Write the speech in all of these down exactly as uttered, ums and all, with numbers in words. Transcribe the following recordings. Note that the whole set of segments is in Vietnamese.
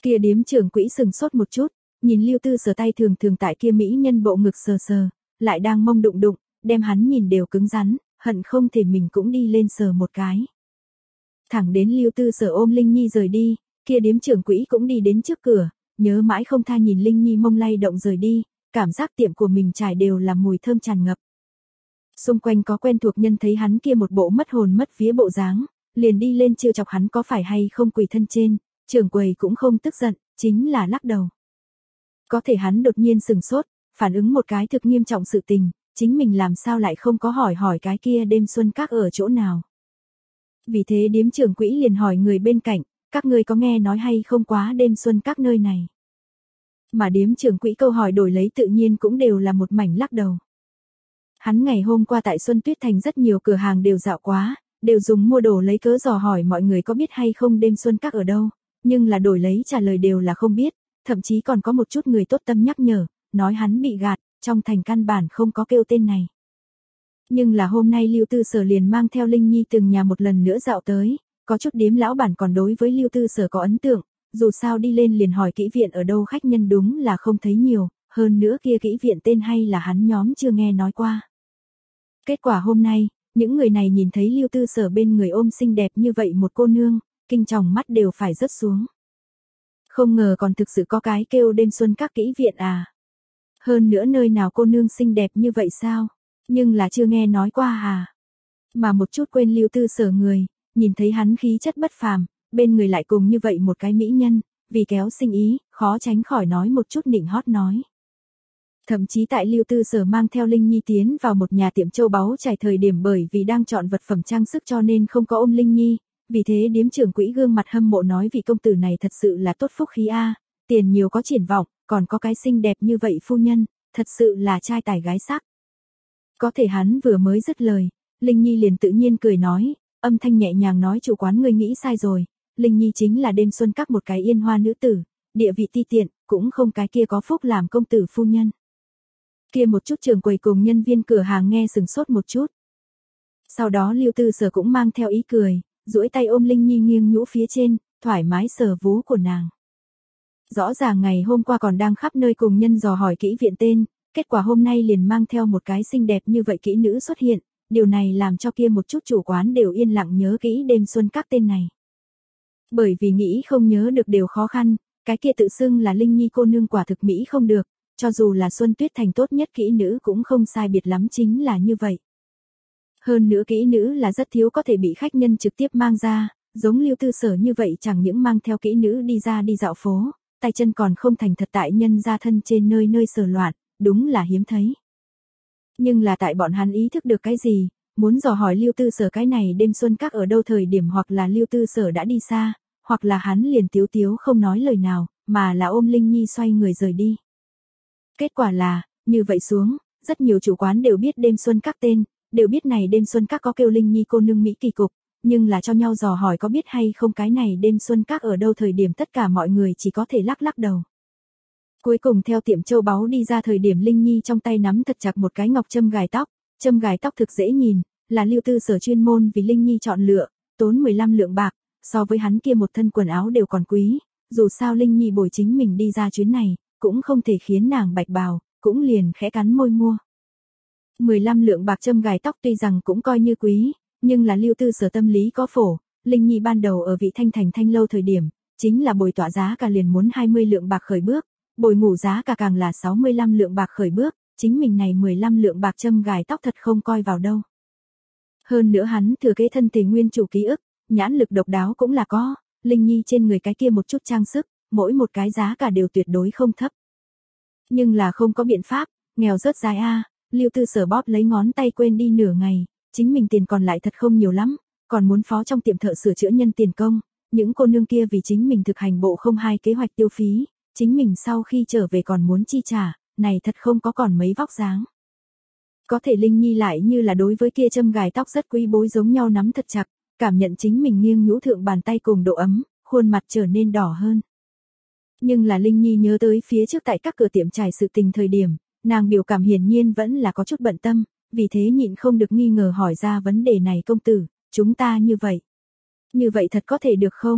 Kia điếm trưởng quỹ sừng sốt một chút, nhìn Lưu Tư Sở tay thường thường tại kia mỹ nhân bộ ngực sờ sờ, lại đang mông đụng đụng, đem hắn nhìn đều cứng rắn, hận không thể mình cũng đi lên sờ một cái. Thẳng đến Lưu Tư Sở ôm Linh Nhi rời đi, kia điếm trưởng quỹ cũng đi đến trước cửa, nhớ mãi không tha nhìn Linh Nhi mông lay động rời đi, cảm giác tiệm của mình trải đều là mùi thơm tràn ngập. Xung quanh có quen thuộc nhân thấy hắn kia một bộ mất hồn mất vía bộ dáng, liền đi lên trêu chọc hắn có phải hay không quỳ thân trên, trưởng quầy cũng không tức giận, chính là lắc đầu. Có thể hắn đột nhiên sừng sốt, phản ứng một cái thực nghiêm trọng sự tình, chính mình làm sao lại không có hỏi hỏi cái kia đêm xuân các ở chỗ nào. Vì thế điếm trưởng quỹ liền hỏi người bên cạnh, các ngươi có nghe nói hay không quá đêm xuân các nơi này. Mà điếm trưởng quỹ câu hỏi đổi lấy tự nhiên cũng đều là một mảnh lắc đầu. Hắn ngày hôm qua tại Xuân Tuyết Thành rất nhiều cửa hàng đều dạo quá, đều dùng mua đồ lấy cớ dò hỏi mọi người có biết hay không đêm xuân các ở đâu, nhưng là đổi lấy trả lời đều là không biết, thậm chí còn có một chút người tốt tâm nhắc nhở, nói hắn bị gạt, trong thành căn bản không có kêu tên này. Nhưng là hôm nay Lưu Tư Sở liền mang theo Linh Nhi từng nhà một lần nữa dạo tới, có chút điếm lão bản còn đối với Lưu Tư Sở có ấn tượng, dù sao đi lên liền hỏi kỹ viện ở đâu khách nhân đúng là không thấy nhiều, hơn nữa kia kỹ viện tên hay là hắn nhóm chưa nghe nói qua. Kết quả hôm nay, những người này nhìn thấy Lưu Tư Sở bên người ôm xinh đẹp như vậy một cô nương, kinh tròng mắt đều phải rớt xuống. Không ngờ còn thực sự có cái kêu đêm xuân các kỹ viện à. Hơn nữa nơi nào cô nương xinh đẹp như vậy sao, nhưng là chưa nghe nói qua à. Mà một chút quên Lưu Tư Sở người, nhìn thấy hắn khí chất bất phàm, bên người lại cùng như vậy một cái mỹ nhân, vì kéo sinh ý, khó tránh khỏi nói một chút nịnh hót nói. Thậm chí tại Lưu Tư Sở mang theo Linh Nhi tiến vào một nhà tiệm châu báu trải thời điểm bởi vì đang chọn vật phẩm trang sức cho nên không có ôm Linh Nhi, vì thế điếm trưởng quỹ gương mặt hâm mộ nói vị công tử này thật sự là tốt phúc khí a, tiền nhiều có triển vọng, còn có cái xinh đẹp như vậy phu nhân, thật sự là trai tài gái sắc. Có thể hắn vừa mới dứt lời, Linh Nhi liền tự nhiên cười nói, âm thanh nhẹ nhàng nói chủ quán ngươi nghĩ sai rồi, Linh Nhi chính là đêm xuân các một cái yên hoa nữ tử, địa vị ti tiện, cũng không cái kia có phúc làm công tử phu nhân. Kia một chút trưởng quầy cùng nhân viên cửa hàng nghe sừng sốt một chút. Sau đó Lưu Tư Sở cũng mang theo ý cười, duỗi tay ôm Linh Nhi nghiêng nhũ phía trên, thoải mái sờ vú của nàng. Rõ ràng ngày hôm qua còn đang khắp nơi cùng nhân dò hỏi kỹ viện tên, kết quả hôm nay liền mang theo một cái xinh đẹp như vậy kỹ nữ xuất hiện, điều này làm cho kia một chút chủ quán đều yên lặng nhớ kỹ đêm xuân các tên này. Bởi vì nghĩ không nhớ được đều khó khăn, cái kia tự xưng là Linh Nhi cô nương quả thực mỹ không được, cho dù là Xuân Tuyết Thành tốt nhất kỹ nữ cũng không sai biệt lắm chính là như vậy. Hơn nữa kỹ nữ là rất thiếu có thể bị khách nhân trực tiếp mang ra, giống Lưu Tư Sở như vậy chẳng những mang theo kỹ nữ đi ra đi dạo phố, tay chân còn không thành thật tại nhân ra thân trên nơi nơi sờ loạn, đúng là hiếm thấy. Nhưng là tại bọn hắn ý thức được cái gì, muốn dò hỏi Lưu Tư Sở cái này đêm xuân các ở đâu thời điểm hoặc là Lưu Tư Sở đã đi xa, hoặc là hắn liền tiếu tiếu không nói lời nào, mà là ôm Linh Nhi xoay người rời đi. Kết quả là, như vậy xuống, rất nhiều chủ quán đều biết đêm xuân các tên, đều biết này đêm xuân các có kêu Linh Nhi cô nương Mỹ kỳ cục, nhưng là cho nhau dò hỏi có biết hay không cái này đêm xuân các ở đâu thời điểm tất cả mọi người chỉ có thể lắc lắc đầu. Cuối cùng theo tiệm châu báu đi ra thời điểm Linh Nhi trong tay nắm thật chặt một cái ngọc châm gài tóc, châm gài tóc thực dễ nhìn, là Lưu Tư Sở chuyên môn vì Linh Nhi chọn lựa, tốn mười lăm lượng bạc, so với hắn kia một thân quần áo đều còn quý, dù sao Linh Nhi bồi chính mình đi ra chuyến này, cũng không thể khiến nàng bạch bào, cũng liền khẽ cắn môi mua. mười lăm lượng bạc châm gài tóc tuy rằng cũng coi như quý, nhưng là Lưu Tư Sở tâm lý có phổ, Linh Nhi ban đầu ở vị thanh thành thanh lâu thời điểm, chính là bồi tọa giá cả liền muốn hai mươi lượng bạc khởi bước, bồi ngủ giá cả càng là sáu mươi lăm lượng bạc khởi bước, chính mình này mười lăm lượng bạc châm gài tóc thật không coi vào đâu. Hơn nữa hắn thừa kế thân thể nguyên chủ ký ức, nhãn lực độc đáo cũng là có, Linh Nhi trên người cái kia một chút trang sức, mỗi một cái giá cả đều tuyệt đối không thấp. Nhưng là không có biện pháp, nghèo rớt dài a, Lưu Tư Sở bóp lấy ngón tay quên đi nửa ngày, chính mình tiền còn lại thật không nhiều lắm, còn muốn phó trong tiệm thợ sửa chữa nhân tiền công, những cô nương kia vì chính mình thực hành bộ không hai kế hoạch tiêu phí, chính mình sau khi trở về còn muốn chi trả, này thật không có còn mấy vóc dáng. Có thể Linh Nhi lại như là đối với kia châm gài tóc rất quý bối giống nhau nắm thật chặt, cảm nhận chính mình nghiêng nhũ thượng bàn tay cùng độ ấm, khuôn mặt trở nên đỏ hơn. Nhưng là Linh Nhi nhớ tới phía trước tại các cửa tiệm trải sự tình thời điểm, nàng biểu cảm hiển nhiên vẫn là có chút bận tâm, vì thế nhịn không được nghi ngờ hỏi ra vấn đề này công tử, chúng ta như vậy. Như vậy thật có thể được không?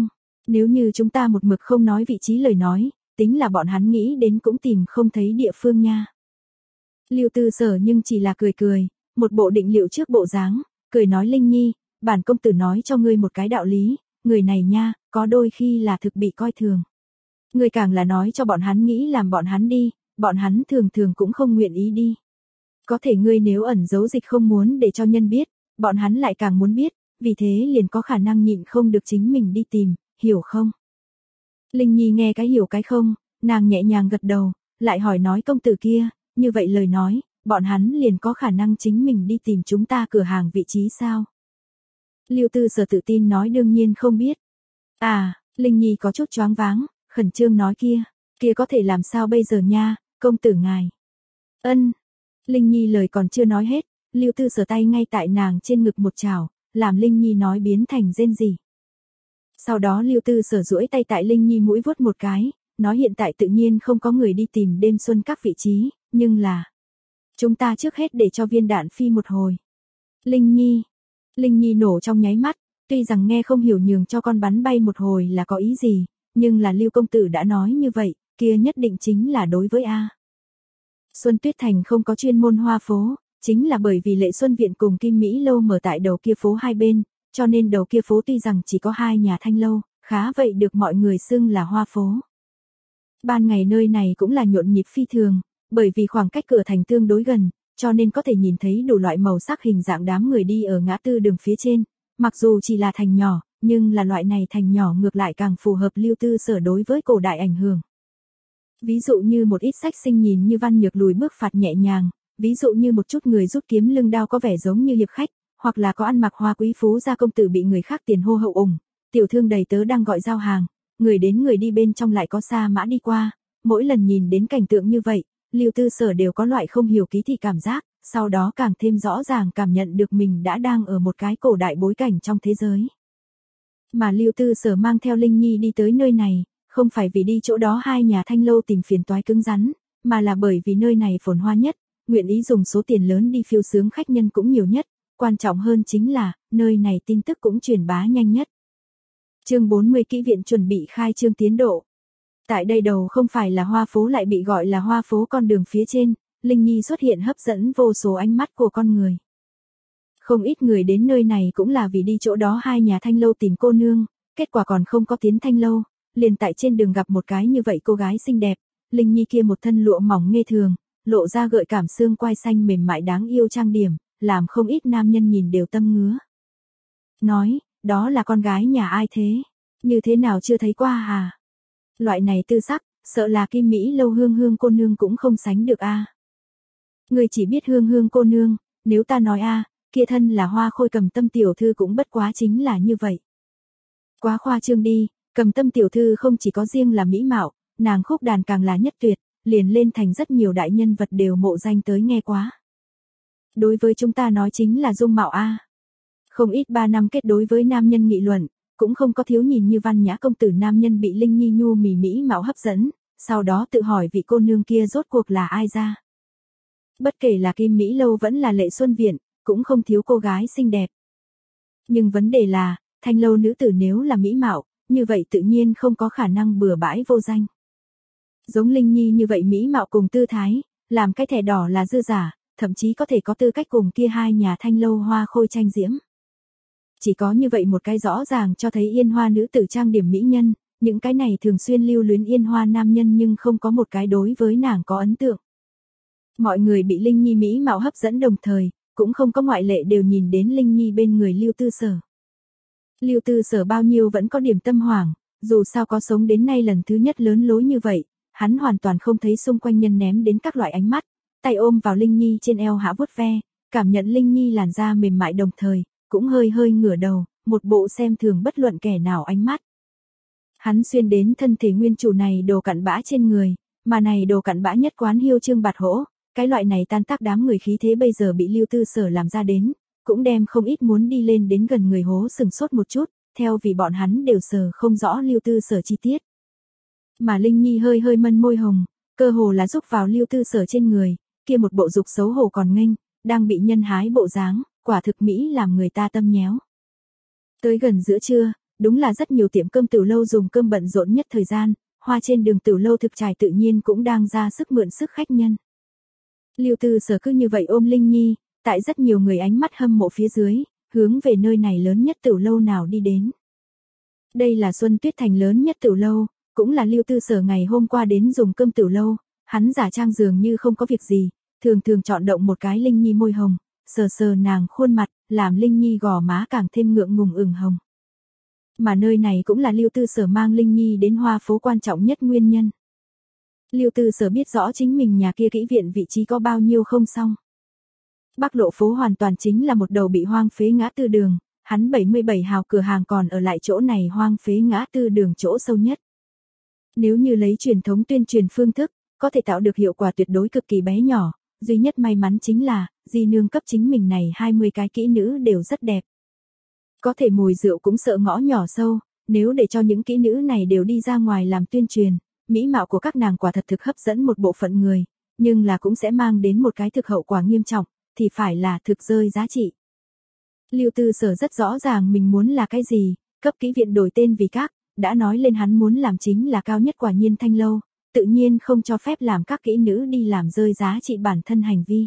Nếu như chúng ta một mực không nói vị trí lời nói, tính là bọn hắn nghĩ đến cũng tìm không thấy địa phương nha. Lưu Tư Sở nhưng chỉ là cười cười, một bộ định liệu trước bộ dáng, cười nói Linh Nhi, bản công tử nói cho ngươi một cái đạo lý, người này nha, có đôi khi là thực bị coi thường. Ngươi càng là nói cho bọn hắn nghĩ làm bọn hắn đi, bọn hắn thường thường cũng không nguyện ý đi. Có thể ngươi nếu ẩn giấu dịch không muốn để cho nhân biết, bọn hắn lại càng muốn biết, vì thế liền có khả năng nhịn không được chính mình đi tìm, hiểu không? Linh Nhi nghe cái hiểu cái không, nàng nhẹ nhàng gật đầu, lại hỏi nói công tử kia, như vậy lời nói, bọn hắn liền có khả năng chính mình đi tìm chúng ta cửa hàng vị trí sao? Lưu Tư Sở tự tin nói đương nhiên không biết. À, Linh Nhi có chút choáng váng, khẩn trương nói kia, kia có thể làm sao bây giờ nha, công tử ngài. Ân. Linh Nhi lời còn chưa nói hết, Lưu Tư Sở tay ngay tại nàng trên ngực một chảo, làm Linh Nhi nói biến thành rên rỉ. Sau đó Lưu Tư Sở duỗi tay tại Linh Nhi mũi vuốt một cái, nói hiện tại tự nhiên không có người đi tìm đêm xuân các vị trí, nhưng là chúng ta trước hết để cho viên đạn phi một hồi. Linh Nhi, Linh Nhi nổ trong nháy mắt, tuy rằng nghe không hiểu nhường cho con bắn bay một hồi là có ý gì, nhưng là Lưu công tử đã nói như vậy, kia nhất định chính là đối với A. Xuân Tuyết Thành không có chuyên môn hoa phố, chính là bởi vì Lệ Xuân Viện cùng Kim Mỹ Lâu mở tại đầu kia phố hai bên, cho nên đầu kia phố tuy rằng chỉ có hai nhà thanh lâu, khá vậy được mọi người xưng là hoa phố. Ban ngày nơi này cũng là nhộn nhịp phi thường, bởi vì khoảng cách cửa thành tương đối gần, cho nên có thể nhìn thấy đủ loại màu sắc hình dạng đám người đi ở ngã tư đường phía trên, mặc dù chỉ là thành nhỏ, nhưng là loại này thành nhỏ ngược lại càng phù hợp Lưu Tư Sở đối với cổ đại ảnh hưởng. Ví dụ như một ít sách sinh nhìn như văn nhược lùi bước phạt nhẹ nhàng, ví dụ như một chút người rút kiếm lưng đao có vẻ giống như hiệp khách, hoặc là có ăn mặc hoa quý phú gia công tử bị người khác tiền hô hậu ủng, tiểu thương đầy tớ đang gọi giao hàng, người đến người đi bên trong lại có xa mã đi qua, mỗi lần nhìn đến cảnh tượng như vậy, Lưu Tư Sở đều có loại không hiểu ký thị cảm giác, sau đó càng thêm rõ ràng cảm nhận được mình đã đang ở một cái cổ đại bối cảnh trong thế giới. Mà Lưu Tư Sở mang theo Linh Nhi đi tới nơi này, không phải vì đi chỗ đó hai nhà thanh lâu tìm phiền toái cứng rắn, mà là bởi vì nơi này phồn hoa nhất, nguyện ý dùng số tiền lớn đi phiêu sướng khách nhân cũng nhiều nhất, quan trọng hơn chính là, nơi này tin tức cũng truyền bá nhanh nhất. Chương bốn mươi Kỹ viện chuẩn bị khai trương tiến độ. Tại đây đầu không phải là hoa phố lại bị gọi là hoa phố con đường phía trên, Linh Nhi xuất hiện hấp dẫn vô số ánh mắt của con người. Không ít người đến nơi này cũng là vì đi chỗ đó hai nhà thanh lâu tìm cô nương, kết quả còn không có tiến thanh lâu, liền tại trên đường gặp một cái như vậy cô gái xinh đẹp, Linh Nhi kia một thân lụa mỏng nghe thường, lộ ra gợi cảm xương quai xanh mềm mại đáng yêu trang điểm, làm không ít nam nhân nhìn đều tâm ngứa. Nói, đó là con gái nhà ai thế? Như thế nào chưa thấy qua à? Loại này tư sắc, sợ là Kim Mỹ Lâu Hương Hương cô nương cũng không sánh được a. À. Người chỉ biết Hương Hương cô nương, nếu ta nói a, à, kia thân là Hoa Khôi Cầm Tâm tiểu thư cũng bất quá chính là như vậy. Quá khoa trương đi, Cầm Tâm tiểu thư không chỉ có riêng là mỹ mạo, nàng khúc đàn càng là nhất tuyệt, liền lên thành rất nhiều đại nhân vật đều mộ danh tới nghe quá. Đối với chúng ta nói chính là dung mạo a. À. Không ít ba năm kết đối với nam nhân nghị luận, cũng không có thiếu nhìn như văn nhã công tử nam nhân bị Linh Nhi nhu mì mỹ mạo hấp dẫn, sau đó tự hỏi vị cô nương kia rốt cuộc là ai ra. Bất kể là Kim Mỹ Lâu vẫn là Lệ Xuân Viện, cũng không thiếu cô gái xinh đẹp. Nhưng vấn đề là, thanh lâu nữ tử nếu là mỹ mạo, như vậy tự nhiên không có khả năng bừa bãi vô danh. Giống Linh Nhi như vậy mỹ mạo cùng tư thái, làm cái thẻ đỏ là dư giả, thậm chí có thể có tư cách cùng kia hai nhà thanh lâu Hoa Khôi tranh diễm. Chỉ có như vậy một cái rõ ràng cho thấy Yên Hoa nữ tử trang điểm mỹ nhân, những cái này thường xuyên lưu luyến Yên Hoa nam nhân nhưng không có một cái đối với nàng có ấn tượng. Mọi người bị Linh Nhi mỹ mạo hấp dẫn đồng thời, cũng không có ngoại lệ đều nhìn đến Linh Nhi bên người Lưu Tư Sở. Lưu Tư Sở bao nhiêu vẫn có điểm tâm hoảng, dù sao có sống đến nay lần thứ nhất lớn lối như vậy, hắn hoàn toàn không thấy xung quanh nhân ném đến các loại ánh mắt, tay ôm vào Linh Nhi trên eo hạ vuốt ve, cảm nhận Linh Nhi làn da mềm mại đồng thời, cũng hơi hơi ngửa đầu, một bộ xem thường bất luận kẻ nào ánh mắt. Hắn xuyên đến thân thể nguyên chủ này đồ cặn bã trên người, mà này đồ cặn bã nhất quán hiêu trương bạt hỗ, cái loại này tan tác đám người khí thế bây giờ bị Lưu Tư Sở làm ra đến, cũng đem không ít muốn đi lên đến gần người hố sừng sốt một chút, theo vì bọn hắn đều sờ không rõ Lưu Tư Sở chi tiết. Mà Linh Nhi hơi hơi mân môi hồng, cơ hồ là giúp vào Lưu Tư Sở trên người, kia một bộ dục xấu hổ còn nghênh, đang bị nhân hái bộ dáng, quả thực mỹ làm người ta tâm nhéo. Tới gần giữa trưa, đúng là rất nhiều tiệm cơm tiểu lâu dùng cơm bận rộn nhất thời gian, hoa trên đường tiểu lâu thực trải tự nhiên cũng đang ra sức mượn sức khách nhân. Lưu Tư Sở cứ như vậy ôm Linh Nhi, tại rất nhiều người ánh mắt hâm mộ phía dưới, hướng về nơi này lớn nhất tiểu lâu nào đi đến. Đây là Xuân Tuyết Thành lớn nhất tiểu lâu, cũng là Lưu Tư Sở ngày hôm qua đến dùng cơm tiểu lâu, hắn giả trang dường như không có việc gì, thường thường chọn động một cái Linh Nhi môi hồng, sờ sờ nàng khuôn mặt, làm Linh Nhi gò má càng thêm ngượng ngùng ửng hồng. Mà nơi này cũng là Lưu Tư Sở mang Linh Nhi đến Hoa Phố quan trọng nhất nguyên nhân. Lưu Tư Sở biết rõ chính mình nhà kia kỹ viện vị trí có bao nhiêu không xong. Bắc Lộ phố hoàn toàn chính là một đầu bị hoang phế ngã tư đường, hắn bảy mươi bảy hào cửa hàng còn ở lại chỗ này hoang phế ngã tư đường chỗ sâu nhất. Nếu như lấy truyền thống tuyên truyền phương thức, có thể tạo được hiệu quả tuyệt đối cực kỳ bé nhỏ, duy nhất may mắn chính là, di nương cấp chính mình này hai mươi cái kỹ nữ đều rất đẹp. Có thể mùi rượu cũng sợ ngõ nhỏ sâu, nếu để cho những kỹ nữ này đều đi ra ngoài làm tuyên truyền, mỹ mạo của các nàng quả thật thực hấp dẫn một bộ phận người, nhưng là cũng sẽ mang đến một cái thực hậu quả nghiêm trọng, thì phải là thực rơi giá trị. Lưu Tư Sở rất rõ ràng mình muốn là cái gì, cấp kỹ viện đổi tên vì các, đã nói lên hắn muốn làm chính là cao nhất Quả Nhiên Thanh lâu, tự nhiên không cho phép làm các kỹ nữ đi làm rơi giá trị bản thân hành vi.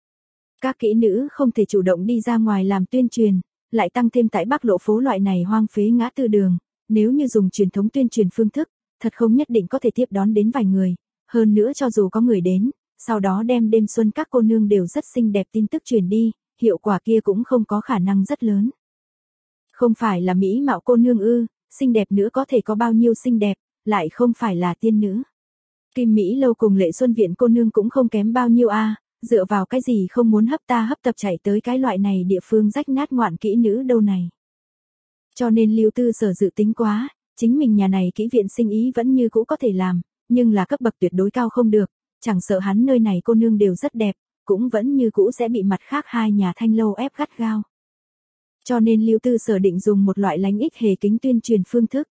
Các kỹ nữ không thể chủ động đi ra ngoài làm tuyên truyền, lại tăng thêm tại Bắc Lộ phố loại này hoang phế ngã tư đường, nếu như dùng truyền thống tuyên truyền phương thức, thật không nhất định có thể tiếp đón đến vài người, hơn nữa cho dù có người đến, sau đó đem đêm xuân các cô nương đều rất xinh đẹp tin tức truyền đi, hiệu quả kia cũng không có khả năng rất lớn. Không phải là mỹ mạo cô nương ư, xinh đẹp nữa có thể có bao nhiêu xinh đẹp, lại không phải là tiên nữ. Kim Mỹ Lâu cùng Lệ Xuân Viện cô nương cũng không kém bao nhiêu a, dựa vào cái gì không muốn hấp ta hấp tập chạy tới cái loại này địa phương rách nát ngoạn kỹ nữ đâu này. Cho nên Lưu Tư Sở dự tính quá, chính mình nhà này kỹ viện sinh ý vẫn như cũ có thể làm, nhưng là cấp bậc tuyệt đối cao không được, chẳng sợ hắn nơi này cô nương đều rất đẹp, cũng vẫn như cũ sẽ bị mặt khác hai nhà thanh lâu ép gắt gao. Cho nên Lưu Tư Sở định dùng một loại lánh ích hề kính tuyên truyền phương thức.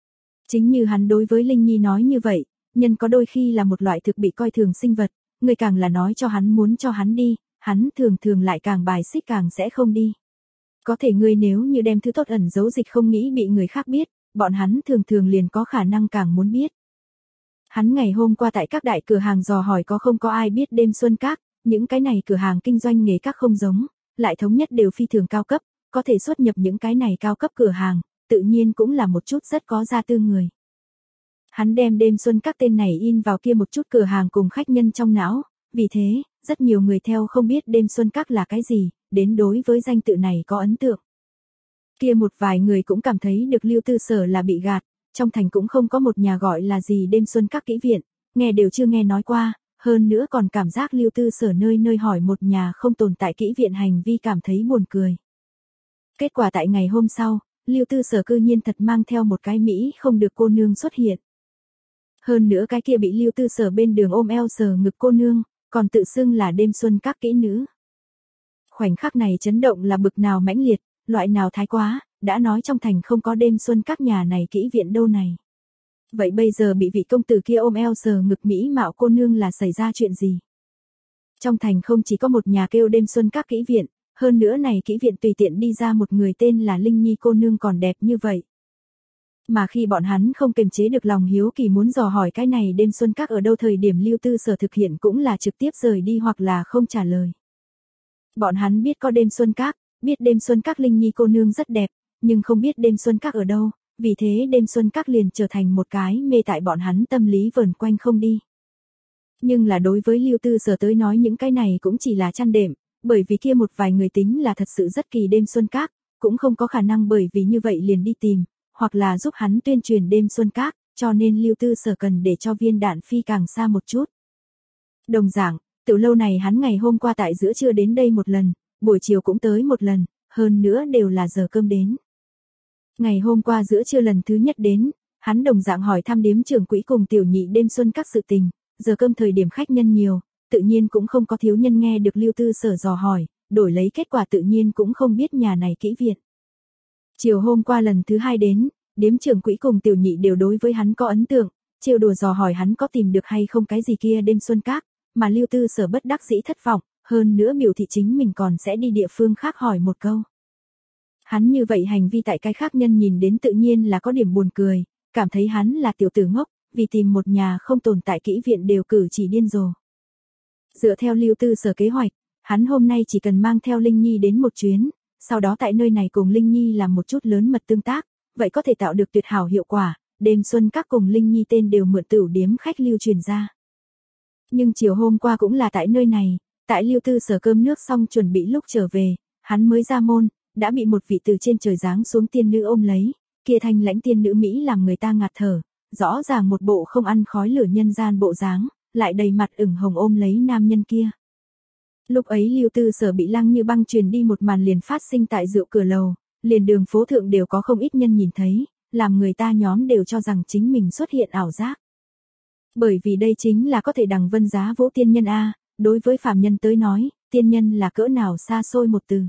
Chính như hắn đối với Linh Nhi nói như vậy, nhân có đôi khi là một loại thực bị coi thường sinh vật, người càng là nói cho hắn muốn cho hắn đi, hắn thường thường lại càng bài xích càng sẽ không đi. Có thể ngươi nếu như đem thứ tốt ẩn giấu dịch không nghĩ bị người khác biết, bọn hắn thường thường liền có khả năng càng muốn biết. Hắn ngày hôm qua tại các đại cửa hàng dò hỏi có không có ai biết đêm xuân các, những cái này cửa hàng kinh doanh nghề các không giống, lại thống nhất đều phi thường cao cấp, có thể xuất nhập những cái này cao cấp cửa hàng, tự nhiên cũng là một chút rất có gia tư người. Hắn đem đêm xuân các tên này in vào kia một chút cửa hàng cùng khách nhân trong não, vì thế, rất nhiều người theo không biết đêm xuân các là cái gì, đến đối với danh tự này có ấn tượng. Kia một vài người cũng cảm thấy được Lưu Tư Sở là bị gạt, trong thành cũng không có một nhà gọi là gì đêm xuân các kỹ viện, nghe đều chưa nghe nói qua, hơn nữa còn cảm giác Lưu Tư Sở nơi nơi hỏi một nhà không tồn tại kỹ viện hành vi cảm thấy buồn cười. Kết quả tại ngày hôm sau, Lưu Tư Sở cư nhiên thật mang theo một cái Mỹ không được cô nương xuất hiện. Hơn nữa cái kia bị Lưu Tư Sở bên đường ôm eo sờ ngực cô nương, còn tự xưng là đêm xuân các kỹ nữ. Khoảnh khắc này chấn động là bực nào mãnh liệt, loại nào thái quá, đã nói trong thành không có đêm xuân các nhà này kỹ viện đâu này. Vậy bây giờ bị vị công tử kia ôm eo sờ ngực Mỹ mạo cô nương là xảy ra chuyện gì? Trong thành không chỉ có một nhà kêu đêm xuân các kỹ viện, hơn nữa này kỹ viện tùy tiện đi ra một người tên là Linh Nhi cô nương còn đẹp như vậy. Mà khi bọn hắn không kiềm chế được lòng hiếu kỳ muốn dò hỏi cái này đêm xuân các ở đâu thời điểm Lưu Tư Sở thực hiện cũng là trực tiếp rời đi hoặc là không trả lời. Bọn hắn biết có đêm xuân các, biết đêm xuân các Linh Nhi cô nương rất đẹp, nhưng không biết đêm xuân các ở đâu, vì thế đêm xuân các liền trở thành một cái mê tại bọn hắn tâm lý vờn quanh không đi. Nhưng là đối với Lưu Tư Sở tới nói những cái này cũng chỉ là chăn đệm, bởi vì kia một vài người tính là thật sự rất kỳ đêm xuân các, cũng không có khả năng bởi vì như vậy liền đi tìm, hoặc là giúp hắn tuyên truyền đêm xuân các, cho nên Lưu Tư Sở cần để cho viên đạn phi càng xa một chút. Đồng dạng, tiểu lâu này hắn ngày hôm qua tại giữa trưa đến đây một lần, buổi chiều cũng tới một lần, hơn nữa đều là giờ cơm đến. Ngày hôm qua giữa trưa lần thứ nhất đến, hắn đồng dạng hỏi thăm điếm trưởng quỹ cùng tiểu nhị đêm xuân các sự tình, giờ cơm thời điểm khách nhân nhiều, tự nhiên cũng không có thiếu nhân nghe được Lưu Tư Sở dò hỏi, đổi lấy kết quả tự nhiên cũng không biết nhà này kỹ viện. Chiều hôm qua lần thứ hai đến, điếm trưởng quỹ cùng tiểu nhị đều đối với hắn có ấn tượng, trêu đùa dò hỏi hắn có tìm được hay không cái gì kia đêm xuân các, mà Lưu Tư Sở bất đắc dĩ thất vọng, hơn nữa biểu thị chính mình còn sẽ đi địa phương khác hỏi một câu. Hắn như vậy hành vi tại cái khác nhân nhìn đến tự nhiên là có điểm buồn cười, cảm thấy hắn là tiểu tử ngốc, vì tìm một nhà không tồn tại kỹ viện đều cử chỉ điên rồ. Dựa theo Lưu Tư Sở kế hoạch, hắn hôm nay chỉ cần mang theo Linh Nhi đến một chuyến, sau đó tại nơi này cùng Linh Nhi làm một chút lớn mật tương tác, vậy có thể tạo được tuyệt hảo hiệu quả, đêm xuân các cùng Linh Nhi tên đều mượn tửu điếm khách lưu truyền ra. Nhưng chiều hôm qua cũng là tại nơi này, tại Lưu Tư Sở cơm nước xong chuẩn bị lúc trở về, hắn mới ra môn, đã bị một vị từ trên trời giáng xuống tiên nữ ôm lấy, kia thanh lãnh tiên nữ Mỹ làm người ta ngạt thở, rõ ràng một bộ không ăn khói lửa nhân gian bộ dáng, lại đầy mặt ửng hồng ôm lấy nam nhân kia. Lúc ấy Lưu Tư Sở bị Lăng Như Băng truyền đi một màn liền phát sinh tại rượu cửa lầu, liền đường phố thượng đều có không ít nhân nhìn thấy, làm người ta nhóm đều cho rằng chính mình xuất hiện ảo giác. Bởi vì đây chính là có thể đằng vân giá vũ tiên nhân a, đối với phàm nhân tới nói, tiên nhân là cỡ nào xa xôi một từ.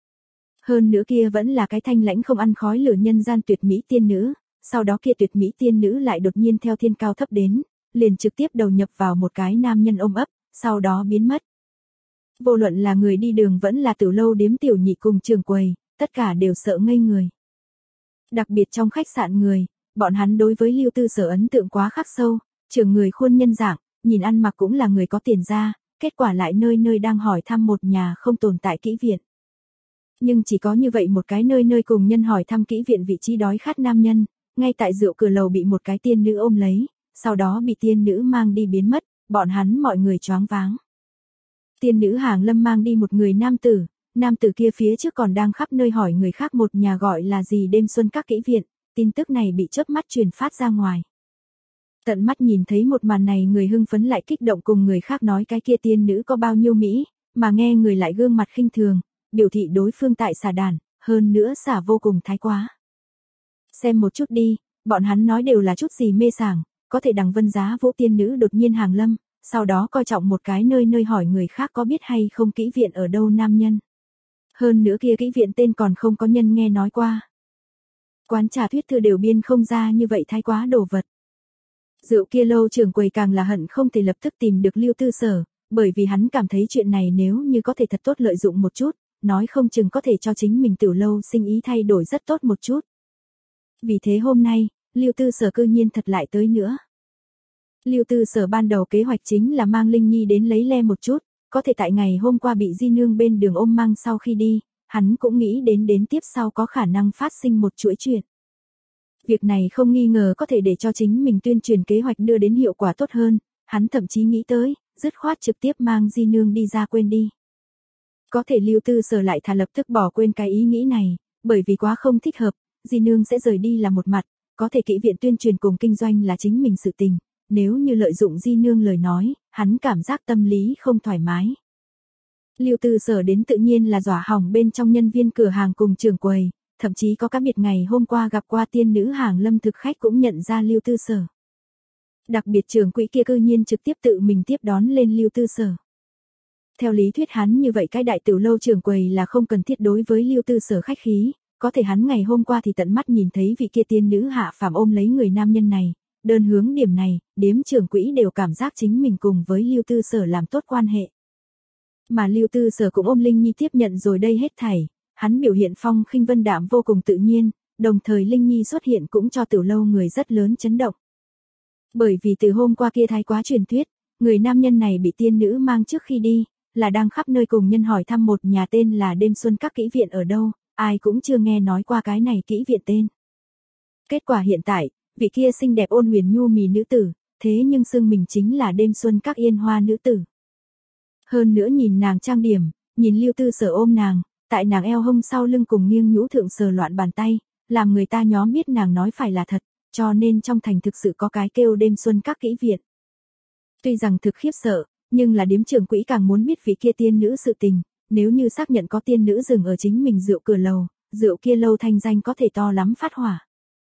Hơn nữa kia vẫn là cái thanh lãnh không ăn khói lửa nhân gian tuyệt mỹ tiên nữ, sau đó kia tuyệt mỹ tiên nữ lại đột nhiên theo thiên cao thấp đến, liền trực tiếp đầu nhập vào một cái nam nhân ôm ấp, sau đó biến mất. Vô luận là người đi đường vẫn là tiểu lâu điếm tiểu nhị cùng trường quầy, tất cả đều sợ ngây người. Đặc biệt trong khách sạn người, bọn hắn đối với Lưu Tư Sở ấn tượng quá khắc sâu, trường người khuôn nhân dạng, nhìn ăn mặc cũng là người có tiền ra, kết quả lại nơi nơi đang hỏi thăm một nhà không tồn tại kỹ viện. Nhưng chỉ có như vậy một cái nơi nơi cùng nhân hỏi thăm kỹ viện vị trí đói khát nam nhân, ngay tại rượu cửa lầu bị một cái tiên nữ ôm lấy, sau đó bị tiên nữ mang đi biến mất, bọn hắn mọi người choáng váng. Tiên nữ hàng lâm mang đi một người nam tử, nam tử kia phía trước còn đang khắp nơi hỏi người khác một nhà gọi là gì đêm xuân các kỹ viện, tin tức này bị chớp mắt truyền phát ra ngoài. Tận mắt nhìn thấy một màn này người hưng phấn lại kích động cùng người khác nói cái kia tiên nữ có bao nhiêu mỹ, mà nghe người lại gương mặt khinh thường, biểu thị đối phương tại xả đàn, hơn nữa xả vô cùng thái quá. Xem một chút đi, bọn hắn nói đều là chút gì mê sảng, có thể đằng vân giá vũ tiên nữ đột nhiên hàng lâm, sau đó coi trọng một cái nơi nơi hỏi người khác có biết hay không kỹ viện ở đâu nam nhân. Hơn nữa kia kỹ viện tên còn không có nhân nghe nói qua. Quán trà thuyết thư đều biên không ra như vậy thái quá đồ vật. Rượu kia lâu trưởng quầy càng là hận không thể lập tức tìm được Lưu Tư Sở, bởi vì hắn cảm thấy chuyện này nếu như có thể thật tốt lợi dụng một chút, nói không chừng có thể cho chính mình tiểu lâu sinh ý thay đổi rất tốt một chút. Vì thế hôm nay, Lưu Tư Sở cư nhiên thật lại tới nữa. Lưu Tư Sở ban đầu kế hoạch chính là mang Linh Nhi đến lấy le một chút, có thể tại ngày hôm qua bị Di Nương bên đường ôm mang sau khi đi, hắn cũng nghĩ đến đến tiếp sau có khả năng phát sinh một chuỗi chuyện. Việc này không nghi ngờ có thể để cho chính mình tuyên truyền kế hoạch đưa đến hiệu quả tốt hơn, hắn thậm chí nghĩ tới, dứt khoát trực tiếp mang Di Nương đi ra quên đi. Có thể Lưu Tư Sở lại thà lập tức bỏ quên cái ý nghĩ này, bởi vì quá không thích hợp, Di Nương sẽ rời đi là một mặt, có thể kỹ viện tuyên truyền cùng kinh doanh là chính mình sự tình, nếu như lợi dụng Di Nương lời nói, hắn cảm giác tâm lý không thoải mái. Lưu Tư Sở đến tự nhiên là dọa hỏng bên trong nhân viên cửa hàng cùng trưởng quầy, thậm chí có cá biệt ngày hôm qua gặp qua tiên nữ hàng lâm thực khách cũng nhận ra Lưu Tư Sở. Đặc biệt trưởng quỹ kia cư nhiên trực tiếp tự mình tiếp đón lên Lưu Tư Sở. Theo lý thuyết hắn như vậy cái đại tiểu lâu trưởng quầy là không cần thiết đối với Lưu Tư Sở khách khí, có thể hắn ngày hôm qua thì tận mắt nhìn thấy vị kia tiên nữ hạ phàm ôm lấy người nam nhân này, đơn hướng điểm này, điếm trưởng quỹ đều cảm giác chính mình cùng với Lưu Tư Sở làm tốt quan hệ. Mà Lưu Tư Sở cũng ôm Linh Nhi tiếp nhận rồi đây hết thảy, hắn biểu hiện phong khinh vân đạm vô cùng tự nhiên, đồng thời Linh Nhi xuất hiện cũng cho tiểu lâu người rất lớn chấn động. Bởi vì từ hôm qua kia thái quá truyền thuyết, người nam nhân này bị tiên nữ mang trước khi đi, là đang khắp nơi cùng nhân hỏi thăm một nhà tên là Đêm Xuân các kỹ viện ở đâu, ai cũng chưa nghe nói qua cái này kỹ viện tên. Kết quả hiện tại, vị kia xinh đẹp ôn huyền nhu mì nữ tử, thế nhưng xưng mình chính là Đêm Xuân các yên hoa nữ tử. Hơn nữa nhìn nàng trang điểm, nhìn Lưu Tư Sở ôm nàng, tại nàng eo hông sau lưng cùng nghiêng nhũ thượng sờ loạn bàn tay, làm người ta nhóm biết nàng nói phải là thật, cho nên trong thành thực sự có cái kêu Đêm Xuân các kỹ viện. Tuy rằng thực khiếp sợ, nhưng là điếm trưởng quỹ càng muốn biết vị kia tiên nữ sự tình, nếu như xác nhận có tiên nữ dừng ở chính mình rượu cửa lầu, rượu kia lâu thanh danh có thể to lắm phát hỏa.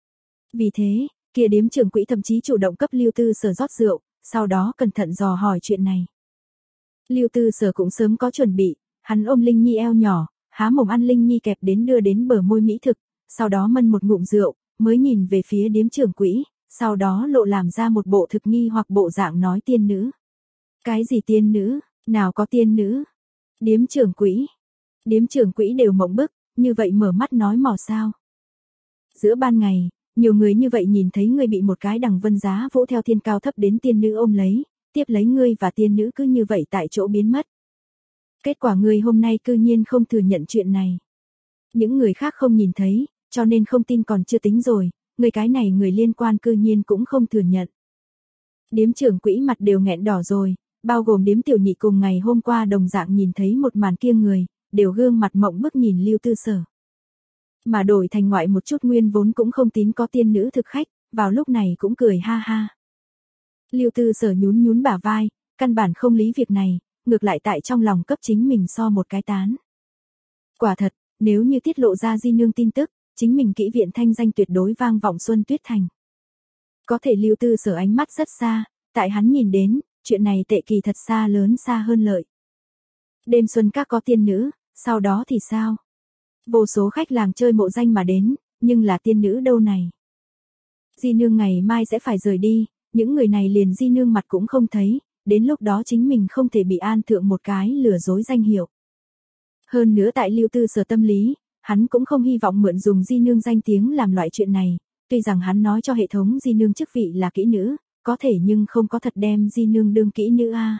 Vì thế, kia điếm trưởng quỹ thậm chí chủ động cấp Lưu Tư Sở rót rượu, sau đó cẩn thận dò hỏi chuyện này. Lưu Tư Sở cũng sớm có chuẩn bị, hắn ôm Linh Nhi eo nhỏ, há mồm ăn Linh Nhi kẹp đến đưa đến bờ môi mỹ thực, sau đó mân một ngụm rượu, mới nhìn về phía điếm trưởng quỹ, sau đó lộ làm ra một bộ thực nghi hoặc bộ dạng nói tiên nữ. Cái gì tiên nữ, nào có tiên nữ? Điếm trưởng quỹ. Điếm trưởng quỹ đều mộng bức, như vậy mở mắt nói mò sao. Giữa ban ngày, nhiều người như vậy nhìn thấy ngươi bị một cái đằng vân giá vỗ theo thiên cao thấp đến tiên nữ ôm lấy, tiếp lấy ngươi và tiên nữ cứ như vậy tại chỗ biến mất. Kết quả ngươi hôm nay cư nhiên không thừa nhận chuyện này. Những người khác không nhìn thấy, cho nên không tin còn chưa tính rồi, người cái này người liên quan cư nhiên cũng không thừa nhận. Điếm trưởng quỹ mặt đều nghẹn đỏ rồi, bao gồm điếm tiểu nhị cùng ngày hôm qua đồng dạng nhìn thấy một màn kia người, đều gương mặt mộng bức nhìn Lưu Tư Sở. Mà đổi thành ngoại một chút nguyên vốn cũng không tín có tiên nữ thực khách, vào lúc này cũng cười ha ha. Lưu Tư Sở nhún nhún bả vai, căn bản không lý việc này, ngược lại tại trong lòng cấp chính mình so một cái tán. Quả thật, nếu như tiết lộ ra di nương tin tức, chính mình kỹ viện thanh danh tuyệt đối vang vọng Xuân Tuyết Thành. Có thể Lưu Tư Sở ánh mắt rất xa, tại hắn nhìn đến, chuyện này tệ kỳ thật xa lớn xa hơn lợi. Đêm xuân các có tiên nữ, sau đó thì sao? Vô số khách làng chơi mộ danh mà đến, nhưng là tiên nữ đâu này? Di nương ngày mai sẽ phải rời đi, những người này liền di nương mặt cũng không thấy, đến lúc đó chính mình không thể bị an thượng một cái lừa dối danh hiệu. Hơn nữa tại Lưu Tư Sở tâm lý, hắn cũng không hy vọng mượn dùng di nương danh tiếng làm loại chuyện này, tuy rằng hắn nói cho hệ thống di nương chức vị là kỹ nữ, có thể nhưng không có thật đem di nương đương kỹ nữ a.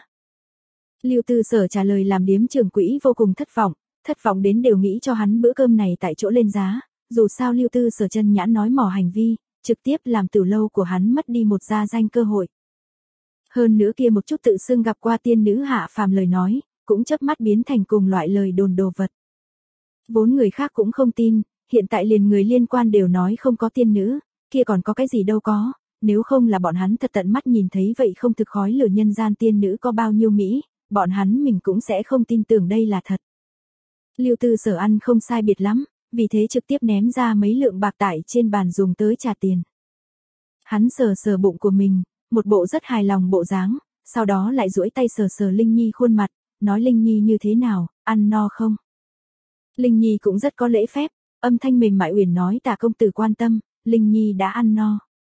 Lưu Tư Sở trả lời làm điếm trưởng quỹ vô cùng thất vọng, thất vọng đến đều nghĩ cho hắn bữa cơm này tại chỗ lên giá, dù sao Lưu Tư Sở chân nhãn nói mỏ hành vi, trực tiếp làm tử lâu của hắn mất đi một gia danh cơ hội. Hơn nữa kia một chút tự xưng gặp qua tiên nữ hạ phàm lời nói, cũng chớp mắt biến thành cùng loại lời đồn đồ vật. Bốn người khác cũng không tin, hiện tại liền người liên quan đều nói không có tiên nữ, kia còn có cái gì đâu có, nếu không là bọn hắn thật tận mắt nhìn thấy vậy không thực khói lửa nhân gian tiên nữ có bao nhiêu mỹ, bọn hắn mình cũng sẽ không tin tưởng đây là thật. Lưu Tư Sở ăn không sai biệt lắm, vì thế trực tiếp ném ra mấy lượng bạc tại trên bàn dùng tới trả tiền. Hắn sờ sờ bụng của mình, một bộ rất hài lòng bộ dáng, sau đó lại duỗi tay sờ sờ Linh Nhi khuôn mặt, nói Linh Nhi như thế nào, ăn no không? Linh Nhi cũng rất có lễ phép, âm thanh mềm mại uyển nói Tả công tử quan tâm, Linh Nhi đã ăn no.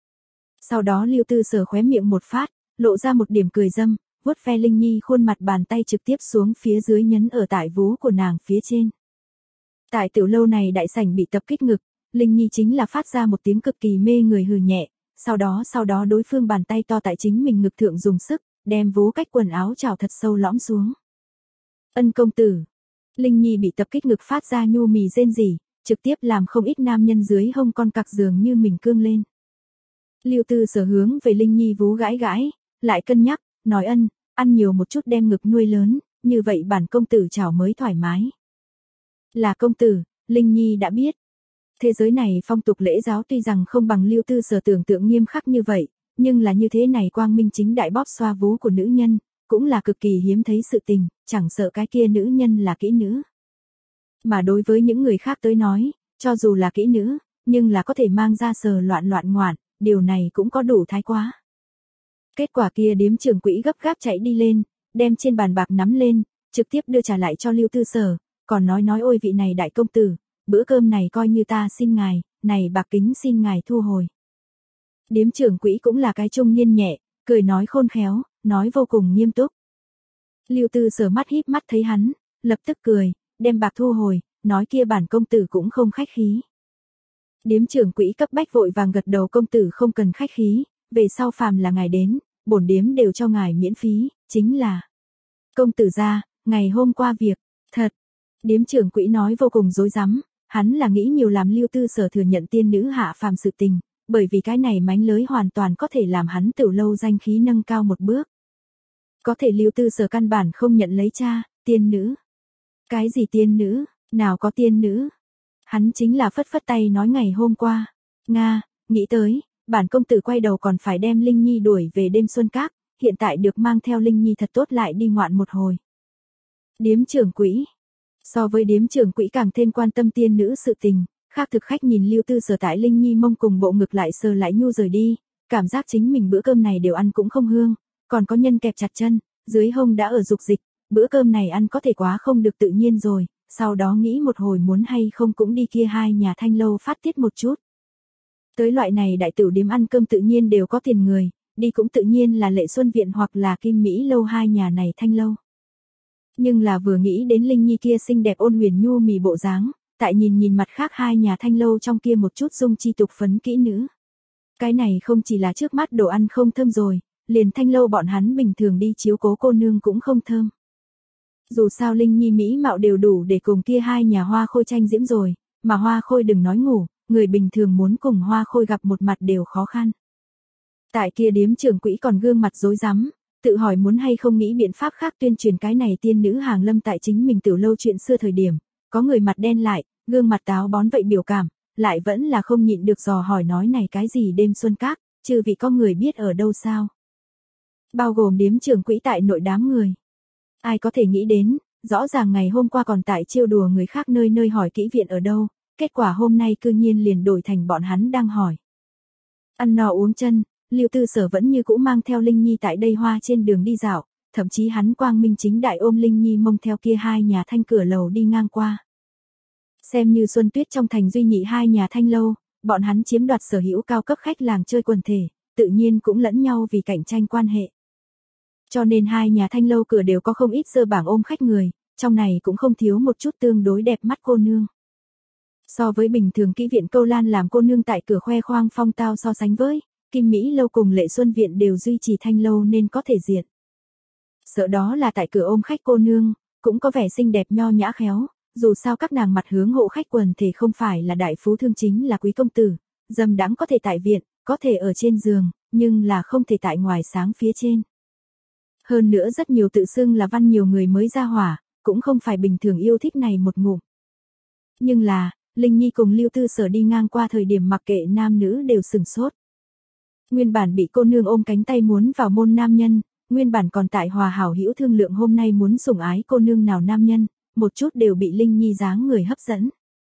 Sau đó Lưu Tư Sở khóe miệng một phát, lộ ra một điểm cười dâm, vuốt ve Linh Nhi khuôn mặt bàn tay trực tiếp xuống phía dưới nhấn ở tại vú của nàng phía trên. Tại tiểu lâu này đại sảnh bị tập kích ngực, Linh Nhi chính là phát ra một tiếng cực kỳ mê người hừ nhẹ, sau đó sau đó đối phương bàn tay to tại chính mình ngực thượng dùng sức, đem vú cách quần áo trào thật sâu lõm xuống. Ân công tử. Linh Nhi bị tập kích ngực phát ra nhu mì rên rỉ, trực tiếp làm không ít nam nhân dưới hông con cặc dường như mình cương lên. Lưu Tư Sở hướng về Linh Nhi vú gãi gãi, lại cân nhắc, nói ân, ăn nhiều một chút đem ngực nuôi lớn, như vậy bản công tử chảo mới thoải mái. Là công tử, Linh Nhi đã biết. Thế giới này phong tục lễ giáo tuy rằng không bằng Lưu Tư Sở tưởng tượng nghiêm khắc như vậy, nhưng là như thế này quang minh chính đại bóp xoa vú của nữ nhân, cũng là cực kỳ hiếm thấy sự tình, chẳng sợ cái kia nữ nhân là kỹ nữ. Mà đối với những người khác tới nói, cho dù là kỹ nữ, nhưng là có thể mang ra sờ loạn loạn ngoạn, điều này cũng có đủ thái quá. Kết quả kia điếm trưởng quỹ gấp gáp chạy đi lên, đem trên bàn bạc nắm lên, trực tiếp đưa trả lại cho Lưu Tư Sở, còn nói nói ôi vị này đại công tử, bữa cơm này coi như ta xin ngài, này bạc kính xin ngài thu hồi. Điếm trưởng quỹ cũng là cái trung niên nhẹ, cười nói khôn khéo, nói vô cùng nghiêm túc. Lưu Tư Sở mắt híp mắt thấy hắn, lập tức cười, đem bạc thu hồi, nói kia bản công tử cũng không khách khí. Điếm trưởng quỹ cấp bách vội vàng gật đầu công tử không cần khách khí, về sau phàm là ngài đến, bổn điếm đều cho ngài miễn phí, chính là. Công tử gia, ngày hôm qua việc, thật. Điếm trưởng quỹ nói vô cùng dối rắm, hắn là nghĩ nhiều làm Lưu Tư Sở thừa nhận tiên nữ hạ phàm sự tình, bởi vì cái này mánh lới hoàn toàn có thể làm hắn tiểu lâu danh khí nâng cao một bước. Có thể Lưu Tư Sở căn bản không nhận lấy cha, tiên nữ. Cái gì tiên nữ, nào có tiên nữ. Hắn chính là phất phất tay nói ngày hôm qua. Nga, nghĩ tới, bản công tử quay đầu còn phải đem Linh Nhi đuổi về đêm xuân các, hiện tại được mang theo Linh Nhi thật tốt lại đi ngoạn một hồi. Điếm trưởng quỹ. So với điếm trưởng quỹ càng thêm quan tâm tiên nữ sự tình, khác thực khách nhìn Lưu Tư Sở tại Linh Nhi mông cùng bộ ngực lại sờ lại nhu rời đi, cảm giác chính mình bữa cơm này đều ăn cũng không hương, còn có nhân kẹp chặt chân, dưới hông đã ở dục dịch, bữa cơm này ăn có thể quá không được tự nhiên rồi, sau đó nghĩ một hồi muốn hay không cũng đi kia hai nhà thanh lâu phát tiết một chút. Tới loại này đại tử điếm ăn cơm tự nhiên đều có tiền người, đi cũng tự nhiên là Lệ Xuân Viện hoặc là Kim Mỹ lâu hai nhà này thanh lâu. Nhưng là vừa nghĩ đến Linh Nhi kia xinh đẹp ôn huyền nhu mì bộ dáng, tại nhìn nhìn mặt khác hai nhà thanh lâu trong kia một chút dung chi tục phấn kỹ nữ. Cái này không chỉ là trước mắt đồ ăn không thơm rồi, liền thanh lâu bọn hắn bình thường đi chiếu cố cô nương cũng không thơm. Dù sao Linh Nhi mỹ mạo đều đủ để cùng kia hai nhà Hoa Khôi tranh diễm rồi, mà Hoa Khôi đừng nói ngủ, người bình thường muốn cùng Hoa Khôi gặp một mặt đều khó khăn. Tại kia điếm trưởng quỹ còn gương mặt rối rắm, tự hỏi muốn hay không nghĩ biện pháp khác tuyên truyền cái này tiên nữ hàng lâm tại chính mình tiểu lâu chuyện xưa thời điểm, có người mặt đen lại, gương mặt táo bón vậy biểu cảm, lại vẫn là không nhịn được dò hỏi nói này cái gì đêm xuân các, trừ vì có người biết ở đâu sao. Bao gồm điếm trưởng quỹ tại nội đám người. Ai có thể nghĩ đến, rõ ràng ngày hôm qua còn tại trêu đùa người khác nơi nơi hỏi kỹ viện ở đâu, kết quả hôm nay cư nhiên liền đổi thành bọn hắn đang hỏi. Ăn no uống chân, Lưu Tư Sở vẫn như cũ mang theo Linh Nhi tại đây hoa trên đường đi dạo, thậm chí hắn quang minh chính đại ôm Linh Nhi mông theo kia hai nhà thanh cửa lầu đi ngang qua. Xem như xuân tuyết trong thành duy nhị hai nhà thanh lâu, bọn hắn chiếm đoạt sở hữu cao cấp khách làng chơi quần thể, tự nhiên cũng lẫn nhau vì cạnh tranh quan hệ. Cho nên hai nhà thanh lâu cửa đều có không ít dơ bảng ôm khách người, trong này cũng không thiếu một chút tương đối đẹp mắt cô nương. So với bình thường kỹ viện Câu Lan làm cô nương tại cửa khoe khoang phong tao so sánh với, Kim Mỹ lâu cùng Lệ Xuân viện đều duy trì thanh lâu nên có thể diện. Sợ đó là tại cửa ôm khách cô nương, cũng có vẻ xinh đẹp nho nhã khéo, dù sao các nàng mặt hướng hộ khách quần thể không phải là đại phú thương chính là quý công tử, dâm đãng có thể tại viện, có thể ở trên giường, nhưng là không thể tại ngoài sáng phía trên. Hơn nữa rất nhiều tự xưng là văn nhiều người mới ra hỏa, cũng không phải bình thường yêu thích này một ngụm. Nhưng là, Linh Nhi cùng Lưu Tư Sở đi ngang qua thời điểm mặc kệ nam nữ đều sừng sốt. Nguyên bản bị cô nương ôm cánh tay muốn vào môn nam nhân, nguyên bản còn tại hòa hảo hữu thương lượng hôm nay muốn sủng ái cô nương nào nam nhân, một chút đều bị Linh Nhi dáng người hấp dẫn.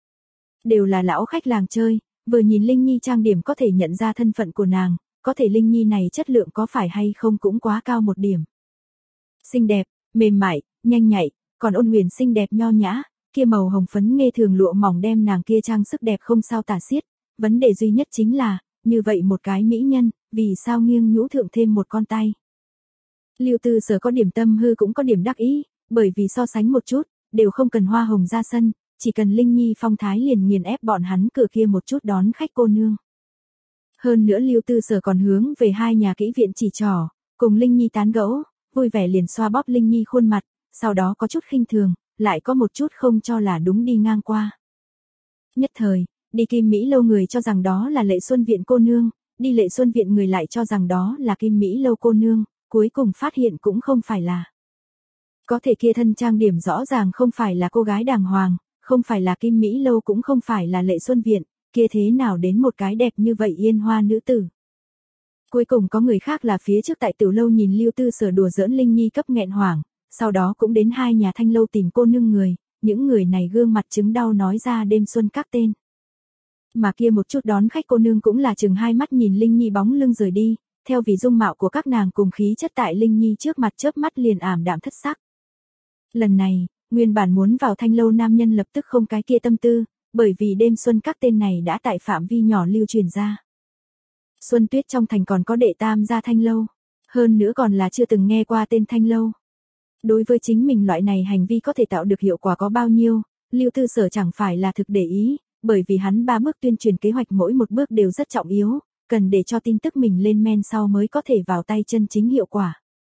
Đều là lão khách làng chơi, vừa nhìn Linh Nhi trang điểm có thể nhận ra thân phận của nàng, có thể Linh Nhi này chất lượng có phải hay không cũng quá cao một điểm. Xinh đẹp, mềm mại, nhanh nhạy, còn ôn huyền xinh đẹp nho nhã, kia màu hồng phấn nghe thường lụa mỏng đem nàng kia trang sức đẹp không sao tả xiết, vấn đề duy nhất chính là, như vậy một cái mỹ nhân, vì sao nghiêng nhũ thượng thêm một con tay. Lưu Tư Sở có điểm tâm hư cũng có điểm đắc ý, bởi vì so sánh một chút, đều không cần hoa hồng ra sân, chỉ cần Linh Nhi phong thái liền nghiền ép bọn hắn cửa kia một chút đón khách cô nương. Hơn nữa Lưu Tư Sở còn hướng về hai nhà kỹ viện chỉ trỏ, cùng Linh Nhi tán gẫu, vui vẻ liền xoa bóp Linh Nhi khuôn mặt, sau đó có chút khinh thường, lại có một chút không cho là đúng đi ngang qua. Nhất thời, đi Kim Mỹ lâu người cho rằng đó là Lệ Xuân viện cô nương, đi Lệ Xuân viện người lại cho rằng đó là Kim Mỹ lâu cô nương, cuối cùng phát hiện cũng không phải là. Có thể kia thân trang điểm rõ ràng không phải là cô gái đàng hoàng, không phải là Kim Mỹ lâu cũng không phải là Lệ Xuân viện, kia thế nào đến một cái đẹp như vậy yên hoa nữ tử. Cuối cùng có người khác là phía trước tại tiểu lâu nhìn Lưu Tư Sở đùa giỡn Linh Nhi cấp nghẹn hoảng, sau đó cũng đến hai nhà thanh lâu tìm cô nương người, những người này gương mặt chứng đau nói ra đêm xuân các tên. Mà kia một chút đón khách cô nương cũng là chừng hai mắt nhìn Linh Nhi bóng lưng rời đi, theo vì dung mạo của các nàng cùng khí chất tại Linh Nhi trước mặt chớp mắt liền ảm đạm thất sắc. Lần này, nguyên bản muốn vào thanh lâu nam nhân lập tức không cái kia tâm tư, bởi vì đêm xuân các tên này đã tại phạm vi nhỏ lưu truyền ra. Xuân Tuyết trong thành còn có đệ tam gia thanh lâu, hơn nữa còn là chưa từng nghe qua tên thanh lâu. Đối với chính mình loại này hành vi có thể tạo được hiệu quả có bao nhiêu, Lưu Tư Sở chẳng phải là thực để ý, bởi vì hắn ba bước tuyên truyền kế hoạch mỗi một bước đều rất trọng yếu, cần để cho tin tức mình lên men sau mới có thể vào tay chân chính hiệu quả.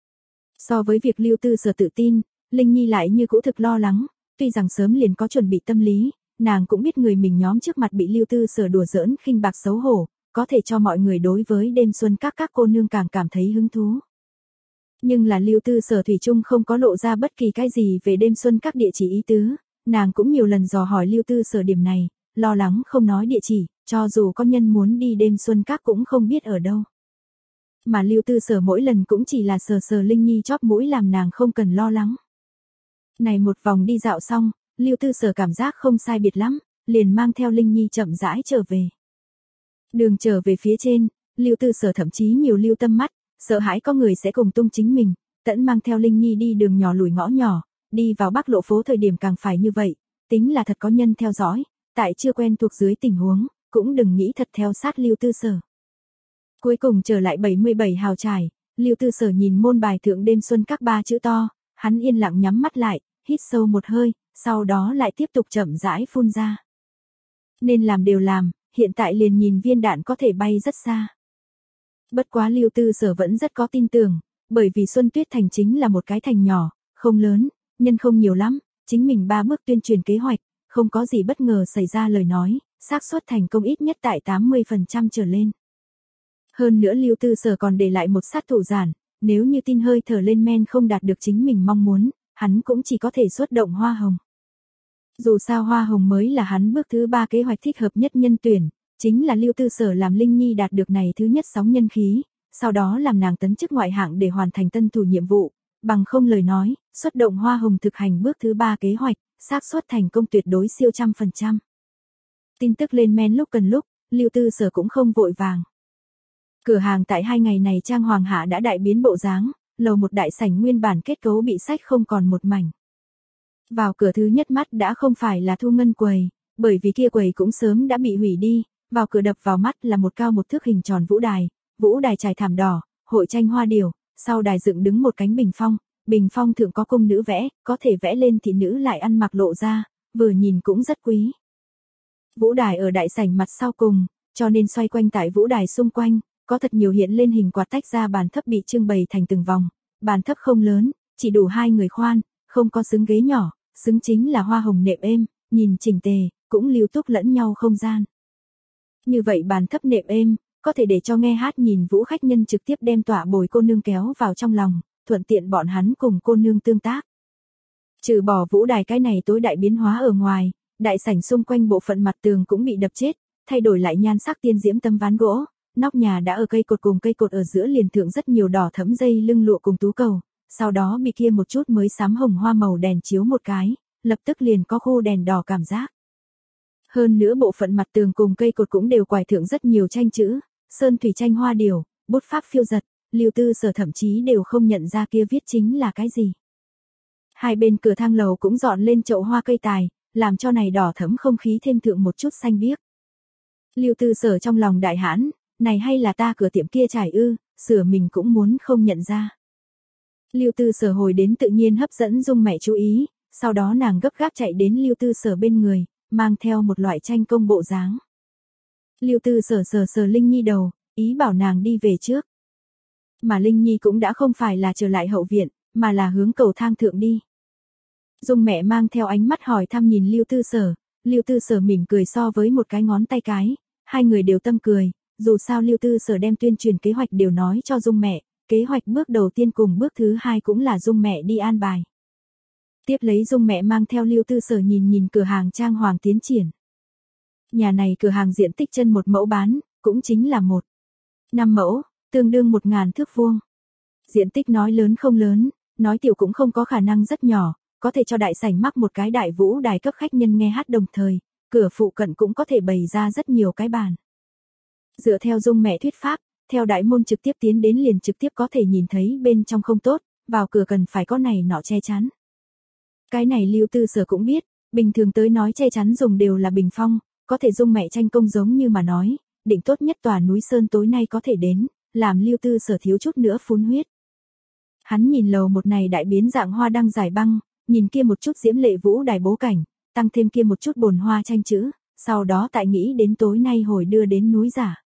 So với việc Lưu Tư Sở tự tin, Linh Nhi lại như cũ thực lo lắng, tuy rằng sớm liền có chuẩn bị tâm lý, nàng cũng biết người mình nhóm trước mặt bị Lưu Tư Sở đùa giỡn khinh bạc xấu hổ, có thể cho mọi người đối với đêm xuân các các cô nương càng cảm thấy hứng thú. Nhưng là Lưu Tư Sở thủy chung không có lộ ra bất kỳ cái gì về đêm xuân các địa chỉ ý tứ, nàng cũng nhiều lần dò hỏi Lưu Tư Sở điểm này, lo lắng không nói địa chỉ, cho dù có nhân muốn đi đêm xuân các cũng không biết ở đâu. Mà Lưu Tư Sở mỗi lần cũng chỉ là sờ sờ Linh Nhi chóp mũi làm nàng không cần lo lắng. Này một vòng đi dạo xong, Lưu Tư Sở cảm giác không sai biệt lắm, liền mang theo Linh Nhi chậm rãi trở về. Đường trở về phía trên, Lưu Tư Sở thậm chí nhiều lưu tâm mắt, sợ hãi có người sẽ cùng tung chính mình, tẫn mang theo Linh Nhi đi đường nhỏ lùi ngõ nhỏ, đi vào Bắc Lộ phố thời điểm càng phải như vậy, tính là thật có nhân theo dõi, tại chưa quen thuộc dưới tình huống, cũng đừng nghĩ thật theo sát Lưu Tư Sở. Cuối cùng trở lại bảy mươi bảy hào trải, Lưu Tư Sở nhìn môn bài thượng đêm xuân các ba chữ to, hắn yên lặng nhắm mắt lại, hít sâu một hơi, sau đó lại tiếp tục chậm rãi phun ra. Nên làm đều làm, hiện tại liền nhìn viên đạn có thể bay rất xa. Bất quá Lưu Tư Sở vẫn rất có tin tưởng, bởi vì Xuân Tuyết Thành chính là một cái thành nhỏ, không lớn, nhân không nhiều lắm, chính mình ba bước tuyên truyền kế hoạch, không có gì bất ngờ xảy ra lời nói, xác suất thành công ít nhất tại tám mươi phần trăm trở lên. Hơn nữa Lưu Tư Sở còn để lại một sát thủ giản, nếu như tin hơi thở lên men không đạt được chính mình mong muốn, hắn cũng chỉ có thể xuất động hoa hồng. Dù sao hoa hồng mới là hắn bước thứ ba kế hoạch thích hợp nhất nhân tuyển, chính là Lưu Tư Sở làm Linh Nhi đạt được này thứ nhất sóng nhân khí, sau đó làm nàng tấn chức ngoại hạng để hoàn thành tân thủ nhiệm vụ, bằng không lời nói, xuất động hoa hồng thực hành bước thứ ba kế hoạch, xác suất thành công tuyệt đối siêu trăm phần trăm. Tin tức lên men lúc cần lúc, Lưu Tư Sở cũng không vội vàng. Cửa hàng tại hai ngày này trang hoàng hạ đã đại biến bộ dáng, lầu một đại sảnh nguyên bản kết cấu bị sách không còn một mảnh. Vào cửa thứ nhất mắt đã không phải là thu ngân quầy, bởi vì kia quầy cũng sớm đã bị hủy đi, vào cửa đập vào mắt là một cao một thước hình tròn vũ đài, vũ đài trải thảm đỏ, hội tranh hoa điểu, sau đài dựng đứng một cánh bình phong, bình phong thượng có cung nữ vẽ, có thể vẽ lên thị nữ lại ăn mặc lộ ra, vừa nhìn cũng rất quý. Vũ đài ở đại sảnh mặt sau cùng, cho nên xoay quanh tại vũ đài xung quanh, có thật nhiều hiện lên hình quạt tách ra bàn thấp bị trưng bày thành từng vòng, bàn thấp không lớn, chỉ đủ hai người khoan, không có xứng ghế nhỏ, xứng chính là hoa hồng nệm êm, nhìn chỉnh tề, cũng lưu túc lẫn nhau không gian. Như vậy bàn thấp nệm êm, có thể để cho nghe hát nhìn vũ khách nhân trực tiếp đem tọa bồi cô nương kéo vào trong lòng, thuận tiện bọn hắn cùng cô nương tương tác. Trừ bỏ vũ đài cái này tối đại biến hóa ở ngoài, đại sảnh xung quanh bộ phận mặt tường cũng bị đập chết, thay đổi lại nhan sắc tiên diễm tấm ván gỗ, nóc nhà đã ở cây cột cùng cây cột ở giữa liền thượng rất nhiều đỏ thẫm dây lưng lụa cùng tú cầu, sau đó bị kia một chút mới sám hồng hoa màu đèn chiếu một cái, lập tức liền có khô đèn đỏ cảm giác. Hơn nữa bộ phận mặt tường cùng cây cột cũng đều quải thượng rất nhiều tranh chữ, sơn thủy tranh hoa điểu, bút pháp phiêu giật, Lưu Tư Sở thậm chí đều không nhận ra kia viết chính là cái gì. Hai bên cửa thang lầu cũng dọn lên chậu hoa cây tài, làm cho này đỏ thẫm không khí thêm thượng một chút xanh biếc. Lưu Tư Sở trong lòng đại hãn, này hay là ta cửa tiệm kia trải ư, sửa mình cũng muốn không nhận ra. Lưu Tư Sở hồi đến tự nhiên hấp dẫn Dung mẹ chú ý, sau đó nàng gấp gáp chạy đến Lưu Tư Sở bên người, mang theo một loại tranh công bộ dáng. Lưu Tư Sở sờ sờ Linh Nhi đầu, ý bảo nàng đi về trước. Mà Linh Nhi cũng đã không phải là trở lại hậu viện, mà là hướng cầu thang thượng đi. Dung mẹ mang theo ánh mắt hỏi thăm nhìn Lưu Tư Sở, Lưu Tư Sở mỉm cười so với một cái ngón tay cái, hai người đều tâm cười, dù sao Lưu Tư Sở đem tuyên truyền kế hoạch đều nói cho Dung mẹ, kế hoạch bước đầu tiên cùng bước thứ hai cũng là Dung mẹ đi an bài. Tiếp lấy Dung mẹ mang theo Lưu Tư Sở nhìn nhìn cửa hàng trang hoàng tiến triển. Nhà này cửa hàng diện tích chân một mẫu bán, cũng chính là một năm mẫu, tương đương một ngàn thước vuông. Diện tích nói lớn không lớn, nói tiểu cũng không có khả năng rất nhỏ, có thể cho đại sảnh mắc một cái đại vũ đài cấp khách nhân nghe hát đồng thời, cửa phụ cận cũng có thể bày ra rất nhiều cái bàn. Dựa theo Dung mẹ thuyết pháp, theo đại môn trực tiếp tiến đến liền trực tiếp có thể nhìn thấy bên trong không tốt, vào cửa cần phải có này nọ che chắn. Cái này Lưu Tư Sở cũng biết, bình thường tới nói che chắn dùng đều là bình phong, có thể Dung mẹ tranh công giống như mà nói, định tốt nhất tòa núi sơn tối nay có thể đến, làm Lưu Tư Sở thiếu chút nữa phun huyết. Hắn nhìn lầu một này đại biến dạng hoa đăng giải băng, nhìn kia một chút diễm lệ vũ đài bố cảnh, tăng thêm kia một chút bồn hoa tranh chữ, sau đó tại nghĩ đến tối nay hồi đưa đến núi giả.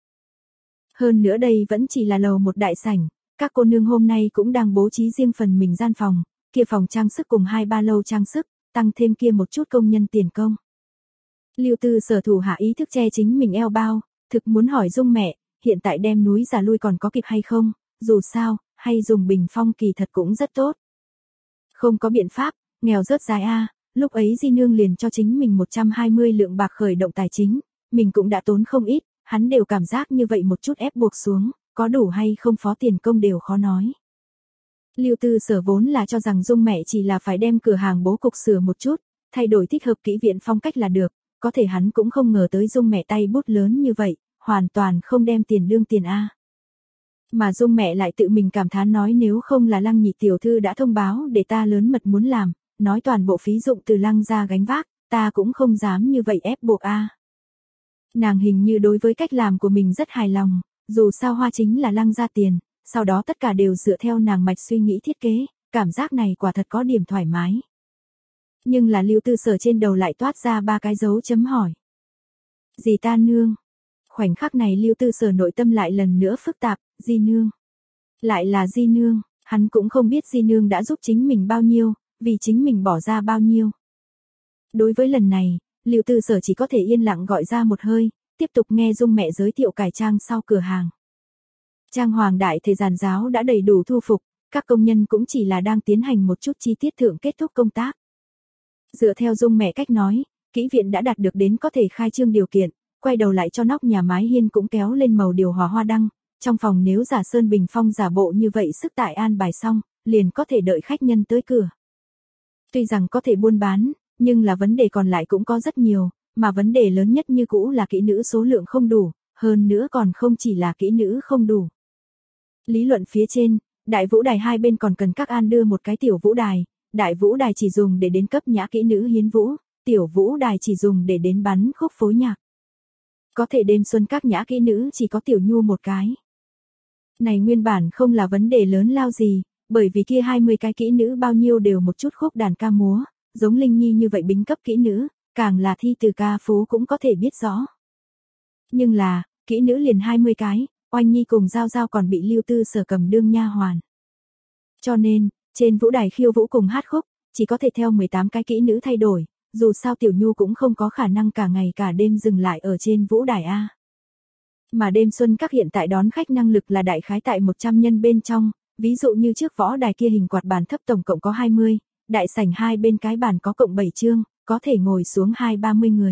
Hơn nữa đây vẫn chỉ là lầu một đại sảnh, các cô nương hôm nay cũng đang bố trí riêng phần mình gian phòng, kia phòng trang sức cùng hai ba lâu trang sức, tăng thêm kia một chút công nhân tiền công. Lưu Tư Sở thủ hạ ý thức che chính mình eo bao, thực muốn hỏi Dung mẹ, hiện tại đem núi giả lui còn có kịp hay không, dù sao, hay dùng bình phong kỳ thật cũng rất tốt. Không có biện pháp, nghèo rớt dài a, lúc ấy Di Nương liền cho chính mình một trăm hai mươi lượng bạc khởi động tài chính, mình cũng đã tốn không ít, hắn đều cảm giác như vậy một chút ép buộc xuống, có đủ hay không phó tiền công đều khó nói. Lưu Tư Sở vốn là cho rằng Dung mẹ chỉ là phải đem cửa hàng bố cục sửa một chút, thay đổi thích hợp kỹ viện phong cách là được, có thể hắn cũng không ngờ tới Dung mẹ tay bút lớn như vậy, hoàn toàn không đem tiền đương tiền a. Mà Dung mẹ lại tự mình cảm thán nói nếu không là Lăng nhị tiểu thư đã thông báo để ta lớn mật muốn làm, nói toàn bộ phí dụng từ Lăng ra gánh vác, ta cũng không dám như vậy ép buộc a. Nàng hình như đối với cách làm của mình rất hài lòng, dù sao hoa chính là Lăng ra tiền, sau đó tất cả đều dựa theo nàng mạch suy nghĩ thiết kế, cảm giác này quả thật có điểm thoải mái. Nhưng là Lưu Tư Sở trên đầu lại toát ra ba cái dấu chấm hỏi. Dì ta nương. Khoảnh khắc này Lưu Tư Sở nội tâm lại lần nữa phức tạp, Di nương. Lại là Di nương, hắn cũng không biết Di nương đã giúp chính mình bao nhiêu, vì chính mình bỏ ra bao nhiêu. Đối với lần này, Lưu Tư Sở chỉ có thể yên lặng gọi ra một hơi, tiếp tục nghe Dung mẹ giới thiệu cải trang sau cửa hàng. Trang hoàng đại thể giàn giáo đã đầy đủ thu phục, các công nhân cũng chỉ là đang tiến hành một chút chi tiết thượng kết thúc công tác. Dựa theo Dung mẹ cách nói, kỹ viện đã đạt được đến có thể khai trương điều kiện, quay đầu lại cho nóc nhà mái hiên cũng kéo lên màu điều hòa hoa đăng, trong phòng nếu giả sơn bình phong giả bộ như vậy sức tại an bài xong, liền có thể đợi khách nhân tới cửa. Tuy rằng có thể buôn bán, nhưng là vấn đề còn lại cũng có rất nhiều, mà vấn đề lớn nhất như cũ là kỹ nữ số lượng không đủ, hơn nữa còn không chỉ là kỹ nữ không đủ. Lý luận phía trên, đại vũ đài hai bên còn cần các an đưa một cái tiểu vũ đài, đại vũ đài chỉ dùng để đến cấp nhã kỹ nữ hiến vũ, tiểu vũ đài chỉ dùng để đến bắn khúc phối nhạc. Có thể đêm xuân các nhã kỹ nữ chỉ có tiểu nhu một cái. Này nguyên bản không là vấn đề lớn lao gì, bởi vì kia hai mươi cái kỹ nữ bao nhiêu đều một chút khúc đàn ca múa, giống Linh Nhi như vậy bính cấp kỹ nữ, càng là thi từ ca phú cũng có thể biết rõ. Nhưng là, kỹ nữ liền hai mươi cái, Oanh Nhi cùng Giao Giao còn bị Lưu Tư Sở cầm đương nha hoàn. Cho nên, trên vũ đài khiêu vũ cùng hát khúc, chỉ có thể theo mười tám cái kỹ nữ thay đổi, dù sao Tiểu Nhu cũng không có khả năng cả ngày cả đêm dừng lại ở trên vũ đài A. Mà đêm xuân các hiện tại đón khách năng lực là đại khái tại một trăm nhân bên trong, ví dụ như trước võ đài kia hình quạt bàn thấp tổng cộng có hai mươi, đại sảnh hai bên cái bàn có cộng bảy chương, có thể ngồi xuống hai ba mươi người.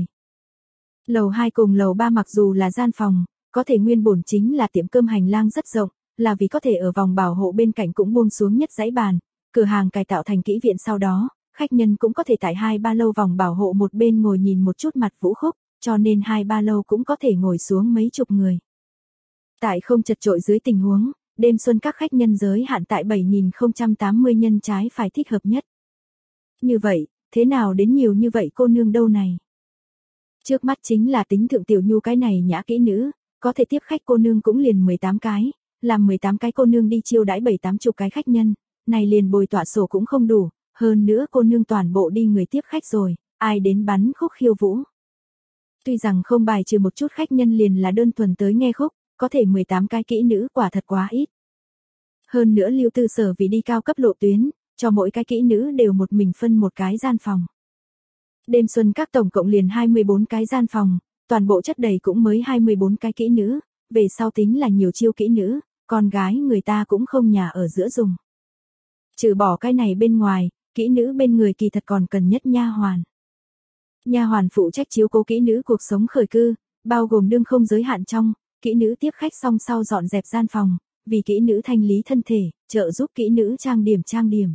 Lầu hai cùng lầu ba mặc dù là gian phòng, có thể nguyên bổn chính là tiệm cơm hành lang rất rộng, là vì có thể ở vòng bảo hộ bên cạnh cũng buông xuống nhất dãy bàn, cửa hàng cải tạo thành kỹ viện sau đó, khách nhân cũng có thể tại hai ba lâu vòng bảo hộ một bên ngồi nhìn một chút mặt vũ khúc, cho nên hai ba lâu cũng có thể ngồi xuống mấy chục người. Tại không chật chội dưới tình huống, đêm xuân các khách nhân giới hạn tại bảy nghìn không trăm tám mươi nhân trái phải thích hợp nhất. Như vậy, thế nào đến nhiều như vậy cô nương đâu này? Trước mắt chính là tính thượng Tiểu Nhu cái này nhã kỹ nữ, có thể tiếp khách cô nương cũng liền mười tám cái, làm mười tám cái cô nương đi chiêu đãi bảy tám chục cái khách nhân, này liền bồi tọa sổ cũng không đủ, hơn nữa cô nương toàn bộ đi người tiếp khách rồi, ai đến bắn khúc khiêu vũ. Tuy rằng không bài trừ một chút khách nhân liền là đơn thuần tới nghe khúc, có thể mười tám cái kỹ nữ quả thật quá ít. Hơn nữa Lưu Tư Sở vì đi cao cấp lộ tuyến, cho mỗi cái kỹ nữ đều một mình phân một cái gian phòng. Đêm xuân các tổng cộng liền hai mươi bốn cái gian phòng, toàn bộ chất đầy cũng mới hai mươi bốn cái kỹ nữ, về sau tính là nhiều chiêu kỹ nữ, con gái người ta cũng không nhà ở giữa dùng. Trừ bỏ cái này bên ngoài, kỹ nữ bên người kỳ thật còn cần nhất nha hoàn. Nha hoàn phụ trách chiếu cố kỹ nữ cuộc sống khởi cư, bao gồm đương không giới hạn trong, kỹ nữ tiếp khách xong sau dọn dẹp gian phòng, vì kỹ nữ thanh lý thân thể, trợ giúp kỹ nữ trang điểm trang điểm.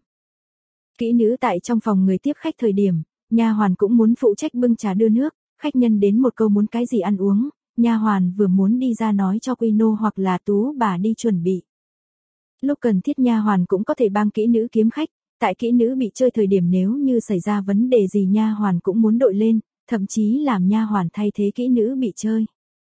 Kỹ nữ tại trong phòng người tiếp khách thời điểm, nha hoàn cũng muốn phụ trách bưng trà đưa nước, khách nhân đến một câu muốn cái gì ăn uống, nha hoàn vừa muốn đi ra nói cho quy nô hoặc là tú bà đi chuẩn bị. Lúc cần thiết nha hoàn cũng có thể bang kỹ nữ kiếm khách, tại kỹ nữ bị chơi thời điểm nếu như xảy ra vấn đề gì nha hoàn cũng muốn đội lên, thậm chí làm nha hoàn thay thế kỹ nữ bị chơi.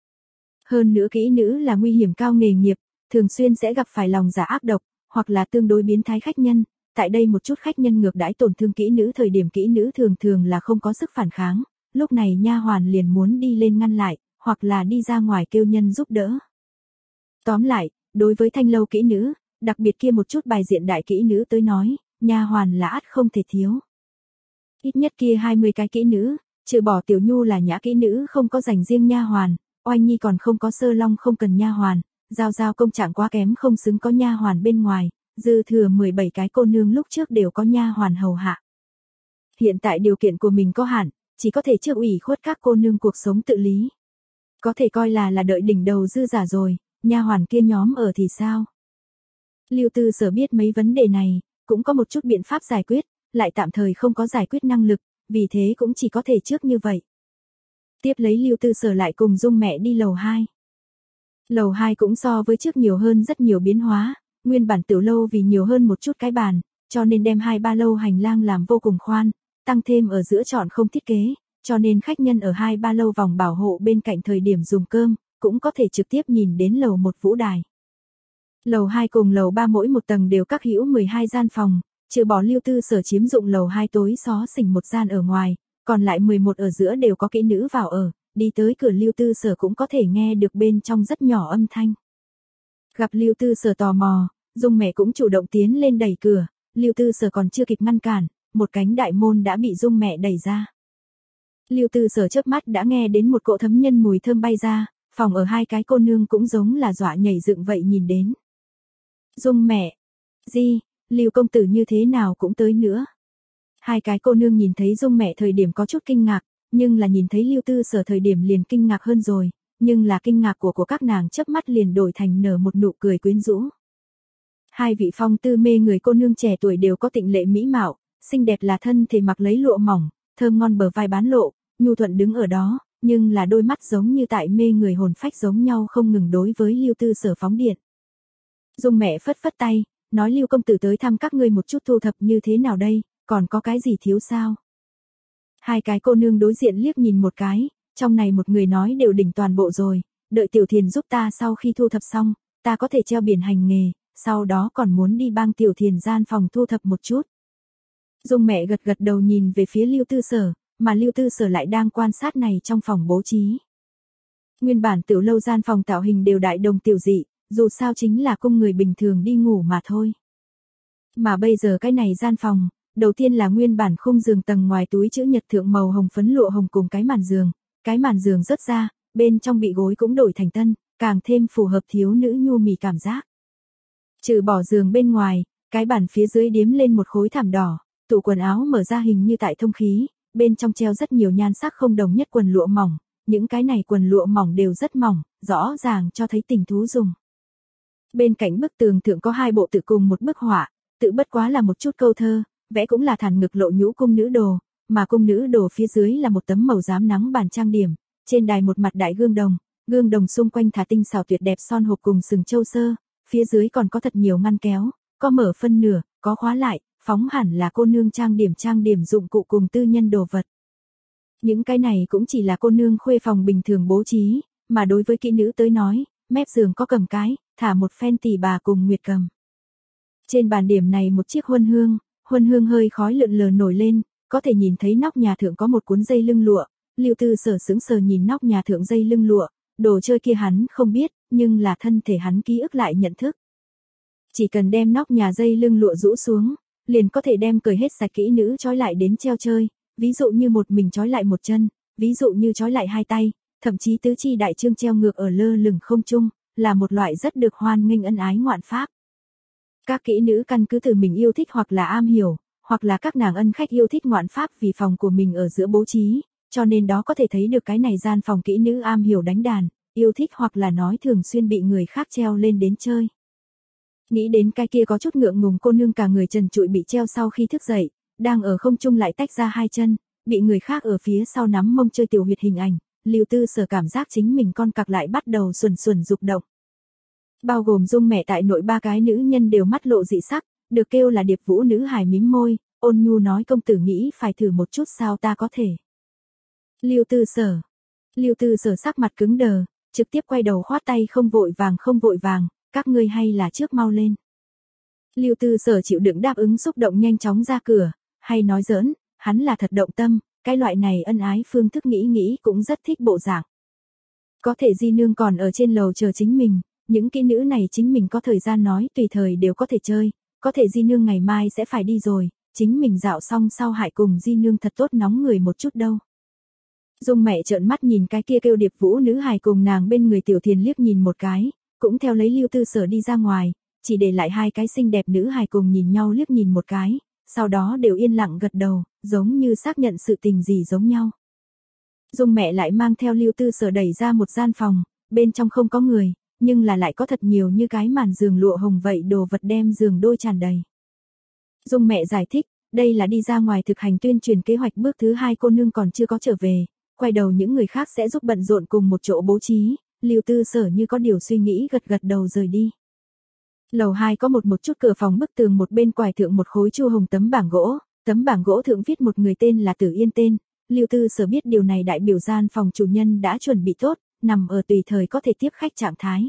Hơn nữa kỹ nữ là nguy hiểm cao nghề nghiệp, thường xuyên sẽ gặp phải lòng dạ ác độc, hoặc là tương đối biến thái khách nhân, tại đây một chút khách nhân ngược đãi tổn thương kỹ nữ thời điểm kỹ nữ thường thường là không có sức phản kháng, lúc này nha hoàn liền muốn đi lên ngăn lại, hoặc là đi ra ngoài kêu nhân giúp đỡ. Tóm lại, đối với thanh lâu kỹ nữ, đặc biệt kia một chút bài diện đại kỹ nữ tới nói, nha hoàn là ắt không thể thiếu. Ít nhất kia hai mươi cái kỹ nữ, trừ bỏ Tiểu Nhu là nhã kỹ nữ không có dành riêng nha hoàn, Oanh Nhi còn không có Sơ Long không cần nha hoàn, Giao Giao công trạng quá kém không xứng có nha hoàn bên ngoài, dư thừa mười bảy cái cô nương lúc trước đều có nha hoàn hầu hạ. Hiện tại điều kiện của mình có hạn, chỉ có thể trước ủy khuất các cô nương cuộc sống tự lý. Có thể coi là là đợi đỉnh đầu dư giả rồi, nha hoàn kia nhóm ở thì sao? Lưu Tư Sở biết mấy vấn đề này, cũng có một chút biện pháp giải quyết, lại tạm thời không có giải quyết năng lực, vì thế cũng chỉ có thể trước như vậy. Tiếp lấy Lưu Tư Sở lại cùng Dung mẹ đi lầu hai. Lầu hai cũng so với trước nhiều hơn rất nhiều biến hóa, nguyên bản tiểu lâu vì nhiều hơn một chút cái bàn, cho nên đem hai ba lâu hành lang làm vô cùng khoan, tăng thêm ở giữa chọn không thiết kế, cho nên khách nhân ở hai ba lâu vòng bảo hộ bên cạnh thời điểm dùng cơm, cũng có thể trực tiếp nhìn đến lầu một vũ đài. Lầu hai cùng lầu ba mỗi một tầng đều các hữu mười hai gian phòng, trừ bỏ Lưu Tư Sở chiếm dụng lầu hai tối xó xỉnh một gian ở ngoài, còn lại mười một ở giữa đều có kỹ nữ vào ở, đi tới cửa Lưu Tư Sở cũng có thể nghe được bên trong rất nhỏ âm thanh. Gặp Lưu Tư Sở tò mò, Dung mẹ cũng chủ động tiến lên đẩy cửa, Lưu Tư Sở còn chưa kịp ngăn cản, một cánh đại môn đã bị Dung mẹ đẩy ra. Lưu Tư Sở chớp mắt đã nghe đến một cỗ thấm nhân mùi thơm bay ra, phòng ở hai cái cô nương cũng giống là dọa nhảy dựng vậy nhìn đến. Dung mẹ, gì, Lưu công tử như thế nào cũng tới nữa. Hai cái cô nương nhìn thấy Dung mẹ thời điểm có chút kinh ngạc, nhưng là nhìn thấy Lưu Tư Sở thời điểm liền kinh ngạc hơn rồi, nhưng là kinh ngạc của của các nàng chớp mắt liền đổi thành nở một nụ cười quyến rũ. Hai vị phong tư mê người cô nương trẻ tuổi đều có tịnh lệ mỹ mạo, xinh đẹp là thân thể mặc lấy lụa mỏng, thơm ngon bờ vai bán lộ, nhu thuận đứng ở đó, nhưng là đôi mắt giống như tại mê người hồn phách giống nhau không ngừng đối với Lưu Tư Sở phóng điện. Dung mẹ phất phất tay, nói Lưu công tử tới thăm các ngươi một chút thu thập như thế nào đây, còn có cái gì thiếu sao? Hai cái cô nương đối diện liếc nhìn một cái, trong này một người nói đều đỉnh toàn bộ rồi, đợi Tiểu Thiền giúp ta sau khi thu thập xong, ta có thể treo biển hành nghề, sau đó còn muốn đi bang Tiểu Thiền gian phòng thu thập một chút. Dung mẹ gật gật đầu nhìn về phía Lưu Tư Sở, mà Lưu Tư Sở lại đang quan sát này trong phòng bố trí. Nguyên bản tiểu lâu gian phòng tạo hình đều đại đồng tiểu dị, dù sao chính là cung người bình thường đi ngủ mà thôi. Mà bây giờ cái này gian phòng, đầu tiên là nguyên bản khung giường tầng ngoài túi chữ nhật thượng màu hồng phấn lụa hồng cùng cái màn giường, cái màn giường rớt ra, bên trong bị gối cũng đổi thành tân, càng thêm phù hợp thiếu nữ nhu mì cảm giác. Trừ bỏ giường bên ngoài, cái bàn phía dưới điếm lên một khối thảm đỏ, tủ quần áo mở ra hình như tại thông khí, bên trong treo rất nhiều nhan sắc không đồng nhất quần lụa mỏng, những cái này quần lụa mỏng đều rất mỏng, rõ ràng cho thấy tình thú dùng. Bên cạnh bức tường thượng có hai bộ tự cùng một bức họa, tự bất quá là một chút câu thơ, vẽ cũng là thản ngực lộ nhũ cung nữ đồ, mà cung nữ đồ phía dưới là một tấm màu rám nắng bàn trang điểm, trên đài một mặt đại gương đồng, gương đồng xung quanh thả tinh xảo tuyệt đẹp son hộp cùng sừng châu sơ, phía dưới còn có thật nhiều ngăn kéo, có mở phân nửa, có khóa lại, phóng hẳn là cô nương trang điểm trang điểm dụng cụ cùng tư nhân đồ vật. Những cái này cũng chỉ là cô nương khuê phòng bình thường bố trí, mà đối với kỹ nữ tới nói, mép giường có cầm cái, thả một phen tỳ bà cùng nguyệt cầm. Trên bàn điểm này một chiếc huân hương, huân hương hơi khói lượn lờ nổi lên, có thể nhìn thấy nóc nhà thượng có một cuốn dây lưng lụa, Lưu Tư Sở sững sờ nhìn nóc nhà thượng dây lưng lụa, đồ chơi kia hắn không biết, nhưng là thân thể hắn ký ức lại nhận thức. Chỉ cần đem nóc nhà dây lưng lụa rũ xuống, liền có thể đem cởi hết sạch kỹ nữ trói lại đến treo chơi, ví dụ như một mình trói lại một chân, ví dụ như trói lại hai tay, thậm chí tứ chi đại trương treo ngược ở lơ lửng không trung, là một loại rất được hoan nghênh ân ái ngoạn pháp. Các kỹ nữ căn cứ từ mình yêu thích hoặc là am hiểu, hoặc là các nàng ân khách yêu thích ngoạn pháp vì phòng của mình ở giữa bố trí, cho nên đó có thể thấy được cái này gian phòng kỹ nữ am hiểu đánh đàn, yêu thích hoặc là nói thường xuyên bị người khác treo lên đến chơi. Nghĩ đến cái kia có chút ngượng ngùng cô nương cả người trần trụi bị treo sau khi thức dậy, đang ở không trung lại tách ra hai chân, bị người khác ở phía sau nắm mông chơi tiểu huyệt hình ảnh, Lưu Tư Sở cảm giác chính mình con cặc lại bắt đầu xuẩn xuẩn dục động. Bao gồm Dung mẹ tại nội ba cái nữ nhân đều mắt lộ dị sắc, được kêu là điệp vũ nữ hài mím môi, ôn nhu nói công tử nghĩ phải thử một chút sao ta có thể. Lưu Tư Sở. Lưu Tư Sở sắc mặt cứng đờ, trực tiếp quay đầu khoát tay không vội vàng không vội vàng, các ngươi hay là trước mau lên. Lưu Tư Sở chịu đựng đáp ứng xúc động nhanh chóng ra cửa, hay nói giỡn, hắn là thật động tâm, cái loại này ân ái phương thức nghĩ nghĩ cũng rất thích bộ dạng. Có thể di nương còn ở trên lầu chờ chính mình, những kỹ nữ này chính mình có thời gian nói tùy thời đều có thể chơi, có thể di nương ngày mai sẽ phải đi rồi, chính mình dạo xong sau hại cùng di nương thật tốt nóng người một chút đâu. Dung mẹ trợn mắt nhìn cái kia kêu điệp vũ nữ hài cùng nàng bên người Tiểu Thiền liếc nhìn một cái, cũng theo lấy Lưu Tư Sở đi ra ngoài, chỉ để lại hai cái xinh đẹp nữ hài cùng nhìn nhau liếc nhìn một cái, sau đó đều yên lặng gật đầu, giống như xác nhận sự tình gì giống nhau. Dung mẹ lại mang theo Lưu Tư Sở đẩy ra một gian phòng, bên trong không có người, nhưng là lại có thật nhiều như cái màn giường lụa hồng vậy đồ vật đem giường đôi tràn đầy. Dung mẹ giải thích, đây là đi ra ngoài thực hành tuyên truyền kế hoạch bước thứ hai cô nương còn chưa có trở về, quay đầu những người khác sẽ giúp bận rộn cùng một chỗ bố trí, Lưu Tư Sở như có điều suy nghĩ gật gật đầu rời đi. Lầu hai có một một chút cửa phòng bức tường một bên quải thượng một khối chu hồng tấm bảng gỗ, tấm bảng gỗ thượng viết một người tên là Tử Yên tên, Lưu Tư Sở biết điều này đại biểu gian phòng chủ nhân đã chuẩn bị tốt, nằm ở tùy thời có thể tiếp khách trạng thái.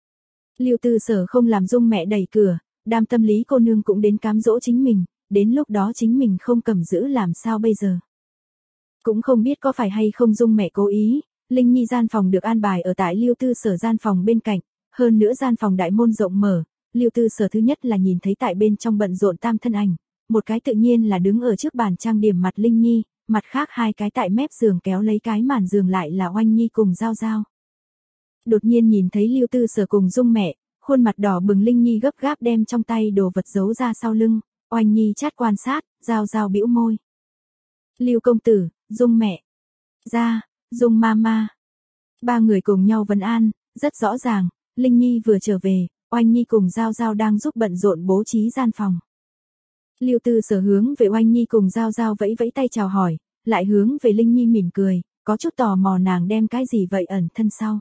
Lưu Tư Sở không làm Dung mẹ đẩy cửa, đam tâm lý cô nương cũng đến cám dỗ chính mình, đến lúc đó chính mình không cầm giữ làm sao bây giờ. Cũng không biết có phải hay không Dung mẹ cố ý, Linh Nhi gian phòng được an bài ở tại Lưu Tư Sở gian phòng bên cạnh, hơn nữa gian phòng đại môn rộng mở, Lưu Tư Sở thứ nhất là nhìn thấy tại bên trong bận rộn tam thân ảnh, một cái tự nhiên là đứng ở trước bàn trang điểm mặt Linh Nhi, mặt khác hai cái tại mép giường kéo lấy cái màn giường lại là Oanh Nhi cùng Giao Giao. Đột nhiên nhìn thấy Lưu Tư Sở cùng Dung mẹ, khuôn mặt đỏ bừng Linh Nhi gấp gáp đem trong tay đồ vật giấu ra sau lưng, Oanh Nhi chát quan sát, Giao Giao bĩu môi. Lưu công tử, Dung mẹ, ra, Dung mama. Ba người cùng nhau vấn an, rất rõ ràng, Linh Nhi vừa trở về, Oanh Nhi cùng Giao Giao đang giúp bận rộn bố trí gian phòng. Lưu Tư Sở hướng về Oanh Nhi cùng Giao Giao vẫy vẫy tay chào hỏi, lại hướng về Linh Nhi mỉm cười, có chút tò mò nàng đem cái gì vậy ẩn thân sau.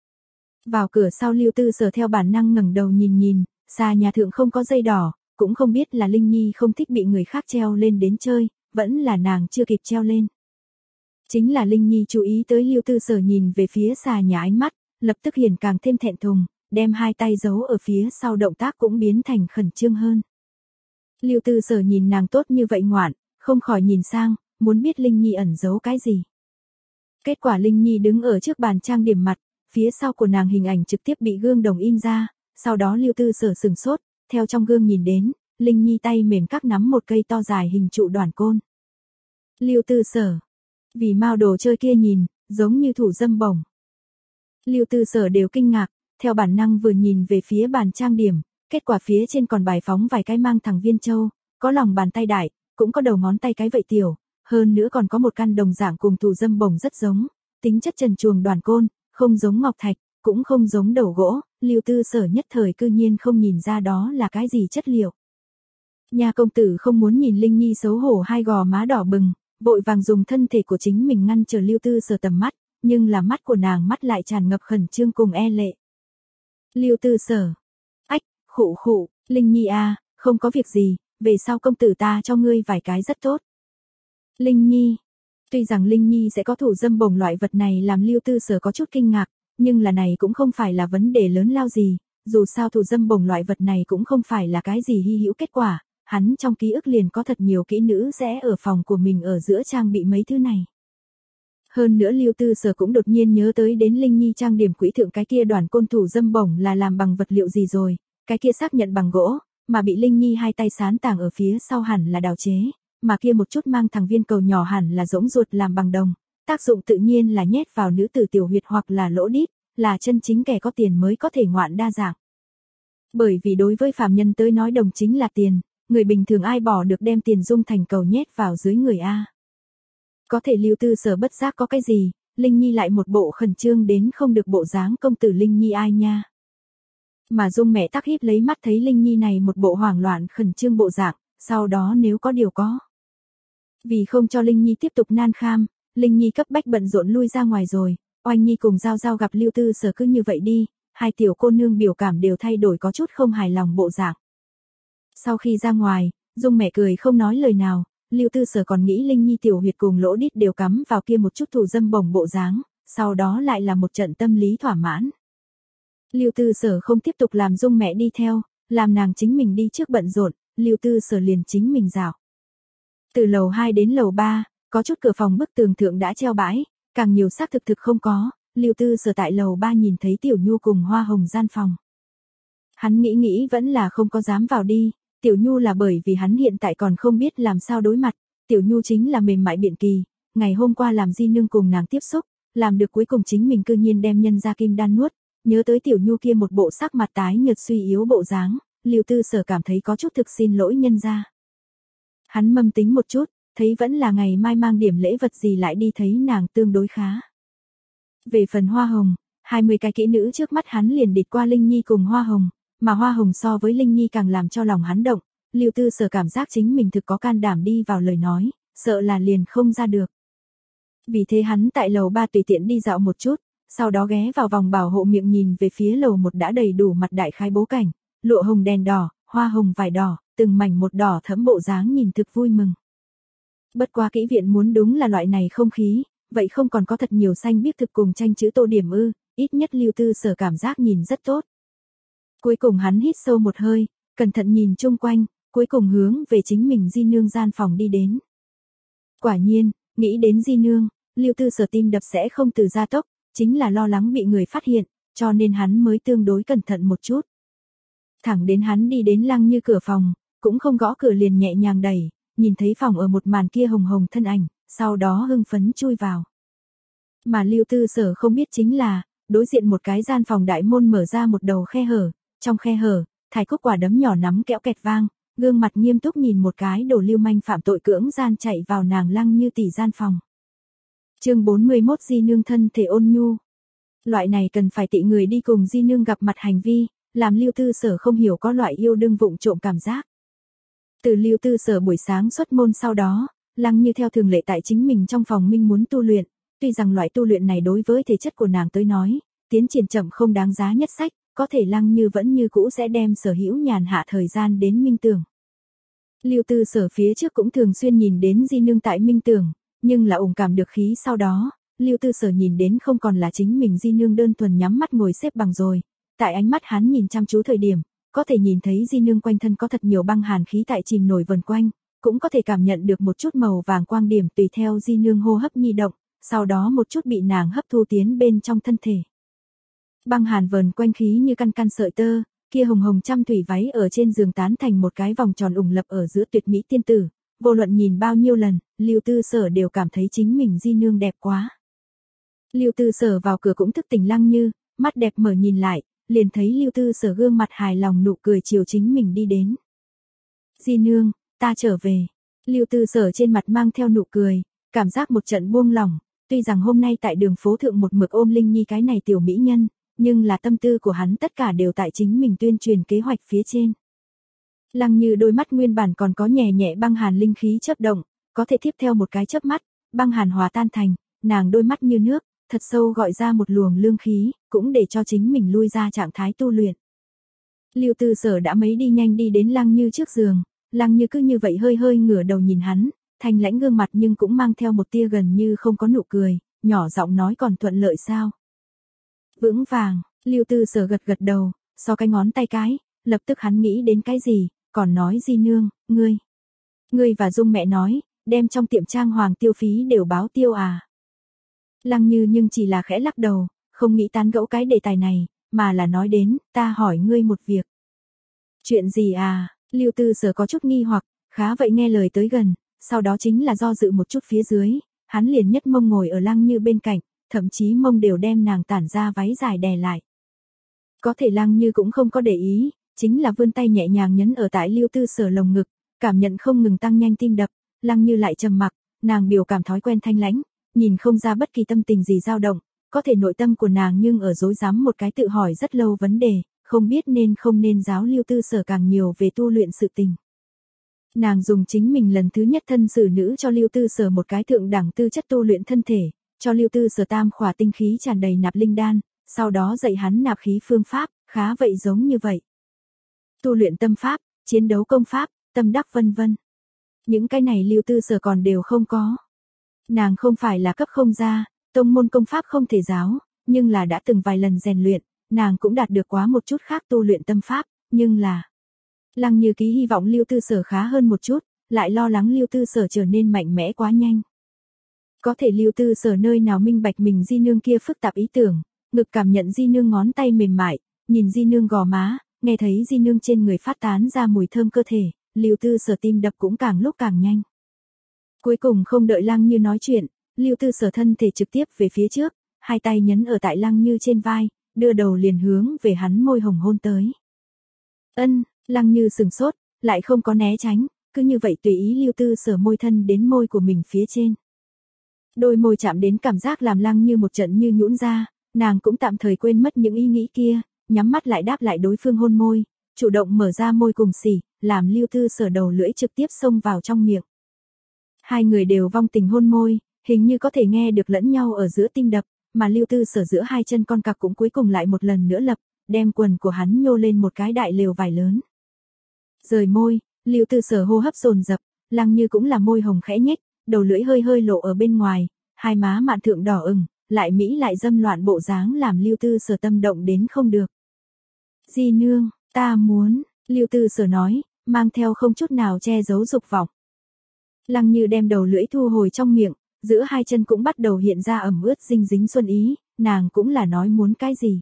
Vào cửa sau Lưu Tư Sở theo bản năng ngẩng đầu nhìn nhìn, xa nhà thượng không có dây đỏ, cũng không biết là Linh Nhi không thích bị người khác treo lên đến chơi, vẫn là nàng chưa kịp treo lên. Chính là Linh Nhi chú ý tới Lưu Tư Sở nhìn về phía xà nhà ánh mắt, lập tức hiển càng thêm thẹn thùng, đem hai tay giấu ở phía sau động tác cũng biến thành khẩn trương hơn. Lưu Tư Sở nhìn nàng tốt như vậy ngoạn, không khỏi nhìn sang, muốn biết Linh Nhi ẩn giấu cái gì. Kết quả Linh Nhi đứng ở trước bàn trang điểm mặt, phía sau của nàng hình ảnh trực tiếp bị gương đồng in ra, sau đó Lưu Tư Sở sừng sốt, theo trong gương nhìn đến, Linh Nhi tay mềm các nắm một cây to dài hình trụ đoàn côn. Lưu Tư Sở, vì mao đồ chơi kia nhìn, giống như thủ dâm bổng. Lưu Tư Sở đều kinh ngạc, theo bản năng vừa nhìn về phía bàn trang điểm, kết quả phía trên còn bài phóng vài cái mang thẳng viên châu, có lòng bàn tay đại, cũng có đầu ngón tay cái vậy tiểu, hơn nữa còn có một căn đồng dạng cùng thủ dâm bổng rất giống, tính chất trần truồng đoàn côn, không giống ngọc thạch, cũng không giống đầu gỗ, Lưu Tư Sở nhất thời cư nhiên không nhìn ra đó là cái gì chất liệu. Nhà công tử không muốn nhìn Linh Nhi xấu hổ hai gò má đỏ bừng, vội vàng dùng thân thể của chính mình ngăn trở Lưu Tư Sở tầm mắt, nhưng là mắt của nàng mắt lại tràn ngập khẩn trương cùng e lệ. Lưu Tư Sở, ách, khụ khụ, Linh Nhi a, không có việc gì, về sau công tử ta cho ngươi vài cái rất tốt. Linh Nhi, tuy rằng Linh Nhi sẽ có thủ dâm bổng loại vật này làm Lưu Tư Sở có chút kinh ngạc, nhưng là này cũng không phải là vấn đề lớn lao gì, dù sao thủ dâm bổng loại vật này cũng không phải là cái gì hy hữu kết quả, hắn trong ký ức liền có thật nhiều kỹ nữ sẽ ở phòng của mình ở giữa trang bị mấy thứ này. Hơn nữa Lưu Tư Sở cũng đột nhiên nhớ tới đến Linh Nhi trang điểm quỹ thượng cái kia đoàn côn thủ dâm bổng là làm bằng vật liệu gì rồi, cái kia xác nhận bằng gỗ, mà bị Linh Nhi hai tay sán tàng ở phía sau hẳn là đào chế, mà kia một chút mang thẳng viên cầu nhỏ hẳn là rỗng ruột làm bằng đồng, tác dụng tự nhiên là nhét vào nữ tử tiểu huyệt hoặc là lỗ đít, là chân chính kẻ có tiền mới có thể ngoạn đa dạng. Bởi vì đối với phàm nhân tới nói đồng chính là tiền, người bình thường ai bỏ được đem tiền dung thành cầu nhét vào dưới người a. Có thể Lưu Tư Sở bất giác có cái gì, Linh Nhi lại một bộ khẩn trương đến không được bộ dáng công tử Linh Nhi ai nha. Mà Dung mẹ tắc híp lấy mắt thấy Linh Nhi này một bộ hoảng loạn khẩn trương bộ dạng, sau đó nếu có điều có. Vì không cho Linh Nhi tiếp tục nan kham, Linh Nhi cấp bách bận rộn lui ra ngoài rồi, Oanh Nhi cùng Giao Giao gặp Lưu Tư Sở cứ như vậy đi, hai tiểu cô nương biểu cảm đều thay đổi có chút không hài lòng bộ dạng. Sau khi ra ngoài, Dung mẹ cười không nói lời nào, Lưu Tư Sở còn nghĩ Linh Nhi tiểu huyệt cùng lỗ đít đều cắm vào kia một chút thủ dâm bổng bộ dáng, sau đó lại là một trận tâm lý thỏa mãn. Lưu Tư Sở không tiếp tục làm Dung mẹ đi theo, làm nàng chính mình đi trước bận rộn, Lưu Tư Sở liền chính mình dạo. Từ lầu hai đến lầu ba, có chút cửa phòng bức tường thượng đã treo bãi, càng nhiều xác thực thực không có, Lưu Tư Sở tại lầu ba nhìn thấy Tiểu Nhu cùng Hoa Hồng gian phòng. Hắn nghĩ nghĩ vẫn là không có dám vào đi, Tiểu Nhu là bởi vì hắn hiện tại còn không biết làm sao đối mặt, Tiểu Nhu chính là mềm mại biện kỳ, ngày hôm qua làm di nương cùng nàng tiếp xúc, làm được cuối cùng chính mình cư nhiên đem nhân ra kim đan nuốt, nhớ tới Tiểu Nhu kia một bộ sắc mặt tái nhợt suy yếu bộ dáng, Lưu Tư Sở cảm thấy có chút thực xin lỗi nhân ra. Hắn mâm tính một chút, thấy vẫn là ngày mai mang điểm lễ vật gì lại đi thấy nàng tương đối khá. Về phần Hoa Hồng, hai mươi cái kỹ nữ trước mắt hắn liền địt qua Linh Nhi cùng Hoa Hồng, mà Hoa Hồng so với Linh Nhi càng làm cho lòng hắn động, Lưu Tư Sở cảm giác chính mình thực có can đảm đi vào lời nói, sợ là liền không ra được. Vì thế hắn tại lầu ba tùy tiện đi dạo một chút, sau đó ghé vào vòng bảo hộ miệng nhìn về phía lầu một đã đầy đủ mặt đại khái bố cảnh, lụa hồng đèn đỏ, hoa hồng vải đỏ, từng mảnh một đỏ thẫm bộ dáng nhìn thực vui mừng. Bất quá kỹ viện muốn đúng là loại này không khí, vậy không còn có thật nhiều xanh biếc thực cùng tranh chữ tô điểm ư, ít nhất Lưu Tư Sở cảm giác nhìn rất tốt. Cuối cùng hắn hít sâu một hơi, cẩn thận nhìn chung quanh, cuối cùng hướng về chính mình di nương gian phòng đi đến. Quả nhiên, nghĩ đến di nương, Lưu Tư Sở tim đập sẽ không từ gia tốc, chính là lo lắng bị người phát hiện, cho nên hắn mới tương đối cẩn thận một chút. Thẳng đến hắn đi đến Lăng Như cửa phòng, cũng không gõ cửa liền nhẹ nhàng đẩy, nhìn thấy phòng ở một màn kia hồng hồng thân ảnh, sau đó hưng phấn chui vào. Mà Lưu Tư Sở không biết chính là, đối diện một cái gian phòng đại môn mở ra một đầu khe hở, trong khe hở, Thái Cúc quả đấm nhỏ nắm kẽo kẹt vang, gương mặt nghiêm túc nhìn một cái đồ lưu manh phạm tội cưỡng gian chạy vào nàng Lăng Như tỷ gian phòng. Chương bốn mươi mốt Di nương thân thể ôn nhu. Loại này cần phải tị người đi cùng Di nương gặp mặt hành vi, làm Lưu Tư Sở không hiểu có loại yêu đương vụng trộm cảm giác. Từ Lưu Tư Sở buổi sáng xuất môn sau đó, Lăng Như theo thường lệ tại chính mình trong phòng minh muốn tu luyện, tuy rằng loại tu luyện này đối với thể chất của nàng tới nói, tiến triển chậm không đáng giá nhất sách, có thể Lăng Như vẫn như cũ sẽ đem sở hữu nhàn hạ thời gian đến minh tưởng. Lưu Tư Sở phía trước cũng thường xuyên nhìn đến Di nương tại minh tưởng, nhưng là ủng cảm được khí sau đó, Lưu Tư Sở nhìn đến không còn là chính mình Di nương đơn thuần nhắm mắt ngồi xếp bằng rồi, tại ánh mắt hắn nhìn chăm chú thời điểm, có thể nhìn thấy Di nương quanh thân có thật nhiều băng hàn khí tại chìm nổi vần quanh, cũng có thể cảm nhận được một chút màu vàng quang điểm tùy theo Di nương hô hấp nhi động, sau đó một chút bị nàng hấp thu tiến bên trong thân thể. Băng hàn vần quanh khí như căn căn sợi tơ, kia hồng hồng trăm thủy váy ở trên giường tán thành một cái vòng tròn ủng lập ở giữa tuyệt mỹ tiên tử, vô luận nhìn bao nhiêu lần, Lưu Tư Sở đều cảm thấy chính mình Di nương đẹp quá. Lưu Tư Sở vào cửa cũng thức tỉnh Lăng Như, mắt đẹp mở nhìn lại, liền thấy Lưu Tư Sở gương mặt hài lòng nụ cười chiều chính mình đi đến. Di nương, ta trở về. Lưu Tư Sở trên mặt mang theo nụ cười, cảm giác một trận buông lỏng, tuy rằng hôm nay tại đường phố thượng một mực ôm Linh Nhi cái này tiểu mỹ nhân, nhưng là tâm tư của hắn tất cả đều tại chính mình tuyên truyền kế hoạch phía trên. Lăng Như đôi mắt nguyên bản còn có nhẹ nhẹ băng hàn linh khí chớp động, có thể tiếp theo một cái chớp mắt, băng hàn hòa tan thành, nàng đôi mắt như nước, thật sâu gọi ra một luồng lương khí, cũng để cho chính mình lui ra trạng thái tu luyện. Lưu Tư Sở đã mấy đi nhanh đi đến Lăng Như trước giường, Lăng Như cứ như vậy hơi hơi ngửa đầu nhìn hắn, thanh lãnh gương mặt nhưng cũng mang theo một tia gần như không có nụ cười, nhỏ giọng nói còn thuận lợi sao? Vững vàng, Lưu Tư Sở gật gật đầu, so cái ngón tay cái, lập tức hắn nghĩ đến cái gì, còn nói Di nương, ngươi, ngươi và Dung mẹ nói, đem trong tiệm trang hoàng tiêu phí đều báo tiêu à? Lăng Như nhưng chỉ là khẽ lắc đầu, không nghĩ tán gẫu cái đề tài này, mà là nói đến, ta hỏi ngươi một việc. Chuyện gì à? Lưu Tư Sở có chút nghi hoặc, khá vậy nghe lời tới gần, sau đó chính là do dự một chút phía dưới, hắn liền nhất mông ngồi ở Lăng Như bên cạnh, thậm chí mông đều đem nàng tản ra váy dài đè lại. Có thể Lăng Như cũng không có để ý, chính là vươn tay nhẹ nhàng nhấn ở tại Lưu Tư Sở lồng ngực, cảm nhận không ngừng tăng nhanh tim đập, Lăng Như lại trầm mặc, nàng biểu cảm thói quen thanh lãnh, nhìn không ra bất kỳ tâm tình gì dao động, có thể nội tâm của nàng nhưng ở rối rắm một cái tự hỏi rất lâu vấn đề, không biết nên không nên giáo Lưu Tư Sở càng nhiều về tu luyện sự tình. Nàng dùng chính mình lần thứ nhất thân xử nữ cho Lưu Tư Sở một cái thượng đẳng tư chất tu luyện thân thể, cho Lưu Tư Sở tam khỏa tinh khí tràn đầy nạp linh đan, sau đó dạy hắn nạp khí phương pháp, khá vậy giống như vậy. Tu luyện tâm pháp, chiến đấu công pháp, tâm đắc vân vân. Những cái này Lưu Tư Sở còn đều không có. Nàng không phải là cấp không ra, tông môn công pháp không thể giáo, nhưng là đã từng vài lần rèn luyện, nàng cũng đạt được quá một chút khác tu luyện tâm pháp, nhưng là Lăng Như ký hy vọng Lưu Tư Sở khá hơn một chút, lại lo lắng Lưu Tư Sở trở nên mạnh mẽ quá nhanh. Có thể Lưu Tư Sở nơi nào minh bạch mình Di nương kia phức tạp ý tưởng, ngực cảm nhận Di nương ngón tay mềm mại, nhìn Di nương gò má, nghe thấy Di nương trên người phát tán ra mùi thơm cơ thể, Lưu Tư Sở tim đập cũng càng lúc càng nhanh. Cuối cùng không đợi Lăng Như nói chuyện, Lưu Tư Sở thân thể trực tiếp về phía trước, hai tay nhấn ở tại Lăng Như trên vai, đưa đầu liền hướng về hắn môi hồng hôn tới. Ân, Lăng Như sừng sốt, lại không có né tránh, cứ như vậy tùy ý Lưu Tư Sở môi thân đến môi của mình phía trên. Đôi môi chạm đến cảm giác làm Lăng Như một trận như nhũn ra, nàng cũng tạm thời quên mất những ý nghĩ kia, nhắm mắt lại đáp lại đối phương hôn môi, chủ động mở ra môi cùng xỉ, làm Lưu Tư Sở đầu lưỡi trực tiếp xông vào trong miệng. Hai người đều vong tình hôn môi, hình như có thể nghe được lẫn nhau ở giữa tim đập, mà Lưu Tư Sở giữa hai chân con cặc cũng cuối cùng lại một lần nữa lập, đem quần của hắn nhô lên một cái đại lều vải lớn. Rời môi, Lưu Tư Sở hô hấp dồn dập, Lăng Như cũng là môi hồng khẽ nhếch, đầu lưỡi hơi hơi lộ ở bên ngoài, hai má mạn thượng đỏ ửng, lại mỹ lại dâm loạn bộ dáng làm Lưu Tư Sở tâm động đến không được. Di nương, ta muốn, Lưu Tư Sở nói, mang theo không chút nào che giấu dục vọng. Lăng Như đem đầu lưỡi thu hồi trong miệng, giữa hai chân cũng bắt đầu hiện ra ẩm ướt dinh dính xuân ý, nàng cũng là nói muốn cái gì.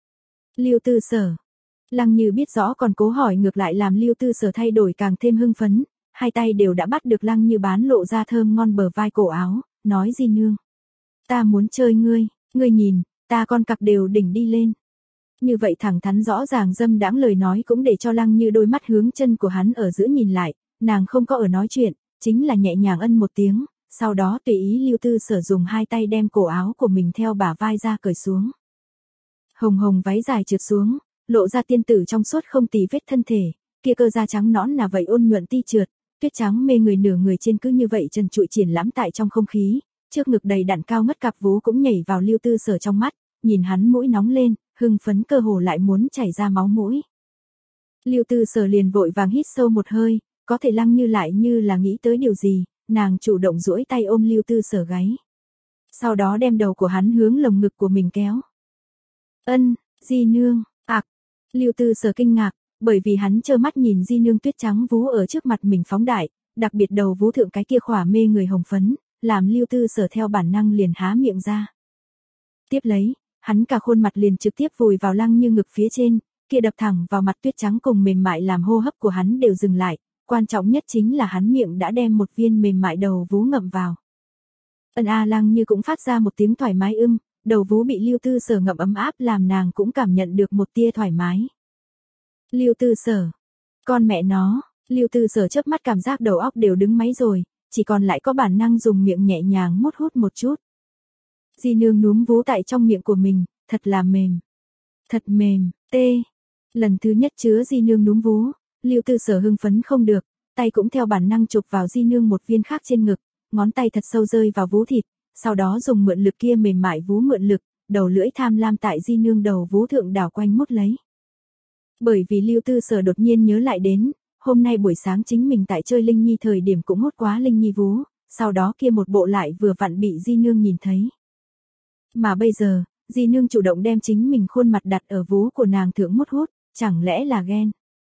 Lưu Tư Sở. Lăng Như biết rõ còn cố hỏi ngược lại làm Lưu Tư Sở thay đổi càng thêm hưng phấn, hai tay đều đã bắt được Lăng Như bán lộ ra thơm ngon bờ vai cổ áo, nói Di nương. Ta muốn chơi ngươi, ngươi nhìn, ta con cặc đều đỉnh đi lên. Như vậy thẳng thắn rõ ràng dâm đãng lời nói cũng để cho Lăng Như đôi mắt hướng chân của hắn ở giữa nhìn lại, nàng không có ở nói chuyện, chính là nhẹ nhàng ân một tiếng, sau đó tùy ý Lưu Tư Sở dùng hai tay đem cổ áo của mình theo bả vai ra cởi xuống. Hồng hồng váy dài trượt xuống, lộ ra tiên tử trong suốt không tì vết thân thể, kia cơ da trắng nõn là vậy ôn nhuận ti trượt, tuyết trắng mê người nửa người trên cứ như vậy trần trụi triển lãm tại trong không khí, trước ngực đầy đặn cao ngất cặp vú cũng nhảy vào Lưu Tư Sở trong mắt, nhìn hắn mũi nóng lên, hưng phấn cơ hồ lại muốn chảy ra máu mũi. Lưu Tư Sở liền vội vàng hít sâu một hơi, có thể Lăng Như lại như là nghĩ tới điều gì, nàng chủ động duỗi tay ôm Lưu Tư Sở gáy. Sau đó đem đầu của hắn hướng lồng ngực của mình kéo. Ân, Di nương, ạc. Lưu Tư Sở kinh ngạc, bởi vì hắn trơ mắt nhìn Di nương tuyết trắng vú ở trước mặt mình phóng đại, đặc biệt đầu vú thượng cái kia khỏa mê người hồng phấn, làm Lưu Tư Sở theo bản năng liền há miệng ra. Tiếp lấy, hắn cả khuôn mặt liền trực tiếp vùi vào Lăng Như ngực phía trên, kia đập thẳng vào mặt tuyết trắng cùng mềm mại làm hô hấp của hắn đều dừng lại, quan trọng nhất chính là hắn miệng đã đem một viên mềm mại đầu vú ngậm vào. Ân a Lăng Như cũng phát ra một tiếng thoải mái ưm, đầu vú bị Lưu Tư Sở ngậm ấm áp làm nàng cũng cảm nhận được một tia thoải mái. Lưu Tư Sở, con mẹ nó, Lưu Tư Sở chớp mắt cảm giác đầu óc đều đứng máy rồi, chỉ còn lại có bản năng dùng miệng nhẹ nhàng mút hút một chút. Di nương núm vú tại trong miệng của mình, thật là mềm. Thật mềm, tê. Lần thứ nhất chứa Di nương núm vú, Lưu Tư Sở hưng phấn không được, tay cũng theo bản năng chụp vào Di nương một viên khác trên ngực, ngón tay thật sâu rơi vào vú thịt, sau đó dùng mượn lực kia mềm mại vú mượn lực, đầu lưỡi tham lam tại Di nương đầu vú thượng đảo quanh mút lấy. Bởi vì Lưu Tư Sở đột nhiên nhớ lại đến, hôm nay buổi sáng chính mình tại chơi Linh Nhi thời điểm cũng hút quá Linh Nhi vú, sau đó kia một bộ lại vừa vặn bị Di nương nhìn thấy. Mà bây giờ, Di nương chủ động đem chính mình khuôn mặt đặt ở vú của nàng thượng mút hút, chẳng lẽ là ghen.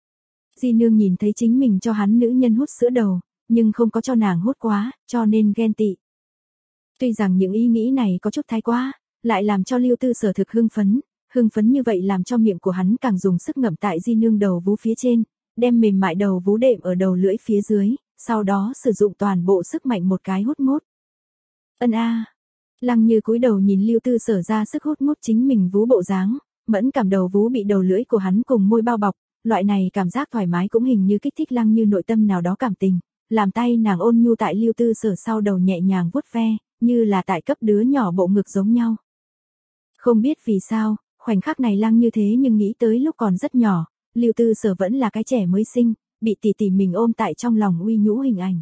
Di nương nhìn thấy chính mình cho hắn nữ nhân hút sữa đầu, nhưng không có cho nàng hút quá, cho nên ghen tị. Tuy rằng những ý nghĩ này có chút thái quá, lại làm cho Lưu Tư Sở thực hưng phấn, hưng phấn như vậy làm cho miệng của hắn càng dùng sức ngậm tại Di nương đầu vú phía trên, đem mềm mại đầu vú đệm ở đầu lưỡi phía dưới, sau đó sử dụng toàn bộ sức mạnh một cái hút mút. Ân a. Lăng Như cúi đầu nhìn Lưu Tư Sở ra sức hút mút chính mình vú bộ dáng, mẫn cảm đầu vú bị đầu lưỡi của hắn cùng môi bao bọc, loại này cảm giác thoải mái cũng hình như kích thích Lăng Như nội tâm nào đó cảm tình, làm tay nàng ôn nhu tại Lưu Tư Sở sau đầu nhẹ nhàng vuốt ve, như là tại cấp đứa nhỏ bộ ngực giống nhau. Không biết vì sao, khoảnh khắc này Lăng Như thế nhưng nghĩ tới lúc còn rất nhỏ, Lưu Tư Sở vẫn là cái trẻ mới sinh, bị tỷ tỷ mình ôm tại trong lòng uy nhũ hình ảnh.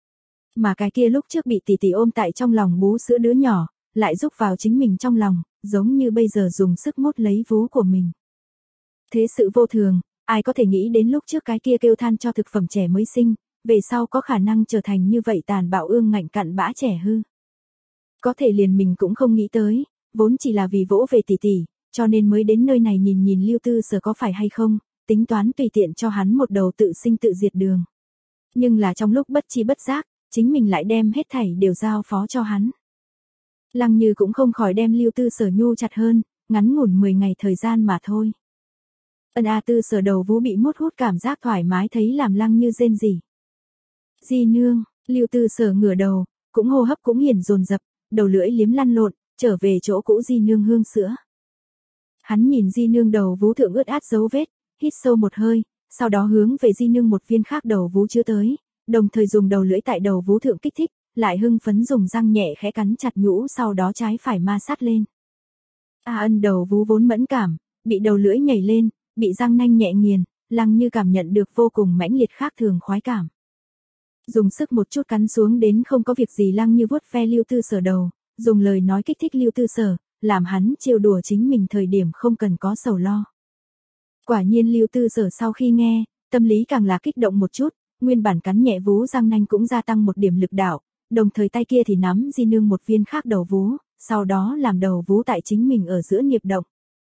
Mà cái kia lúc trước bị tỷ tỷ ôm tại trong lòng bú sữa đứa nhỏ, lại rúc vào chính mình trong lòng, giống như bây giờ dùng sức mút lấy vú của mình. Thế sự vô thường, ai có thể nghĩ đến lúc trước cái kia kêu than cho thực phẩm trẻ mới sinh, về sau có khả năng trở thành như vậy tàn bạo ương ngạnh cặn bã trẻ hư. Có thể liền mình cũng không nghĩ tới, vốn chỉ là vì vỗ về tỷ tỷ, cho nên mới đến nơi này nhìn nhìn Lưu Tư Sở có phải hay không, tính toán tùy tiện cho hắn một đầu tự sinh tự diệt đường. Nhưng là trong lúc bất chi bất giác, chính mình lại đem hết thảy đều giao phó cho hắn. Lăng Như cũng không khỏi đem Lưu Tư Sở nhu chặt hơn, ngắn ngủn mười ngày thời gian mà thôi. Ân a Tư Sở đầu vú bị mút hút cảm giác thoải mái thấy làm Lăng Như rên rỉ. Di nương, Lưu Tư Sở ngửa đầu, cũng hô hấp cũng hiển dồn dập, đầu lưỡi liếm lăn lộn, trở về chỗ cũ Di nương hương sữa. Hắn nhìn Di nương đầu vú thượng ướt át dấu vết, hít sâu một hơi, sau đó hướng về Di nương một viên khác đầu vú chứa tới, đồng thời dùng đầu lưỡi tại đầu vú thượng kích thích, lại hưng phấn dùng răng nhẹ khẽ cắn chặt nhũ sau đó trái phải ma sát lên. A Ân đầu vú vốn mẫn cảm, bị đầu lưỡi nhảy lên, bị răng nanh nhẹ nghiền, Lăng Như cảm nhận được vô cùng mãnh liệt khác thường khoái cảm. Dùng sức một chút cắn xuống đến không có việc gì Lăng Như vuốt ve Lưu Tư Sở đầu, dùng lời nói kích thích Lưu Tư Sở, làm hắn trêu đùa chính mình thời điểm không cần có sầu lo. Quả nhiên Lưu Tư Sở sau khi nghe, tâm lý càng là kích động một chút, nguyên bản cắn nhẹ vú răng nanh cũng gia tăng một điểm lực đạo, đồng thời tay kia thì nắm Di nương một viên khác đầu vú, sau đó làm đầu vú tại chính mình ở giữa nhịp động.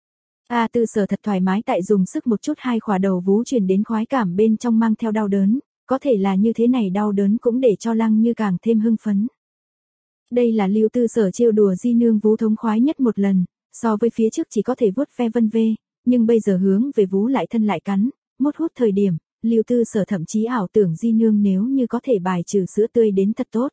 A Tư Sở thật thoải mái tại dùng sức một chút hai khỏa đầu vú truyền đến khoái cảm bên trong mang theo đau đớn, có thể là như thế này đau đớn cũng để cho Lăng Như càng thêm hưng phấn. Đây là Lưu Tư Sở trêu đùa Di Nương vú thống khoái nhất một lần, so với phía trước chỉ có thể vuốt ve vân vê, nhưng bây giờ hướng về vú lại thân lại cắn, mút hút thời điểm, Lưu Tư Sở thậm chí ảo tưởng Di Nương nếu như có thể bài trừ sữa tươi đến thật tốt.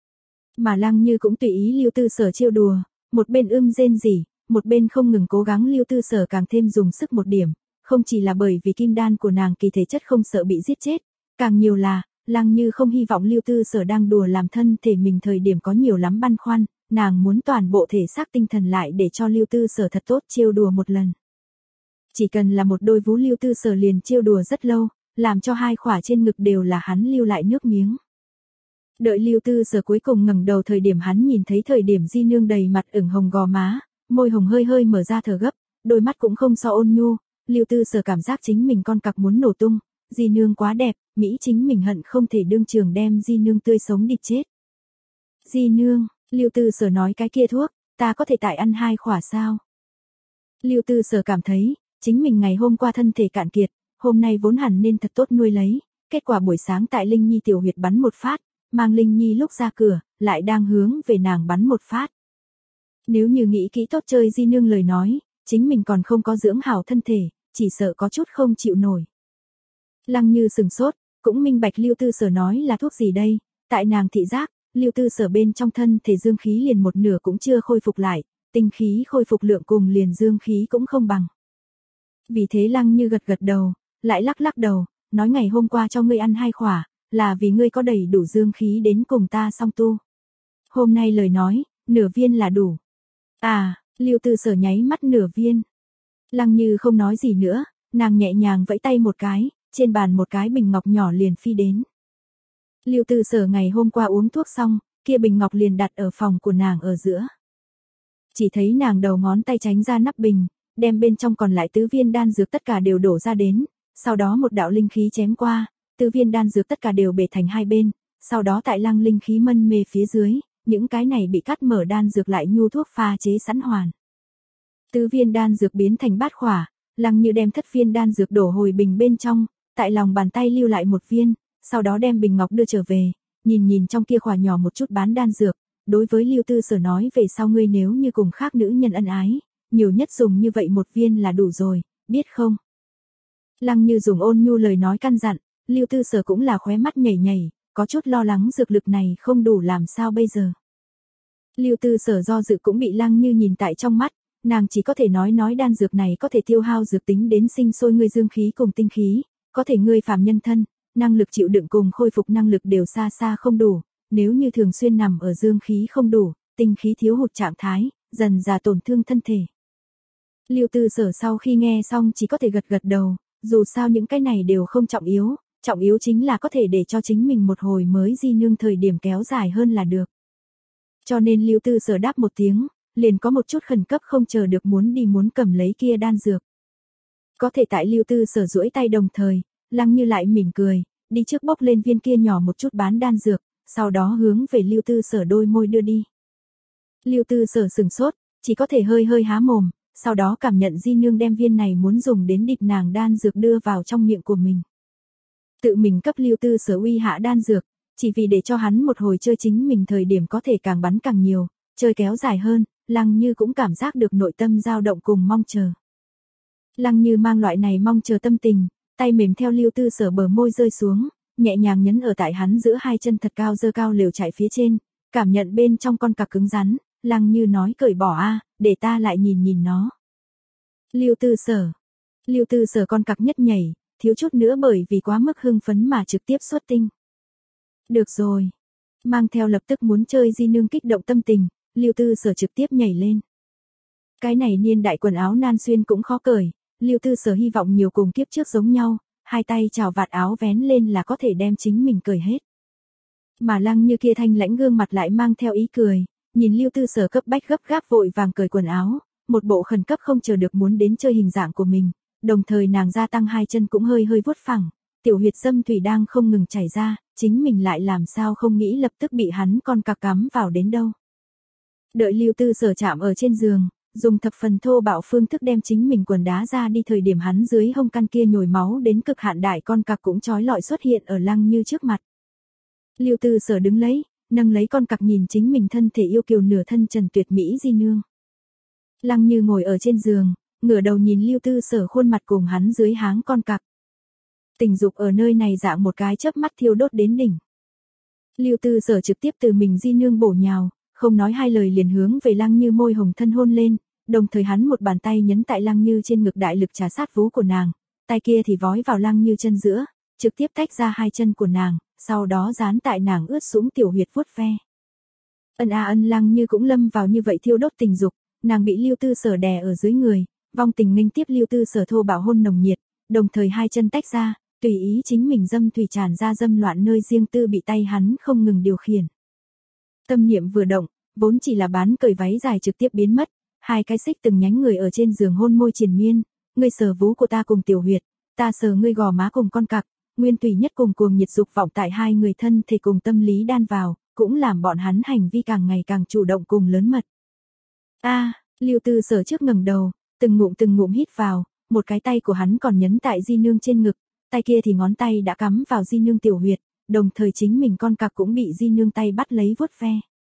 Mà Lăng Như cũng tùy ý Lưu Tư Sở trêu đùa, một bên ưm rên rỉ, một bên không ngừng cố gắng Lưu Tư Sở càng thêm dùng sức một điểm, không chỉ là bởi vì kim đan của nàng kỳ thể chất không sợ bị giết chết, càng nhiều là, Lăng Như không hy vọng Lưu Tư Sở đang đùa làm thân thể mình thời điểm có nhiều lắm băn khoăn, nàng muốn toàn bộ thể xác tinh thần lại để cho Lưu Tư Sở thật tốt trêu đùa một lần. Chỉ cần là một đôi vú Lưu Tư Sở liền trêu đùa rất lâu, làm cho hai khỏa trên ngực đều là hắn lưu lại nước miếng. Đợi Lưu Tư Sở cuối cùng ngẩng đầu thời điểm hắn nhìn thấy thời điểm Di Nương đầy mặt ửng hồng gò má, môi hồng hơi hơi mở ra thở gấp, đôi mắt cũng không so ôn nhu, Lưu Tư Sở cảm giác chính mình con cặc muốn nổ tung, Di Nương quá đẹp, Mỹ chính mình hận không thể đương trường đem Di Nương tươi sống địt chết. Di Nương, Lưu Tư Sở nói cái kia thuốc, ta có thể tại ăn hai khỏa sao? Lưu Tư Sở cảm thấy, chính mình ngày hôm qua thân thể cạn kiệt, hôm nay vốn hẳn nên thật tốt nuôi lấy, kết quả buổi sáng tại Linh Nhi tiểu huyệt bắn một phát, mang Linh Nhi lúc ra cửa, lại đang hướng về nàng bắn một phát. Nếu như nghĩ kỹ tốt chơi Di Nương lời nói, chính mình còn không có dưỡng hảo thân thể, chỉ sợ có chút không chịu nổi. Lăng Như sừng sốt, cũng minh bạch Lưu Tư Sở nói là thuốc gì đây, tại nàng thị giác, Lưu Tư Sở bên trong thân thể dương khí liền một nửa cũng chưa khôi phục lại, tinh khí khôi phục lượng cùng liền dương khí cũng không bằng. Vì thế Lăng Như gật gật đầu, lại lắc lắc đầu, nói ngày hôm qua cho ngươi ăn hai khỏa, là vì ngươi có đầy đủ dương khí đến cùng ta song tu. Hôm nay lời nói, nửa viên là đủ. À, Lưu Tư Sở nháy mắt nửa viên. Lăng Như không nói gì nữa, nàng nhẹ nhàng vẫy tay một cái, trên bàn một cái bình ngọc nhỏ liền phi đến. Lưu Tư Sở ngày hôm qua uống thuốc xong, kia bình ngọc liền đặt ở phòng của nàng ở giữa. Chỉ thấy nàng đầu ngón tay tránh ra nắp bình, đem bên trong còn lại tứ viên đan dược tất cả đều đổ ra đến, sau đó một đạo linh khí chém qua, tứ viên đan dược tất cả đều bể thành hai bên, sau đó tại Lăng linh khí mân mê phía dưới, những cái này bị cắt mở đan dược lại nhu thuốc pha chế sẵn hoàn. Tứ viên đan dược biến thành bát khỏa, Lăng Như đem thất viên đan dược đổ hồi bình bên trong, tại lòng bàn tay lưu lại một viên, sau đó đem bình ngọc đưa trở về, nhìn nhìn trong kia khỏa nhỏ một chút bán đan dược, đối với Lưu Tư Sở nói về sau ngươi nếu như cùng khác nữ nhân ân ái, nhiều nhất dùng như vậy một viên là đủ rồi, biết không? Lăng Như dùng ôn nhu lời nói căn dặn, Lưu Tư Sở cũng là khóe mắt nhảy nhảy, có chút lo lắng dược lực này không đủ làm sao bây giờ. Lưu Tư Sở do dự cũng bị Lăng Như nhìn tại trong mắt, nàng chỉ có thể nói nói đan dược này có thể tiêu hao dược tính đến sinh sôi ngươi dương khí cùng tinh khí, có thể ngươi phàm nhân thân, năng lực chịu đựng cùng khôi phục năng lực đều xa xa không đủ, nếu như thường xuyên nằm ở dương khí không đủ, tinh khí thiếu hụt trạng thái, dần dà tổn thương thân thể. Lưu Tư Sở sau khi nghe xong chỉ có thể gật gật đầu, dù sao những cái này đều không trọng yếu, trọng yếu chính là có thể để cho chính mình một hồi mới Di Nương thời điểm kéo dài hơn là được. Cho nên Lưu Tư Sở đáp một tiếng, liền có một chút khẩn cấp không chờ được muốn đi muốn cầm lấy kia đan dược. Có thể tại Lưu Tư Sở duỗi tay đồng thời, Lăng Như lại mỉm cười, đi trước bốc lên viên kia nhỏ một chút bán đan dược, sau đó hướng về Lưu Tư Sở đôi môi đưa đi. Lưu Tư Sở sừng sốt, chỉ có thể hơi hơi há mồm, sau đó cảm nhận Di Nương đem viên này muốn dùng đến địt nàng đan dược đưa vào trong miệng của mình. Tự mình cấp Lưu Tư Sở uy hạ đan dược, chỉ vì để cho hắn một hồi chơi chính mình thời điểm có thể càng bắn càng nhiều, chơi kéo dài hơn, Lăng Như cũng cảm giác được nội tâm dao động cùng mong chờ. Lăng Như mang loại này mong chờ tâm tình, tay mềm theo Lưu Tư Sở bờ môi rơi xuống, nhẹ nhàng nhấn ở tại hắn giữa hai chân thật cao dơ cao lều chạy phía trên, cảm nhận bên trong con cặc cứng rắn, Lăng Như nói cởi bỏ a, để ta lại nhìn nhìn nó. Lưu Tư Sở. Lưu Tư Sở con cặc nhất nhảy, thiếu chút nữa bởi vì quá mức hưng phấn mà trực tiếp xuất tinh. Được rồi. Mang theo lập tức muốn chơi Di Nương kích động tâm tình, Lưu Tư Sở trực tiếp nhảy lên. Cái này niên đại quần áo nan xuyên cũng khó cởi, Lưu Tư Sở hy vọng nhiều cùng kiếp trước giống nhau, hai tay chào vạt áo vén lên là có thể đem chính mình cởi hết. Mà Lăng Như kia thanh lãnh gương mặt lại mang theo ý cười, nhìn Lưu Tư Sở cấp bách gấp gáp vội vàng cởi quần áo, một bộ khẩn cấp không chờ được muốn đến chơi hình dạng của mình, đồng thời nàng gia tăng hai chân cũng hơi hơi vuốt phẳng, tiểu huyệt dâm thủy đang không ngừng chảy ra, chính mình lại làm sao không nghĩ lập tức bị hắn con cặc cắm vào đến đâu. Đợi Lưu Tư Sở chạm ở trên giường, dùng thập phần thô bạo phương thức đem chính mình quần đá ra đi thời điểm hắn dưới hông căn kia nhồi máu đến cực hạn đại con cặc cũng trói lọi xuất hiện ở Lăng Như trước mặt. Lưu Tư Sở đứng lấy, nâng lấy con cặc nhìn chính mình thân thể yêu kiều nửa thân trần tuyệt mỹ di nương. Lăng Như ngồi ở trên giường, ngửa đầu nhìn Lưu Tư Sở khuôn mặt cùng hắn dưới háng con cặc. Tình dục ở nơi này dạng một cái chớp mắt thiêu đốt đến đỉnh. Lưu Tư Sở trực tiếp từ mình di nương bổ nhào, không nói hai lời liền hướng về Lăng Như môi hồng thân hôn lên, đồng thời hắn một bàn tay nhấn tại Lăng Như trên ngực đại lực trà sát vú của nàng, tay kia thì vói vào Lăng Như chân giữa, trực tiếp tách ra hai chân của nàng, sau đó dán tại nàng ướt sũng tiểu huyệt vuốt ve. Ân a ân Lăng Như cũng lâm vào như vậy thiêu đốt tình dục, nàng bị Lưu Tư Sở đè ở dưới người, vong tình nghênh tiếp Lưu Tư Sở thô bạo hôn nồng nhiệt, đồng thời hai chân tách ra, tùy ý chính mình dâm thủy tràn ra dâm loạn nơi riêng tư bị tay hắn không ngừng điều khiển. Tâm niệm vừa động, vốn chỉ là bán cởi váy dài trực tiếp biến mất, hai cái xích từng nhánh người ở trên giường hôn môi triền miên, ngươi sờ vú của ta cùng tiểu huyệt, ta sờ ngươi gò má cùng con cặc, nguyên tùy nhất cùng cuồng nhiệt dục vọng tại hai người thân thể cùng tâm lý đan vào, cũng làm bọn hắn hành vi càng ngày càng chủ động cùng lớn mật. A, Lưu Tư Sở trước ngẩng đầu, từng ngụm từng ngụm hít vào, một cái tay của hắn còn nhấn tại di nương trên ngực, tay kia thì ngón tay đã cắm vào di nương tiểu huyệt, đồng thời chính mình con cặc cũng bị di nương tay bắt lấy vuốt ve.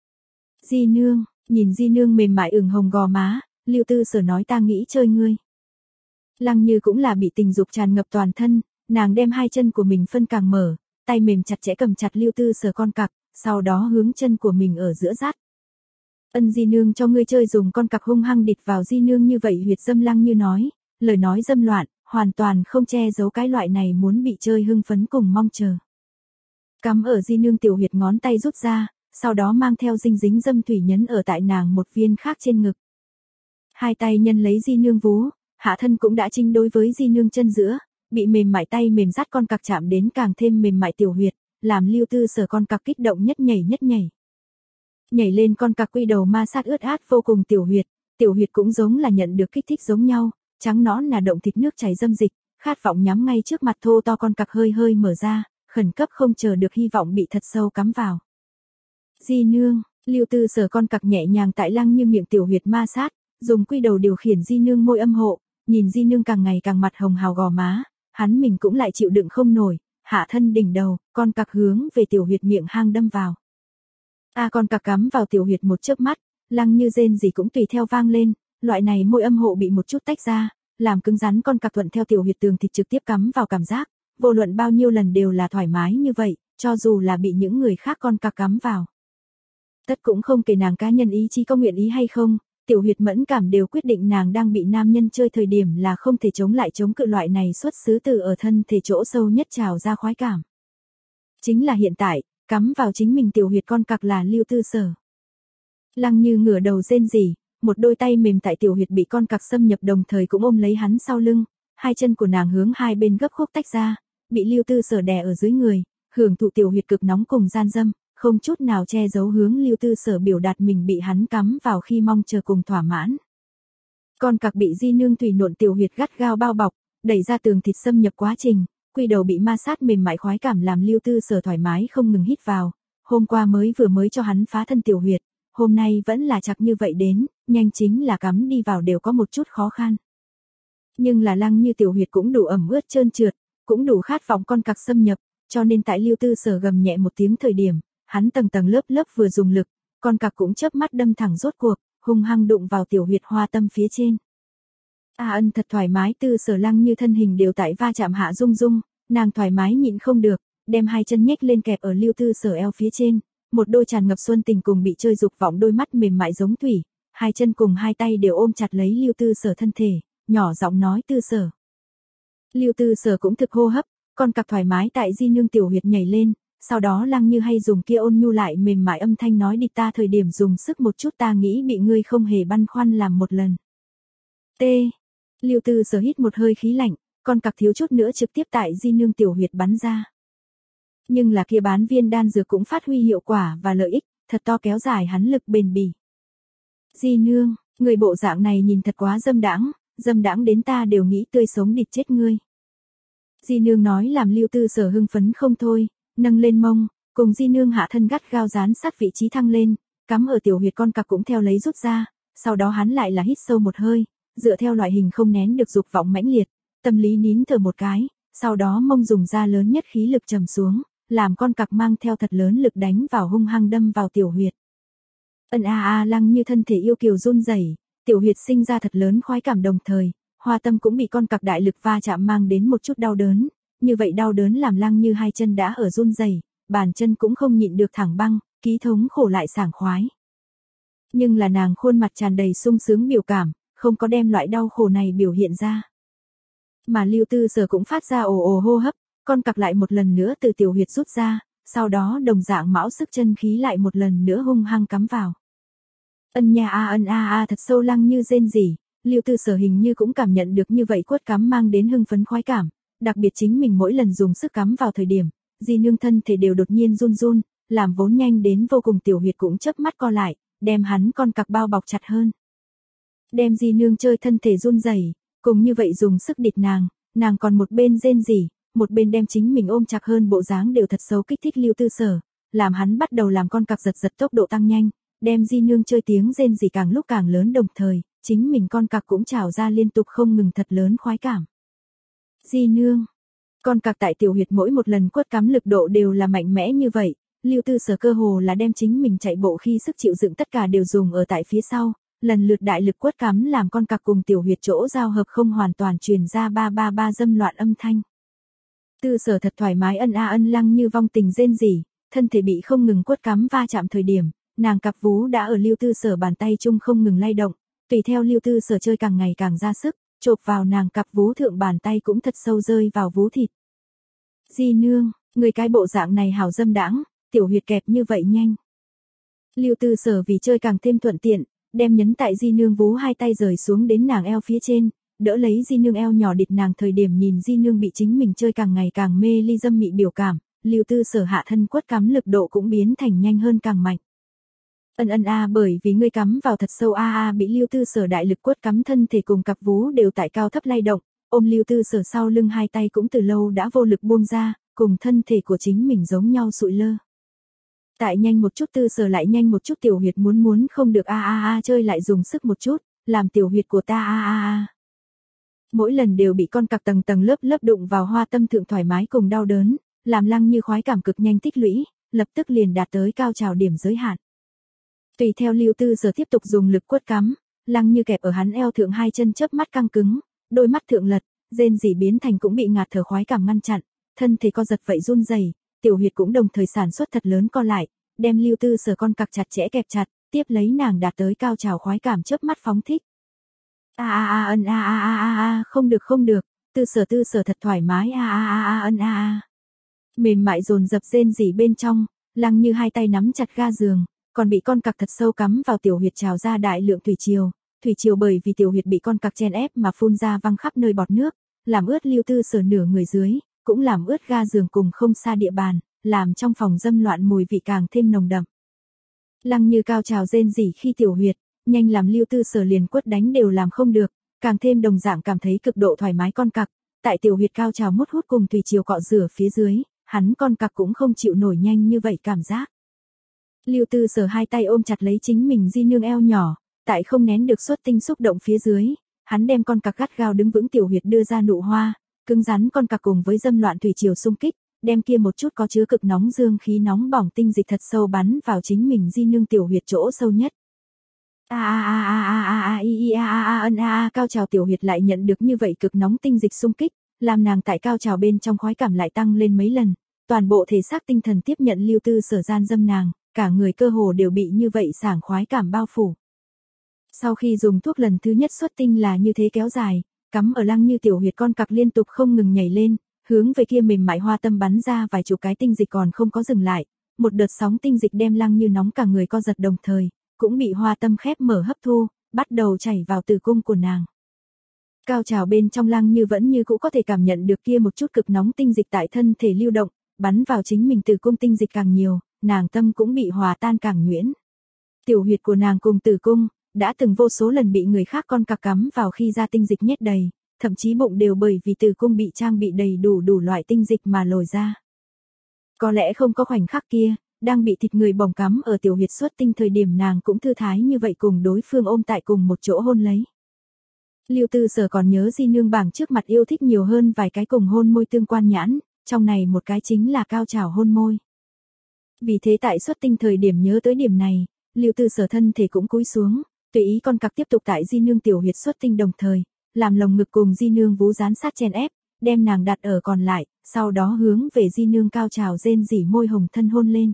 Di nương, nhìn di nương mềm mại ửng hồng gò má, Lưu Tư Sở nói ta nghĩ chơi ngươi. Lăng Như cũng là bị tình dục tràn ngập toàn thân, nàng đem hai chân của mình phân càng mở, tay mềm chặt chẽ cầm chặt Lưu Tư Sở con cặc, sau đó hướng chân của mình ở giữa dắt. Ân di nương cho ngươi chơi dùng con cặc hung hăng địch vào di nương như vậy huyệt dâm. Lăng Như nói, lời nói dâm loạn, hoàn toàn không che giấu cái loại này muốn bị chơi hưng phấn cùng mong chờ. Cắm ở di nương tiểu huyệt ngón tay rút ra, sau đó mang theo dinh dính dâm thủy nhấn ở tại nàng một viên khác trên ngực. Hai tay nhân lấy di nương vú, hạ thân cũng đã chinh đối với di nương chân giữa, bị mềm mại tay mềm dắt con cặc chạm đến càng thêm mềm mại tiểu huyệt, làm Lưu Tư Sở con cặc kích động nhất nhảy nhất nhảy. Nhảy lên con cặc quy đầu ma sát ướt át vô cùng tiểu huyệt, tiểu huyệt cũng giống là nhận được kích thích giống nhau, trắng nõn là động thịt nước chảy dâm dịch, khát vọng nhắm ngay trước mặt thô to con cặc hơi hơi mở ra, khẩn cấp không chờ được hy vọng bị thật sâu cắm vào. Di nương, Lưu Tư Sở con cặc nhẹ nhàng tại Lăng Như miệng tiểu huyệt ma sát, dùng quy đầu điều khiển di nương môi âm hộ, nhìn di nương càng ngày càng mặt hồng hào gò má, hắn mình cũng lại chịu đựng không nổi, hạ thân đỉnh đầu, con cặc hướng về tiểu huyệt miệng hang đâm vào. A à, con cặc cắm vào tiểu huyệt một chớp mắt, Lăng Như rên gì cũng tùy theo vang lên, loại này môi âm hộ bị một chút tách ra, làm cứng rắn con cặc thuận theo tiểu huyệt tường thịt trực tiếp cắm vào cảm giác, vô luận bao nhiêu lần đều là thoải mái như vậy, cho dù là bị những người khác con cặc cắm vào. Tất cũng không kể nàng cá nhân ý chí có nguyện ý hay không, tiểu huyệt mẫn cảm đều quyết định nàng đang bị nam nhân chơi thời điểm là không thể chống lại chống cự loại này xuất xứ từ ở thân thể chỗ sâu nhất trào ra khoái cảm. Chính là hiện tại, cắm vào chính mình tiểu huyệt con cặc là Lưu Tư Sở. Lăng Như ngửa đầu rên rỉ, một đôi tay mềm tại tiểu huyệt bị con cặc xâm nhập đồng thời cũng ôm lấy hắn sau lưng, hai chân của nàng hướng hai bên gấp khúc tách ra, bị Lưu Tư Sở đè ở dưới người, hưởng thụ tiểu huyệt cực nóng cùng gian dâm, không chút nào che giấu hướng Lưu Tư Sở biểu đạt mình bị hắn cắm vào khi mong chờ cùng thỏa mãn. Con cặc bị di nương tùy nộn tiểu huyệt gắt gao bao bọc, đẩy ra tường thịt xâm nhập quá trình, quy đầu bị ma sát mềm mại khoái cảm làm Lưu Tư Sở thoải mái không ngừng hít vào, hôm qua mới vừa mới cho hắn phá thân tiểu huyệt, hôm nay vẫn là chặt như vậy đến, nhanh chính là cắm đi vào đều có một chút khó khăn. Nhưng là Lăng Như tiểu huyệt cũng đủ ẩm ướt trơn trượt, cũng đủ khát vọng con cặc xâm nhập, cho nên tại Lưu Tư Sở gầm nhẹ một tiếng thời điểm, hắn tầng tầng lớp lớp vừa dùng lực, con cặc cũng chớp mắt đâm thẳng rốt cuộc, hung hăng đụng vào tiểu huyệt hoa tâm phía trên. A ân thật thoải mái. Tư Sở Lăng Như thân hình đều tại va chạm hạ rung rung, nàng thoải mái nhịn không được, đem hai chân nhếch lên kẹp ở Lưu Tư Sở eo phía trên, một đôi tràn ngập xuân tình cùng bị chơi dục vọng đôi mắt mềm mại giống thủy, hai chân cùng hai tay đều ôm chặt lấy Lưu Tư Sở thân thể, nhỏ giọng nói Tư Sở. Lưu Tư Sở cũng thực hô hấp, con cặc thoải mái tại di nương tiểu huyệt nhảy lên, sau đó Lăng Như hay dùng kia ôn nhu lại mềm mại âm thanh nói đi ta thời điểm dùng sức một chút ta nghĩ bị ngươi không hề băn khoăn làm một lần. T. Lưu Tư Sở hít một hơi khí lạnh, con cặc thiếu chút nữa trực tiếp tại di nương tiểu huyệt bắn ra. Nhưng là kia bán viên đan dược cũng phát huy hiệu quả và lợi ích, thật to kéo dài hắn lực bền bỉ. Di nương, người bộ dạng này nhìn thật quá dâm đãng, dâm đãng đến ta đều nghĩ tươi sống địt chết ngươi. Di nương nói làm Lưu Tư Sở hưng phấn không thôi, nâng lên mông, cùng di nương hạ thân gắt gao dán sát vị trí thăng lên, cắm ở tiểu huyệt con cặc cũng theo lấy rút ra, sau đó hắn lại là hít sâu một hơi, dựa theo loại hình không nén được dục vọng mãnh liệt, tâm lý nín thở một cái, sau đó mông dùng ra lớn nhất khí lực trầm xuống, làm con cặc mang theo thật lớn lực đánh vào hung hăng đâm vào tiểu huyệt. Ân a a Lăng Như thân thể yêu kiều run rẩy, tiểu huyệt sinh ra thật lớn khoái cảm, đồng thời, hoa tâm cũng bị con cặc đại lực va chạm mang đến một chút đau đớn, như vậy đau đớn làm Lăng Như hai chân đã ở run rẩy, bàn chân cũng không nhịn được thẳng băng, ký thống khổ lại sảng khoái. Nhưng là nàng khuôn mặt tràn đầy sung sướng biểu cảm, không có đem loại đau khổ này biểu hiện ra. Mà Lưu Tư Sở cũng phát ra ồ ồ hô hấp, con cặc lại một lần nữa từ tiểu huyệt rút ra, sau đó đồng dạng mão sức chân khí lại một lần nữa hung hăng cắm vào. Ân nha a ân a a thật sâu, Lăng Như rên rỉ, Lưu Tư Sở hình như cũng cảm nhận được như vậy quất cắm mang đến hưng phấn khoái cảm, đặc biệt chính mình mỗi lần dùng sức cắm vào thời điểm, di nương thân thể đều đột nhiên run run, làm vốn nhanh đến vô cùng tiểu huyệt cũng chớp mắt co lại, đem hắn con cặc bao bọc chặt hơn. Đem di nương chơi thân thể run rẩy, cùng như vậy dùng sức địt nàng, nàng còn một bên rên rỉ, một bên đem chính mình ôm chặt hơn, bộ dáng đều thật xấu kích thích Lưu Tư Sở, làm hắn bắt đầu làm con cặc giật giật tốc độ tăng nhanh, đem di nương chơi tiếng rên rỉ càng lúc càng lớn, đồng thời, chính mình con cặc cũng trào ra liên tục không ngừng thật lớn khoái cảm. Di nương, con cặc tại tiểu huyệt mỗi một lần quất cắm lực độ đều là mạnh mẽ như vậy, Lưu Tư Sở cơ hồ là đem chính mình chạy bộ khi sức chịu đựng tất cả đều dùng ở tại phía sau, lần lượt đại lực quất cắm làm con cặc cùng tiểu huyệt chỗ giao hợp không hoàn toàn truyền ra ba ba ba dâm loạn âm thanh. Tư Sở thật thoải mái, ân a ân Lăng Như vong tình rên rỉ, thân thể bị không ngừng quất cắm va chạm thời điểm, nàng cặp vú đã ở Lưu Tư Sở bàn tay chung không ngừng lay động, tùy theo Lưu Tư Sở chơi càng ngày càng ra sức, chộp vào nàng cặp vú thượng, bàn tay cũng thật sâu rơi vào vú thịt. Di nương, người cái bộ dạng này hảo dâm đãng, tiểu huyệt kẹp như vậy nhanh. Lưu Tư Sở vì chơi càng thêm thuận tiện, đem nhấn tại di nương vú hai tay rời xuống đến nàng eo phía trên, đỡ lấy di nương eo nhỏ địt nàng, thời điểm nhìn di nương bị chính mình chơi càng ngày càng mê ly dâm mị biểu cảm, Lưu Tư Sở hạ thân quất cắm lực độ cũng biến thành nhanh hơn càng mạnh. Ân ân a bởi vì ngươi cắm vào thật sâu a a bị Lưu Tư Sở đại lực quất cắm, thân thể cùng cặp vú đều tại cao thấp lay động, ôm Lưu Tư Sở sau lưng hai tay cũng từ lâu đã vô lực buông ra, cùng thân thể của chính mình giống nhau sụi lơ. Tại nhanh một chút Tư Sở lại nhanh một chút, tiểu huyệt muốn muốn không được a a a chơi lại dùng sức một chút, làm tiểu huyệt của ta a a a. Mỗi lần đều bị con cặc tầng tầng lớp lớp đụng vào hoa tâm thượng, thoải mái cùng đau đớn, làm Lăng Như khoái cảm cực nhanh tích lũy, lập tức liền đạt tới cao trào điểm giới hạn. Tùy theo Lưu Tư Sở tiếp tục dùng lực quất cắm, Lăng Như kẹp ở hắn eo thượng hai chân chớp mắt căng cứng, đôi mắt thượng lật, rên rỉ biến thành cũng bị ngạt thở khoái cảm ngăn chặn, thân thể co giật vậy run rẩy, tiểu huyệt cũng đồng thời sản xuất thật lớn co lại, đem Lưu Tư Sở con cặc chặt chẽ kẹp chặt, tiếp lấy nàng đạt tới cao trào khoái cảm chớp mắt phóng thích. A a a ân a a a a a không được không được, Tư Sở Tư Sở thật thoải mái a a a a ân a a. Mềm mại dồn dập rên rỉ bên trong, Lăng Như hai tay nắm chặt ga giường, còn bị con cặc thật sâu cắm vào tiểu huyệt trào ra đại lượng thủy triều, thủy triều bởi vì tiểu huyệt bị con cặc chen ép mà phun ra văng khắp nơi bọt nước, làm ướt Lưu Tư Sở nửa người dưới, cũng làm ướt ga giường cùng không xa địa bàn, làm trong phòng dâm loạn mùi vị càng thêm nồng đậm. Lăng Như cao trào rên rỉ khi tiểu huyệt, nhanh làm Lưu Tư Sở liền quất đánh đều làm không được, càng thêm đồng dạng cảm thấy cực độ thoải mái con cặc, tại tiểu huyệt cao trào mút hút cùng thủy triều cọ rửa phía dưới, hắn con cặc cũng không chịu nổi nhanh như vậy cảm giác. Lưu Tư Sở hai tay ôm chặt lấy chính mình di nương eo nhỏ, tại không nén được xuất tinh xúc động phía dưới, hắn đem con cặc gắt gao đứng vững tiểu huyệt đưa ra nụ hoa, cứng rắn con cặc cùng với dâm loạn thủy triều xung kích, đem kia một chút có chứa cực nóng dương khí nóng bỏng tinh dịch thật sâu bắn vào chính mình di nương tiểu huyệt chỗ sâu nhất. A a a a a a a i a a a ân a a cao trào tiểu huyệt lại nhận được như vậy cực nóng tinh dịch xung kích, làm nàng tại cao trào bên trong khoái cảm lại tăng lên mấy lần, toàn bộ thể xác tinh thần tiếp nhận Lưu Tư Sở gian dâm nàng, cả người cơ hồ đều bị như vậy sảng khoái cảm bao phủ. Sau khi dùng thuốc lần thứ nhất xuất tinh là như thế kéo dài, cắm ở Lăng Như tiểu huyệt con cặc liên tục không ngừng nhảy lên, hướng về kia mềm mại hoa tâm bắn ra vài chục cái tinh dịch còn không có dừng lại, một đợt sóng tinh dịch đem Lăng Như nóng cả người co giật, đồng thời cũng bị hoa tâm khép mở hấp thu, bắt đầu chảy vào tử cung của nàng. Cao trào bên trong Lăng Như vẫn như cũ có thể cảm nhận được kia một chút cực nóng tinh dịch tại thân thể lưu động, bắn vào chính mình tử cung tinh dịch càng nhiều, nàng tâm cũng bị hòa tan càng nhuyễn. Tiểu huyệt của nàng cùng tử cung đã từng vô số lần bị người khác con cặc cắm vào khi ra tinh dịch nhét đầy, thậm chí bụng đều bởi vì tử cung bị trang bị đầy đủ đủ loại tinh dịch mà lồi ra. Có lẽ không có khoảnh khắc kia, đang bị thịt người bồng cắm ở tiểu huyệt xuất tinh thời điểm nàng cũng thư thái như vậy cùng đối phương ôm tại cùng một chỗ hôn lấy. Lưu Tư Sở còn nhớ di nương bảng trước mặt yêu thích nhiều hơn vài cái cùng hôn môi tương quan nhãn, trong này một cái chính là cao trào hôn môi. Vì thế tại xuất tinh thời điểm nhớ tới điểm này, Lưu Tư Sở thân thể cũng cúi xuống, tùy ý con cặc tiếp tục tại di nương tiểu huyệt xuất tinh đồng thời, làm lồng ngực cùng di nương vú dán sát chen ép, đem nàng đặt ở còn lại, sau đó hướng về di nương cao trào rên rỉ môi hồng thân hôn lên.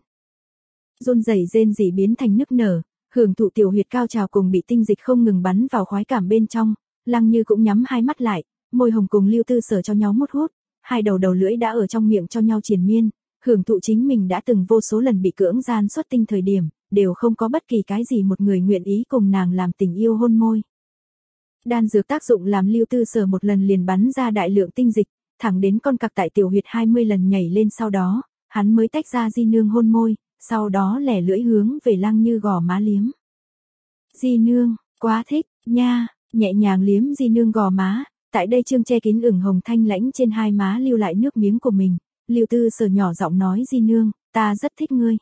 Run rẩy rên rỉ biến thành nức nở, hưởng thụ tiểu huyệt cao trào cùng bị tinh dịch không ngừng bắn vào khoái cảm bên trong, Lăng Như cũng nhắm hai mắt lại, môi hồng cùng Lưu Tư Sở cho nhau mút hút, hai đầu đầu lưỡi đã ở trong miệng cho nhau triền miên, hưởng thụ chính mình đã từng vô số lần bị cưỡng gian xuất tinh thời điểm, đều không có bất kỳ cái gì một người nguyện ý cùng nàng làm tình yêu hôn môi. Đan dược tác dụng làm Lưu Tư Sở một lần liền bắn ra đại lượng tinh dịch, thẳng đến con cặc tại tiểu huyệt hai mươi lần nhảy lên sau đó, hắn mới tách ra di nương hôn môi, sau đó lẻ lưỡi hướng về Lăng Như gò má liếm. Di nương, quá thích, nha, nhẹ nhàng liếm di nương gò má, tại đây trương che kín ửng hồng thanh lãnh trên hai má lưu lại nước miếng của mình, Lưu Tư Sở nhỏ giọng nói di nương, ta rất thích ngươi.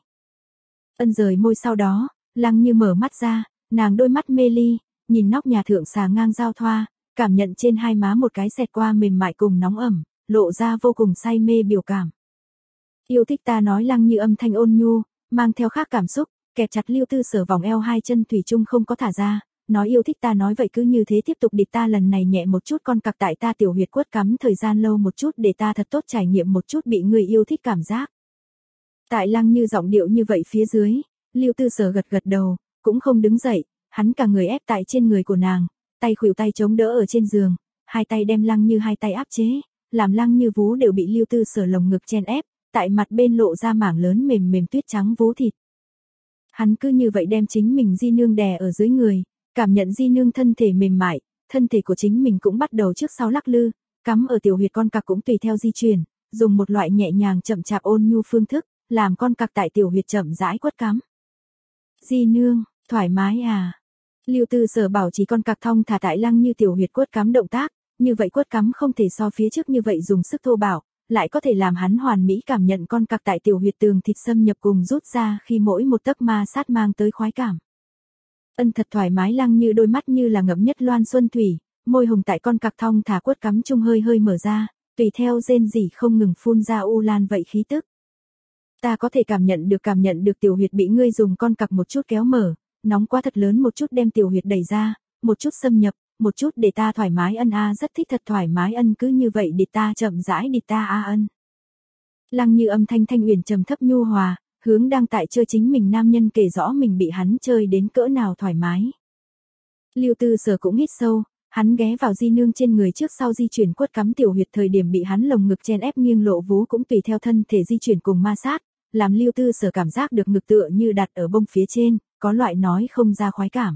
Ân rời môi sau đó, Lăng Như mở mắt ra, nàng đôi mắt mê ly, nhìn nóc nhà thượng xà ngang giao thoa, cảm nhận trên hai má một cái xẹt qua mềm mại cùng nóng ẩm, lộ ra vô cùng say mê biểu cảm. Yêu thích ta nói Lăng Như âm thanh ôn nhu, mang theo khác cảm xúc, kẹp chặt Lưu Tư Sở vòng eo hai chân thủy chung không có thả ra, nói yêu thích ta nói vậy cứ như thế tiếp tục địch ta lần này nhẹ một chút con cặc tại ta tiểu huyệt quất cắm thời gian lâu một chút để ta thật tốt trải nghiệm một chút bị người yêu thích cảm giác. Tại Lăng Như giọng điệu như vậy phía dưới, Lưu Tư Sở gật gật đầu, cũng không đứng dậy, hắn cả người ép tại trên người của nàng, tay khuỷu tay chống đỡ ở trên giường, hai tay đem Lăng Như hai tay áp chế, làm Lăng Như vú đều bị Lưu Tư Sở lồng ngực chen ép, tại mặt bên lộ ra mảng lớn mềm mềm tuyết trắng vú thịt. Hắn cứ như vậy đem chính mình di nương đè ở dưới người, cảm nhận di nương thân thể mềm mại, thân thể của chính mình cũng bắt đầu trước sau lắc lư, cắm ở tiểu huyệt con cặc cũng tùy theo di chuyển, dùng một loại nhẹ nhàng chậm chạp ôn nhu phương thức, làm con cặc tại tiểu huyệt chậm rãi quất cắm. Di nương, thoải mái à? Lưu Tư Sở bảo chỉ con cặc thong thả tại Lăng Như tiểu huyệt quất cắm động tác, như vậy quất cắm không thể so phía trước như vậy dùng sức thô bạo, lại có thể làm hắn hoàn mỹ cảm nhận con cặc tại tiểu huyệt tường thịt xâm nhập cùng rút ra khi mỗi một tấc ma sát mang tới khoái cảm. Ân thật thoải mái. Lăng Như đôi mắt như là ngậm nhất loan xuân thủy, môi hồng tại con cặc thong thả quất cắm chung hơi hơi mở ra, tùy theo rên rỉ không ngừng phun ra u lan vậy khí tức. Ta có thể cảm nhận được cảm nhận được tiểu huyệt bị ngươi dùng con cặc một chút kéo mở, nóng quá thật lớn một chút đem tiểu huyệt đẩy ra, một chút xâm nhập, một chút để ta thoải mái ân a rất thích thật thoải mái ân cứ như vậy địch ta chậm rãi địch ta a ân. Lăng Như âm thanh thanh uyển trầm thấp nhu hòa, hướng đang tại chơi chính mình nam nhân kể rõ mình bị hắn chơi đến cỡ nào thoải mái. Lưu Tư Sở cũng hít sâu, hắn ghé vào di nương trên người trước sau di chuyển quất cắm tiểu huyệt thời điểm bị hắn lồng ngực chen ép nghiêng lộ vú cũng tùy theo thân thể di chuyển cùng ma sát, làm Lưu Tư Sở cảm giác được ngực tựa như đặt ở bông phía trên, có loại nói không ra khoái cảm.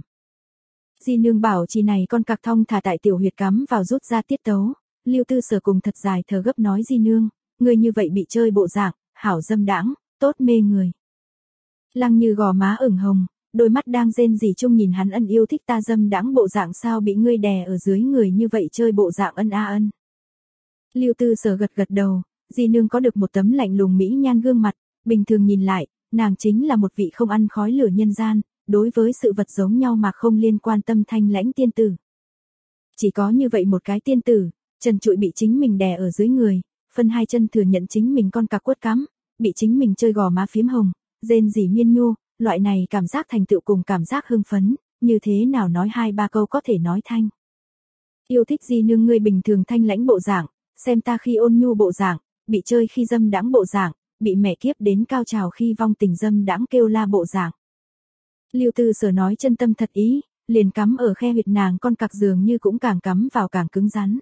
Di nương bảo chỉ này con cặc thong thả tại tiểu huyệt cắm vào rút ra tiết tấu, Lưu Tư Sở cùng thật dài thở gấp nói di nương, người như vậy bị chơi bộ dạng, hảo dâm đãng, tốt mê người. Lăng Như gò má ửng hồng, đôi mắt đang rên rỉ chung nhìn hắn ân yêu thích ta dâm đãng bộ dạng sao bị ngươi đè ở dưới người như vậy chơi bộ dạng ân a ân. Lưu Tư Sở gật gật đầu, di nương có được một tấm lạnh lùng mỹ nhan gương mặt, bình thường nhìn lại, nàng chính là một vị không ăn khói lửa nhân gian, đối với sự vật giống nhau mà không liên quan tâm thanh lãnh tiên tử. Chỉ có như vậy một cái tiên tử, trần trụi bị chính mình đè ở dưới người, phân hai chân thừa nhận chính mình con cặc quất cắm, bị chính mình chơi gò má phím hồng, rên rỉ miên nhu, loại này cảm giác thành tựu cùng cảm giác hưng phấn, như thế nào nói hai ba câu có thể nói thanh. Yêu thích di nương ngươi bình thường thanh lãnh bộ dạng, xem ta khi ôn nhu bộ dạng, bị chơi khi dâm đãng bộ dạng, bị mẹ kiếp đến cao trào khi vong tình dâm đãng kêu la bộ dạng. Lưu Tư Sở nói chân tâm thật ý, liền cắm ở khe huyệt nàng con cặc dường như cũng càng cắm vào càng cứng rắn.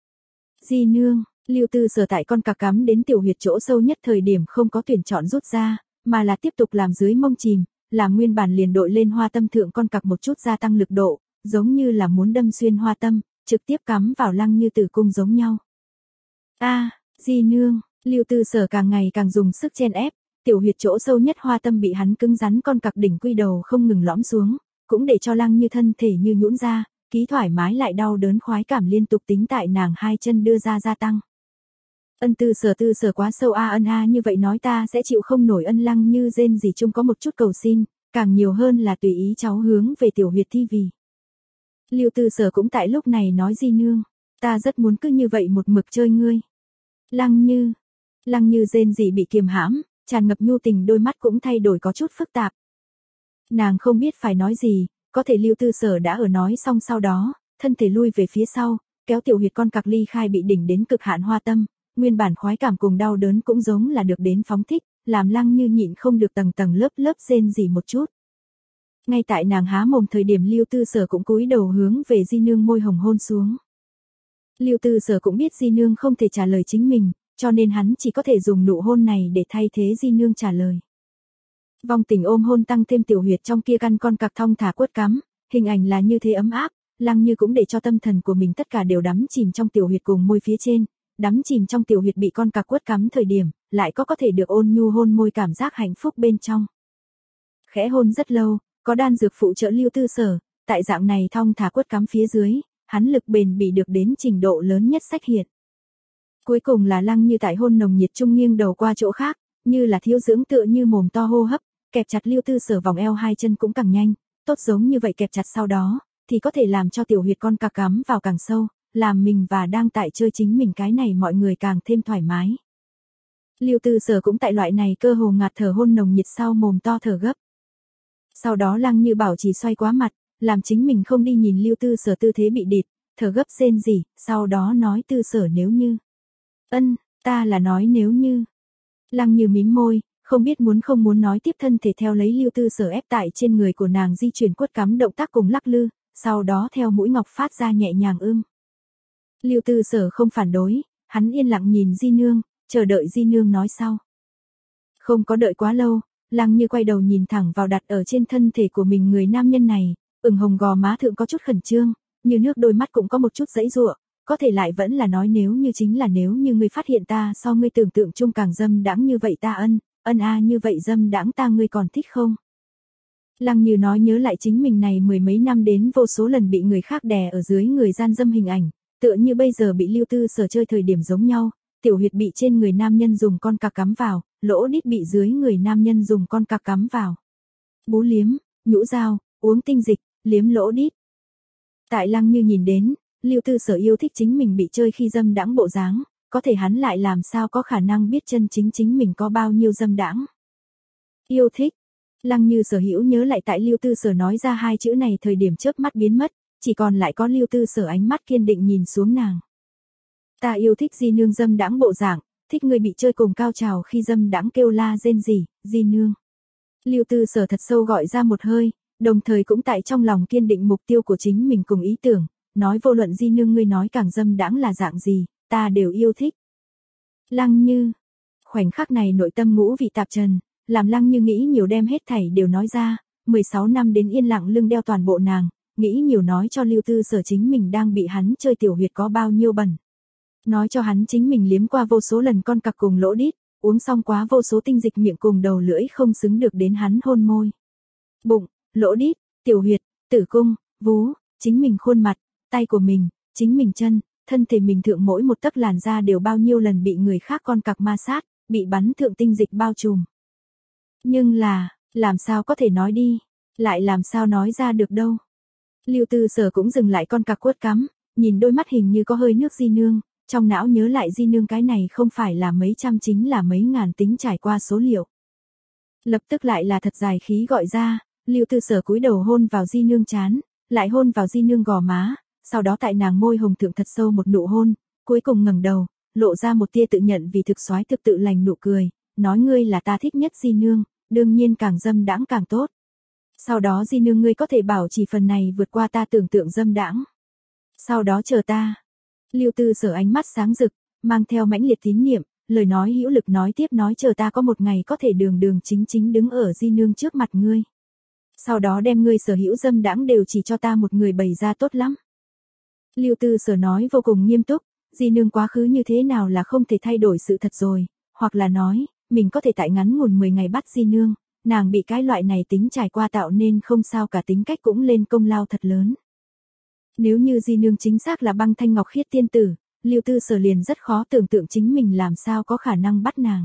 Di nương, Lưu Tư Sở tại con cặc cắm đến tiểu huyệt chỗ sâu nhất thời điểm không có tuyển chọn rút ra, mà là tiếp tục làm dưới mông chìm, làm nguyên bản liền đội lên hoa tâm thượng con cặc một chút gia tăng lực độ, giống như là muốn đâm xuyên hoa tâm, trực tiếp cắm vào Lăng Như tử cung giống nhau. A, à, di nương, Lưu Tư Sở càng ngày càng dùng sức chen ép, tiểu huyệt chỗ sâu nhất hoa tâm bị hắn cứng rắn con cặc đỉnh quy đầu không ngừng lõm xuống, cũng để cho Lăng Như thân thể như nhũn ra, ký thoải mái lại đau đớn khoái cảm liên tục tính tại nàng hai chân đưa ra gia tăng. Ân Tư Sở Tư Sở quá sâu a ân a như vậy nói ta sẽ chịu không nổi ân. Lăng Như rên gì chung có một chút cầu xin, càng nhiều hơn là tùy ý cháu hướng về tiểu huyệt thi vì. Lưu Tư Sở cũng tại lúc này nói di nương, ta rất muốn cứ như vậy một mực chơi ngươi. Lăng Như, Lăng Như rên rỉ bị kiềm hãm, tràn ngập nhu tình đôi mắt cũng thay đổi có chút phức tạp. Nàng không biết phải nói gì, có thể Lưu Tư Sở đã ở nói xong sau đó, thân thể lui về phía sau, kéo tiểu huyệt con cặc ly khai bị đỉnh đến cực hạn hoa tâm, nguyên bản khoái cảm cùng đau đớn cũng giống là được đến phóng thích, làm Lăng Như nhịn không được tầng tầng lớp lớp rên rỉ một chút. Ngay tại nàng há mồm thời điểm Lưu Tư Sở cũng cúi đầu hướng về Di Nương môi hồng hôn xuống. Lưu Tư Sở cũng biết Di Nương không thể trả lời chính mình, cho nên hắn chỉ có thể dùng nụ hôn này để thay thế Di Nương trả lời. Vong tình ôm hôn tăng thêm tiểu huyệt trong kia căn con cặc thong thả quất cắm, hình ảnh là như thế ấm áp, Lăng Như cũng để cho tâm thần của mình tất cả đều đắm chìm trong tiểu huyệt cùng môi phía trên, đắm chìm trong tiểu huyệt bị con cặc quất cắm thời điểm, lại có có thể được ôn nhu hôn môi cảm giác hạnh phúc bên trong. Khẽ hôn rất lâu, có đan dược phụ trợ Lưu Tư Sở, tại dạng này thong thả quất cắm phía dưới, hắn lực bền bỉ được đến trình độ lớn nhất sách hiện. Cuối cùng là Lăng Như tại hôn nồng nhiệt trung nghiêng đầu qua chỗ khác, như là thiếu dưỡng tựa như mồm to hô hấp, kẹp chặt Lưu Tư Sở vòng eo hai chân cũng càng nhanh, tốt giống như vậy kẹp chặt sau đó, thì có thể làm cho tiểu huyệt con cặc cắm vào càng sâu, làm mình và đang tại chơi chính mình cái này mọi người càng thêm thoải mái. Lưu Tư Sở cũng tại loại này cơ hồ ngạt thở hôn nồng nhiệt sau mồm to thở gấp. Sau đó Lăng Như bảo chỉ xoay quá mặt, làm chính mình không đi nhìn Lưu Tư Sở tư thế bị địt, thở gấp rên rỉ, sau đó nói Tư Sở nếu như. Ân, ta là nói nếu như. Lăng Như mím môi, không biết muốn không muốn nói tiếp, thân thể theo lấy Lưu Tư Sở ép tại trên người của nàng di chuyển quất cắm động tác cùng lắc lư, sau đó theo mũi ngọc phát ra nhẹ nhàng ưm. Lưu Tư Sở không phản đối, hắn yên lặng nhìn Di Nương, chờ đợi Di Nương nói sau. Không có đợi quá lâu, Lăng Như quay đầu nhìn thẳng vào đặt ở trên thân thể của mình người nam nhân này, ửng hồng gò má thượng có chút khẩn trương, như nước đôi mắt cũng có một chút giãy giụa, có thể lại vẫn là nói nếu như chính là nếu như ngươi phát hiện ta so ngươi tưởng tượng chung càng dâm đãng như vậy ta ân, ân a như vậy dâm đãng ta ngươi còn thích không? Lăng Như nói nhớ lại chính mình này mười mấy năm đến vô số lần bị người khác đè ở dưới người gian dâm hình ảnh, tựa như bây giờ bị Lưu Tư Sở chơi thời điểm giống nhau, tiểu huyệt bị trên người nam nhân dùng con cặc cắm vào, lỗ đít bị dưới người nam nhân dùng con cặc cắm vào. Bú liếm, nhũ dao, uống tinh dịch, liếm lỗ đít. Tại Lăng Như nhìn đến, Lưu Tư Sở yêu thích chính mình bị chơi khi dâm đãng bộ dáng, có thể hắn lại làm sao có khả năng biết chân chính chính mình có bao nhiêu dâm đãng. Yêu thích. Lăng Như Sở hữu nhớ lại tại Lưu Tư Sở nói ra hai chữ này thời điểm chớp mắt biến mất, chỉ còn lại có Lưu Tư Sở ánh mắt kiên định nhìn xuống nàng. Ta yêu thích Di Nương dâm đãng bộ dạng, thích người bị chơi cùng cao trào khi dâm đãng kêu la rên rỉ, Di Nương. Lưu Tư Sở thật sâu gọi ra một hơi, đồng thời cũng tại trong lòng kiên định mục tiêu của chính mình cùng ý tưởng, nói vô luận Di Nương ngươi nói càng dâm đãng là dạng gì, ta đều yêu thích. Lăng Như. Khoảnh khắc này nội tâm ngũ vị tạp trần, làm Lăng Như nghĩ nhiều đem hết thảy đều nói ra, mười sáu năm đến yên lặng lưng đeo toàn bộ nàng, nghĩ nhiều nói cho Lưu Tư Sở chính mình đang bị hắn chơi tiểu huyệt có bao nhiêu bẩn. Nói cho hắn chính mình liếm qua vô số lần con cặc cùng lỗ đít, uống xong quá vô số tinh dịch miệng cùng đầu lưỡi không xứng được đến hắn hôn môi. Bụng, lỗ đít, tiểu huyệt, tử cung, vú, chính mình khuôn mặt, tay của mình, chính mình chân, thân thể mình thượng mỗi một tấc làn da đều bao nhiêu lần bị người khác con cặc ma sát, bị bắn thượng tinh dịch bao trùm. Nhưng là, làm sao có thể nói đi, lại làm sao nói ra được đâu. Lưu Tư Sở cũng dừng lại con cặc quất cắm, nhìn đôi mắt hình như có hơi nước Di Nương, trong não nhớ lại Di Nương cái này không phải là mấy trăm chính là mấy ngàn tính trải qua số liệu. Lập tức lại là thật dài khí gọi ra, Lưu Tư Sở cúi đầu hôn vào Di Nương trán, lại hôn vào Di Nương gò má, sau đó tại nàng môi hồng thượng thật sâu một nụ hôn, cuối cùng ngẩng đầu, lộ ra một tia tự nhận vì thực soái thực tự lành nụ cười, nói ngươi là ta thích nhất Di Nương, đương nhiên càng dâm đãng càng tốt. Sau đó Di Nương ngươi có thể bảo chỉ phần này vượt qua ta tưởng tượng dâm đãng. Sau đó chờ ta. Lưu Tư Sở ánh mắt sáng rực, mang theo mãnh liệt tín niệm, lời nói hữu lực nói tiếp nói chờ ta có một ngày có thể đường đường chính chính đứng ở Di Nương trước mặt ngươi. Sau đó đem ngươi sở hữu dâm đãng đều chỉ cho ta một người bày ra tốt lắm. Lưu Tư Sở nói vô cùng nghiêm túc, Di Nương quá khứ như thế nào là không thể thay đổi sự thật rồi, hoặc là nói, mình có thể tại ngắn ngủn mười ngày bắt Di Nương, nàng bị cái loại này tính trải qua tạo nên không sao cả tính cách cũng lên công lao thật lớn. Nếu như Di Nương chính xác là băng thanh ngọc khiết tiên tử, Lưu Tư Sở liền rất khó tưởng tượng chính mình làm sao có khả năng bắt nàng.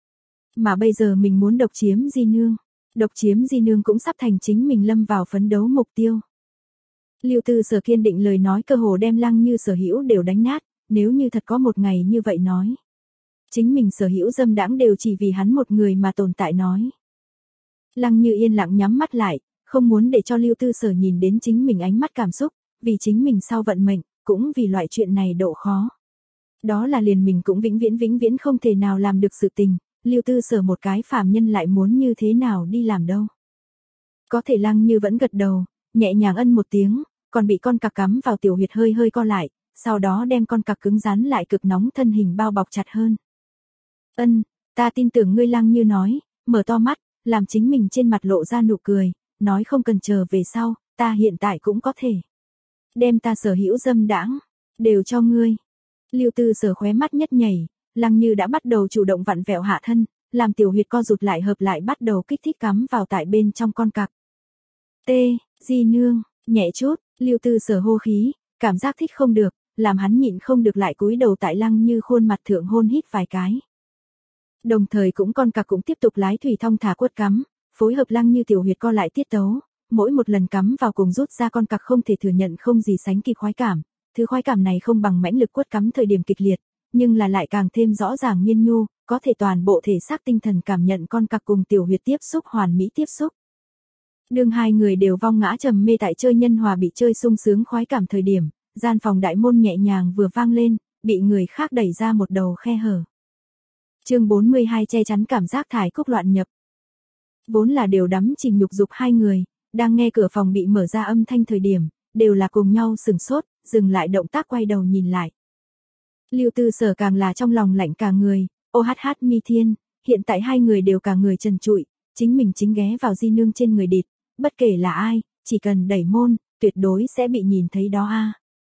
Mà bây giờ mình muốn độc chiếm Di Nương, độc chiếm Di Nương cũng sắp thành chính mình lâm vào phấn đấu mục tiêu. Lưu Tư Sở kiên định lời nói cơ hồ đem Lăng Như sở hữu đều đánh nát, nếu như thật có một ngày như vậy nói. Chính mình sở hữu dâm đãng đều chỉ vì hắn một người mà tồn tại nói. Lăng Như yên lặng nhắm mắt lại, không muốn để cho Lưu Tư Sở nhìn đến chính mình ánh mắt cảm xúc, vì chính mình sau vận mệnh, cũng vì loại chuyện này độ khó. Đó là liền mình cũng vĩnh viễn vĩnh viễn không thể nào làm được sự tình, Lưu Tư Sở một cái phàm nhân lại muốn như thế nào đi làm đâu. Có thể Lăng Như vẫn gật đầu, nhẹ nhàng ân một tiếng, còn bị con cặc cắm vào tiểu huyệt hơi hơi co lại, sau đó đem con cặc cứng rắn lại cực nóng thân hình bao bọc chặt hơn. Ân, ta tin tưởng ngươi. Lăng Như nói, mở to mắt, làm chính mình trên mặt lộ ra nụ cười, nói không cần chờ về sau, ta hiện tại cũng có thể. Đem ta sở hữu dâm đãng, đều cho ngươi. Lưu Tư Sở khóe mắt nhất nhảy, Lăng Như đã bắt đầu chủ động vặn vẹo hạ thân, làm tiểu huyệt co rụt lại hợp lại bắt đầu kích thích cắm vào tại bên trong con cặc. T, di nương, nhẹ chút, Lưu Tư Sở hô khí, cảm giác thích không được, làm hắn nhịn không được lại cúi đầu tại Lăng Như khuôn mặt thượng hôn hít vài cái. Đồng thời cũng con cặc cũng tiếp tục lái thủy thong thả quất cắm, phối hợp Lăng Như tiểu huyệt co lại tiết tấu, mỗi một lần cắm vào cùng rút ra con cặc không thể thừa nhận không gì sánh kịp khoái cảm, thứ khoái cảm này không bằng mãnh lực quất cắm thời điểm kịch liệt, nhưng là lại càng thêm rõ ràng miên nhu, có thể toàn bộ thể xác tinh thần cảm nhận con cặc cùng tiểu huyệt tiếp xúc hoàn mỹ tiếp xúc. Đương hai người đều vong ngã trầm mê tại chơi nhân hòa bị chơi sung sướng khoái cảm thời điểm, gian phòng đại môn nhẹ nhàng vừa vang lên, bị người khác đẩy ra một đầu khe hở. Chương bốn mươi hai che chắn cảm giác thải cúc loạn nhập. Vốn là đều đắm chìm nhục dục hai người, đang nghe cửa phòng bị mở ra âm thanh thời điểm, đều là cùng nhau sừng sốt, dừng lại động tác quay đầu nhìn lại. Lưu Tư Sở càng là trong lòng lạnh cả người, ô hát hát mi thiên, hiện tại hai người đều cả người trần trụi, chính mình chính ghé vào di nương trên người địt, bất kể là ai, chỉ cần đẩy môn, tuyệt đối sẽ bị nhìn thấy đó a.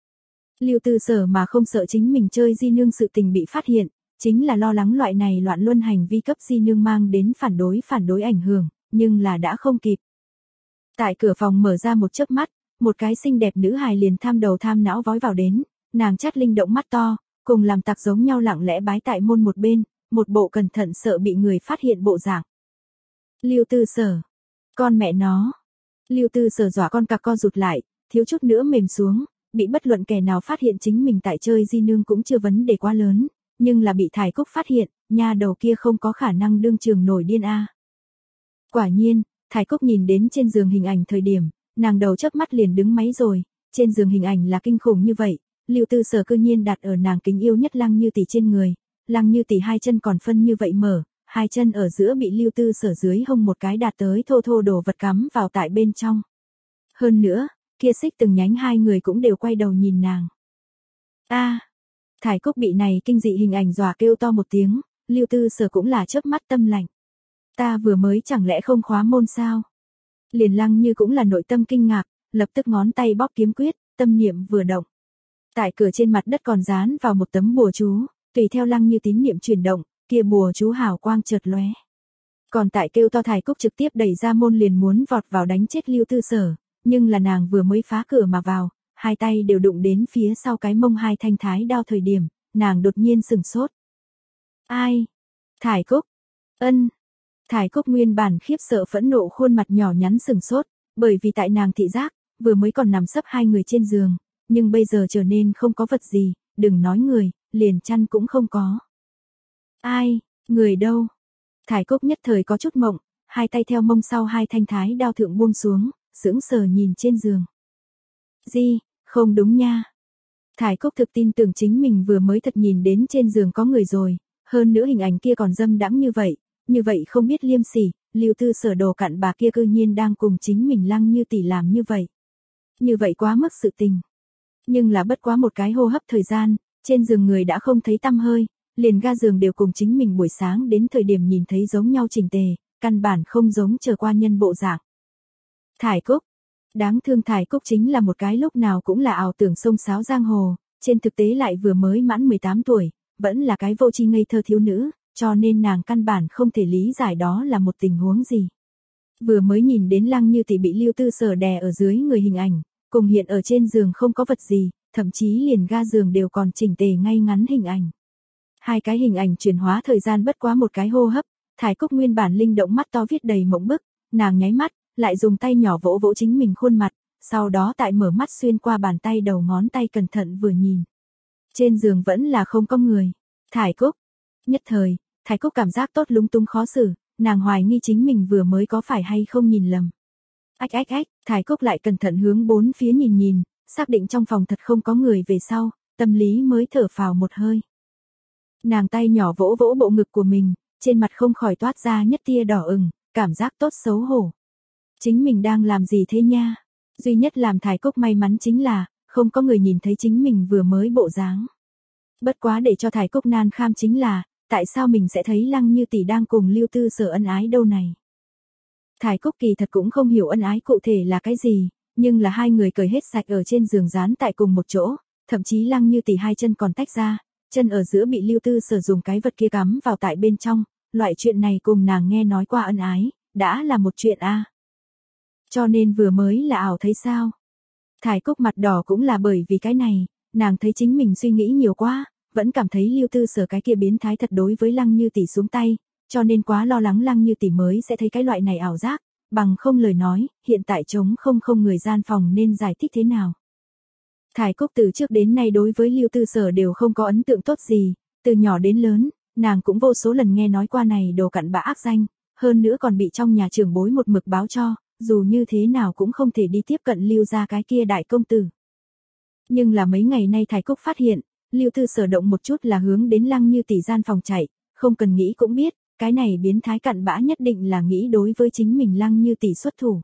Lưu Tư Sở mà không sợ chính mình chơi di nương sự tình bị phát hiện, chính là lo lắng loại này loạn luân hành vi cấp di nương mang đến phản đối phản đối ảnh hưởng, nhưng là đã không kịp. Tại cửa phòng mở ra một chớp mắt, một cái xinh đẹp nữ hài liền tham đầu tham não vói vào đến, nàng chát linh động mắt to, cùng làm tặc giống nhau lặng lẽ bái tại môn một bên, một bộ cẩn thận sợ bị người phát hiện bộ dạng. Lưu Tư Sở, con mẹ nó. Lưu Tư Sở dọa con cặc co rụt lại, thiếu chút nữa mềm xuống, bị bất luận kẻ nào phát hiện chính mình tại chơi di nương cũng chưa vấn đề quá lớn, nhưng là bị Thải Cúc phát hiện, nha đầu kia không có khả năng đương trường nổi điên a. Quả nhiên, Thải Cúc nhìn đến trên giường hình ảnh thời điểm, nàng đầu chớp mắt liền đứng máy rồi, trên giường hình ảnh là kinh khủng như vậy, Lưu Tư Sở cư nhiên đặt ở nàng kính yêu nhất Lăng Như tỷ trên người, Lăng Như tỷ hai chân còn phân như vậy mở, hai chân ở giữa bị Lưu Tư Sở dưới hông một cái đạt tới thô thô đồ vật cắm vào tại bên trong. Hơn nữa, kia xích từng nhánh hai người cũng đều quay đầu nhìn nàng. A, à, Thải Cúc bị này kinh dị hình ảnh dọa kêu to một tiếng, Lưu Tư Sở cũng là chớp mắt tâm lạnh. Ta vừa mới chẳng lẽ không khóa môn sao? Liền Lăng Như cũng là nội tâm kinh ngạc, lập tức ngón tay bóp kiếm quyết, tâm niệm vừa động. Tại cửa trên mặt đất còn dán vào một tấm bùa chú, tùy theo Lăng Như tín niệm chuyển động, kia bùa chú hào quang chợt lóe. Còn tại kêu to Thải Cúc trực tiếp đẩy ra môn liền muốn vọt vào đánh chết Lưu Tư Sở, nhưng là nàng vừa mới phá cửa mà vào, hai tay đều đụng đến phía sau cái mông hai thanh thái đao thời điểm, nàng đột nhiên sửng sốt. Ai? Thải Cúc? Ân. Thải Cúc nguyên bản khiếp sợ phẫn nộ khuôn mặt nhỏ nhắn sửng sốt, bởi vì tại nàng thị giác, vừa mới còn nằm sấp hai người trên giường, nhưng bây giờ trở nên không có vật gì, đừng nói người, liền chăn cũng không có. Ai? Người đâu? Thải Cúc nhất thời có chút mộng, hai tay theo mông sau hai thanh thái đao thượng buông xuống, sững sờ nhìn trên giường. Gì? Không đúng nha. Thải Cúc thực tin tưởng chính mình vừa mới thật nhìn đến trên giường có người rồi, hơn nữa hình ảnh kia còn dâm đãng như vậy, như vậy không biết liêm sỉ, Lưu Tư Sở đồ cặn bà kia cư nhiên đang cùng chính mình Lăng Như tỷ làm như vậy. Như vậy quá mức sự tình. Nhưng là bất quá một cái hô hấp thời gian, trên giường người đã không thấy tăm hơi, liền ga giường đều cùng chính mình buổi sáng đến thời điểm nhìn thấy giống nhau chỉnh tề, căn bản không giống chờ qua nhân bộ dạng. Thải Cúc. Đáng thương Thải Cúc chính là một cái lúc nào cũng là ảo tưởng xông xáo giang hồ, trên thực tế lại vừa mới mãn mười tám tuổi, vẫn là cái vô tri ngây thơ thiếu nữ, cho nên nàng căn bản không thể lý giải đó là một tình huống gì. Vừa mới nhìn đến Lăng Như tỷ bị Lưu Tư Sở đè ở dưới người hình ảnh, cùng hiện ở trên giường không có vật gì, thậm chí liền ga giường đều còn chỉnh tề ngay ngắn hình ảnh. Hai cái hình ảnh chuyển hóa thời gian bất quá một cái hô hấp, Thải Cúc nguyên bản linh động mắt to viết đầy mộng bức, nàng nháy mắt, lại dùng tay nhỏ vỗ vỗ chính mình khuôn mặt, sau đó tại mở mắt xuyên qua bàn tay đầu ngón tay cẩn thận vừa nhìn. Trên giường vẫn là không có người. Thải Cúc, Nhất thời, Thái Cúc cảm giác tốt lúng túng khó xử, nàng hoài nghi chính mình vừa mới có phải hay không nhìn lầm. Ách ách ách, Thái Cúc lại cẩn thận hướng bốn phía nhìn nhìn, xác định trong phòng thật không có người về sau, tâm lý mới thở phào một hơi. Nàng tay nhỏ vỗ vỗ bộ ngực của mình, trên mặt không khỏi toát ra nhất tia đỏ ửng, cảm giác tốt xấu hổ. Chính mình đang làm gì thế nha? Duy nhất làm Thái Cúc may mắn chính là, không có người nhìn thấy chính mình vừa mới bộ dáng. Bất quá để cho Thái Cúc nan kham chính là, tại sao mình sẽ thấy Lăng Như Tỷ đang cùng Lưu Tư Sở ân ái đâu này? Thái Cúc kỳ thật cũng không hiểu ân ái cụ thể là cái gì, nhưng là hai người cởi hết sạch ở trên giường dán tại cùng một chỗ, thậm chí Lăng Như Tỷ hai chân còn tách ra, chân ở giữa bị Lưu Tư Sở dùng cái vật kia cắm vào tại bên trong, loại chuyện này cùng nàng nghe nói qua ân ái, đã là một chuyện a. Cho nên vừa mới là ảo thấy sao? Thái Cúc mặt đỏ cũng là bởi vì cái này, nàng thấy chính mình suy nghĩ nhiều quá, vẫn cảm thấy Lưu Tư Sở cái kia biến thái thật đối với Lăng Như Tỷ xuống tay, cho nên quá lo lắng Lăng Như Tỷ mới sẽ thấy cái loại này ảo giác, bằng không lời nói, hiện tại trống không không người gian phòng nên giải thích thế nào. Thái Cúc từ trước đến nay đối với Lưu Tư Sở đều không có ấn tượng tốt gì, từ nhỏ đến lớn, nàng cũng vô số lần nghe nói qua này đồ cặn bã ác danh, hơn nữa còn bị trong nhà trưởng bối một mực báo cho, dù như thế nào cũng không thể đi tiếp cận Lưu gia cái kia đại công tử. Nhưng là mấy ngày nay Thái Cúc phát hiện, Lưu Tư Sở động một chút là hướng đến Lăng Như Tỷ gian phòng chạy, không cần nghĩ cũng biết, cái này biến thái cặn bã nhất định là nghĩ đối với chính mình Lăng Như Tỷ xuất thủ.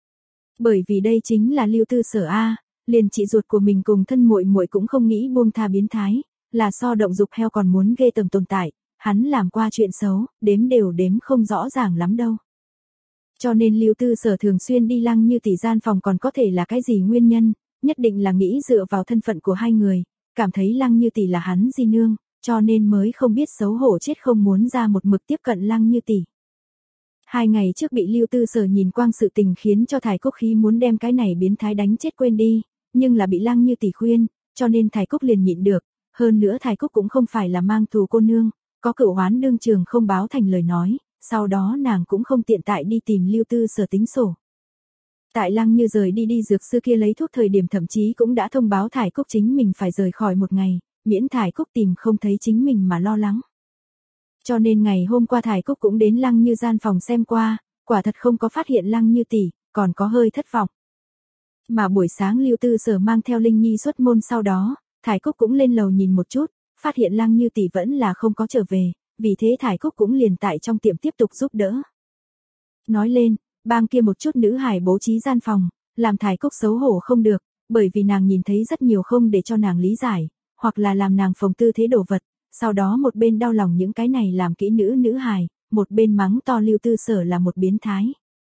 Bởi vì đây chính là Lưu Tư Sở a, liền chị ruột của mình cùng thân muội muội cũng không nghĩ buông tha biến thái, là so động dục heo còn muốn ghê tởm tồn tại, hắn làm qua chuyện xấu, đếm đều đếm không rõ ràng lắm đâu. Cho nên Lưu Tư Sở thường xuyên đi Lăng Như Tỷ gian phòng còn có thể là cái gì nguyên nhân, nhất định là nghĩ dựa vào thân phận của hai người, cảm thấy Lăng Như Tỷ là hắn di nương, cho nên mới không biết xấu hổ chết không muốn ra một mực tiếp cận Lăng Như Tỷ. Hai ngày trước bị Lưu Tư Sở nhìn quang sự tình khiến cho Thái Cúc khí muốn đem cái này biến thái đánh chết quên đi, nhưng là bị Lăng Như Tỷ khuyên, cho nên Thái Cúc liền nhịn được, hơn nữa Thái Cúc cũng không phải là mang thù cô nương, có cửu oán đương trường không báo thành lời nói, sau đó nàng cũng không tiện tại đi tìm Lưu Tư Sở tính sổ. Tại Lăng Như rời đi đi dược sư kia lấy thuốc thời điểm thậm chí cũng đã thông báo Thái Cúc chính mình phải rời khỏi một ngày, miễn Thái Cúc tìm không thấy chính mình mà lo lắng. Cho nên ngày hôm qua Thái Cúc cũng đến Lăng Như gian phòng xem qua, quả thật không có phát hiện Lăng Như tỷ, còn có hơi thất vọng. Mà buổi sáng Lưu Tư Sở mang theo Linh Nhi xuất môn sau đó, Thái Cúc cũng lên lầu nhìn một chút, phát hiện Lăng Như tỷ vẫn là không có trở về, vì thế Thái Cúc cũng liền tại trong tiệm tiếp tục giúp đỡ. Nói lên, bang kia một chút nữ hài bố trí gian phòng, làm Thái Cúc xấu hổ không được, bởi vì nàng nhìn thấy rất nhiều không để cho nàng lý giải, hoặc là làm nàng phồng tư thế đồ vật, sau đó một bên đau lòng những cái này làm kỹ nữ nữ hài, một bên mắng to Lưu Tư Sở là một biến thái.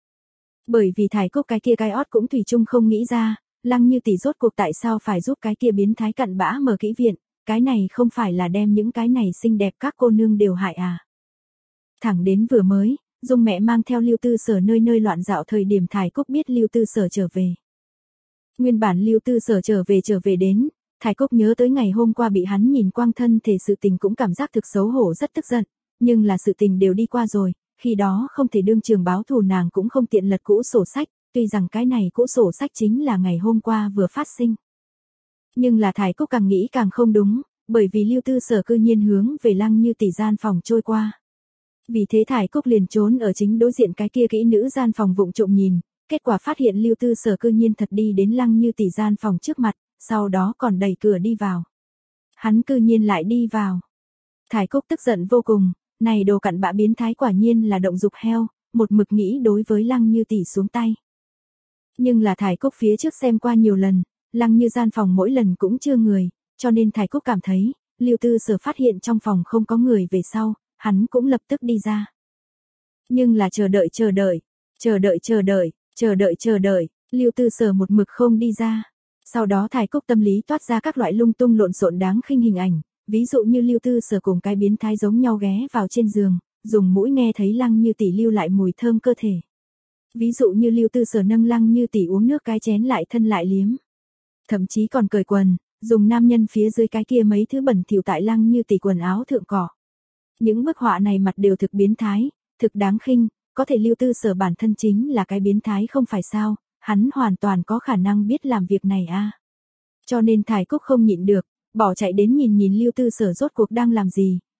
Bởi vì Thái Cúc cái kia cái ót cũng thủy chung không nghĩ ra, Lăng Như tỷ rốt cuộc tại sao phải giúp cái kia biến thái cặn bã mở kỹ viện, cái này không phải là đem những cái này xinh đẹp các cô nương đều hại à. Thẳng đến vừa mới, Dung mẹ mang theo Lưu Tư Sở nơi nơi loạn dạo thời điểm Thái Cúc biết Lưu Tư Sở trở về. Nguyên bản Lưu Tư Sở trở về trở về đến, Thái Cúc nhớ tới ngày hôm qua bị hắn nhìn quang thân thể sự tình cũng cảm giác thực xấu hổ rất tức giận, nhưng là sự tình đều đi qua rồi, khi đó không thể đương trường báo thù nàng cũng không tiện lật cũ sổ sách, tuy rằng cái này cũ sổ sách chính là ngày hôm qua vừa phát sinh. Nhưng là Thái Cúc càng nghĩ càng không đúng, bởi vì Lưu Tư Sở cư nhiên hướng về Lăng Như tỷ gian phòng trôi qua. Vì thế Thái Cúc liền trốn ở chính đối diện cái kia kỹ nữ gian phòng vụng trộm nhìn, kết quả phát hiện Lưu Tư Sở cư nhiên thật đi đến Lăng Như tỷ gian phòng trước mặt, sau đó còn đẩy cửa đi vào. Hắn cư nhiên lại đi vào. Thái Cúc tức giận vô cùng, này đồ cặn bã biến thái quả nhiên là động dục heo, một mực nghĩ đối với Lăng Như tỷ xuống tay. Nhưng là Thái Cúc phía trước xem qua nhiều lần, Lăng Như gian phòng mỗi lần cũng chưa người, cho nên Thái Cúc cảm thấy, Lưu Tư Sở phát hiện trong phòng không có người về sau, hắn cũng lập tức đi ra. Nhưng là chờ đợi chờ đợi, chờ đợi chờ đợi, chờ đợi chờ đợi, Lưu Tư Sở một mực không đi ra. Sau đó Thái Cúc tâm lý toát ra các loại lung tung lộn xộn đáng khinh hình ảnh, ví dụ như Lưu Tư Sở cùng cái biến thái giống nhau ghé vào trên giường, dùng mũi nghe thấy Lăng Như tỷ lưu lại mùi thơm cơ thể. Ví dụ như Lưu Tư Sở nâng Lăng Như tỷ uống nước cái chén lại thân lại liếm. Thậm chí còn cởi quần, dùng nam nhân phía dưới cái kia mấy thứ bẩn thỉu tại Lăng Như tỷ quần áo thượng cỏ. Những bức họa này mặt đều thực biến thái, thực đáng khinh, có thể Lưu Tư Sở bản thân chính là cái biến thái không phải sao, hắn hoàn toàn có khả năng biết làm việc này a. À. Cho nên Thái Cúc không nhịn được, bỏ chạy đến nhìn nhìn Lưu Tư Sở rốt cuộc đang làm gì,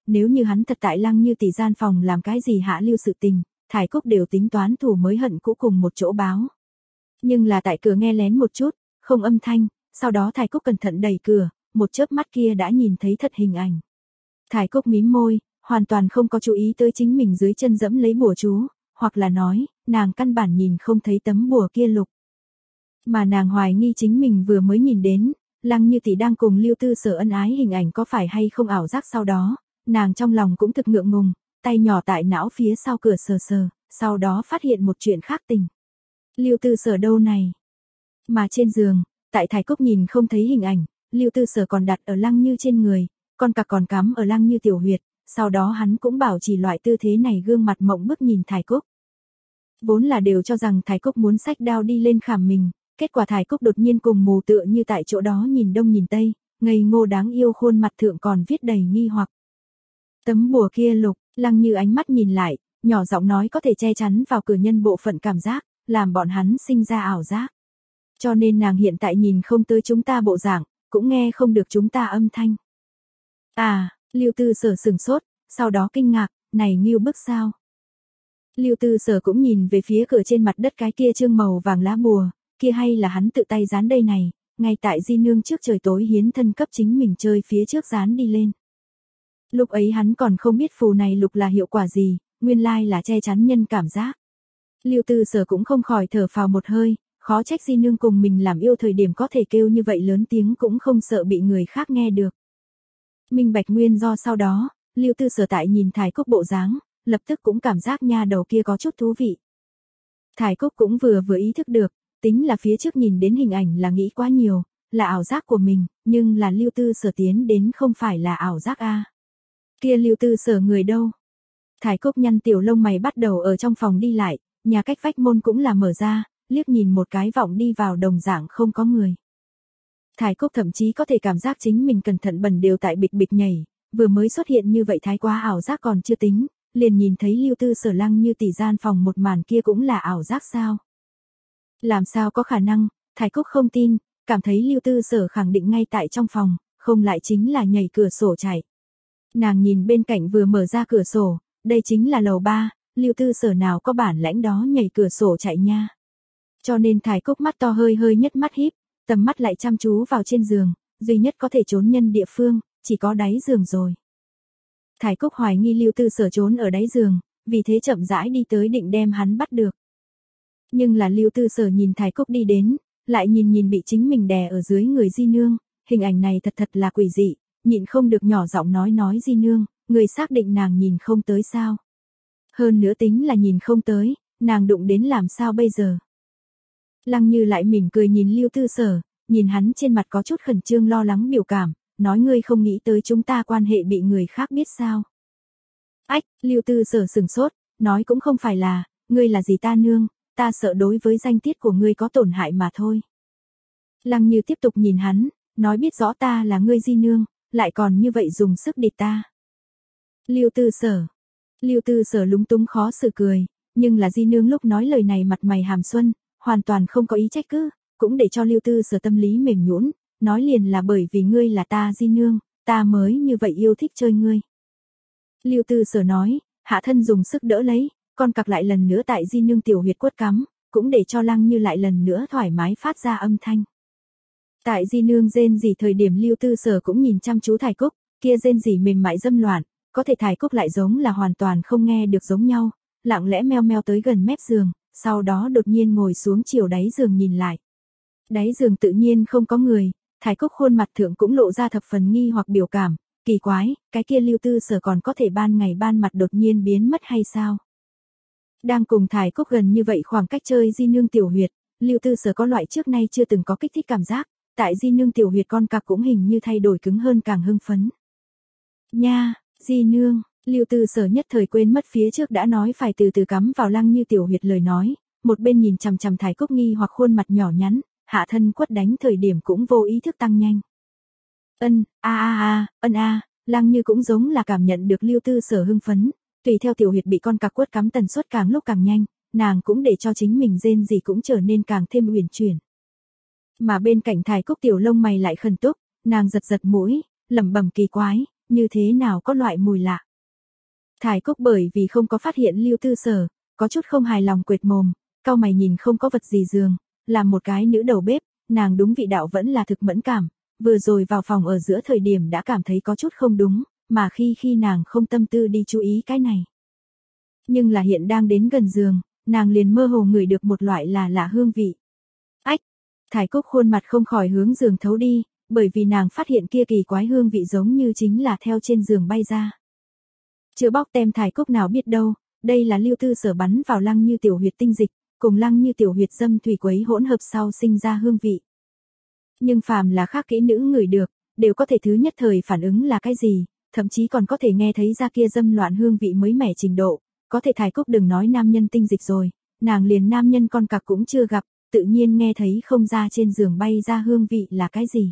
nếu như hắn thật tại Lăng Như tỷ gian phòng làm cái gì hạ lưu sự tình, Thải Cúc đều tính toán thù mới hận cũ cùng một chỗ báo. Nhưng là tại cửa nghe lén một chút, không âm thanh, sau đó Thải Cúc cẩn thận đẩy cửa, một chớp mắt kia đã nhìn thấy thật hình ảnh. Thải Cúc mím môi, hoàn toàn không có chú ý tới chính mình dưới chân dẫm lấy bùa chú, hoặc là nói, nàng căn bản nhìn không thấy tấm bùa kia lục. Mà nàng hoài nghi chính mình vừa mới nhìn đến, Lăng Như tỷ đang cùng Lưu Tư Sở ân ái hình ảnh có phải hay không ảo giác, sau đó, nàng trong lòng cũng thực ngượng ngùng, tay nhỏ tại não phía sau cửa sờ sờ, sau đó phát hiện một chuyện khác tình. Lưu Tư Sở đâu này? Mà trên giường, tại Thải Cúc nhìn không thấy hình ảnh, Lưu Tư Sở còn đặt ở Lăng Như trên người, con cặc còn cắm ở Lăng Như tiểu huyệt, sau đó hắn cũng bảo trì loại tư thế này, gương mặt mộng bức nhìn Thải Cúc. Vốn là đều cho rằng Thải Cúc muốn xách đao đi lên khảm mình, kết quả Thải Cúc đột nhiên cùng mù tựa như tại chỗ đó nhìn đông nhìn tây, ngây ngô đáng yêu khuôn mặt thượng còn viết đầy nghi hoặc. Tấm bùa kia lục, Lăng Như ánh mắt nhìn lại, nhỏ giọng nói có thể che chắn vào cửa nhân bộ phận cảm giác, làm bọn hắn sinh ra ảo giác. Cho nên nàng hiện tại nhìn không tới chúng ta bộ dạng, cũng nghe không được chúng ta âm thanh. À, Lưu Tư Sở sừng sốt, sau đó kinh ngạc, này ngưu bức sao? Lưu Tư Sở cũng nhìn về phía cửa trên mặt đất cái kia trương màu vàng lá bùa, kia hay là hắn tự tay dán đây này, ngay tại di nương trước trời tối hiến thân cấp chính mình chơi phía trước dán đi lên. Lúc ấy hắn còn không biết phù này lục là hiệu quả gì, nguyên lai là che chắn nhân cảm giác. Lưu Tư Sở cũng không khỏi thở phào một hơi, khó trách di nương cùng mình làm yêu thời điểm có thể kêu như vậy lớn tiếng cũng không sợ bị người khác nghe được. Minh bạch nguyên do sau đó, Lưu Tư Sở tại nhìn Thải Cúc bộ dáng, lập tức cũng cảm giác nha đầu kia có chút thú vị. Thải Cúc cũng vừa vừa ý thức được, tính là phía trước nhìn đến hình ảnh là nghĩ quá nhiều, là ảo giác của mình, nhưng là Lưu Tư Sở tiến đến không phải là ảo giác a. Kia Lưu Tư Sở người đâu? Thải Cúc nhăn tiểu lông mày bắt đầu ở trong phòng đi lại, nhà cách vách môn cũng là mở ra, liếc nhìn một cái vọng đi vào đồng dạng không có người. Thải Cúc thậm chí có thể cảm giác chính mình cẩn thận bẩn đều tại bịch bịch nhảy, vừa mới xuất hiện như vậy thái quá ảo giác còn chưa tính, liền nhìn thấy Lưu Tư Sở Lăng Như tỷ gian phòng một màn kia cũng là ảo giác sao? Làm sao có khả năng, Thải Cúc không tin, cảm thấy Lưu Tư Sở khẳng định ngay tại trong phòng, không lại chính là nhảy cửa sổ chạy. Nàng nhìn bên cạnh vừa mở ra cửa sổ, đây chính là lầu ba, Lưu Tư Sở nào có bản lãnh đó nhảy cửa sổ chạy nha. Cho nên Thải Cúc mắt to hơi hơi nhất mắt híp, tầm mắt lại chăm chú vào trên giường, duy nhất có thể trốn nhân địa phương, chỉ có đáy giường rồi. Thải Cúc hoài nghi Lưu Tư Sở trốn ở đáy giường, vì thế chậm rãi đi tới định đem hắn bắt được. Nhưng là Lưu Tư Sở nhìn Thải Cúc đi đến, lại nhìn nhìn bị chính mình đè ở dưới người di nương, hình ảnh này thật thật là quỷ dị, nhịn không được nhỏ giọng nói nói di nương, người xác định nàng nhìn không tới sao. Hơn nữa tính là nhìn không tới, nàng đụng đến làm sao bây giờ. Lăng Như lại mỉm cười nhìn Lưu Tư Sở, nhìn hắn trên mặt có chút khẩn trương lo lắng biểu cảm, nói ngươi không nghĩ tới chúng ta quan hệ bị người khác biết sao. Ách, Lưu Tư Sở sừng sốt, nói cũng không phải là, ngươi là gì ta nương, ta sợ đối với danh tiết của ngươi có tổn hại mà thôi. Lăng Như tiếp tục nhìn hắn, nói biết rõ ta là ngươi di nương, lại còn như vậy dùng sức địch ta. Lưu Tư Sở, Lưu Tư Sở lúng túng khó xử cười, nhưng là di nương lúc nói lời này mặt mày hàm xuân, hoàn toàn không có ý trách cứ, cũng để cho Lưu Tư Sở tâm lý mềm nhũn, nói liền là bởi vì ngươi là ta di nương, ta mới như vậy yêu thích chơi ngươi. Lưu Tư Sở nói, hạ thân dùng sức đỡ lấy, con cặc lại lần nữa tại di nương tiểu huyệt quất cắm, cũng để cho Lăng Như lại lần nữa thoải mái phát ra âm thanh. Tại di nương rên rỉ thời điểm Lưu Tư Sở cũng nhìn chăm chú Thải Cúc, kia rên rỉ mềm mại dâm loạn, có thể Thải Cúc lại giống là hoàn toàn không nghe được giống nhau, lặng lẽ meo meo tới gần mép giường, sau đó đột nhiên ngồi xuống chiều đáy giường nhìn lại. Đáy giường tự nhiên không có người, Thải Cúc khuôn mặt thượng cũng lộ ra thập phần nghi hoặc biểu cảm, kỳ quái, cái kia Lưu Tư Sở còn có thể ban ngày ban mặt đột nhiên biến mất hay sao? Đang cùng Thải Cúc gần như vậy khoảng cách chơi di nương tiểu huyệt, Lưu Tư Sở có loại trước nay chưa từng có kích thích cảm giác, tại di nương tiểu huyệt con cặc cũng hình như thay đổi cứng hơn càng hưng phấn. Nha, di nương, Lưu Tư Sở nhất thời quên mất phía trước đã nói phải từ từ cắm vào Lăng Như tiểu huyệt lời nói, một bên nhìn chằm chằm Thải Cúc nghi hoặc khuôn mặt nhỏ nhắn, hạ thân quất đánh thời điểm cũng vô ý thức tăng nhanh. Ân, a a a, ân a, Lăng Như cũng giống là cảm nhận được Lưu Tư Sở hưng phấn, tùy theo tiểu huyệt bị con cặc quất cắm tần suất càng lúc càng nhanh, nàng cũng để cho chính mình rên gì cũng trở nên càng thêm uyển chuyển. Mà bên cạnh Thải Cúc tiểu lông mày lại khẩn túc, nàng giật giật mũi, lẩm bẩm kỳ quái, như thế nào có loại mùi lạ. Thải Cúc bởi vì không có phát hiện Lưu Tư Sở, có chút không hài lòng quệt mồm, cau mày nhìn không có vật gì giường, làm một cái nữ đầu bếp, nàng đúng vị đạo vẫn là thực mẫn cảm, vừa rồi vào phòng ở giữa thời điểm đã cảm thấy có chút không đúng, mà khi khi nàng không tâm tư đi chú ý cái này. Nhưng là hiện đang đến gần giường, nàng liền mơ hồ ngửi được một loại là lạ hương vị. Ách! Thải Cúc khuôn mặt không khỏi hướng giường thấu đi, bởi vì nàng phát hiện kia kỳ quái hương vị giống như chính là theo trên giường bay ra. Chưa bóc tem Thải Cúc nào biết đâu, đây là Lưu Tư Sở bắn vào Lăng Như tiểu huyệt tinh dịch, cùng Lăng Như tiểu huyệt dâm thủy quấy hỗn hợp sau sinh ra hương vị. Nhưng phàm là khác kỹ nữ ngửi được, đều có thể thứ nhất thời phản ứng là cái gì, thậm chí còn có thể nghe thấy ra kia dâm loạn hương vị mới mẻ trình độ, có thể Thải Cúc đừng nói nam nhân tinh dịch rồi, nàng liền nam nhân con cặc cũng chưa gặp, tự nhiên nghe thấy không ra trên giường bay ra hương vị là cái gì.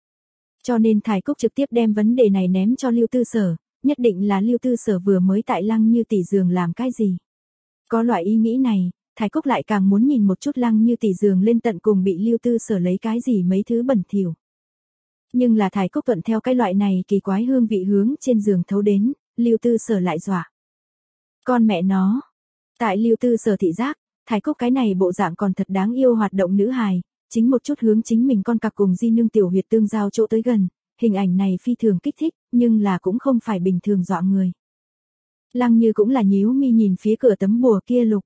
Cho nên Thải Cúc trực tiếp đem vấn đề này ném cho Lưu Tư Sở, nhất định là Lưu Tư Sở vừa mới tại Lăng Như tỷ giường làm cái gì. Có loại ý nghĩ này, Thải Cúc lại càng muốn nhìn một chút Lăng Như tỷ giường lên tận cùng bị Lưu Tư Sở lấy cái gì mấy thứ bẩn thỉu. Nhưng là Thải Cúc thuận theo cái loại này kỳ quái hương vị hướng trên giường thấu đến, Lưu Tư Sở lại dọa. Con mẹ nó. Tại Lưu Tư Sở thị giác, Thải Cúc cái này bộ dạng còn thật đáng yêu hoạt động nữ hài, chính một chút hướng chính mình con cặc cùng di nương tiểu huyệt tương giao chỗ tới gần, hình ảnh này phi thường kích thích, nhưng là cũng không phải bình thường dọa người. Lăng Như cũng là nhíu mi nhìn phía cửa tấm bùa kia lục.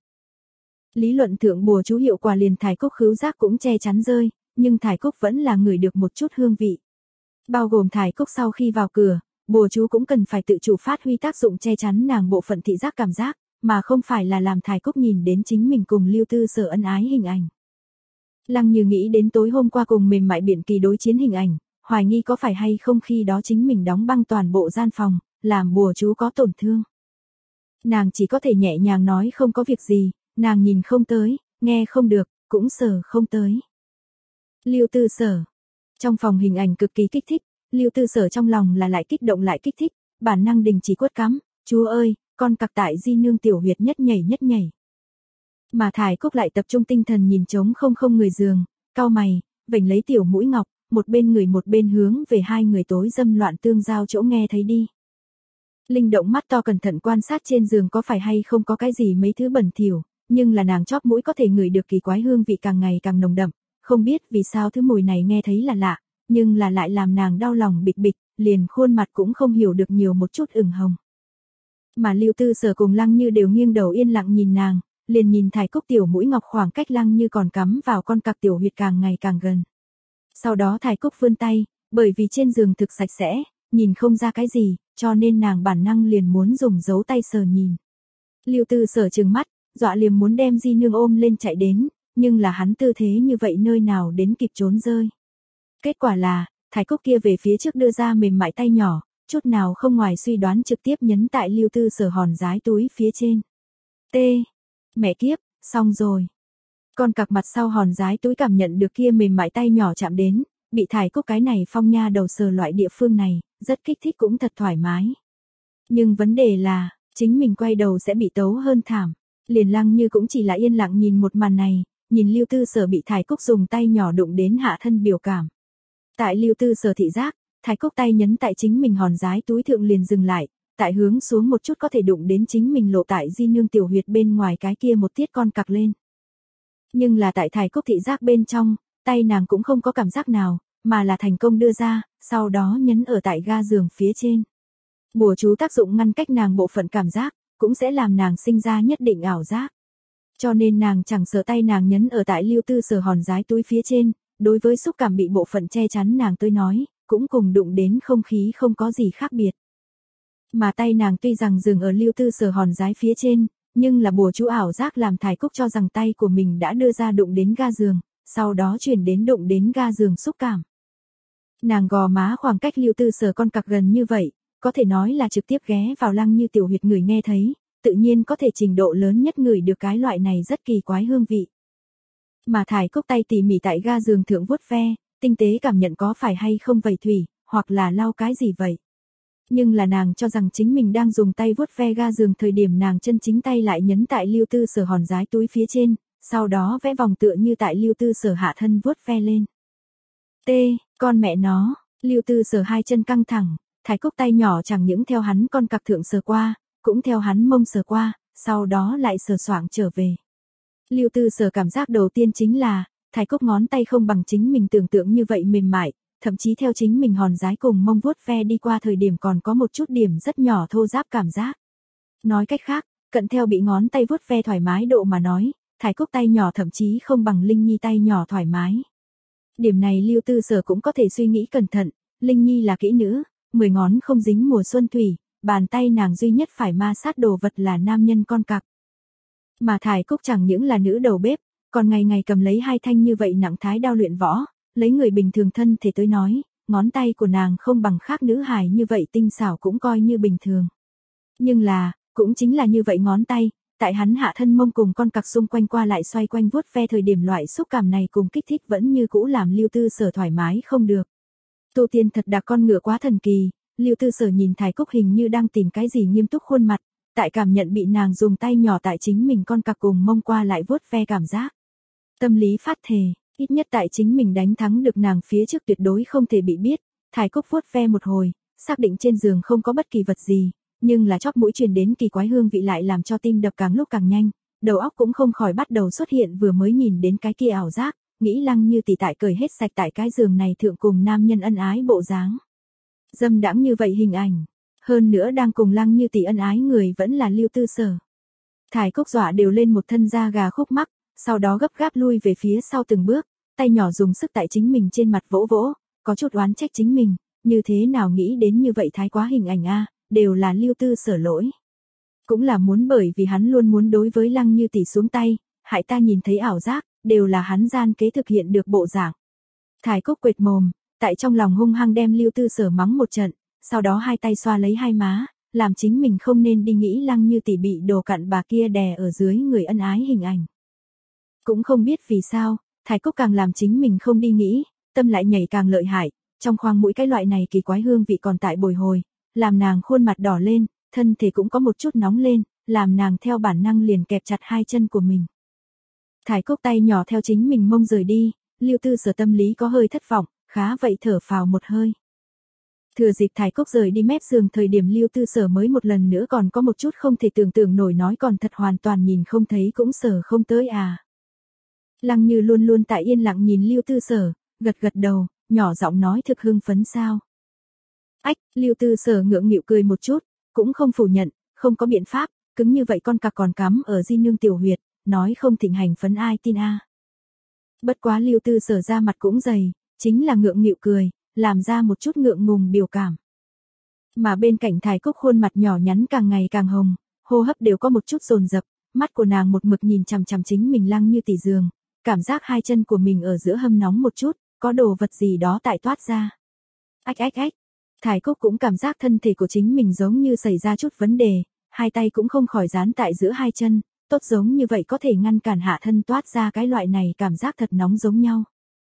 Lý luận thượng bùa chú hiệu quả liền Thải Cúc khứu giác cũng che chắn rơi, nhưng Thải Cúc vẫn là ngửi được một chút hương vị. Bao gồm Thải Cúc sau khi vào cửa, bùa chú cũng cần phải tự chủ phát huy tác dụng che chắn nàng bộ phận thị giác cảm giác, mà không phải là làm Thải Cúc nhìn đến chính mình cùng Lưu Tư Sở ân ái hình ảnh. Lăng Như nghĩ đến tối hôm qua cùng mềm mại biển kỳ đối chiến hình ảnh, hoài nghi có phải hay không khi đó chính mình đóng băng toàn bộ gian phòng, làm bùa chú có tổn thương. Nàng chỉ có thể nhẹ nhàng nói không có việc gì, nàng nhìn không tới, nghe không được, cũng sờ không tới. Lưu Tư Sở. Trong phòng hình ảnh cực kỳ kích thích, Lưu Tư Sở trong lòng là lại kích động lại kích thích, bản năng đình chỉ quất cắm, chúa ơi, con cặc tại di nương tiểu huyệt nhất nhảy nhất nhảy. Mà Thải Cúc lại tập trung tinh thần nhìn trống không không người giường, cau mày, vểnh lấy tiểu mũi ngọc, một bên người một bên hướng về hai người tối dâm loạn tương giao chỗ nghe thấy đi. Linh động mắt to cẩn thận quan sát trên giường có phải hay không có cái gì mấy thứ bẩn thỉu, nhưng là nàng chóp mũi có thể ngửi được kỳ quái hương vị càng ngày càng nồng đậm, không biết vì sao thứ mùi này nghe thấy là lạ, nhưng là lại làm nàng đau lòng bịch bịch, liền khuôn mặt cũng không hiểu được nhiều một chút ửng hồng. Mà Lưu Tư Sở cùng Lăng Như đều nghiêng đầu yên lặng nhìn nàng, liền nhìn Thải Cúc tiểu mũi ngọc khoảng cách Lăng Như còn cắm vào con cặc tiểu huyệt càng ngày càng gần. Sau đó Thải Cúc vươn tay, bởi vì trên giường thực sạch sẽ, nhìn không ra cái gì, cho nên nàng bản năng liền muốn dùng dấu tay sờ nhìn. Lưu Tư Sở trừng mắt, dọa liềm muốn đem di nương ôm lên chạy đến, nhưng là hắn tư thế như vậy nơi nào đến kịp trốn rơi. Kết quả là, Thải Cúc kia về phía trước đưa ra mềm mại tay nhỏ, chút nào không ngoài suy đoán trực tiếp nhấn tại Lưu Tư Sở hòn giái túi phía trên. T. Mẹ kiếp, xong rồi. Con cặc mặt sau hòn giái túi cảm nhận được kia mềm mại tay nhỏ chạm đến, bị Thải Cúc cái này phong nha đầu sờ loại địa phương này, rất kích thích cũng thật thoải mái. Nhưng vấn đề là, chính mình quay đầu sẽ bị tấu hơn thảm. Liền Lăng Như cũng chỉ là yên lặng nhìn một màn này, nhìn Lưu Tư Sở bị Thải Cúc dùng tay nhỏ đụng đến hạ thân biểu cảm. Tại Lưu Tư Sở thị giác, Thải Cúc tay nhấn tại chính mình hòn giái túi thượng liền dừng lại, tại hướng xuống một chút có thể đụng đến chính mình lộ tại di nương tiểu huyệt bên ngoài cái kia một tiết con cặc lên. Nhưng là tại Thải Cúc thị giác bên trong, tay nàng cũng không có cảm giác nào, mà là thành công đưa ra, sau đó nhấn ở tại ga giường phía trên. Bùa chú tác dụng ngăn cách nàng bộ phận cảm giác, cũng sẽ làm nàng sinh ra nhất định ảo giác. Cho nên nàng chẳng sợ tay nàng nhấn ở tại Lưu Tư Sở hòn giái túi phía trên, đối với xúc cảm bị bộ phận che chắn nàng tới nói, cũng cùng đụng đến không khí không có gì khác biệt. Mà tay nàng tuy rằng dừng ở Lưu Tư Sở hòn giái phía trên, nhưng là bùa chú ảo giác làm Thải Cúc cho rằng tay của mình đã đưa ra đụng đến ga giường, sau đó chuyển đến đụng đến ga giường xúc cảm. Nàng gò má khoảng cách Lưu Tư Sở con cặc gần như vậy, có thể nói là trực tiếp ghé vào Lăng Như tiểu huyệt người nghe thấy, tự nhiên có thể trình độ lớn nhất ngửi được cái loại này rất kỳ quái hương vị. Mà Thải Cúc tay tỉ mỉ tại ga giường thượng vuốt ve, tinh tế cảm nhận có phải hay không vẩy thủy, hoặc là lau cái gì vậy. Nhưng là nàng cho rằng chính mình đang dùng tay vuốt ve ga giường thời điểm nàng chân chính tay lại nhấn tại Lưu Tư Sở hòn giái túi phía trên, sau đó vẽ vòng tựa như tại Lưu Tư Sở hạ thân vuốt ve lên. T, con mẹ nó, Lưu Tư Sở hai chân căng thẳng, Thái Cúc tay nhỏ chẳng những theo hắn con cặc thượng sờ qua, cũng theo hắn mông sờ qua, sau đó lại sờ soạng trở về. Lưu Tư Sở cảm giác đầu tiên chính là, Thái Cúc ngón tay không bằng chính mình tưởng tượng như vậy mềm mại, thậm chí theo chính mình hòn dái cùng mông vuốt ve đi qua thời điểm còn có một chút điểm rất nhỏ thô ráp cảm giác. Nói cách khác, cận theo bị ngón tay vuốt ve thoải mái độ mà nói, Thái Cúc tay nhỏ thậm chí không bằng Linh Nhi tay nhỏ thoải mái. Điểm này Lưu Tư Sở cũng có thể suy nghĩ cẩn thận, Linh Nhi là kỹ nữ, mười ngón không dính mùa xuân thủy, bàn tay nàng duy nhất phải ma sát đồ vật là nam nhân con cặc. Mà Thái Cúc chẳng những là nữ đầu bếp, còn ngày ngày cầm lấy hai thanh như vậy nặng thái đao luyện võ, lấy người bình thường thân thể tới nói, ngón tay của nàng không bằng khác nữ hài như vậy tinh xảo cũng coi như bình thường. Nhưng là, cũng chính là như vậy ngón tay, tại hắn hạ thân mông cùng con cặc xung quanh qua lại xoay quanh vuốt ve thời điểm loại xúc cảm này cùng kích thích vẫn như cũ làm Lưu Tư Sở thoải mái không được. Tô Tiên thật đặc con ngựa quá thần kỳ, Lưu Tư Sở nhìn Thái Cúc hình như đang tìm cái gì nghiêm túc khuôn mặt, tại cảm nhận bị nàng dùng tay nhỏ tại chính mình con cặc cùng mông qua lại vuốt ve cảm giác. Tâm lý phát thề, ít nhất tại chính mình đánh thắng được nàng phía trước tuyệt đối không thể bị biết. Thái Cúc vuốt ve một hồi, xác định trên giường không có bất kỳ vật gì, nhưng là chóp mũi truyền đến kỳ quái hương vị lại làm cho tim đập càng lúc càng nhanh, đầu óc cũng không khỏi bắt đầu xuất hiện vừa mới nhìn đến cái kia ảo giác, nghĩ Lăng Như Tỷ tại cởi hết sạch tại cái giường này thượng cùng nam nhân ân ái bộ dáng. Dâm đãng như vậy hình ảnh, hơn nữa đang cùng Lăng Như Tỷ ân ái người vẫn là Lưu Tư Sở. Thái Cúc dọa đều lên một thân da gà khúc mắc, sau đó gấp gáp lui về phía sau từng bước, tay nhỏ dùng sức tại chính mình trên mặt vỗ vỗ, có chút oán trách chính mình, như thế nào nghĩ đến như vậy thái quá hình ảnh a, đều là Lưu Tư Sở lỗi. Cũng là muốn bởi vì hắn luôn muốn đối với Lăng Như Tỷ xuống tay, hại ta nhìn thấy ảo giác, đều là hắn gian kế thực hiện được bộ dạng. Thái Cúc quệt mồm, tại trong lòng hung hăng đem Lưu Tư Sở mắng một trận, sau đó hai tay xoa lấy hai má, làm chính mình không nên đi nghĩ Lăng Như Tỷ bị đồ cặn bà kia đè ở dưới người ân ái hình ảnh. Cũng không biết vì sao, Thái Cúc càng làm chính mình không đi nghĩ, tâm lại nhảy càng lợi hại, trong khoang mũi cái loại này kỳ quái hương vị còn tại bồi hồi, làm nàng khuôn mặt đỏ lên, thân thể cũng có một chút nóng lên, làm nàng theo bản năng liền kẹp chặt hai chân của mình. Thái Cúc tay nhỏ theo chính mình mông rời đi, Lưu Tư Sở tâm lý có hơi thất vọng, khá vậy thở phào một hơi. Thừa dịp Thái Cúc rời đi mép giường thời điểm Lưu Tư Sở mới một lần nữa còn có một chút không thể tưởng tượng nổi nói còn thật hoàn toàn nhìn không thấy cũng sở không tới à. Lăng Như luôn luôn tại yên lặng nhìn Lưu Tư Sở, gật gật đầu, nhỏ giọng nói thực hưng phấn sao. Ách, Lưu Tư Sở ngượng nghịu cười một chút, cũng không phủ nhận, không có biện pháp, cứng như vậy con cặc còn cắm ở di nương tiểu huyệt, nói không thịnh hành phấn ai tin a. Bất quá Lưu Tư Sở ra mặt cũng dày, chính là ngượng nghịu cười, làm ra một chút ngượng ngùng biểu cảm. Mà bên cạnh Thái Cúc khuôn mặt nhỏ nhắn càng ngày càng hồng, hô hấp đều có một chút dồn dập, mắt của nàng một mực nhìn chằm chằm chính mình Lăng Như Tỷ giường, cảm giác hai chân của mình ở giữa hâm nóng một chút, có đồ vật gì đó tại toát ra. Ách ách ách. Thái Cúc cũng cảm giác thân thể của chính mình giống như xảy ra chút vấn đề, hai tay cũng không khỏi dán tại giữa hai chân, tốt giống như vậy có thể ngăn cản hạ thân toát ra cái loại này cảm giác thật nóng giống nhau.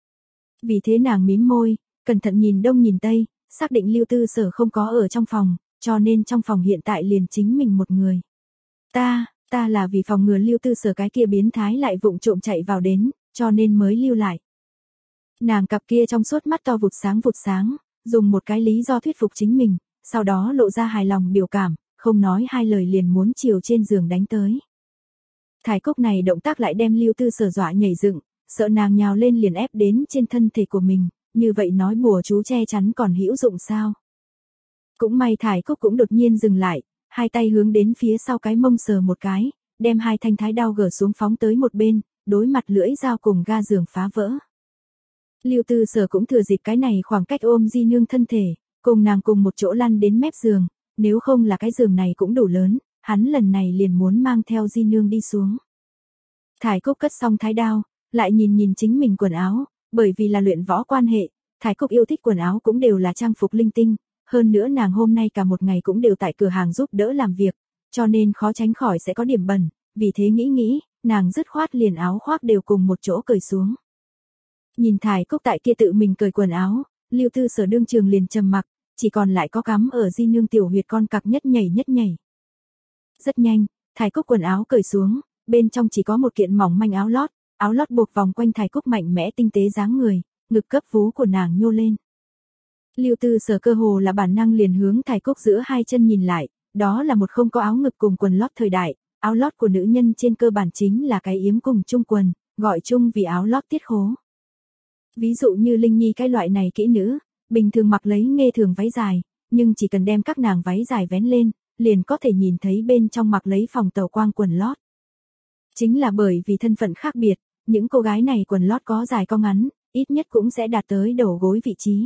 Vì thế nàng mím môi, cẩn thận nhìn đông nhìn tây, xác định Lưu Tư Sở không có ở trong phòng, cho nên trong phòng hiện tại liền chính mình một người. Ta, ta là vì phòng ngừa Lưu Tư Sở cái kia biến thái lại vụng trộm chạy vào đến, cho nên mới lưu lại. Nàng cặp kia trong suốt mắt to vụt sáng vụt sáng, dùng một cái lý do thuyết phục chính mình, sau đó lộ ra hài lòng biểu cảm, không nói hai lời liền muốn chiều trên giường đánh tới. Thái Cúc này động tác lại đem Lưu Tư Sở dọa nhảy dựng, sợ nàng nhào lên liền ép đến trên thân thể của mình, như vậy nói bùa chú che chắn còn hữu dụng sao. Cũng may Thái Cúc cũng đột nhiên dừng lại, hai tay hướng đến phía sau cái mông sờ một cái, đem hai thanh thái đao gỡ xuống phóng tới một bên, đối mặt lưỡi dao cùng ga giường phá vỡ. Lưu Tư Sở cũng thừa dịp cái này khoảng cách ôm di nương thân thể, cùng nàng cùng một chỗ lăn đến mép giường, nếu không là cái giường này cũng đủ lớn, hắn lần này liền muốn mang theo di nương đi xuống. Thái Cúc cất xong thái đao, lại nhìn nhìn chính mình quần áo, bởi vì là luyện võ quan hệ, Thái Cúc yêu thích quần áo cũng đều là trang phục linh tinh, hơn nữa nàng hôm nay cả một ngày cũng đều tại cửa hàng giúp đỡ làm việc, cho nên khó tránh khỏi sẽ có điểm bẩn, vì thế nghĩ nghĩ, nàng dứt khoát liền áo khoác đều cùng một chỗ cởi xuống. Nhìn Thái Cúc tại kia tự mình cởi quần áo, Lưu Tư Sở đương trường liền trầm mặc, chỉ còn lại có cắm ở di nương tiểu huyệt con cặc nhất nhảy nhất nhảy. Rất nhanh, Thái Cúc quần áo cởi xuống, bên trong chỉ có một kiện mỏng manh áo lót, áo lót buộc vòng quanh Thái Cúc mạnh mẽ tinh tế dáng người, ngực cấp vú của nàng nhô lên. Lưu Tư Sở cơ hồ là bản năng liền hướng Thải Cúc giữa hai chân nhìn lại, đó là một không có áo ngực cùng quần lót thời đại, áo lót của nữ nhân trên cơ bản chính là cái yếm cùng chung quần, gọi chung vì áo lót tiết khố. Ví dụ như Linh Nhi cái loại này kỹ nữ, bình thường mặc lấy nghe thường váy dài, nhưng chỉ cần đem các nàng váy dài vén lên, liền có thể nhìn thấy bên trong mặc lấy phòng tàu quang quần lót. Chính là bởi vì thân phận khác biệt, những cô gái này quần lót có dài có ngắn, ít nhất cũng sẽ đạt tới đầu gối vị trí.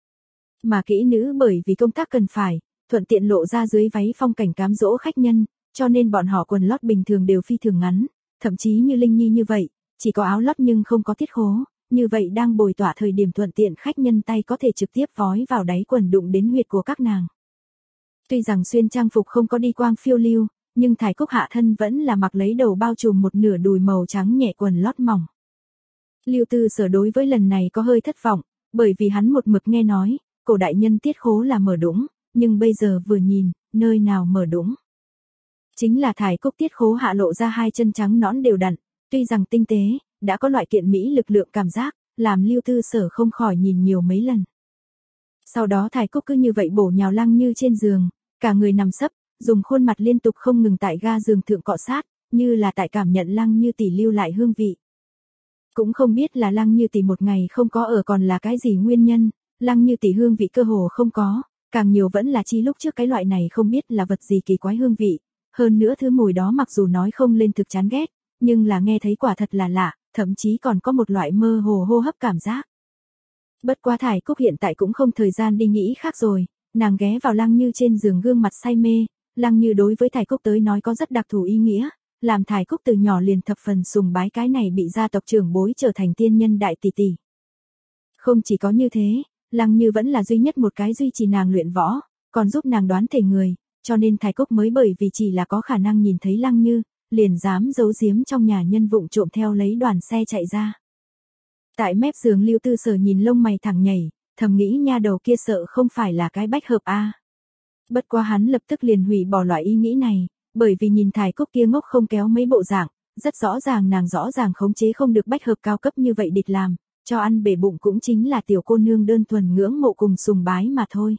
Mà kỹ nữ bởi vì công tác cần phải, thuận tiện lộ ra dưới váy phong cảnh cám dỗ khách nhân, cho nên bọn họ quần lót bình thường đều phi thường ngắn, thậm chí như Linh Nhi như vậy, chỉ có áo lót nhưng không có tiết khố, như vậy đang bồi tỏa thời điểm thuận tiện khách nhân tay có thể trực tiếp vói vào đáy quần đụng đến huyệt của các nàng. Tuy rằng xuyên trang phục không có đi quang phiêu lưu, nhưng Thải Cúc hạ thân vẫn là mặc lấy đầu bao trùm một nửa đùi màu trắng nhẹ quần lót mỏng. Lưu Tư Sở đối với lần này có hơi thất vọng, bởi vì hắn một mực nghe nói, cổ đại nhân tiết khố là mở đũng, nhưng bây giờ vừa nhìn, nơi nào mở đũng. Chính là Thải Cúc tiết khố hạ lộ ra hai chân trắng nõn đều đặn, tuy rằng tinh tế, đã có loại kiện mỹ lực lượng cảm giác, làm Lưu Tư Sở không khỏi nhìn nhiều mấy lần. Sau đó Thải Cúc cứ như vậy bổ nhào Lăng Như trên giường, cả người nằm sấp, dùng khuôn mặt liên tục không ngừng tại ga giường thượng cọ sát, như là tại cảm nhận Lăng Như tỷ lưu lại hương vị. Cũng không biết là Lăng Như tỷ một ngày không có ở còn là cái gì nguyên nhân, Lăng Như tỷ hương vị cơ hồ không có, càng nhiều vẫn là chi lúc trước cái loại này không biết là vật gì kỳ quái hương vị, hơn nữa thứ mùi đó mặc dù nói không lên thực chán ghét, nhưng là nghe thấy quả thật là lạ, thậm chí còn có một loại mơ hồ hô hấp cảm giác. Bất quá Thải Cúc hiện tại cũng không thời gian đi nghĩ khác rồi, nàng ghé vào Lăng Như trên giường gương mặt say mê, Lăng Như đối với Thải Cúc tới nói có rất đặc thù ý nghĩa, làm Thải Cúc từ nhỏ liền thập phần sùng bái cái này bị gia tộc trưởng bối trở thành tiên nhân đại tỷ tỷ. Không chỉ có như thế, Lăng Như vẫn là duy nhất một cái duy trì nàng luyện võ, còn giúp nàng đoán thể người, cho nên Thải Cúc mới bởi vì chỉ là có khả năng nhìn thấy Lăng Như, liền dám giấu giếm trong nhà nhân vụng trộm theo lấy đoàn xe chạy ra. Tại mép giường Lưu Tư Sở nhìn lông mày thẳng nhảy, thầm nghĩ nha đầu kia sợ không phải là cái bách hợp a. Bất quá hắn lập tức liền hủy bỏ loại ý nghĩ này, bởi vì nhìn Thải Cúc kia ngốc không kéo mấy bộ dạng, rất rõ ràng nàng rõ ràng khống chế không được bách hợp cao cấp như vậy địch làm, cho ăn bể bụng cũng chính là tiểu cô nương đơn thuần ngưỡng mộ cùng sùng bái mà thôi.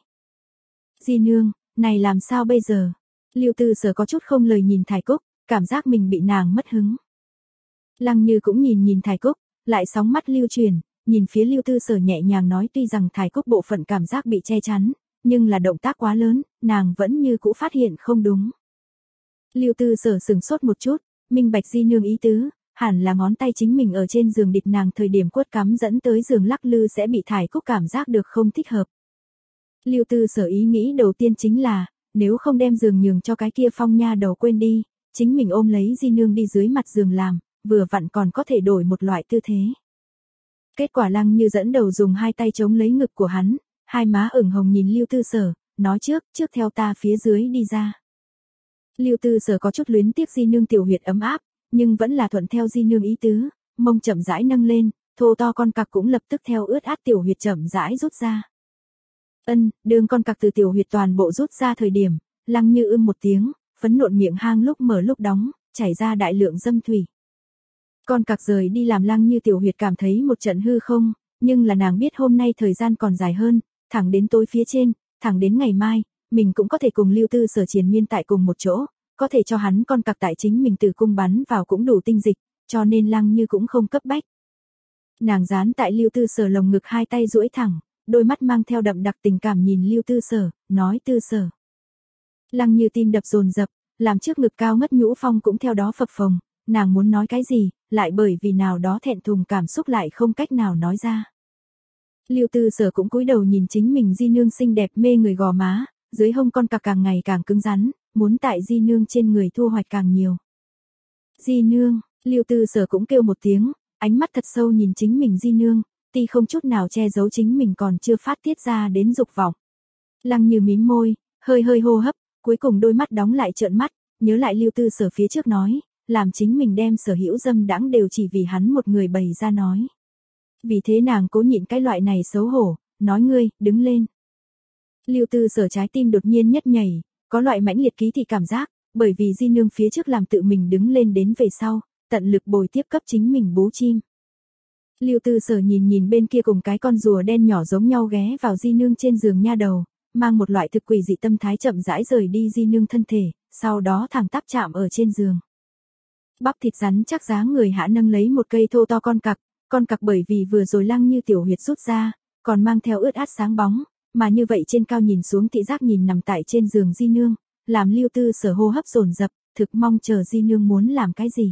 Di nương, này làm sao bây giờ? Lưu Tư Sở có chút không lời nhìn Thải Cúc, cảm giác mình bị nàng mất hứng. Lăng Như cũng nhìn nhìn Thải Cúc, lại sóng mắt lưu truyền, nhìn phía Lưu Tư Sở nhẹ nhàng nói tuy rằng Thải Cúc bộ phận cảm giác bị che chắn, nhưng là động tác quá lớn, nàng vẫn như cũ phát hiện không đúng. Lưu Tư Sở sừng sốt một chút, minh bạch di nương ý tứ, hẳn là ngón tay chính mình ở trên giường địch nàng thời điểm quất cắm dẫn tới giường lắc lư sẽ bị Thải Cúc cảm giác được không thích hợp. Lưu Tư Sở ý nghĩ đầu tiên chính là, nếu không đem giường nhường cho cái kia phong nha đầu quên đi, chính mình ôm lấy di nương đi dưới mặt giường làm, vừa vặn còn có thể đổi một loại tư thế. Kết quả Lăng Như dẫn đầu dùng hai tay chống lấy ngực của hắn, hai má ửng hồng nhìn Lưu Tư Sở, nói trước, trước theo ta phía dưới đi ra. Lưu Tư Sở có chút luyến tiếc di nương tiểu huyệt ấm áp, nhưng vẫn là thuận theo di nương ý tứ, mông chậm rãi nâng lên, thô to con cặc cũng lập tức theo ướt át tiểu huyệt chậm rãi rút ra. Ân, đường con cặc từ tiểu huyệt toàn bộ rút ra thời điểm, Lăng Như ưm một tiếng, phấn nộn miệng hang lúc mở lúc đóng, chảy ra đại lượng dâm thủy. Con cặc rời đi làm Lăng Như tiểu huyệt cảm thấy một trận hư không, nhưng là nàng biết hôm nay thời gian còn dài hơn, thẳng đến tối phía trên, thẳng đến ngày mai, mình cũng có thể cùng Lưu Tư Sở triền miên tại cùng một chỗ, có thể cho hắn con cặc tại chính mình từ cung bắn vào cũng đủ tinh dịch, cho nên Lăng Như cũng không cấp bách. Nàng dán tại Lưu Tư Sở lồng ngực hai tay duỗi thẳng, đôi mắt mang theo đậm đặc tình cảm nhìn Lưu Tư Sở, nói Tư Sở. Lăng Như tim đập dồn dập, làm trước ngực cao ngất nhũ phong cũng theo đó phập phồng, nàng muốn nói cái gì, lại bởi vì nào đó thẹn thùng cảm xúc lại không cách nào nói ra. Lưu Tư Sở cũng cúi đầu nhìn chính mình di nương xinh đẹp mê người gò má, dưới hông con cặc càng ngày càng cứng rắn, muốn tại di nương trên người thu hoạch càng nhiều. Di nương, Lưu Tư Sở cũng kêu một tiếng, ánh mắt thật sâu nhìn chính mình di nương, ti không chút nào che giấu chính mình còn chưa phát tiết ra đến dục vọng. Lăng Như mím môi, hơi hơi hô hấp, cuối cùng đôi mắt đóng lại trợn mắt, nhớ lại Lưu Tư Sở phía trước nói, làm chính mình đem sở hữu dâm đãng đều chỉ vì hắn một người bày ra nói. Vì thế nàng cố nhịn cái loại này xấu hổ, nói ngươi, đứng lên. Lưu Tư Sở trái tim đột nhiên nhất nhảy, có loại mãnh liệt ký thị cảm giác, bởi vì di nương phía trước làm tự mình đứng lên đến về sau, tận lực bồi tiếp cấp chính mình bú chim. Lưu Tư Sở nhìn nhìn bên kia cùng cái con rùa đen nhỏ giống nhau ghé vào Di Nương trên giường nha đầu, mang một loại thực quỷ dị tâm thái chậm rãi rời đi Di Nương thân thể, sau đó thẳng tắp chạm ở trên giường. Bắp thịt rắn chắc dáng người hạ nâng lấy một cây thô to con cặc, con cặc bởi vì vừa rồi Lăng Như tiểu huyệt rút ra, còn mang theo ướt át sáng bóng, mà như vậy trên cao nhìn xuống thị giác nhìn nằm tại trên giường Di Nương, làm Lưu Tư Sở hô hấp dồn dập, thực mong chờ Di Nương muốn làm cái gì.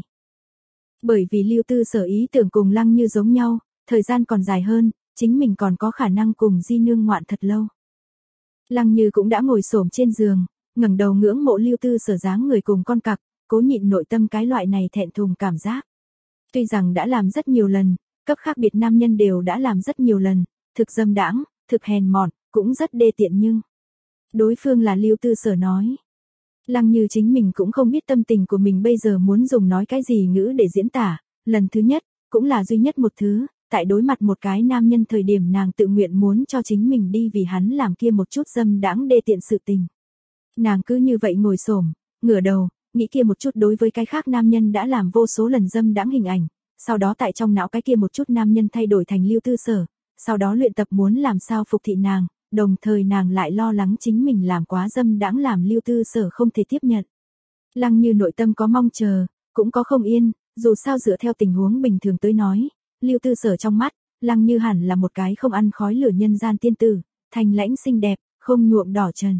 Bởi vì Lưu Tư Sở ý tưởng cùng Lăng Như giống nhau, thời gian còn dài hơn, chính mình còn có khả năng cùng Di Nương ngoạn thật lâu. Lăng Như cũng đã ngồi xổm trên giường, ngẩng đầu ngưỡng mộ Lưu Tư Sở dáng người cùng con cặc, cố nhịn nội tâm cái loại này thẹn thùng cảm giác. Tuy rằng đã làm rất nhiều lần, cấp khác biệt nam nhân đều đã làm rất nhiều lần, thực dâm đãng, thực hèn mọn, cũng rất đê tiện nhưng đối phương là Lưu Tư Sở nói. Lăng Như chính mình cũng không biết tâm tình của mình bây giờ muốn dùng nói cái gì ngữ để diễn tả, lần thứ nhất, cũng là duy nhất một thứ, tại đối mặt một cái nam nhân thời điểm nàng tự nguyện muốn cho chính mình đi vì hắn làm kia một chút dâm đãng đê tiện sự tình. Nàng cứ như vậy ngồi xổm, ngửa đầu, nghĩ kia một chút đối với cái khác nam nhân đã làm vô số lần dâm đãng hình ảnh, sau đó tại trong não cái kia một chút nam nhân thay đổi thành Lưu Tư Sở, sau đó luyện tập muốn làm sao phục thị nàng, đồng thời nàng lại lo lắng chính mình làm quá dâm đãng làm Lưu Tư Sở không thể tiếp nhận. Lăng Như nội tâm có mong chờ, cũng có không yên, dù sao dựa theo tình huống bình thường tới nói, Lưu Tư Sở trong mắt, Lăng Như hẳn là một cái không ăn khói lửa nhân gian tiên tử, thanh lãnh xinh đẹp, không nhuộm đỏ trần.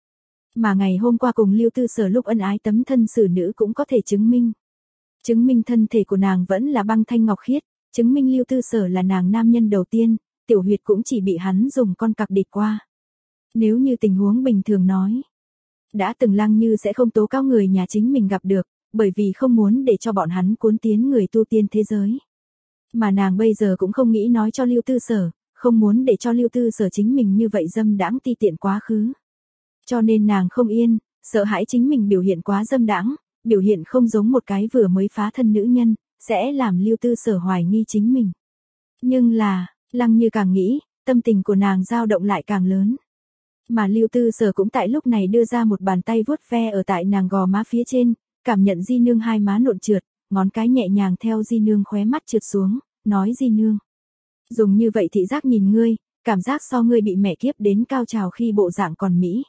Mà ngày hôm qua cùng Lưu Tư Sở lúc ân ái tấm thân xử nữ cũng có thể chứng minh. Chứng minh thân thể của nàng vẫn là băng thanh ngọc khiết, chứng minh Lưu Tư Sở là nàng nam nhân đầu tiên, tiểu huyệt cũng chỉ bị hắn dùng con cặc địt qua. Nếu như tình huống bình thường nói, đã từng Lăng Như sẽ không tố cáo người nhà chính mình gặp được, bởi vì không muốn để cho bọn hắn cuốn tiến người tu tiên thế giới. Mà nàng bây giờ cũng không nghĩ nói cho Lưu Tư Sở, không muốn để cho Lưu Tư Sở chính mình như vậy dâm đãng ti tiện quá khứ. Cho nên nàng không yên, sợ hãi chính mình biểu hiện quá dâm đãng, biểu hiện không giống một cái vừa mới phá thân nữ nhân, sẽ làm Lưu Tư Sở hoài nghi chính mình. Nhưng là, Lăng Như càng nghĩ, tâm tình của nàng dao động lại càng lớn. Mà Lưu Tư Sở cũng tại lúc này đưa ra một bàn tay vuốt ve ở tại nàng gò má phía trên, cảm nhận Di Nương hai má nộn trượt, ngón cái nhẹ nhàng theo Di Nương khóe mắt trượt xuống, nói Di Nương. Dùng như vậy thị giác nhìn ngươi, cảm giác so ngươi bị mẹ kiếp đến cao trào khi bộ dạng còn mỹ.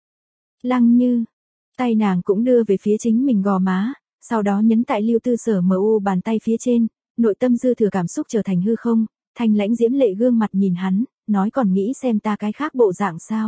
Lăng Như, tay nàng cũng đưa về phía chính mình gò má, sau đó nhấn tại Lưu Tư Sở mờ u bàn tay phía trên, nội tâm dư thừa cảm xúc trở thành hư không, thanh lãnh diễm lệ gương mặt nhìn hắn, nói còn nghĩ xem ta cái khác bộ dạng sao.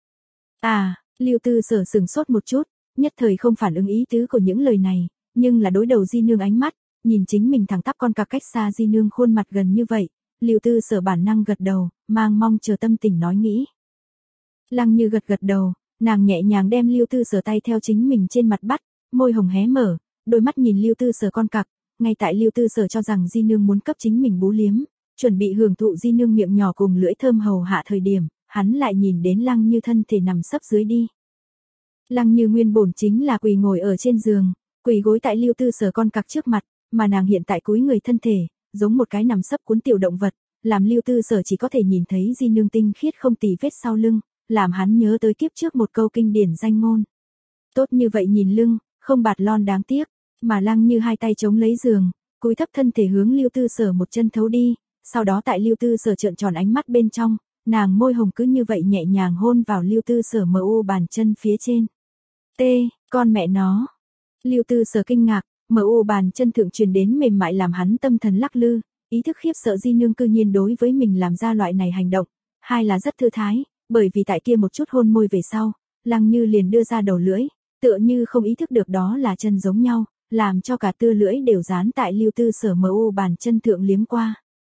À, Lưu Tư Sở sừng sốt một chút, nhất thời không phản ứng ý tứ của những lời này, nhưng là đối đầu Di Nương ánh mắt, nhìn chính mình thẳng tắp con cặc cách xa Di Nương khuôn mặt gần như vậy, Lưu Tư Sở bản năng gật đầu, mang mong chờ tâm tình nói nghĩ. Lăng Như gật gật đầu, nàng nhẹ nhàng đem Lưu Tư Sở tay theo chính mình trên mặt bắt, môi hồng hé mở, đôi mắt nhìn Lưu Tư Sở con cặc, ngay tại Lưu Tư Sở cho rằng Di Nương muốn cấp chính mình bú liếm, chuẩn bị hưởng thụ Di Nương miệng nhỏ cùng lưỡi thơm hầu hạ thời điểm, hắn lại nhìn đến Lăng Như thân thể nằm sấp dưới đi. Lăng Như nguyên bổn chính là quỳ ngồi ở trên giường, quỳ gối tại Lưu Tư Sở con cặc trước mặt, mà nàng hiện tại cúi người thân thể, giống một cái nằm sấp cuốn tiểu động vật, làm Lưu Tư Sở chỉ có thể nhìn thấy Di Nương tinh khiết không tì vết sau lưng, làm hắn nhớ tới kiếp trước một câu kinh điển danh ngôn. Tốt như vậy nhìn lưng, không bạt lon đáng tiếc, mà Lăng Như hai tay chống lấy giường, cúi thấp thân thể hướng Lưu Tư Sở một chân thấu đi, sau đó tại Lưu Tư Sở trợn tròn ánh mắt bên trong, nàng môi hồng cứ như vậy nhẹ nhàng hôn vào Lưu Tư Sở mờ u bàn chân phía trên. T, con mẹ nó. Lưu Tư Sở kinh ngạc, mờ u bàn chân thượng truyền đến mềm mại làm hắn tâm thần lắc lư, ý thức khiếp sợ Di Nương cư nhiên đối với mình làm ra loại này hành động, hai là rất thư thái, bởi vì tại kia một chút hôn môi về sau, Lăng Như liền đưa ra đầu lưỡi, tựa như không ý thức được đó là chân giống nhau, làm cho cả tư lưỡi đều dán tại Lưu Tư Sở mờ u bàn chân thượng liếm qua.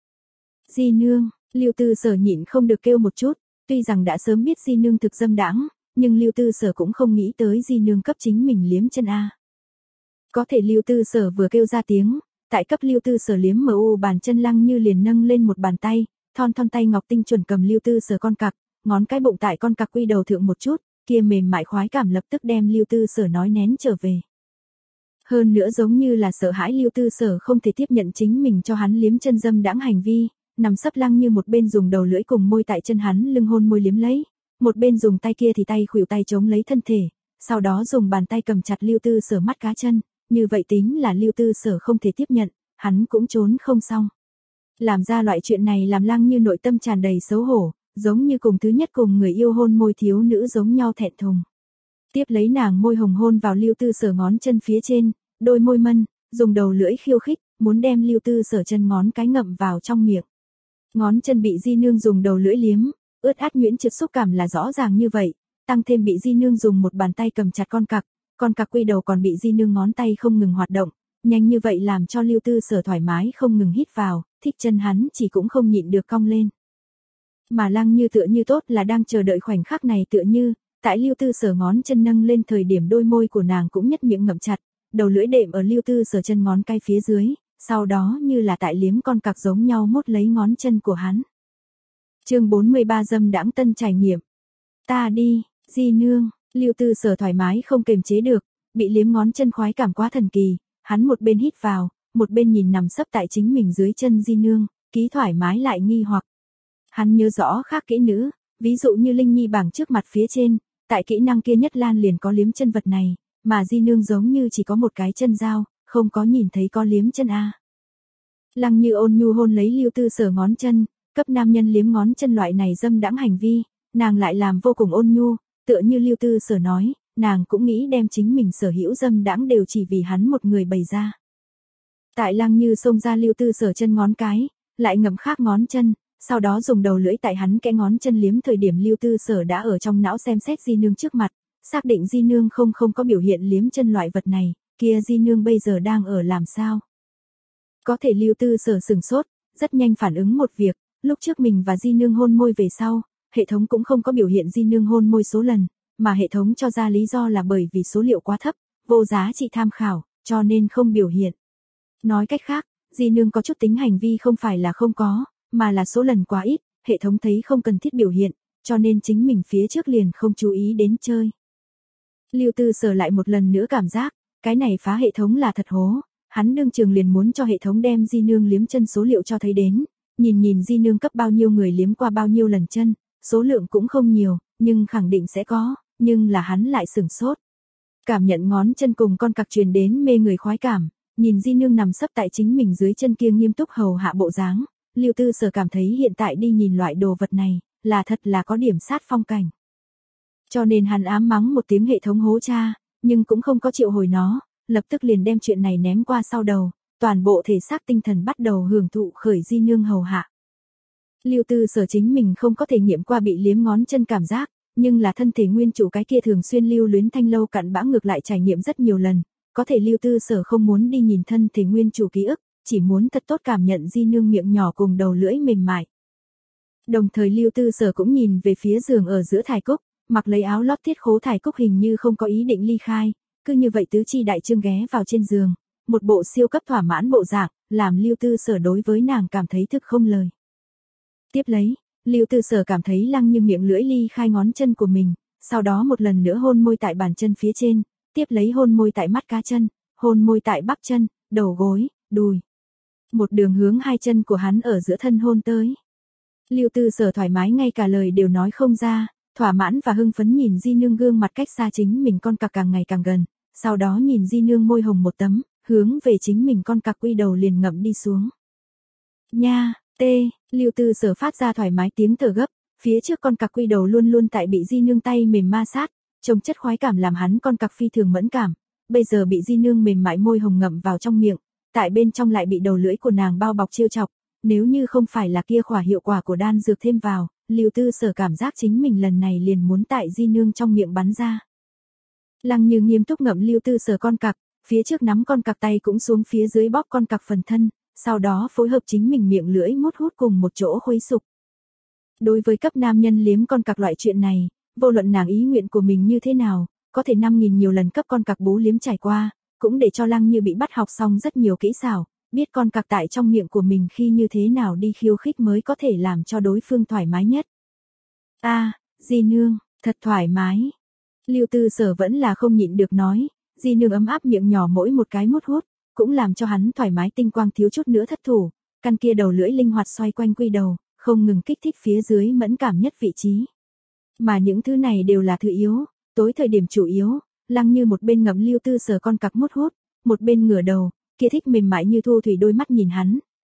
Di Nương, Lưu Tư Sở nhịn không được kêu một chút, tuy rằng đã sớm biết Di Nương thực dâm đãng, nhưng Lưu Tư Sở cũng không nghĩ tới Di Nương cấp chính mình liếm chân a. Có thể Lưu Tư Sở vừa kêu ra tiếng, tại cấp Lưu Tư Sở liếm mờ u bàn chân Lăng Như liền nâng lên một bàn tay, thon thon tay ngọc tinh chuẩn cầm Lưu Tư Sở con cặc, ngón cái bụng tại con cặc quy đầu thượng một chút, kia mềm mại khoái cảm lập tức đem Lưu Tư Sở nói nén trở về. Hơn nữa giống như là sợ hãi Lưu Tư Sở không thể tiếp nhận chính mình cho hắn liếm chân dâm đãng hành vi, nằm sấp Lăng Như một bên dùng đầu lưỡi cùng môi tại chân hắn lưng hôn môi liếm lấy, một bên dùng tay kia thì tay khuỷu tay chống lấy thân thể, sau đó dùng bàn tay cầm chặt Lưu Tư Sở mắt cá chân, như vậy tính là Lưu Tư Sở không thể tiếp nhận, hắn cũng trốn không xong. Làm ra loại chuyện này làm Lăng Như nội tâm tràn đầy xấu hổ, giống như cùng thứ nhất cùng người yêu hôn môi thiếu nữ giống nhau thẹn thùng. Tiếp lấy nàng môi hồng hôn vào Lưu Tư Sở ngón chân phía trên, đôi môi mân, dùng đầu lưỡi khiêu khích, muốn đem Lưu Tư Sở chân ngón cái ngậm vào trong miệng. Ngón chân bị Di Nương dùng đầu lưỡi liếm, ướt át nhuyễn trượt xúc cảm là rõ ràng như vậy, tăng thêm bị Di Nương dùng một bàn tay cầm chặt con cặc, con cặc quy đầu còn bị Di Nương ngón tay không ngừng hoạt động, nhanh như vậy làm cho Lưu Tư Sở thoải mái không ngừng hít vào, thích chân hắn chỉ cũng không nhịn được cong lên. Mà Lăng Như tựa như tốt là đang chờ đợi khoảnh khắc này tựa như, tại Lưu Tư Sở ngón chân nâng lên thời điểm đôi môi của nàng cũng nhất miệng ngậm chặt, đầu lưỡi đệm ở Lưu Tư Sở chân ngón cái phía dưới, sau đó như là tại liếm con cặc giống nhau mốt lấy ngón chân của hắn. Chương bốn mươi ba dâm đãng tân trải nghiệm. Ta đi, Di Nương, Lưu Tư Sở thoải mái không kềm chế được, bị liếm ngón chân khoái cảm quá thần kỳ, hắn một bên hít vào, một bên nhìn nằm sấp tại chính mình dưới chân Di Nương, ký thoải mái lại nghi hoặc. Hắn nhớ rõ khác kỹ nữ, ví dụ như Linh Nhi bảng trước mặt phía trên, tại kỹ năng kia nhất lan liền có liếm chân vật này, mà Di Nương giống như chỉ có một cái chân dao, không có nhìn thấy có liếm chân a. Lăng Như ôn nhu hôn lấy Lưu Tư Sở ngón chân, cấp nam nhân liếm ngón chân loại này dâm đãng hành vi, nàng lại làm vô cùng ôn nhu, tựa như Lưu Tư Sở nói, nàng cũng nghĩ đem chính mình sở hữu dâm đãng đều chỉ vì hắn một người bày ra. Tại Lăng Như xông ra Lưu Tư Sở chân ngón cái, lại ngậm khác ngón chân, sau đó dùng đầu lưỡi tại hắn kẽ ngón chân liếm thời điểm Lưu Tư Sở đã ở trong não xem xét Di Nương trước mặt, xác định Di Nương không không có biểu hiện liếm chân loại vật này, kia Di Nương bây giờ đang ở làm sao? Có thể Lưu Tư Sở sừng sốt, rất nhanh phản ứng một việc, lúc trước mình và Di Nương hôn môi về sau, hệ thống cũng không có biểu hiện Di Nương hôn môi số lần, mà hệ thống cho ra lý do là bởi vì số liệu quá thấp, vô giá trị tham khảo, cho nên không biểu hiện. Nói cách khác, Di Nương có chút tính hành vi không phải là không có, mà là số lần quá ít, hệ thống thấy không cần thiết biểu hiện, cho nên chính mình phía trước liền không chú ý đến chơi. Lưu Tư Sở lại một lần nữa cảm giác, cái này phá hệ thống là thật hố, hắn đương trường liền muốn cho hệ thống đem Di Nương liếm chân số liệu cho thấy đến, nhìn nhìn Di Nương cấp bao nhiêu người liếm qua bao nhiêu lần chân, số lượng cũng không nhiều, nhưng khẳng định sẽ có, nhưng là hắn lại sửng sốt. Cảm nhận ngón chân cùng con cặc truyền đến mê người khoái cảm, nhìn Di Nương nằm sấp tại chính mình dưới chân kia nghiêm túc hầu hạ bộ dáng, Lưu Tư Sở cảm thấy hiện tại đi nhìn loại đồ vật này, là thật là có điểm sát phong cảnh. Cho nên hắn ám mắng một tiếng hệ thống hố cha, nhưng cũng không có triệu hồi nó, lập tức liền đem chuyện này ném qua sau đầu, toàn bộ thể xác tinh thần bắt đầu hưởng thụ khởi Di Nương hầu hạ. Lưu Tư Sở chính mình không có thể nghiệm qua bị liếm ngón chân cảm giác, nhưng là thân thể nguyên chủ cái kia thường xuyên lưu luyến thanh lâu cặn bã ngược lại trải nghiệm rất nhiều lần, có thể Lưu Tư Sở không muốn đi nhìn thân thể nguyên chủ ký ức, chỉ muốn thật tốt cảm nhận Di Nương miệng nhỏ cùng đầu lưỡi mềm mại. Đồng thời Lưu Tư Sở cũng nhìn về phía giường ở giữa Thải Cúc, mặc lấy áo lót thiết khố Thải Cúc hình như không có ý định ly khai, cứ như vậy tứ chi đại trương ghé vào trên giường, một bộ siêu cấp thỏa mãn bộ dạng, làm Lưu Tư Sở đối với nàng cảm thấy thực không lời. Tiếp lấy, Lưu Tư Sở cảm thấy Lăng Như miệng lưỡi ly khai ngón chân của mình, sau đó một lần nữa hôn môi tại bàn chân phía trên, tiếp lấy hôn môi tại mắt cá chân, hôn môi tại bắp chân, đầu gối, đùi. Một đường hướng hai chân của hắn ở giữa thân hôn tới. Lưu Tư Sở thoải mái ngay cả lời đều nói không ra, thỏa mãn và hưng phấn nhìn Di Nương gương mặt cách xa chính mình con cặc càng ngày càng gần, sau đó nhìn Di Nương môi hồng một tấm, hướng về chính mình con cặc quy đầu liền ngậm đi xuống. Nha, tê, Lưu Tư Sở phát ra thoải mái tiếng thở gấp, phía trước con cặc quy đầu luôn luôn tại bị Di Nương tay mềm ma sát, trông chất khoái cảm làm hắn con cặc phi thường mẫn cảm, bây giờ bị Di Nương mềm mại môi hồng ngậm vào trong miệng, tại bên trong lại bị đầu lưỡi của nàng bao bọc trêu chọc, nếu như không phải là kia khỏa hiệu quả của đan dược thêm vào, Lưu Tư Sở cảm giác chính mình lần này liền muốn tại Di Nương trong miệng bắn ra. Lăng Như nghiêm túc ngậm Lưu Tư Sở con cặc, phía trước nắm con cặc tay cũng xuống phía dưới bóp con cặc phần thân, sau đó phối hợp chính mình miệng lưỡi mút hút cùng một chỗ khuấy sục. Đối với cấp nam nhân liếm con cặc loại chuyện này, vô luận nàng ý nguyện của mình như thế nào, có thể năm nghìn nhiều lần cấp con cặc bú liếm trải qua, cũng để cho Lăng Như bị bắt học xong rất nhiều kỹ xảo, biết con cặc tại trong miệng của mình khi như thế nào đi khiêu khích mới có thể làm cho đối phương thoải mái nhất. A, à, Di Nương, thật thoải mái. Lưu Tư Sở vẫn là không nhịn được nói, Di Nương ấm áp miệng nhỏ mỗi một cái mút hút, cũng làm cho hắn thoải mái tinh quang thiếu chút nữa thất thủ, căn kia đầu lưỡi linh hoạt xoay quanh quy đầu, không ngừng kích thích phía dưới mẫn cảm nhất vị trí. Mà những thứ này đều là thứ yếu, tối thời điểm chủ yếu, Lăng Như một bên ngậm Lưu Tư Sở con cặc mút hút, một bên ngửa đầu, kia thích mềm mại như thu thủy đôi mắt nhìn hắn,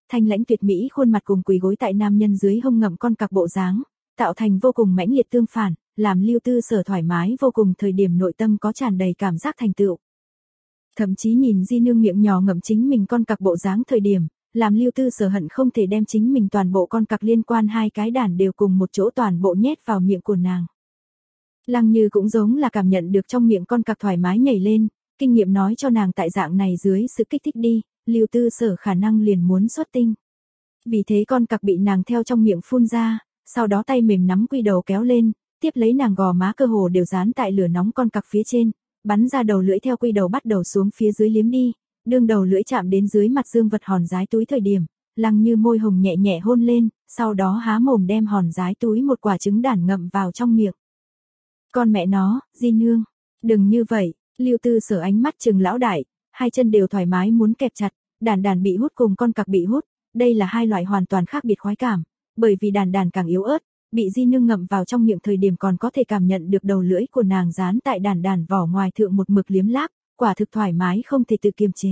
thanh lãnh tuyệt mỹ khuôn mặt cùng quỳ gối tại nam nhân dưới hông ngậm con cặc bộ dáng, tạo thành vô cùng mãnh liệt tương phản, làm Lưu Tư Sở thoải mái vô cùng, thời điểm nội tâm có tràn đầy cảm giác thành tựu. Thậm chí nhìn Di Nương miệng nhỏ ngậm chính mình con cặc bộ dáng thời điểm, làm Lưu Tư Sở hận không thể đem chính mình toàn bộ con cặc liên quan hai cái đàn đều cùng một chỗ toàn bộ nhét vào miệng của nàng. Lăng Như cũng giống là cảm nhận được trong miệng con cặc thoải mái nhảy lên, kinh nghiệm nói cho nàng tại dạng này dưới sự kích thích đi, Lưu Tư Sở khả năng liền muốn xuất tinh. Vì thế con cặc bị nàng theo trong miệng phun ra, sau đó tay mềm nắm quy đầu kéo lên, tiếp lấy nàng gò má cơ hồ đều dán tại lửa nóng con cặc phía trên, bắn ra đầu lưỡi theo quy đầu bắt đầu xuống phía dưới liếm đi, đương đầu lưỡi chạm đến dưới mặt dương vật hòn giái túi thời điểm, Lăng Như môi hồng nhẹ nhẹ hôn lên, sau đó há mồm đem hòn giái túi một quả trứng đản ngậm vào trong miệng. Con mẹ nó, Di Nương, đừng như vậy, Lưu Tư Sở ánh mắt trừng lão đại, hai chân đều thoải mái muốn kẹp chặt, đàn đàn bị hút cùng con cặc bị hút, đây là hai loại hoàn toàn khác biệt khoái cảm, bởi vì đàn đàn càng yếu ớt, bị Di Nương ngậm vào trong miệng thời điểm còn có thể cảm nhận được đầu lưỡi của nàng dán tại đàn đàn vỏ ngoài thượng một mực liếm láp, quả thực thoải mái không thể tự kiềm chế.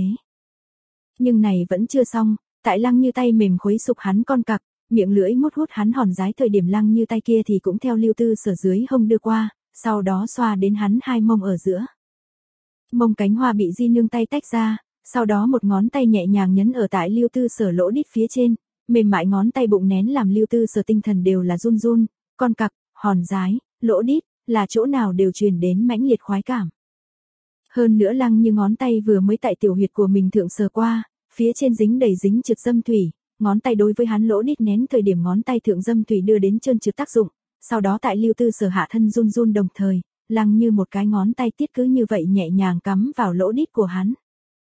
Nhưng này vẫn chưa xong, tại Lăng Như tay mềm khuấy sục hắn con cặc, miệng lưỡi mút hút hắn hòn giái thời điểm Lăng Như tay kia thì cũng theo Lưu Tư Sở dưới hông đưa qua, sau đó xoa đến hắn hai mông ở giữa. Mông cánh hoa bị Di Nương tay tách ra, sau đó một ngón tay nhẹ nhàng nhấn ở tại Lưu Tư Sở lỗ đít phía trên, mềm mại ngón tay bụng nén làm Lưu Tư Sở tinh thần đều là run run, con cặc, hòn giái, lỗ đít, là chỗ nào đều truyền đến mãnh liệt khoái cảm. Hơn nữa Lăng Như ngón tay vừa mới tại tiểu huyệt của mình thượng sờ qua, phía trên dính đầy dính trượt dâm thủy, ngón tay đối với hắn lỗ đít nén thời điểm ngón tay thượng dâm thủy đưa đến trơn trượt tác dụng, sau đó tại Lưu Tư Sở hạ thân run run đồng thời, Lăng Như một cái ngón tay tiết cứ như vậy nhẹ nhàng cắm vào lỗ đít của hắn.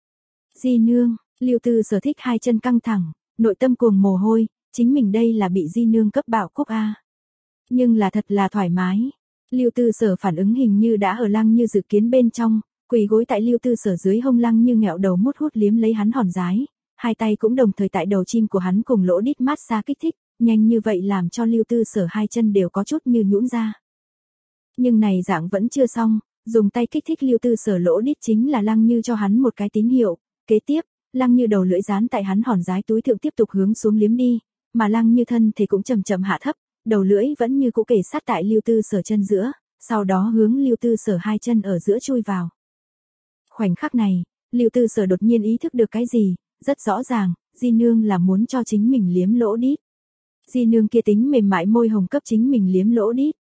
Di Nương, Lưu Tư Sở thích hai chân căng thẳng, nội tâm cuồng mồ hôi, chính mình đây là bị Di Nương cấp bạo cúc a. Nhưng là thật là thoải mái. Lưu Tư Sở phản ứng hình như đã ở Lăng Như dự kiến bên trong, quỳ gối tại Lưu Tư Sở dưới hông Lăng Như nghẹo đầu mút hút liếm lấy hắn hòn giái, hai tay cũng đồng thời tại đầu chim của hắn cùng lỗ đít mát xa kích thích, nhanh như vậy làm cho Lưu Tư Sở hai chân đều có chút như nhũn ra. Nhưng này dạng vẫn chưa xong, dùng tay kích thích Lưu Tư Sở lỗ đít chính là Lăng Như cho hắn một cái tín hiệu, kế tiếp, Lăng Như đầu lưỡi dán tại hắn hòn giái túi thượng tiếp tục hướng xuống liếm đi, mà Lăng Như thân thì cũng chậm chậm hạ thấp, đầu lưỡi vẫn như cũ kề sát tại Lưu Tư Sở chân giữa, sau đó hướng Lưu Tư Sở hai chân ở giữa chui vào. Khoảnh khắc này, Lưu Tư Sở đột nhiên ý thức được cái gì, rất rõ ràng, Di Nương là muốn cho chính mình liếm lỗ đít. Di Nương kia tính mềm mại môi hồng cấp chính mình liếm lỗ đít.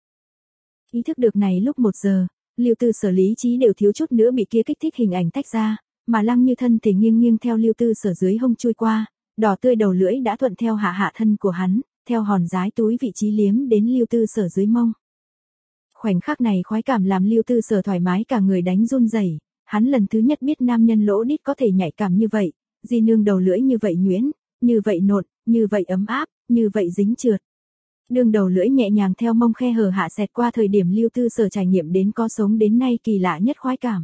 Ý thức được này lúc một giờ, Lưu Tư Sở lý trí đều thiếu chút nữa bị kia kích thích hình ảnh tách ra, mà Lăng Như thân thể nghiêng nghiêng theo Lưu Tư Sở dưới hông chui qua, đỏ tươi đầu lưỡi đã thuận theo hạ hạ thân của hắn, theo hòn giái túi vị trí liếm đến Lưu Tư Sở dưới mông. Khoảnh khắc này khoái cảm làm Lưu Tư Sở thoải mái cả người đánh run rẩy, hắn lần thứ nhất biết nam nhân lỗ đít có thể nhạy cảm như vậy, Di Nương đầu lưỡi như vậy nhuyễn, như vậy nộn, như vậy ấm áp, như vậy dính trượt. Đường đầu lưỡi nhẹ nhàng theo mông khe hở hạ xẹt qua thời điểm Lưu Tư Sở trải nghiệm đến có sống đến nay kỳ lạ nhất khoái cảm.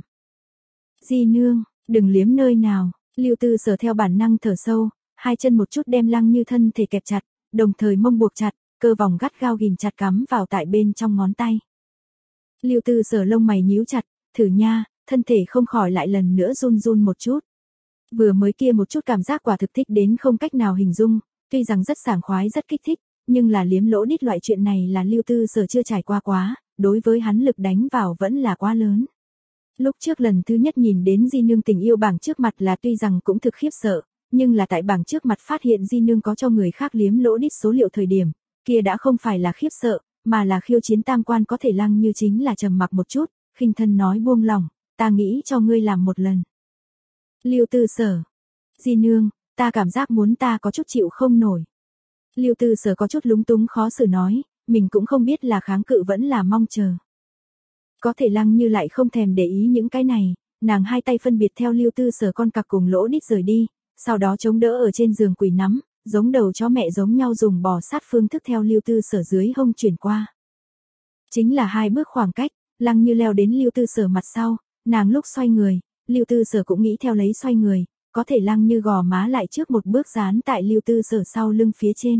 Di Nương, đừng liếm nơi nào, Lưu Tư Sở theo bản năng thở sâu, hai chân một chút đem Lăng Như thân thể kẹp chặt, đồng thời mông buộc chặt, cơ vòng gắt gao ghìm chặt cắm vào tại bên trong ngón tay. Lưu Tư Sở lông mày nhíu chặt, thử nha, thân thể không khỏi lại lần nữa run run một chút. Vừa mới kia một chút cảm giác quả thực thích đến không cách nào hình dung, tuy rằng rất sảng khoái rất kích thích, nhưng là liếm lỗ đít loại chuyện này là Lưu Tư Sở chưa trải qua quá, đối với hắn lực đánh vào vẫn là quá lớn. Lúc trước lần thứ nhất nhìn đến Di Nương tình yêu bảng trước mặt là tuy rằng cũng thực khiếp sợ, nhưng là tại bảng trước mặt phát hiện Di Nương có cho người khác liếm lỗ đít số liệu thời điểm, kia đã không phải là khiếp sợ, mà là khiêu chiến tam quan có thể Lăng Như chính là trầm mặc một chút, khinh thân nói buông lỏng, ta nghĩ cho ngươi làm một lần. Lưu Tư Sở, Di Nương, ta cảm giác muốn ta có chút chịu không nổi. Lưu Tư Sở có chút lúng túng khó xử nói, mình cũng không biết là kháng cự vẫn là mong chờ. Có thể Lăng Như lại không thèm để ý những cái này, nàng hai tay phân biệt theo Lưu Tư Sở con cặc cùng lỗ đít rời đi, sau đó chống đỡ ở trên giường quỳ nắm, giống đầu chó mẹ giống nhau dùng bò sát phương thức theo Lưu Tư Sở dưới hông chuyển qua. Chính là hai bước khoảng cách, Lăng Như leo đến Lưu Tư Sở mặt sau, nàng lúc xoay người, Lưu Tư Sở cũng nghĩ theo lấy xoay người, có thể Lăng Như gò má lại trước một bước dán tại Lưu Tư Sở sau lưng phía trên.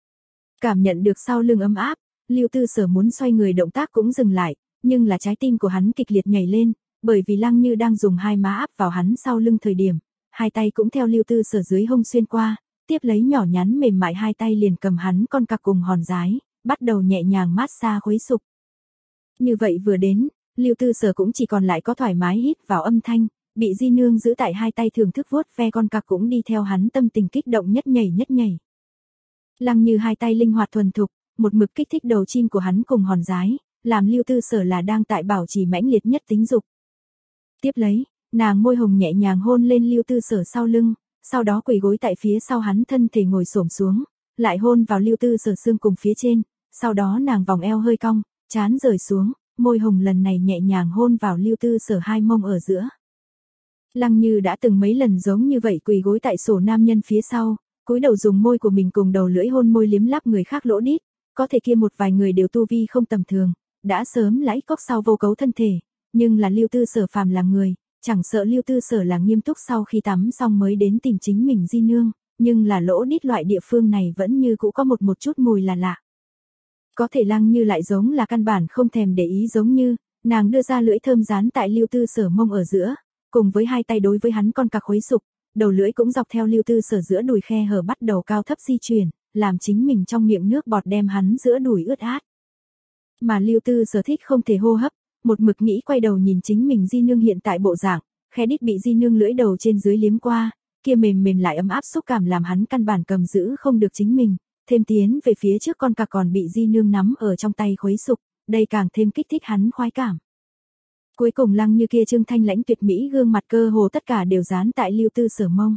Cảm nhận được sau lưng ấm áp, Lưu Tư Sở muốn xoay người động tác cũng dừng lại, nhưng là trái tim của hắn kịch liệt nhảy lên, bởi vì Lăng Như đang dùng hai má áp vào hắn sau lưng thời điểm, hai tay cũng theo Lưu Tư Sở dưới hông xuyên qua, tiếp lấy nhỏ nhắn mềm mại hai tay liền cầm hắn con cặc cùng hòn dái, bắt đầu nhẹ nhàng mát xa khuấy sục. Như vậy vừa đến, Lưu Tư Sở cũng chỉ còn lại có thoải mái hít vào âm thanh, bị Di Nương giữ tại hai tay thưởng thức vuốt ve con cặc cũng đi theo hắn tâm tình kích động nhất nhảy nhất nhảy. Lăng Như hai tay linh hoạt thuần thục, một mực kích thích đầu chim của hắn cùng hòn dái, làm Lưu Tư Sở là đang tại bảo trì mãnh liệt nhất tính dục. Tiếp lấy, nàng môi hồng nhẹ nhàng hôn lên Lưu Tư Sở sau lưng, sau đó quỳ gối tại phía sau hắn thân thể ngồi xổm xuống, lại hôn vào Lưu Tư Sở xương cùng phía trên, sau đó nàng vòng eo hơi cong, trán rời xuống, môi hồng lần này nhẹ nhàng hôn vào Lưu Tư Sở hai mông ở giữa. Lăng Như đã từng mấy lần giống như vậy quỳ gối tại sổ nam nhân phía sau, cúi đầu dùng môi của mình cùng đầu lưỡi hôn môi liếm láp người khác lỗ đít, có thể kia một vài người đều tu vi không tầm thường, đã sớm lãi cóc sau vô cấu thân thể, nhưng là Lưu Tư Sở phàm là người, chẳng sợ Lưu Tư Sở là nghiêm túc sau khi tắm xong mới đến tìm chính mình Di Nương, nhưng là lỗ đít loại địa phương này vẫn như cũ có một một chút mùi là lạ. Có thể Lăng Như lại giống là căn bản không thèm để ý giống như, nàng đưa ra lưỡi thơm dán tại Lưu Tư Sở mông ở giữa, cùng với hai tay đối với hắn con cặc khuấy sục, đầu lưỡi cũng dọc theo Lưu Tư Sở giữa đùi khe hở bắt đầu cao thấp di chuyển, làm chính mình trong miệng nước bọt đem hắn giữa đùi ướt át. Mà Lưu Tư Sở thích không thể hô hấp, một mực nghĩ quay đầu nhìn chính mình Di Nương hiện tại bộ dạng, khe đít bị Di Nương lưỡi đầu trên dưới liếm qua, kia mềm mềm lại ấm áp xúc cảm làm hắn căn bản cầm giữ không được chính mình, thêm tiến về phía trước con cặc còn bị Di Nương nắm ở trong tay khuấy sục, đây càng thêm kích thích hắn khoái cảm. Cuối cùng Lăng Như kia trương thanh lãnh tuyệt mỹ gương mặt cơ hồ tất cả đều dán tại Lưu Tư Sở mông.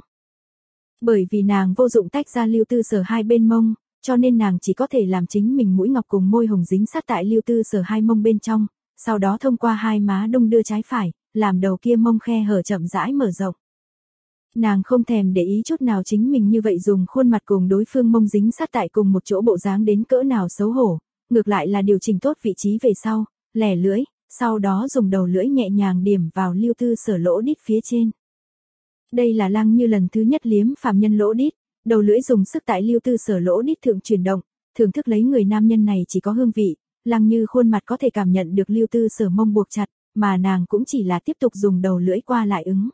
Bởi vì nàng vô dụng tách ra Lưu Tư Sở hai bên mông, cho nên nàng chỉ có thể làm chính mình mũi ngọc cùng môi hồng dính sát tại Lưu Tư Sở hai mông bên trong, sau đó thông qua hai má đung đưa trái phải, làm đầu kia mông khe hở chậm rãi mở rộng. Nàng không thèm để ý chút nào chính mình như vậy dùng khuôn mặt cùng đối phương mông dính sát tại cùng một chỗ bộ dáng đến cỡ nào xấu hổ, ngược lại là điều chỉnh tốt vị trí về sau, lẻ lưỡi, sau đó dùng đầu lưỡi nhẹ nhàng điểm vào Lưu Tư Sở lỗ đít phía trên. Đây là Lăng Như lần thứ nhất liếm phàm nhân lỗ đít, đầu lưỡi dùng sức tại Lưu Tư Sở lỗ đít thượng chuyển động, thưởng thức lấy người nam nhân này chỉ có hương vị, Lăng Như khuôn mặt có thể cảm nhận được Lưu Tư Sở mông buộc chặt, mà nàng cũng chỉ là tiếp tục dùng đầu lưỡi qua lại ứng.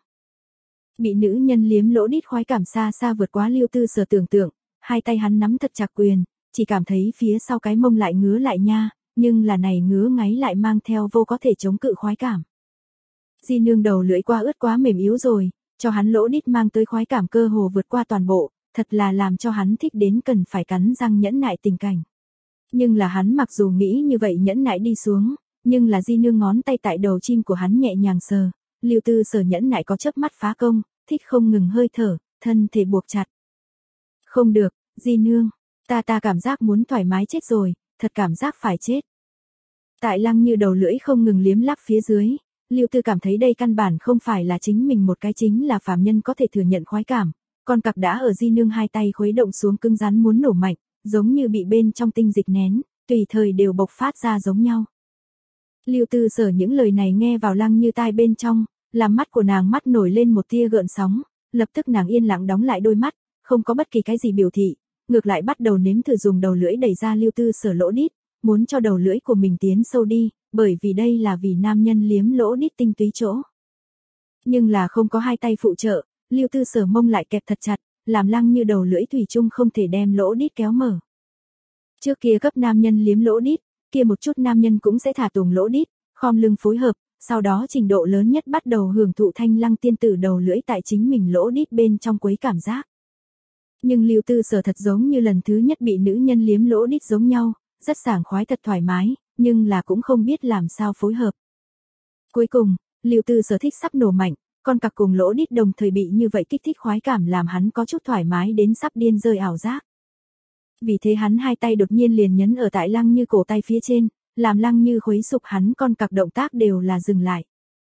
Bị nữ nhân liếm lỗ đít khoái cảm xa xa vượt quá Lưu Tư Sở tưởng tượng, hai tay hắn nắm thật chặt quyền, chỉ cảm thấy phía sau cái mông lại ngứa lại nha, nhưng là này ngứa ngáy lại mang theo vô có thể chống cự khoái cảm. Di Nương đầu lưỡi qua ướt quá mềm yếu rồi, cho hắn lỗ đít mang tới khoái cảm cơ hồ vượt qua toàn bộ, thật là làm cho hắn thích đến cần phải cắn răng nhẫn nại tình cảnh. Nhưng là hắn mặc dù nghĩ như vậy nhẫn nại đi xuống, nhưng là Di Nương ngón tay tại đầu chim của hắn nhẹ nhàng sờ, Lưu Tư Sở nhẫn nại có chớp mắt phá công, thích không ngừng hơi thở, thân thể buộc chặt. Không được, Di Nương, ta ta cảm giác muốn thoải mái chết rồi, thật cảm giác phải chết. Tại Lăng Như đầu lưỡi không ngừng liếm láp phía dưới, Lưu Tư cảm thấy đây căn bản không phải là chính mình một cái chính là phàm nhân có thể thừa nhận khoái cảm, con cặc đã ở Di Nương hai tay khuấy động xuống cứng rắn muốn nổ mạnh, giống như bị bên trong tinh dịch nén, tùy thời đều bộc phát ra giống nhau. Lưu Tư Sở những lời này nghe vào Lăng Như tai bên trong, làm mắt của nàng mắt nổi lên một tia gợn sóng, lập tức nàng yên lặng đóng lại đôi mắt, không có bất kỳ cái gì biểu thị, ngược lại bắt đầu nếm thử dùng đầu lưỡi đẩy ra Lưu Tư Sở lỗ đít, muốn cho đầu lưỡi của mình tiến sâu đi, bởi vì đây là vì nam nhân liếm lỗ đít tinh túy chỗ. Nhưng là không có hai tay phụ trợ, Lưu Tư Sở mông lại kẹp thật chặt, làm Lăng Như đầu lưỡi thủy chung không thể đem lỗ đít kéo mở. Trước kia cấp nam nhân liếm lỗ đít, kia một chút nam nhân cũng sẽ thả tùng lỗ đít, khom lưng phối hợp, sau đó trình độ lớn nhất bắt đầu hưởng thụ thanh lăng tiên tử đầu lưỡi tại chính mình lỗ đít bên trong quấy cảm giác. Nhưng Lưu Tư Sở thật giống như lần thứ nhất bị nữ nhân liếm lỗ đít giống nhau, rất sảng khoái thật thoải mái, nhưng là cũng không biết làm sao phối hợp. Cuối cùng, Lưu Tư Sở thích sắp nổ mạnh, con cặc cùng lỗ đít đồng thời bị như vậy kích thích khoái cảm làm hắn có chút thoải mái đến sắp điên rơi ảo giác. Vì thế hắn hai tay đột nhiên liền nhấn ở tại Lăng Như cổ tay phía trên, làm Lăng Như khuấy sụp hắn con cặc động tác đều là dừng lại.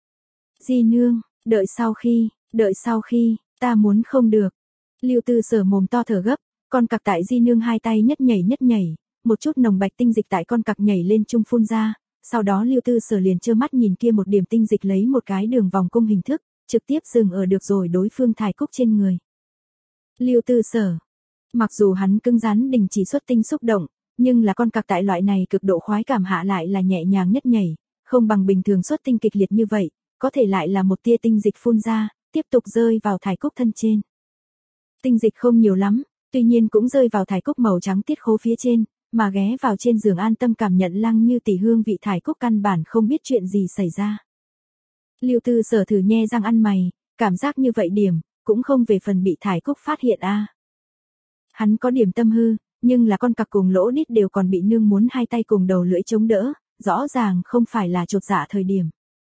Di Nương, đợi sau khi, đợi sau khi, ta muốn không được. Lưu Tư Sở mồm to thở gấp, con cặc tại Di Nương hai tay nhất nhảy nhất nhảy, một chút nồng bạch tinh dịch tại con cặc nhảy lên trung phun ra, sau đó Lưu Tư Sở liền trơ mắt nhìn kia một điểm tinh dịch lấy một cái đường vòng cung hình thức, trực tiếp dừng ở được rồi đối phương thải cúc trên người. Lưu Tư Sở, mặc dù hắn cứng rắn đình chỉ xuất tinh xúc động, nhưng là con cặc tại loại này cực độ khoái cảm hạ lại là nhẹ nhàng nhất nhảy, không bằng bình thường xuất tinh kịch liệt như vậy, có thể lại là một tia tinh dịch phun ra, tiếp tục rơi vào thải cúc thân trên. Tinh dịch không nhiều lắm, tuy nhiên cũng rơi vào thải cúc màu trắng tiết khố phía trên, mà ghé vào trên giường an tâm cảm nhận Lăng Như Tỷ hương vị thải cúc căn bản không biết chuyện gì xảy ra. Lưu Tư Sở thử nhe răng ăn mày, cảm giác như vậy điểm, cũng không về phần bị thải cúc phát hiện a. À. Hắn có điểm tâm hư, nhưng là con cặc cùng lỗ đít đều còn bị nương muốn hai tay cùng đầu lưỡi chống đỡ, rõ ràng không phải là chột dạ thời điểm.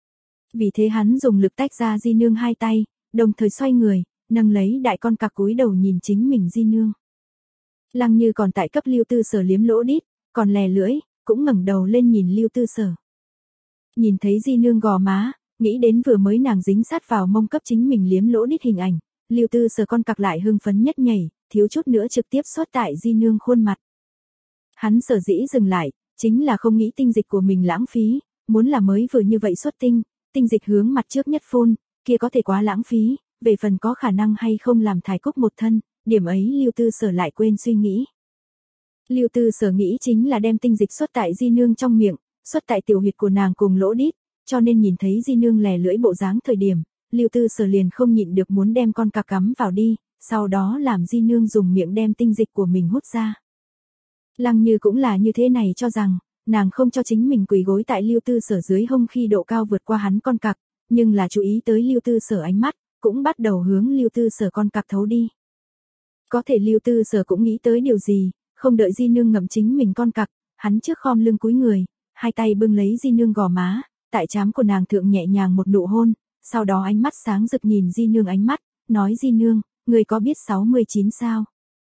Vì thế hắn dùng lực tách ra di nương hai tay, đồng thời xoay người, nâng lấy đại con cặc cúi đầu nhìn chính mình di nương. Lăng Như còn tại cấp Lưu Tư Sở liếm lỗ đít, còn lè lưỡi, cũng ngẩng đầu lên nhìn Lưu Tư Sở. Nhìn thấy di nương gò má, nghĩ đến vừa mới nàng dính sát vào mông cấp chính mình liếm lỗ đít hình ảnh, Lưu Tư Sở con cặc lại hưng phấn nhất nhảy, thiếu chút nữa trực tiếp xuất tại di nương khuôn mặt. Hắn sở dĩ dừng lại, chính là không nghĩ tinh dịch của mình lãng phí, muốn là mới vừa như vậy xuất tinh, tinh dịch hướng mặt trước nhất phun, kia có thể quá lãng phí, về phần có khả năng hay không làm thải cúc một thân, điểm ấy Lưu Tư Sở lại quên suy nghĩ. Lưu Tư Sở nghĩ chính là đem tinh dịch xuất tại di nương trong miệng, xuất tại tiểu huyệt của nàng cùng lỗ đít, cho nên nhìn thấy di nương lè lưỡi bộ dáng thời điểm, Lưu Tư Sở liền không nhịn được muốn đem con cặc cắm vào đi, sau đó làm di nương dùng miệng đem tinh dịch của mình hút ra. Lăng Như cũng là như thế này cho rằng, nàng không cho chính mình quỳ gối tại Lưu Tư Sở dưới hông khi độ cao vượt qua hắn con cặc, nhưng là chú ý tới Lưu Tư Sở ánh mắt, cũng bắt đầu hướng Lưu Tư Sở con cặc thấu đi. Có thể Lưu Tư Sở cũng nghĩ tới điều gì, không đợi di nương ngậm chính mình con cặc, hắn trước khom lưng cúi người, hai tay bưng lấy di nương gò má, tại trán của nàng thượng nhẹ nhàng một nụ hôn, sau đó ánh mắt sáng rực nhìn di nương ánh mắt, nói di nương, người có biết sáu mươi chín sao?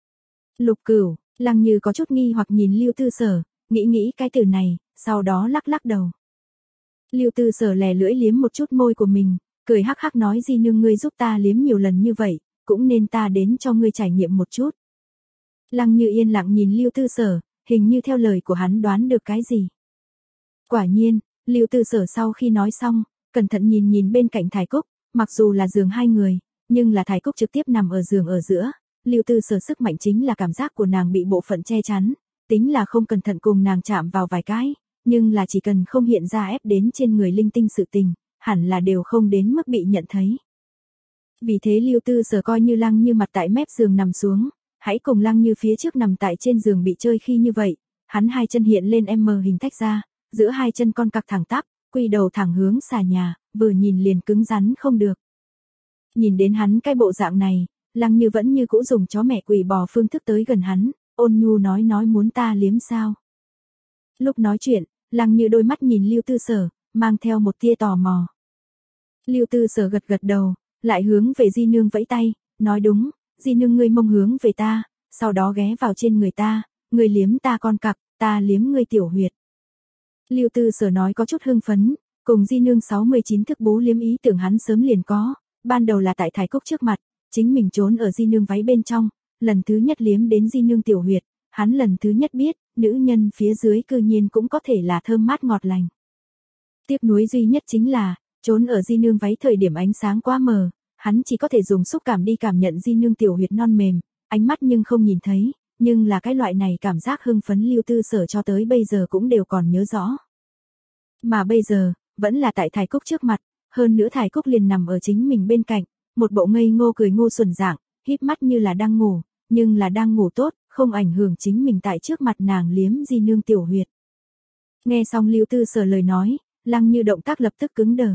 Lục Cửu, Lăng Như có chút nghi hoặc nhìn Lưu Tư Sở, nghĩ nghĩ cái từ này, sau đó lắc lắc đầu. Lưu Tư Sở lè lưỡi liếm một chút môi của mình, cười hắc hắc nói di nương ngươi giúp ta liếm nhiều lần như vậy, cũng nên ta đến cho ngươi trải nghiệm một chút. Lăng Như yên lặng nhìn Lưu Tư Sở, hình như theo lời của hắn đoán được cái gì. Quả nhiên, Lưu Tư Sở sau khi nói xong, cẩn thận nhìn nhìn bên cạnh thải cúc, mặc dù là giường hai người, nhưng là thải cúc trực tiếp nằm ở giường ở giữa, Lưu Tư Sở sức mạnh chính là cảm giác của nàng bị bộ phận che chắn, tính là không cẩn thận cùng nàng chạm vào vài cái, nhưng là chỉ cần không hiện ra ép đến trên người linh tinh sự tình, hẳn là đều không đến mức bị nhận thấy. Vì thế Lưu Tư Sở coi như Lăng Như mặt tại mép giường nằm xuống, hãy cùng Lăng Như phía trước nằm tại trên giường bị chơi khi như vậy, hắn hai chân hiện lên M hình tách ra, giữa hai chân con cặc thẳng tắp, quy đầu thẳng hướng xà nhà, vừa nhìn liền cứng rắn không được. Nhìn đến hắn cái bộ dạng này, Lăng Như vẫn như cũ dùng chó mẹ quỷ bò phương thức tới gần hắn, ôn nhu nói nói muốn ta liếm sao. Lúc nói chuyện, Lăng Như đôi mắt nhìn Lưu Tư Sở, mang theo một tia tò mò. Lưu Tư Sở gật gật đầu, lại hướng về di nương vẫy tay, nói đúng, di nương ngươi mông hướng về ta, sau đó ghé vào trên người ta, ngươi liếm ta con cặc, ta liếm ngươi tiểu huyệt. Lưu Tư Sở nói có chút hưng phấn, cùng di nương sáu mươi chín thức bú liếm ý tưởng hắn sớm liền có, ban đầu là tại thải cúc trước mặt, chính mình trốn ở di nương váy bên trong, lần thứ nhất liếm đến di nương tiểu huyệt, hắn lần thứ nhất biết, nữ nhân phía dưới cư nhiên cũng có thể là thơm mát ngọt lành. Tiếc nuối duy nhất chính là, trốn ở di nương váy thời điểm ánh sáng quá mờ, hắn chỉ có thể dùng xúc cảm đi cảm nhận di nương tiểu huyệt non mềm, ánh mắt nhưng không nhìn thấy, nhưng là cái loại này cảm giác hưng phấn Lưu Tư Sở cho tới bây giờ cũng đều còn nhớ rõ. Mà bây giờ, vẫn là tại thải cúc trước mặt, hơn nữa thải cúc liền nằm ở chính mình bên cạnh, một bộ ngây ngô cười ngô xuẩn dạng, híp mắt như là đang ngủ, nhưng là đang ngủ tốt, không ảnh hưởng chính mình tại trước mặt nàng liếm di nương tiểu huyệt. Nghe xong Lưu Tư Sở lời nói, Lăng Như động tác lập tức cứng đờ.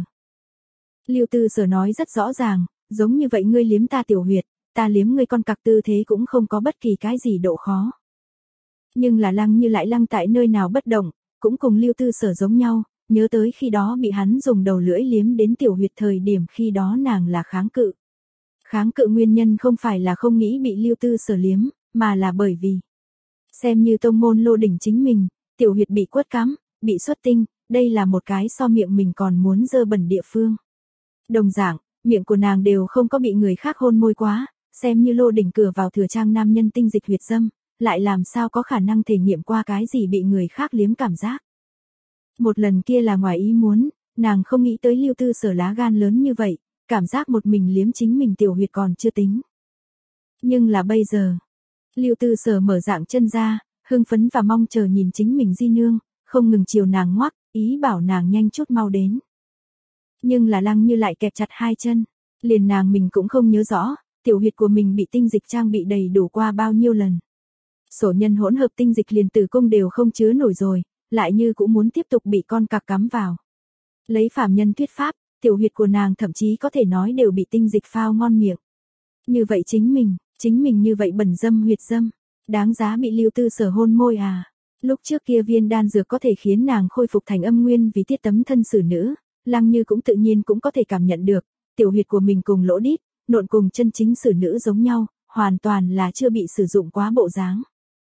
Lưu Tư Sở nói rất rõ ràng, giống như vậy ngươi liếm ta tiểu huyệt, ta liếm ngươi con cặc tư thế cũng không có bất kỳ cái gì độ khó. Nhưng là Lăng Như lại lăng tại nơi nào bất động, cũng cùng Lưu Tư Sở giống nhau, nhớ tới khi đó bị hắn dùng đầu lưỡi liếm đến tiểu huyệt thời điểm khi đó nàng là kháng cự. Kháng cự nguyên nhân không phải là không nghĩ bị Lưu Tư Sở liếm, mà là bởi vì xem như tông môn lô đỉnh chính mình, tiểu huyệt bị quất cắm, bị xuất tinh, đây là một cái so miệng mình còn muốn dơ bẩn địa phương. Đồng dạng, miệng của nàng đều không có bị người khác hôn môi quá, xem như lô đỉnh cửa vào thừa trang nam nhân tinh dịch huyệt dâm, lại làm sao có khả năng thể nghiệm qua cái gì bị người khác liếm cảm giác. Một lần kia là ngoài ý muốn, nàng không nghĩ tới Lưu Tư Sở lá gan lớn như vậy, cảm giác một mình liếm chính mình tiểu huyệt còn chưa tính. Nhưng là bây giờ, Lưu Tư Sở mở dạng chân ra, hưng phấn và mong chờ nhìn chính mình di nương, không ngừng chiều nàng ngoắc, ý bảo nàng nhanh chút mau đến. Nhưng là Lăng Như lại kẹp chặt hai chân, liền nàng mình cũng không nhớ rõ, tiểu huyệt của mình bị tinh dịch trang bị đầy đủ qua bao nhiêu lần. Sổ nhân hỗn hợp tinh dịch liền tử cung đều không chứa nổi rồi, lại như cũng muốn tiếp tục bị con cặc cắm vào. Lấy phàm nhân thuyết pháp, tiểu huyệt của nàng thậm chí có thể nói đều bị tinh dịch phao ngon miệng. Như vậy chính mình, chính mình như vậy bẩn dâm huyệt dâm, đáng giá bị Lưu Tư Sở hôn môi à. Lúc trước kia viên đan dược có thể khiến nàng khôi phục thành âm nguyên vì tiết tấm thân xử nữ, Lăng Như cũng tự nhiên cũng có thể cảm nhận được, tiểu huyệt của mình cùng lỗ đít, nộn cùng chân chính xử nữ giống nhau, hoàn toàn là chưa bị sử dụng quá bộ dáng.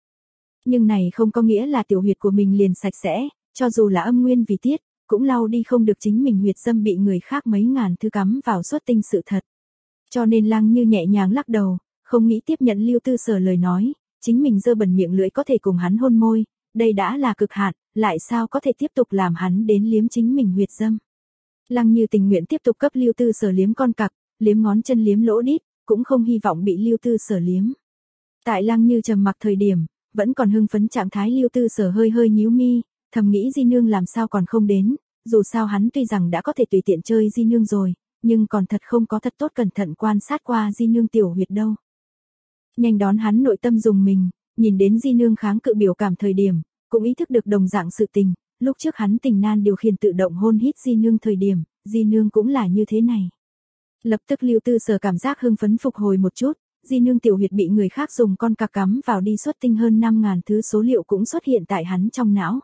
Nhưng này không có nghĩa là tiểu huyệt của mình liền sạch sẽ, cho dù là âm nguyên vì tiết, cũng lau đi không được chính mình huyệt dâm bị người khác mấy ngàn thứ cắm vào xuất tinh sự thật. Cho nên Lăng Như nhẹ nhàng lắc đầu, không nghĩ tiếp nhận Lưu Tư Sở lời nói, chính mình dơ bẩn miệng lưỡi có thể cùng hắn hôn môi, đây đã là cực hạn, lại sao có thể tiếp tục làm hắn đến liếm chính mình huyệt dâm. Lăng Như tình nguyện tiếp tục cấp Lưu Tư Sở liếm con cặc, liếm ngón chân liếm lỗ đít, cũng không hy vọng bị Lưu Tư Sở liếm. Tại Lăng Như trầm mặc thời điểm, vẫn còn hưng phấn trạng thái Lưu Tư Sở hơi hơi nhíu mi, thầm nghĩ Di Nương làm sao còn không đến, dù sao hắn tuy rằng đã có thể tùy tiện chơi Di Nương rồi, nhưng còn thật không có thật tốt cẩn thận quan sát qua Di Nương tiểu huyệt đâu. Nhanh đón hắn nội tâm dùng mình, nhìn đến Di Nương kháng cự biểu cảm thời điểm, cũng ý thức được đồng dạng sự tình, lúc trước hắn tình nan điều khiển tự động hôn hít Di Nương thời điểm, Di Nương cũng là như thế này. Lập tức Lưu Tư Sở cảm giác hưng phấn phục hồi một chút, Di Nương tiểu huyệt bị người khác dùng con cặc cắm vào đi xuất tinh hơn năm ngàn thứ số liệu cũng xuất hiện tại hắn trong não.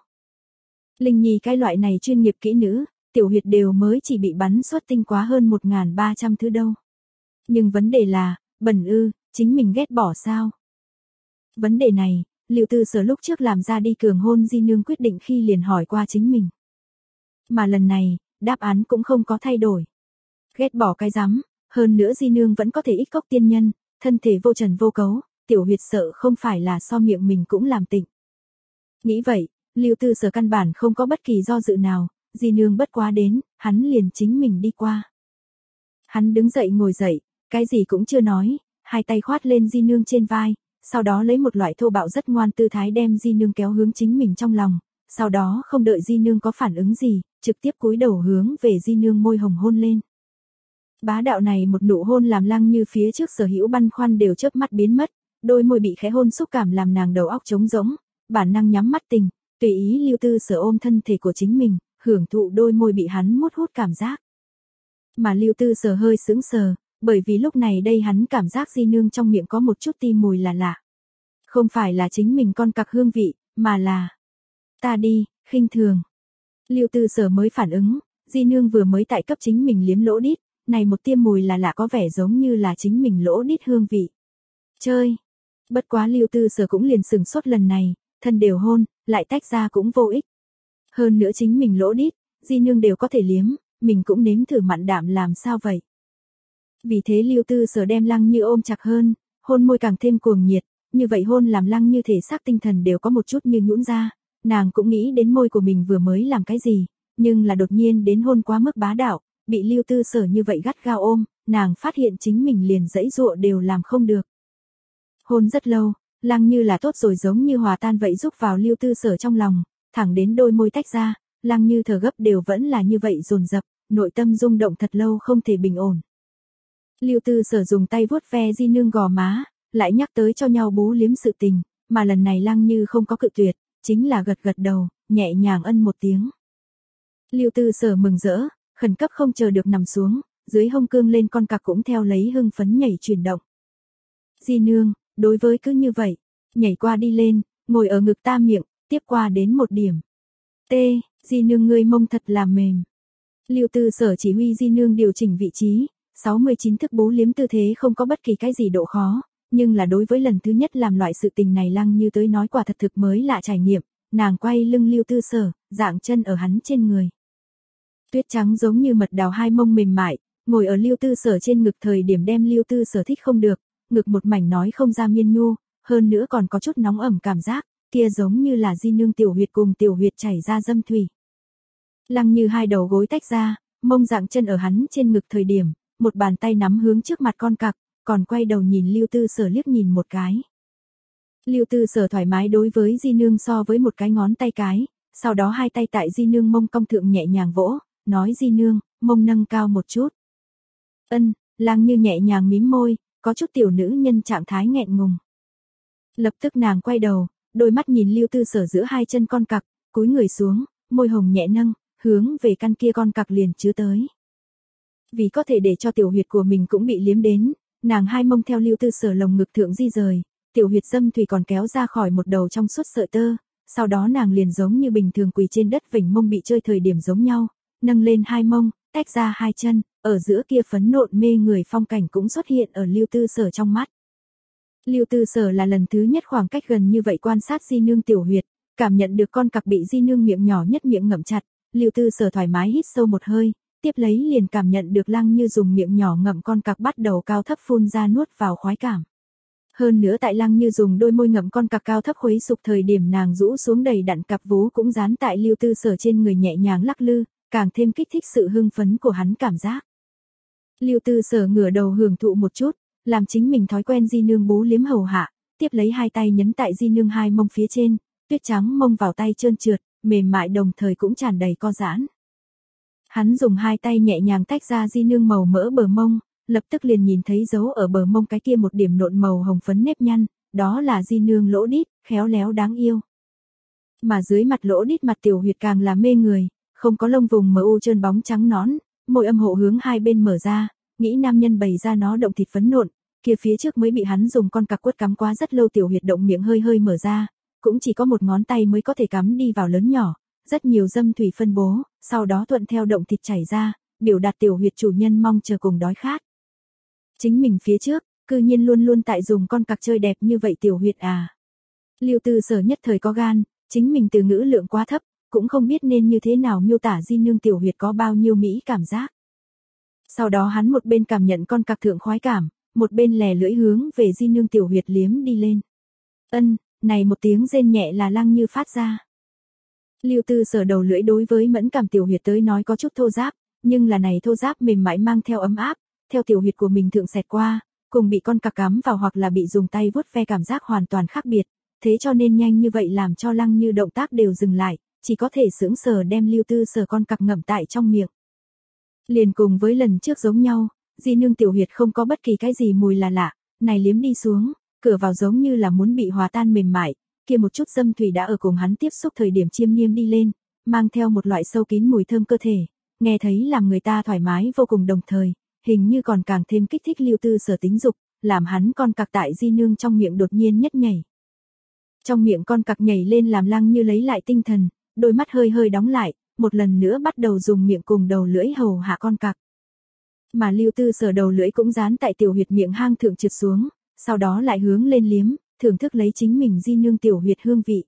Linh Nhi cái loại này chuyên nghiệp kỹ nữ, tiểu huyệt đều mới chỉ bị bắn xuất tinh quá hơn một nghìn ba trăm thứ đâu. Nhưng vấn đề là, bẩn ư, chính mình ghét bỏ sao? Vấn đề này, Lưu Tư Sở lúc trước làm ra đi cường hôn Di Nương quyết định khi liền hỏi qua chính mình. Mà lần này, đáp án cũng không có thay đổi. Ghét bỏ cái rắm, hơn nữa Di Nương vẫn có thể ích cốc tiên nhân, thân thể vô trần vô cấu, tiểu huyệt sợ không phải là so miệng mình cũng làm tịnh. Nghĩ vậy, Lưu Tư Sở căn bản không có bất kỳ do dự nào, Di Nương bất quá đến, hắn liền chính mình đi qua. Hắn đứng dậy ngồi dậy, cái gì cũng chưa nói, hai tay khoát lên Di Nương trên vai, sau đó lấy một loại thô bạo rất ngoan tư thái đem Di Nương kéo hướng chính mình trong lòng, sau đó không đợi Di Nương có phản ứng gì, trực tiếp cúi đầu hướng về Di Nương môi hồng hôn lên. Bá đạo này một nụ hôn làm Lăng Như phía trước sở hữu băn khoăn đều chớp mắt biến mất, đôi môi bị khẽ hôn xúc cảm làm nàng đầu óc trống rỗng, bản năng nhắm mắt tình, tùy ý Lưu Tư Sở ôm thân thể của chính mình, hưởng thụ đôi môi bị hắn mút hút cảm giác. Mà Lưu Tư Sở hơi sững sờ, bởi vì lúc này đây hắn cảm giác Di Nương trong miệng có một chút ti mùi là lạ. Không phải là chính mình con cặc hương vị, mà là ta đi, khinh thường. Lưu Tư Sở mới phản ứng, Di Nương vừa mới tại cấp chính mình liếm lỗ đít, này một tia mùi là lạ có vẻ giống như là chính mình lỗ đít hương vị. Chơi. Bất quá Lưu Tư Sở cũng liền sừng sốt lần này, thân đều hôn, lại tách ra cũng vô ích. Hơn nữa chính mình lỗ đít, Di Nương đều có thể liếm, mình cũng nếm thử mặn đạm làm sao vậy. Vì thế Lưu Tư Sở đem Lăng Như ôm chặt hơn, hôn môi càng thêm cuồng nhiệt, như vậy hôn làm Lăng Như thể xác tinh thần đều có một chút như nhũn ra, nàng cũng nghĩ đến môi của mình vừa mới làm cái gì, nhưng là đột nhiên đến hôn quá mức bá đạo, bị Lưu Tư Sở như vậy gắt gao ôm, nàng phát hiện chính mình liền dãy dụa đều làm không được. Hôn rất lâu, Lăng Như là tốt rồi giống như hòa tan vậy rúc vào Lưu Tư Sở trong lòng, thẳng đến đôi môi tách ra, Lăng Như thở gấp đều vẫn là như vậy dồn dập, nội tâm rung động thật lâu không thể bình ổn. Lưu Tư Sở dùng tay vuốt ve Di Nương gò má, lại nhắc tới cho nhau bú liếm sự tình, mà lần này Lăng Như không có cự tuyệt, chính là gật gật đầu, nhẹ nhàng ân một tiếng. Lưu Tư Sở mừng rỡ, khẩn cấp không chờ được nằm xuống, dưới hông cương lên con cặc cũng theo lấy hưng phấn nhảy chuyển động. Di Nương, đối với cứ như vậy, nhảy qua đi lên, ngồi ở ngực ta miệng, tiếp qua đến một điểm. T, Di Nương ngươi mông thật là mềm. Lưu Tư Sở chỉ huy Di Nương điều chỉnh vị trí, sáu mươi chín thức bú liếm tư thế không có bất kỳ cái gì độ khó, nhưng là đối với lần thứ nhất làm loại sự tình này Lăng Như tới nói quả thật thực mới lạ trải nghiệm, nàng quay lưng Lưu Tư Sở, dạng chân ở hắn trên người. Tuyết trắng giống như mật đào hai mông mềm mại, ngồi ở Lưu Tư Sở trên ngực thời điểm đem Lưu Tư Sở thích không được, ngực một mảnh nói không ra miên nhu, hơn nữa còn có chút nóng ẩm cảm giác, kia giống như là Di Nương tiểu huyệt cùng tiểu huyệt chảy ra dâm thủy. Lăng Như hai đầu gối tách ra, mông dạng chân ở hắn trên ngực thời điểm, một bàn tay nắm hướng trước mặt con cặc, còn quay đầu nhìn Lưu Tư Sở liếc nhìn một cái. Lưu Tư Sở thoải mái đối với Di Nương so với một cái ngón tay cái, sau đó hai tay tại Di Nương mông cong thượng nhẹ nhàng vỗ, nói Di Nương, mông nâng cao một chút. Ân, Lăng Như nhẹ nhàng mím môi, có chút tiểu nữ nhân trạng thái nghẹn ngùng. Lập tức nàng quay đầu, đôi mắt nhìn Lưu Tư Sở giữa hai chân con cặc, cúi người xuống, môi hồng nhẹ nâng, hướng về căn kia con cặc liền chứa tới. Vì có thể để cho tiểu huyệt của mình cũng bị liếm đến, nàng hai mông theo Lưu Tư Sở lồng ngực thượng di rời, tiểu huyệt dâm thủy còn kéo ra khỏi một đầu trong suốt sợi tơ, sau đó nàng liền giống như bình thường quỳ trên đất vểnh mông bị chơi thời điểm giống nhau, nâng lên hai mông, tách ra hai chân, ở giữa kia phấn nộn mê người phong cảnh cũng xuất hiện ở Lưu Tư Sở trong mắt. Lưu Tư Sở là lần thứ nhất khoảng cách gần như vậy quan sát di nương tiểu huyệt, cảm nhận được con cặc bị di nương miệng nhỏ nhất miệng ngậm chặt, Lưu Tư Sở thoải mái hít sâu một hơi, tiếp lấy liền cảm nhận được Lăng Như dùng miệng nhỏ ngậm con cặc bắt đầu cao thấp phun ra nuốt vào khoái cảm. Hơn nữa tại Lăng Như dùng đôi môi ngậm con cặc cao thấp khuấy sục thời điểm nàng rũ xuống đầy đặn cặp vú cũng dán tại Lưu Tư Sở trên người nhẹ nhàng lắc lư, càng thêm kích thích sự hưng phấn của hắn cảm giác. Lưu Tư Sở ngửa đầu hưởng thụ một chút, làm chính mình thói quen di nương bú liếm hầu hạ, tiếp lấy hai tay nhấn tại di nương hai mông phía trên, tuyết trắng mông vào tay trơn trượt, mềm mại đồng thời cũng tràn đầy co giãn. Hắn dùng hai tay nhẹ nhàng tách ra di nương màu mỡ bờ mông, lập tức liền nhìn thấy dấu ở bờ mông cái kia một điểm nộn màu hồng phấn nếp nhăn, đó là di nương lỗ đít, khéo léo đáng yêu. Mà dưới mặt lỗ đít mặt tiểu huyệt càng là mê người, không có lông vùng mờ u trơn bóng trắng nõn, môi âm hộ hướng hai bên mở ra, nghĩ nam nhân bày ra nó động thịt phấn nộn, kia phía trước mới bị hắn dùng con cặc quất cắm quá rất lâu tiểu huyệt động miệng hơi hơi mở ra, cũng chỉ có một ngón tay mới có thể cắm đi vào lớn nhỏ, rất nhiều dâm thủy phân bố, sau đó thuận theo động thịt chảy ra, biểu đạt tiểu huyệt chủ nhân mong chờ cùng đói khát. Chính mình phía trước, cư nhiên luôn luôn tại dùng con cặc chơi đẹp như vậy tiểu huyệt à. Lưu Tư Sở nhất thời có gan, chính mình từ ngữ lượng quá thấp, cũng không biết nên như thế nào miêu tả di nương tiểu huyệt có bao nhiêu mỹ cảm giác. Sau đó hắn một bên cảm nhận con cặc thượng khoái cảm, một bên lè lưỡi hướng về di nương tiểu huyệt liếm đi lên. Ân, này một tiếng rên nhẹ là Lăng Như phát ra. Lưu Tư Sở đầu lưỡi đối với mẫn cảm tiểu huyệt tới nói có chút thô ráp, nhưng là này thô ráp mềm mại mang theo ấm áp, theo tiểu huyệt của mình thượng xẹt qua, cùng bị con cặc cắm vào hoặc là bị dùng tay vuốt ve cảm giác hoàn toàn khác biệt, thế cho nên nhanh như vậy làm cho Lăng Như động tác đều dừng lại, chỉ có thể sững sờ đem Lưu Tư Sở con cặc ngậm tại trong miệng. Liền cùng với lần trước giống nhau, di nương tiểu huyệt không có bất kỳ cái gì mùi là lạ, này liếm đi xuống, cửa vào giống như là muốn bị hòa tan mềm mại, kia một chút dâm thủy đã ở cùng hắn tiếp xúc thời điểm chiêm niêm đi lên, mang theo một loại sâu kín mùi thơm cơ thể, nghe thấy làm người ta thoải mái vô cùng đồng thời, hình như còn càng thêm kích thích Lưu Tư Sở tính dục, làm hắn con cặc tại di nương trong miệng đột nhiên nhất nhảy. Trong miệng con cặc nhảy lên làm Lăng Như lấy lại tinh thần, đôi mắt hơi hơi đóng lại, một lần nữa bắt đầu dùng miệng cùng đầu lưỡi hầu hạ con cặc. Mà Lưu Tư Sở đầu lưỡi cũng dán tại tiểu huyệt miệng hang thượng trượt xuống, sau đó lại hướng lên liếm, thưởng thức lấy chính mình di nương tiểu huyệt hương vị.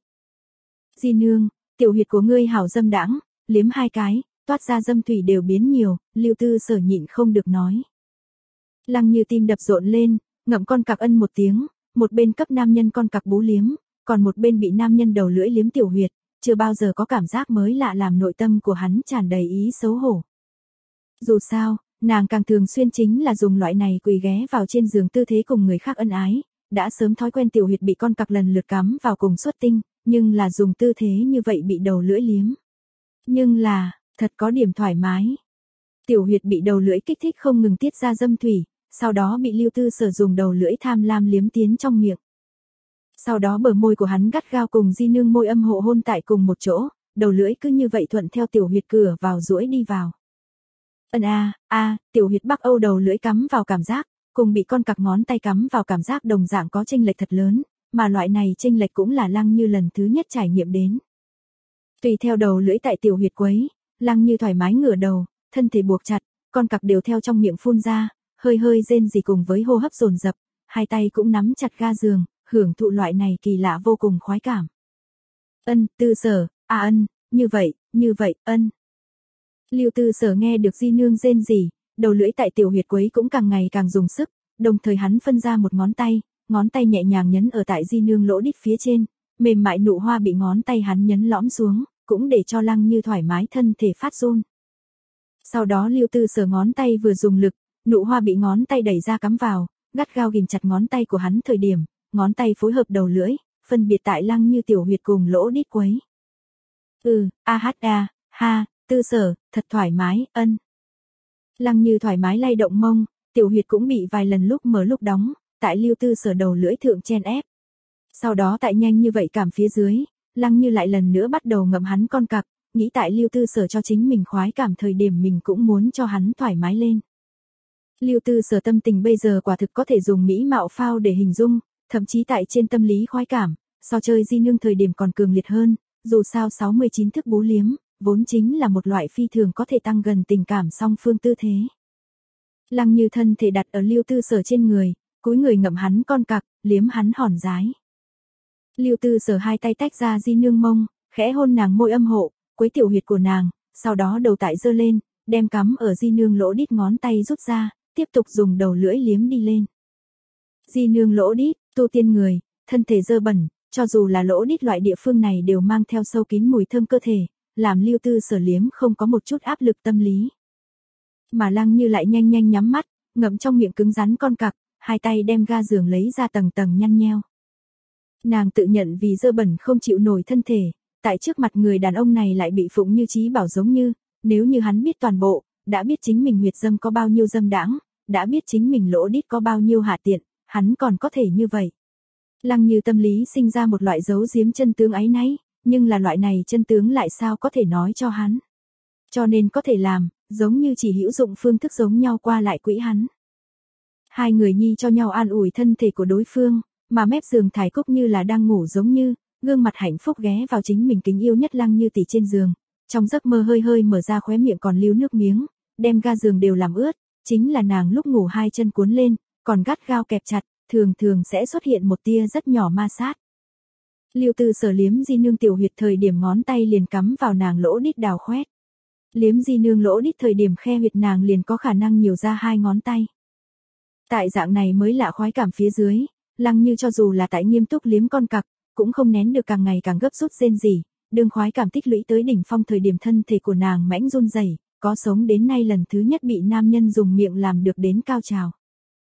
Di nương, tiểu huyệt của ngươi hảo dâm đãng, liếm hai cái, toát ra dâm thủy đều biến nhiều, Lưu Tư Sở nhịn không được nói. Lăng Như tim đập rộn lên, ngậm con cặc ân một tiếng, một bên cấp nam nhân con cặc bú liếm, còn một bên bị nam nhân đầu lưỡi liếm tiểu huyệt, chưa bao giờ có cảm giác mới lạ làm nội tâm của hắn tràn đầy ý xấu hổ. Dù sao, nàng càng thường xuyên chính là dùng loại này quỳ ghé vào trên giường tư thế cùng người khác ân ái, đã sớm thói quen tiểu huyệt bị con cặc lần lượt cắm vào cùng xuất tinh, nhưng là dùng tư thế như vậy bị đầu lưỡi liếm. Nhưng là, thật có điểm thoải mái. Tiểu huyệt bị đầu lưỡi kích thích không ngừng tiết ra dâm thủy, sau đó bị Lưu Tư Sở dùng đầu lưỡi tham lam liếm tiến trong miệng. Sau đó bờ môi của hắn gắt gao cùng di nương môi âm hộ hôn tại cùng một chỗ, đầu lưỡi cứ như vậy thuận theo tiểu huyệt cửa vào duỗi đi vào. Ân a, a, tiểu huyệt Bắc Âu đầu lưỡi cắm vào cảm giác, cùng bị con cặc ngón tay cắm vào cảm giác đồng dạng có chênh lệch thật lớn, mà loại này chênh lệch cũng là Lăng Như lần thứ nhất trải nghiệm đến. Tùy theo đầu lưỡi tại tiểu huyệt quấy, Lăng Như thoải mái ngửa đầu, thân thể buộc chặt, con cặc đều theo trong miệng phun ra, hơi hơi rên rỉ cùng với hô hấp dồn dập, hai tay cũng nắm chặt ga giường, hưởng thụ loại này kỳ lạ vô cùng khoái cảm. Ân, Tư Sở, a à ân, như vậy, như vậy, ân. Lưu Tư Sở nghe được di nương rên rỉ, đầu lưỡi tại tiểu huyệt quấy cũng càng ngày càng dùng sức, đồng thời hắn phân ra một ngón tay, ngón tay nhẹ nhàng nhấn ở tại di nương lỗ đít phía trên, mềm mại nụ hoa bị ngón tay hắn nhấn lõm xuống, cũng để cho Lăng Như thoải mái thân thể phát run. Sau đó Lưu Tư Sở ngón tay vừa dùng lực, nụ hoa bị ngón tay đẩy ra cắm vào, gắt gao ghim chặt ngón tay của hắn thời điểm, ngón tay phối hợp đầu lưỡi, phân biệt tại Lăng Như tiểu huyệt cùng lỗ đít quấy. Ừ, a hát a, ha, Tư Sở, thật thoải mái, ân. Lăng Như thoải mái lay động mông, tiểu huyệt cũng bị vài lần lúc mở lúc đóng, tại Lưu Tư Sở đầu lưỡi thượng chen ép. Sau đó tại nhanh như vậy cảm phía dưới, Lăng Như lại lần nữa bắt đầu ngậm hắn con cặc, nghĩ tại Lưu Tư Sở cho chính mình khoái cảm thời điểm mình cũng muốn cho hắn thoải mái lên. Lưu Tư Sở tâm tình bây giờ quả thực có thể dùng mỹ mạo phao để hình dung, thậm chí tại trên tâm lý khoái cảm, so chơi di nương thời điểm còn cường liệt hơn, dù sao sáu mươi chín thức bú liếm, vốn chính là một loại phi thường có thể tăng gần tình cảm song phương tư thế. Lăng Như thân thể đặt ở Lưu Tư Sở trên người, cúi người ngậm hắn con cặc, liếm hắn hòn dái. Lưu Tư Sở hai tay tách ra di nương mông, khẽ hôn nàng môi âm hộ, quấy tiểu huyệt của nàng, sau đó đầu tại giơ lên, đem cắm ở di nương lỗ đít ngón tay rút ra, tiếp tục dùng đầu lưỡi liếm đi lên. Di nương lỗ đít, tu tiên người, thân thể dơ bẩn, cho dù là lỗ đít loại địa phương này đều mang theo sâu kín mùi thơm cơ thể, làm Lưu Tư Sở liếm không có một chút áp lực tâm lý. Mà Lăng Như lại nhanh nhanh nhắm mắt, ngậm trong miệng cứng rắn con cặc, hai tay đem ga giường lấy ra tầng tầng nhăn nheo. Nàng tự nhận vì dơ bẩn không chịu nổi thân thể, tại trước mặt người đàn ông này lại bị phụng như trí bảo giống như, nếu như hắn biết toàn bộ, đã biết chính mình huyệt dâm có bao nhiêu dâm đãng, đã biết chính mình lỗ đít có bao nhiêu hạ tiện, hắn còn có thể như vậy. Lăng Như tâm lý sinh ra một loại giấu giếm chân tướng áy náy, nhưng là loại này chân tướng lại sao có thể nói cho hắn. Cho nên có thể làm, giống như chỉ hữu dụng phương thức giống nhau qua lại quỹ hắn. Hai người nhi cho nhau an ủi thân thể của đối phương, mà mép giường Thải Cúc như là đang ngủ giống như, gương mặt hạnh phúc ghé vào chính mình kính yêu nhất Lăng Như tỷ trên giường, trong giấc mơ hơi hơi mở ra khóe miệng còn lưu nước miếng, đem ga giường đều làm ướt, chính là nàng lúc ngủ hai chân cuốn lên, còn gắt gao kẹp chặt, thường thường sẽ xuất hiện một tia rất nhỏ ma sát. Lưu Tư Sở liếm di nương tiểu huyệt thời điểm ngón tay liền cắm vào nàng lỗ đít đào khoét. Liếm di nương lỗ đít thời điểm khe huyệt nàng liền có khả năng nhiều ra hai ngón tay. Tại dạng này mới lạ khoái cảm phía dưới, Lăng Như cho dù là tại nghiêm túc liếm con cặc, cũng không nén được càng ngày càng gấp rút rên rỉ, đương khoái cảm tích lũy tới đỉnh phong thời điểm thân thể của nàng mãnh run rẩy, có sống đến nay lần thứ nhất bị nam nhân dùng miệng làm được đến cao trào.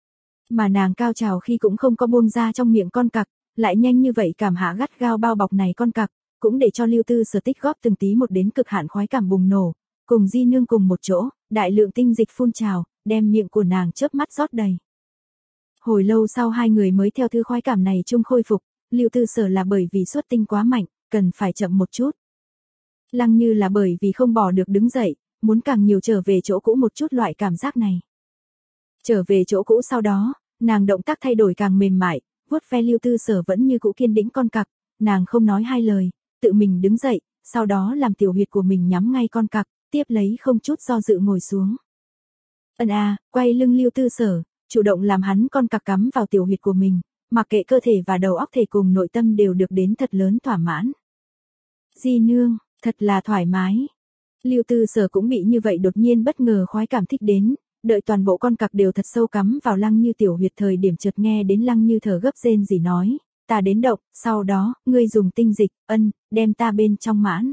Mà nàng cao trào khi cũng không có buông ra trong miệng con cặc, lại nhanh như vậy cảm hạ gắt gao bao bọc này con cặc, cũng để cho Lưu Tư Sở tích góp từng tí một đến cực hạn khoái cảm bùng nổ, cùng di nương cùng một chỗ, đại lượng tinh dịch phun trào, đem miệng của nàng chớp mắt rót đầy. Hồi lâu sau hai người mới theo thứ khoái cảm này chung khôi phục, Lưu Tư Sở là bởi vì xuất tinh quá mạnh, cần phải chậm một chút. Lăng Như là bởi vì không bỏ được đứng dậy, muốn càng nhiều trở về chỗ cũ một chút loại cảm giác này. Trở về chỗ cũ sau đó, nàng động tác thay đổi càng mềm mại, vuốt ve Lưu Tư Sở vẫn như cũ kiên đĩnh con cặc, nàng không nói hai lời, tự mình đứng dậy, sau đó làm tiểu huyệt của mình nhắm ngay con cặc, tiếp lấy không chút do dự ngồi xuống. Ân a, quay lưng Lưu Tư Sở, chủ động làm hắn con cặc cắm vào tiểu huyệt của mình, mặc kệ cơ thể và đầu óc thể cùng nội tâm đều được đến thật lớn thỏa mãn. Di nương, thật là thoải mái. Lưu Tư Sở cũng bị như vậy đột nhiên bất ngờ khoái cảm thích đến, đợi toàn bộ con cặc đều thật sâu cắm vào Lăng Như tiểu huyệt thời điểm chợt nghe đến Lăng Như thở gấp rên rỉ nói, ta đến động, sau đó, ngươi dùng tinh dịch, ân, đem ta bên trong mãn.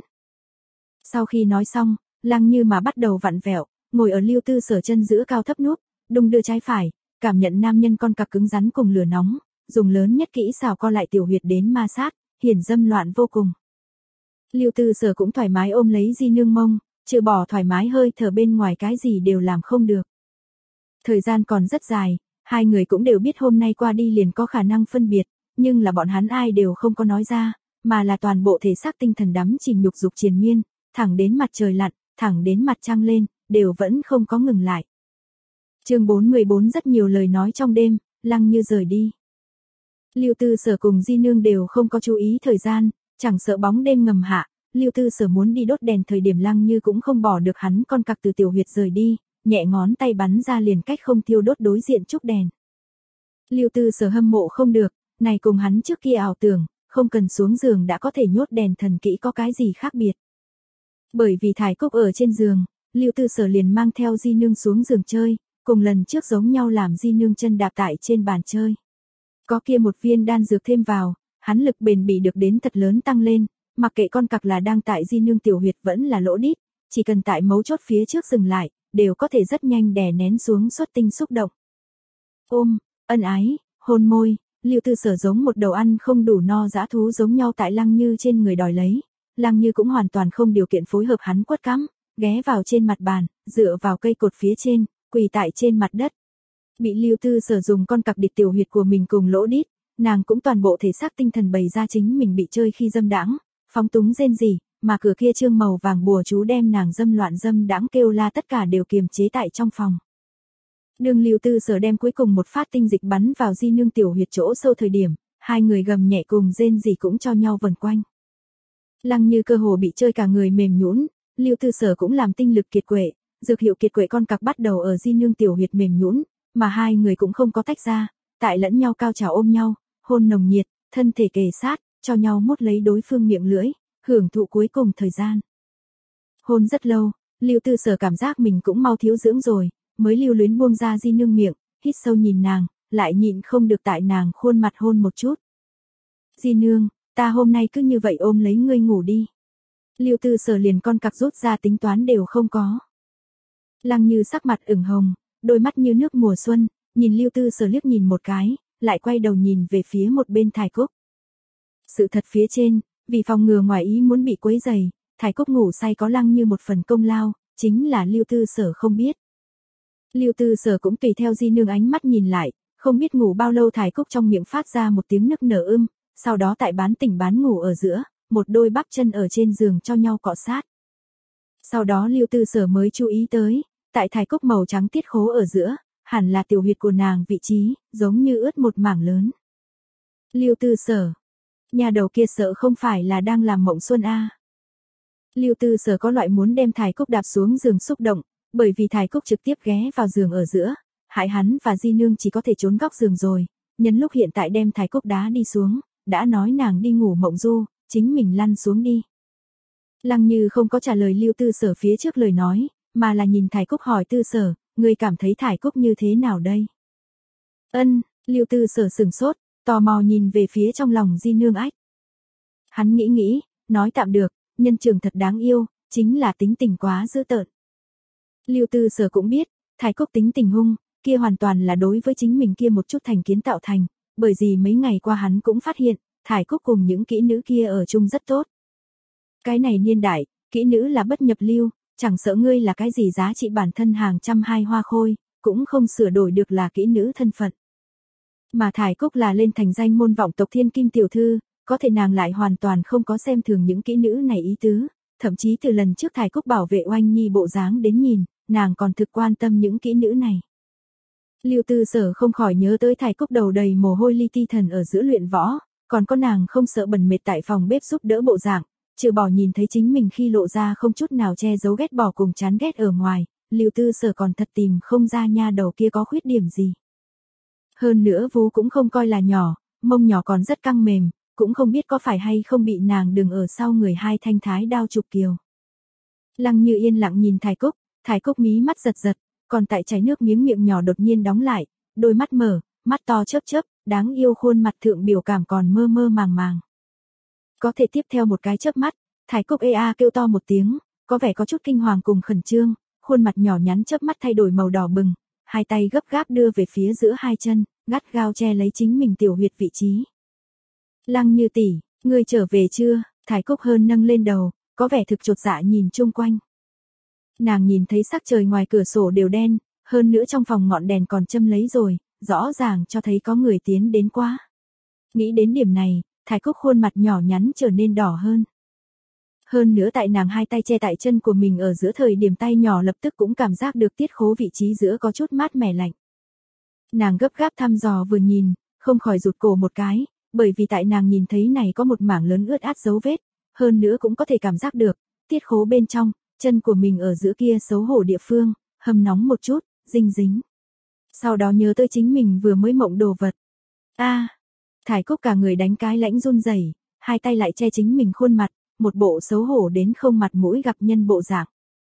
Sau khi nói xong, Lăng Như mà bắt đầu vặn vẹo, ngồi ở Lưu Tư Sở chân giữa cao thấp núp, đung đưa trái phải, cảm nhận nam nhân con cặc cứng rắn cùng lửa nóng, dùng lớn nhất kỹ xảo co lại tiểu huyệt đến ma sát, hiển dâm loạn vô cùng. Lưu Tư Sở cũng thoải mái ôm lấy di nương mông, trừ bỏ thoải mái hơi thở bên ngoài cái gì đều làm không được. Thời gian còn rất dài, hai người cũng đều biết hôm nay qua đi liền có khả năng phân biệt, nhưng là bọn hắn ai đều không có nói ra, mà là toàn bộ thể xác tinh thần đắm chìm nhục dục triền miên, thẳng đến mặt trời lặn, thẳng đến mặt trăng lên, đều vẫn không có ngừng lại. Chương bốn mươi bốn rất nhiều lời nói trong đêm, Lăng Như rời đi. Lưu Tư Sở cùng di nương đều không có chú ý thời gian, chẳng sợ bóng đêm ngầm hạ, Lưu Tư Sở muốn đi đốt đèn thời điểm Lăng Như cũng không bỏ được hắn con cặc từ tiểu huyệt rời đi, nhẹ ngón tay bắn ra liền cách không thiêu đốt đối diện trúc đèn. Lưu Tư Sở hâm mộ không được, này cùng hắn trước kia ảo tưởng, không cần xuống giường đã có thể nhốt đèn thần kỹ có cái gì khác biệt. Bởi vì Thải Cúc ở trên giường, Lưu Tư Sở liền mang theo di nương xuống giường chơi, cùng lần trước giống nhau làm di nương chân đạp tại trên bàn chơi. Có kia một viên đan dược thêm vào, hắn lực bền bỉ được đến thật lớn tăng lên, mặc kệ con cặc là đang tại di nương tiểu huyệt vẫn là lỗ đít, chỉ cần tại mấu chốt phía trước dừng lại, đều có thể rất nhanh đè nén xuống xuất tinh xúc động. Ôm, ân ái, hôn môi, Lưu Tư Sở giống một đầu ăn không đủ no dã thú giống nhau tại Lăng Như trên người đòi lấy, Lăng Như cũng hoàn toàn không điều kiện phối hợp hắn quất cắm, ghé vào trên mặt bàn, dựa vào cây cột phía trên, quỳ tại trên mặt đất. Bị Lưu Tư Sở dùng con cặc địch tiểu huyệt của mình cùng lỗ đít, nàng cũng toàn bộ thể xác tinh thần bày ra chính mình bị chơi khi dâm đãng, phóng túng rên rỉ, mà cửa kia trương màu vàng bùa chú đem nàng dâm loạn dâm đãng kêu la tất cả đều kiềm chế tại trong phòng. Đường Lưu Tư Sở đem cuối cùng một phát tinh dịch bắn vào Di Nương tiểu huyệt chỗ sâu thời điểm, hai người gầm nhẹ cùng rên rỉ cũng cho nhau vần quanh. Lăng Như cơ hồ bị chơi cả người mềm nhũn, Lưu Tư Sở cũng làm tinh lực kiệt quệ, dược hiệu kiệt quệ con cặc bắt đầu ở Di Nương tiểu huyệt mềm nhũn, mà hai người cũng không có tách ra, tại lẫn nhau cao trào ôm nhau, hôn nồng nhiệt, thân thể kề sát, cho nhau mút lấy đối phương miệng lưỡi, hưởng thụ cuối cùng thời gian. Hôn rất lâu, Lưu Tư Sở cảm giác mình cũng mau thiếu dưỡng rồi, mới lưu luyến buông ra Di Nương miệng, hít sâu nhìn nàng, lại nhịn không được tại nàng khuôn mặt hôn một chút. Di Nương, ta hôm nay cứ như vậy ôm lấy ngươi ngủ đi. Lưu Tư Sở liền con cặc rút ra tính toán đều không có. Lăng Như sắc mặt ửng hồng, đôi mắt như nước mùa xuân, nhìn Lưu Tư Sở liếc nhìn một cái, lại quay đầu nhìn về phía một bên Thải Cúc. Sự thật phía trên, vì phòng ngừa ngoài ý muốn bị quấy rầy, Thải Cúc ngủ say có Lăng Như một phần công lao, chính là Lưu Tư Sở không biết. Lưu Tư Sở cũng tùy theo Di Nương ánh mắt nhìn lại, không biết ngủ bao lâu Thải Cúc trong miệng phát ra một tiếng nức nở ưm, sau đó tại bán tỉnh bán ngủ ở giữa, một đôi bắp chân ở trên giường cho nhau cọ sát. Sau đó Lưu Tư Sở mới chú ý tới, tại Thải Cúc màu trắng tiết khố ở giữa, hẳn là tiểu huyệt của nàng vị trí, giống như ướt một mảng lớn. Lưu Tư Sở, nhà đầu kia sợ không phải là đang làm mộng xuân a. À. Lưu Tư Sở có loại muốn đem Thải Cúc đạp xuống giường xúc động, bởi vì Thải Cúc trực tiếp ghé vào giường ở giữa, hại hắn và Di Nương chỉ có thể trốn góc giường rồi, nhân lúc hiện tại đem Thải Cúc đá đi xuống, đã nói nàng đi ngủ mộng du, chính mình lăn xuống đi. Lăng Như không có trả lời Lưu Tư Sở phía trước lời nói, mà là nhìn Thải Cúc hỏi Tư Sở, ngươi cảm thấy Thải Cúc như thế nào đây? Ân, Lưu Tư Sở sừng sốt, tò mò nhìn về phía trong lòng Di Nương ách. Hắn nghĩ nghĩ, nói tạm được, nhân trường thật đáng yêu, chính là tính tình quá dữ tợn. Lưu Tư Sở cũng biết, Thải Cúc tính tình hung, kia hoàn toàn là đối với chính mình kia một chút thành kiến tạo thành, bởi vì mấy ngày qua hắn cũng phát hiện, Thải Cúc cùng những kỹ nữ kia ở chung rất tốt. Cái này niên đại, kỹ nữ là bất nhập lưu, chẳng sợ ngươi là cái gì giá trị bản thân hàng trăm hai hoa khôi, cũng không sửa đổi được là kỹ nữ thân phận. Mà Thải Cúc là lên thành danh môn vọng tộc thiên kim tiểu thư, có thể nàng lại hoàn toàn không có xem thường những kỹ nữ này ý tứ, thậm chí từ lần trước Thải Cúc bảo vệ Oanh Nhi bộ dáng đến nhìn, nàng còn thực quan tâm những kỹ nữ này. Lưu Tư Sở không khỏi nhớ tới Thải Cúc đầu đầy mồ hôi li ti thần ở giữa luyện võ, còn có nàng không sợ bẩn mệt tại phòng bếp giúp đỡ bộ dạng, trừ bỏ nhìn thấy chính mình khi lộ ra không chút nào che giấu ghét bỏ cùng chán ghét ở ngoài, Lưu Tư Sở còn thật tìm không ra nha đầu kia có khuyết điểm gì. Hơn nữa vú cũng không coi là nhỏ, mông nhỏ còn rất căng mềm, cũng không biết có phải hay không bị nàng đừng ở sau người hai thanh thái đao chụp kiều. Lăng Như yên lặng nhìn Thải Cúc, Thải Cúc mí mắt giật giật, còn tại chảy nước miếng miệng nhỏ đột nhiên đóng lại, đôi mắt mở, mắt to chớp chớp, đáng yêu khuôn mặt thượng biểu cảm còn mơ mơ màng màng. Có thể tiếp theo một cái chớp mắt, Thải Cúc ê a kêu to một tiếng, có vẻ có chút kinh hoàng cùng khẩn trương, khuôn mặt nhỏ nhắn chớp mắt thay đổi màu đỏ bừng, hai tay gấp gáp đưa về phía giữa hai chân, gắt gao che lấy chính mình tiểu huyệt vị trí. Lăng Như tỷ, ngươi trở về chưa? Thải Cúc hơn nâng lên đầu, có vẻ thực chột dạ nhìn chung quanh. Nàng nhìn thấy sắc trời ngoài cửa sổ đều đen, hơn nữa trong phòng ngọn đèn còn châm lấy rồi, rõ ràng cho thấy có người tiến đến qua. Nghĩ đến điểm này, Thải Cúc khuôn mặt nhỏ nhắn trở nên đỏ hơn. Hơn nữa tại nàng hai tay che tại chân của mình ở giữa thời điểm tay nhỏ lập tức cũng cảm giác được tiết khố vị trí giữa có chút mát mẻ lạnh. Nàng gấp gáp thăm dò vừa nhìn, không khỏi rụt cổ một cái, bởi vì tại nàng nhìn thấy này có một mảng lớn ướt át dấu vết, hơn nữa cũng có thể cảm giác được, tiết khố bên trong, chân của mình ở giữa kia xấu hổ địa phương, hâm nóng một chút, dinh dính. Sau đó nhớ tới chính mình vừa mới mộng đồ vật. A, à, Thải Cúc cả người đánh cái lãnh run rẩy, hai tay lại che chính mình khuôn mặt, một bộ xấu hổ đến không mặt mũi gặp nhân bộ dạng.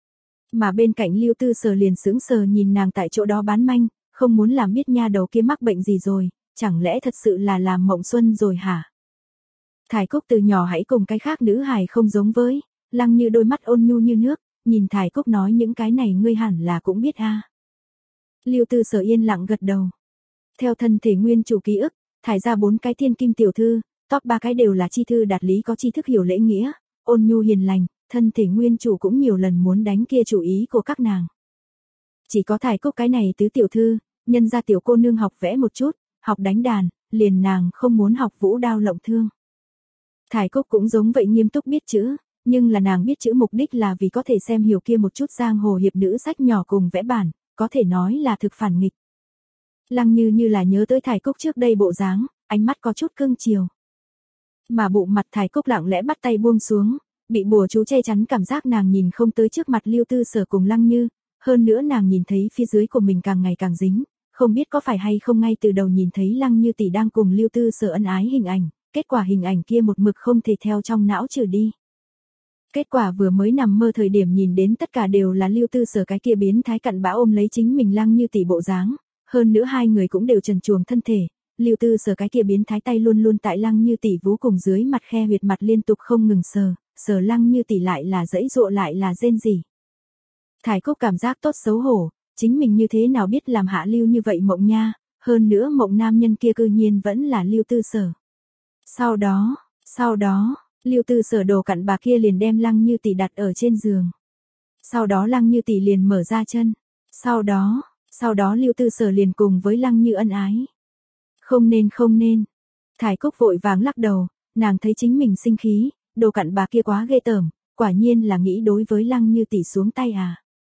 Mà bên cạnh Lưu Tư Sở liền sững sờ nhìn nàng tại chỗ đó bán manh, không muốn làm biết nha đầu kia mắc bệnh gì rồi, chẳng lẽ thật sự là làm mộng xuân rồi hả? Thải Cúc từ nhỏ hãy cùng cái khác nữ hài không giống với, Lăng Như đôi mắt ôn nhu như nước, nhìn Thải Cúc nói những cái này ngươi hẳn là cũng biết a. À. Lưu Tư Sở yên lặng gật đầu. Theo thân thể nguyên chủ ký ức, thải ra bốn cái thiên kim tiểu thư, top ba cái đều là chi thư đạt lý có tri thức hiểu lễ nghĩa, ôn nhu hiền lành, thân thể nguyên chủ cũng nhiều lần muốn đánh kia chủ ý của các nàng. Chỉ có Thải Cúc cái này tứ tiểu thư, nhân ra tiểu cô nương học vẽ một chút, học đánh đàn, liền nàng không muốn học vũ đao lộng thương. Thải Cúc cũng giống vậy nghiêm túc biết chữ, nhưng là nàng biết chữ mục đích là vì có thể xem hiểu kia một chút giang hồ hiệp nữ sách nhỏ cùng vẽ bản, có thể nói là thực phản nghịch. Lăng Như như là nhớ tới Thải Cúc trước đây bộ dáng, ánh mắt có chút cương chiều. Mà bụng mặt Thải Cúc lặng lẽ bắt tay buông xuống, bị bùa chú che chắn cảm giác nàng nhìn không tới trước mặt Lưu Tư Sở cùng Lăng Như, hơn nữa nàng nhìn thấy phía dưới của mình càng ngày càng dính, không biết có phải hay không ngay từ đầu nhìn thấy Lăng Như tỷ đang cùng Lưu Tư Sở ân ái hình ảnh, kết quả hình ảnh kia một mực không thể theo trong não trừ đi. Kết quả vừa mới nằm mơ thời điểm nhìn đến tất cả đều là Lưu Tư Sở cái kia biến thái cặn bã ôm lấy chính mình Lăng Như tỷ bộ dáng, hơn nữa hai người cũng đều trần truồng thân thể, Lưu Tư Sở cái kia biến thái tay luôn luôn tại Lăng Như tỷ vú cùng dưới mặt khe huyệt mặt liên tục không ngừng sờ, sờ Lăng Như tỷ lại là giãy giụa lại là rên rỉ. Thải Cúc cảm giác tốt xấu hổ, chính mình như thế nào biết làm hạ lưu như vậy mộng nha, hơn nữa mộng nam nhân kia cư nhiên vẫn là Lưu Tư Sở. Sau đó, sau đó, Lưu Tư Sở đồ cặn bà kia liền đem Lăng Như tỷ đặt ở trên giường. Sau đó Lăng Như tỷ liền mở ra chân. Sau đó, sau đó Lưu Tư Sở liền cùng với Lăng Như ân ái. Không nên không nên. Thải Cúc vội vàng lắc đầu, nàng thấy chính mình sinh khí, đồ cặn bà kia quá ghê tởm, quả nhiên là nghĩ đối với Lăng Như tỷ xuống tay à.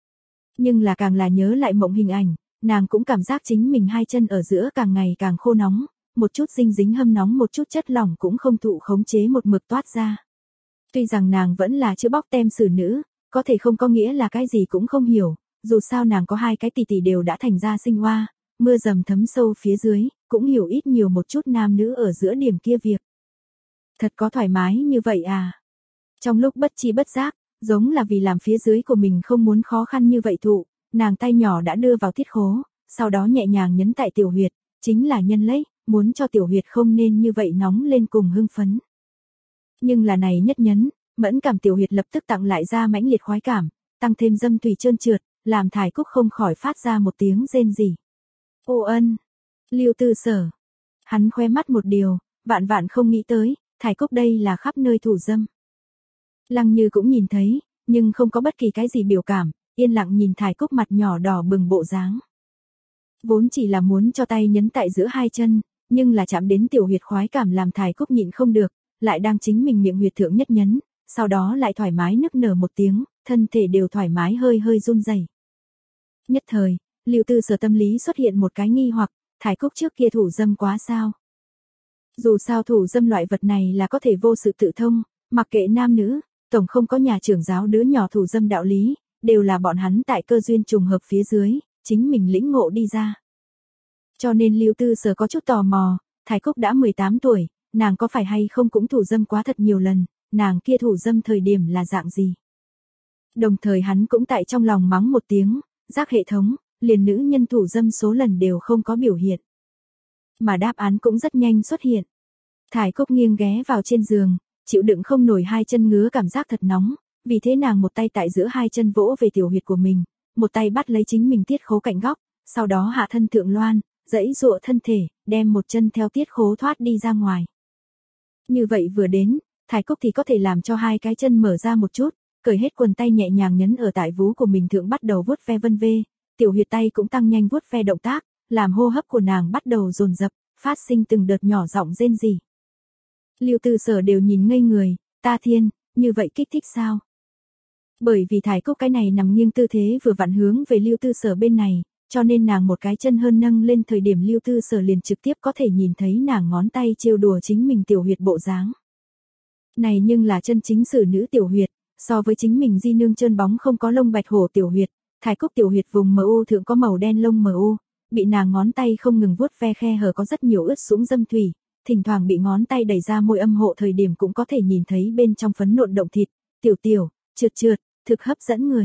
Nhưng là càng là nhớ lại mộng hình ảnh, nàng cũng cảm giác chính mình hai chân ở giữa càng ngày càng khô nóng, một chút dinh dính hâm nóng một chút chất lỏng cũng không thụ khống chế một mực toát ra. Tuy rằng nàng vẫn là chữ bóc tem xử nữ, có thể không có nghĩa là cái gì cũng không hiểu, dù sao nàng có hai cái tỷ tỷ đều đã thành ra sinh hoa, mưa dầm thấm sâu phía dưới, cũng hiểu ít nhiều một chút nam nữ ở giữa điểm kia việc. Thật có thoải mái như vậy à? Trong lúc bất chi bất giác, giống là vì làm phía dưới của mình không muốn khó khăn như vậy thụ, nàng tay nhỏ đã đưa vào thiết khố, sau đó nhẹ nhàng nhấn tại tiểu huyệt, chính là nhân lấy, muốn cho tiểu huyệt không nên như vậy nóng lên cùng hưng phấn. Nhưng là này nhất nhấn, mẫn cảm tiểu huyệt lập tức tặng lại ra mãnh liệt khoái cảm, tăng thêm dâm thủy trơn trượt, làm Thải Cúc không khỏi phát ra một tiếng rên rỉ. Ô ân, Lưu Tư Sở. Hắn khoe mắt một điều, vạn vạn không nghĩ tới, Thải Cúc đây là khắp nơi thủ dâm. Lăng Như cũng nhìn thấy, nhưng không có bất kỳ cái gì biểu cảm, yên lặng nhìn Thải Cúc mặt nhỏ đỏ bừng bộ dáng. Vốn chỉ là muốn cho tay nhấn tại giữa hai chân, nhưng là chạm đến tiểu huyệt khoái cảm làm Thải Cúc nhịn không được, lại đang chính mình miệng huyệt thượng nhất nhấn, sau đó lại thoải mái nức nở một tiếng, thân thể đều thoải mái hơi hơi run rẩy. Nhất thời, Lưu Tư Sở tâm lý xuất hiện một cái nghi hoặc, Thải Cúc trước kia thủ dâm quá sao? Dù sao thủ dâm loại vật này là có thể vô sự tự thông, mặc kệ nam nữ, tổng không có nhà trưởng giáo đứa nhỏ thủ dâm đạo lý, đều là bọn hắn tại cơ duyên trùng hợp phía dưới, chính mình lĩnh ngộ đi ra. Cho nên Lưu Tư Sở có chút tò mò, Thải Cúc đã mười tám tuổi, nàng có phải hay không cũng thủ dâm quá thật nhiều lần, nàng kia thủ dâm thời điểm là dạng gì? Đồng thời hắn cũng tại trong lòng mắng một tiếng, giác hệ thống, liền nữ nhân thủ dâm số lần đều không có biểu hiện. Mà đáp án cũng rất nhanh xuất hiện. Thải Cúc nghiêng ghé vào trên giường, chịu đựng không nổi hai chân ngứa cảm giác thật nóng, vì thế nàng một tay tại giữa hai chân vỗ về tiểu huyệt của mình, một tay bắt lấy chính mình tiết khố cạnh góc, sau đó hạ thân thượng loan, giãy giụa thân thể, đem một chân theo tiết khố thoát đi ra ngoài. Như vậy vừa đến, Thải Cúc thì có thể làm cho hai cái chân mở ra một chút, cởi hết quần tay nhẹ nhàng nhấn ở tại vú của mình thượng bắt đầu vuốt ve vân vê, tiểu huyệt tay cũng tăng nhanh vuốt ve động tác, làm hô hấp của nàng bắt đầu dồn dập, phát sinh từng đợt nhỏ giọng rên rỉ. Lưu Tư Sở đều nhìn ngây người, ta thiên, như vậy kích thích sao? Bởi vì Thải Cúc cái này nằm nghiêng tư thế vừa vặn hướng về Lưu Tư Sở bên này, cho nên nàng một cái chân hơn nâng lên thời điểm Lưu Tư Sở liền trực tiếp có thể nhìn thấy nàng ngón tay trêu đùa chính mình tiểu huyệt bộ dáng. Này nhưng là chân chính sử nữ tiểu huyệt, so với chính mình di nương trơn bóng không có lông bạch hổ tiểu huyệt, Thải Cúc tiểu huyệt vùng mờ u thượng có màu đen lông mờ u, bị nàng ngón tay không ngừng vuốt ve khe hở có rất nhiều ướt sũng dâm thủy, thỉnh thoảng bị ngón tay đẩy ra môi âm hộ thời điểm cũng có thể nhìn thấy bên trong phấn nộn động thịt, tiểu tiểu, trượt trượt, thực hấp dẫn người.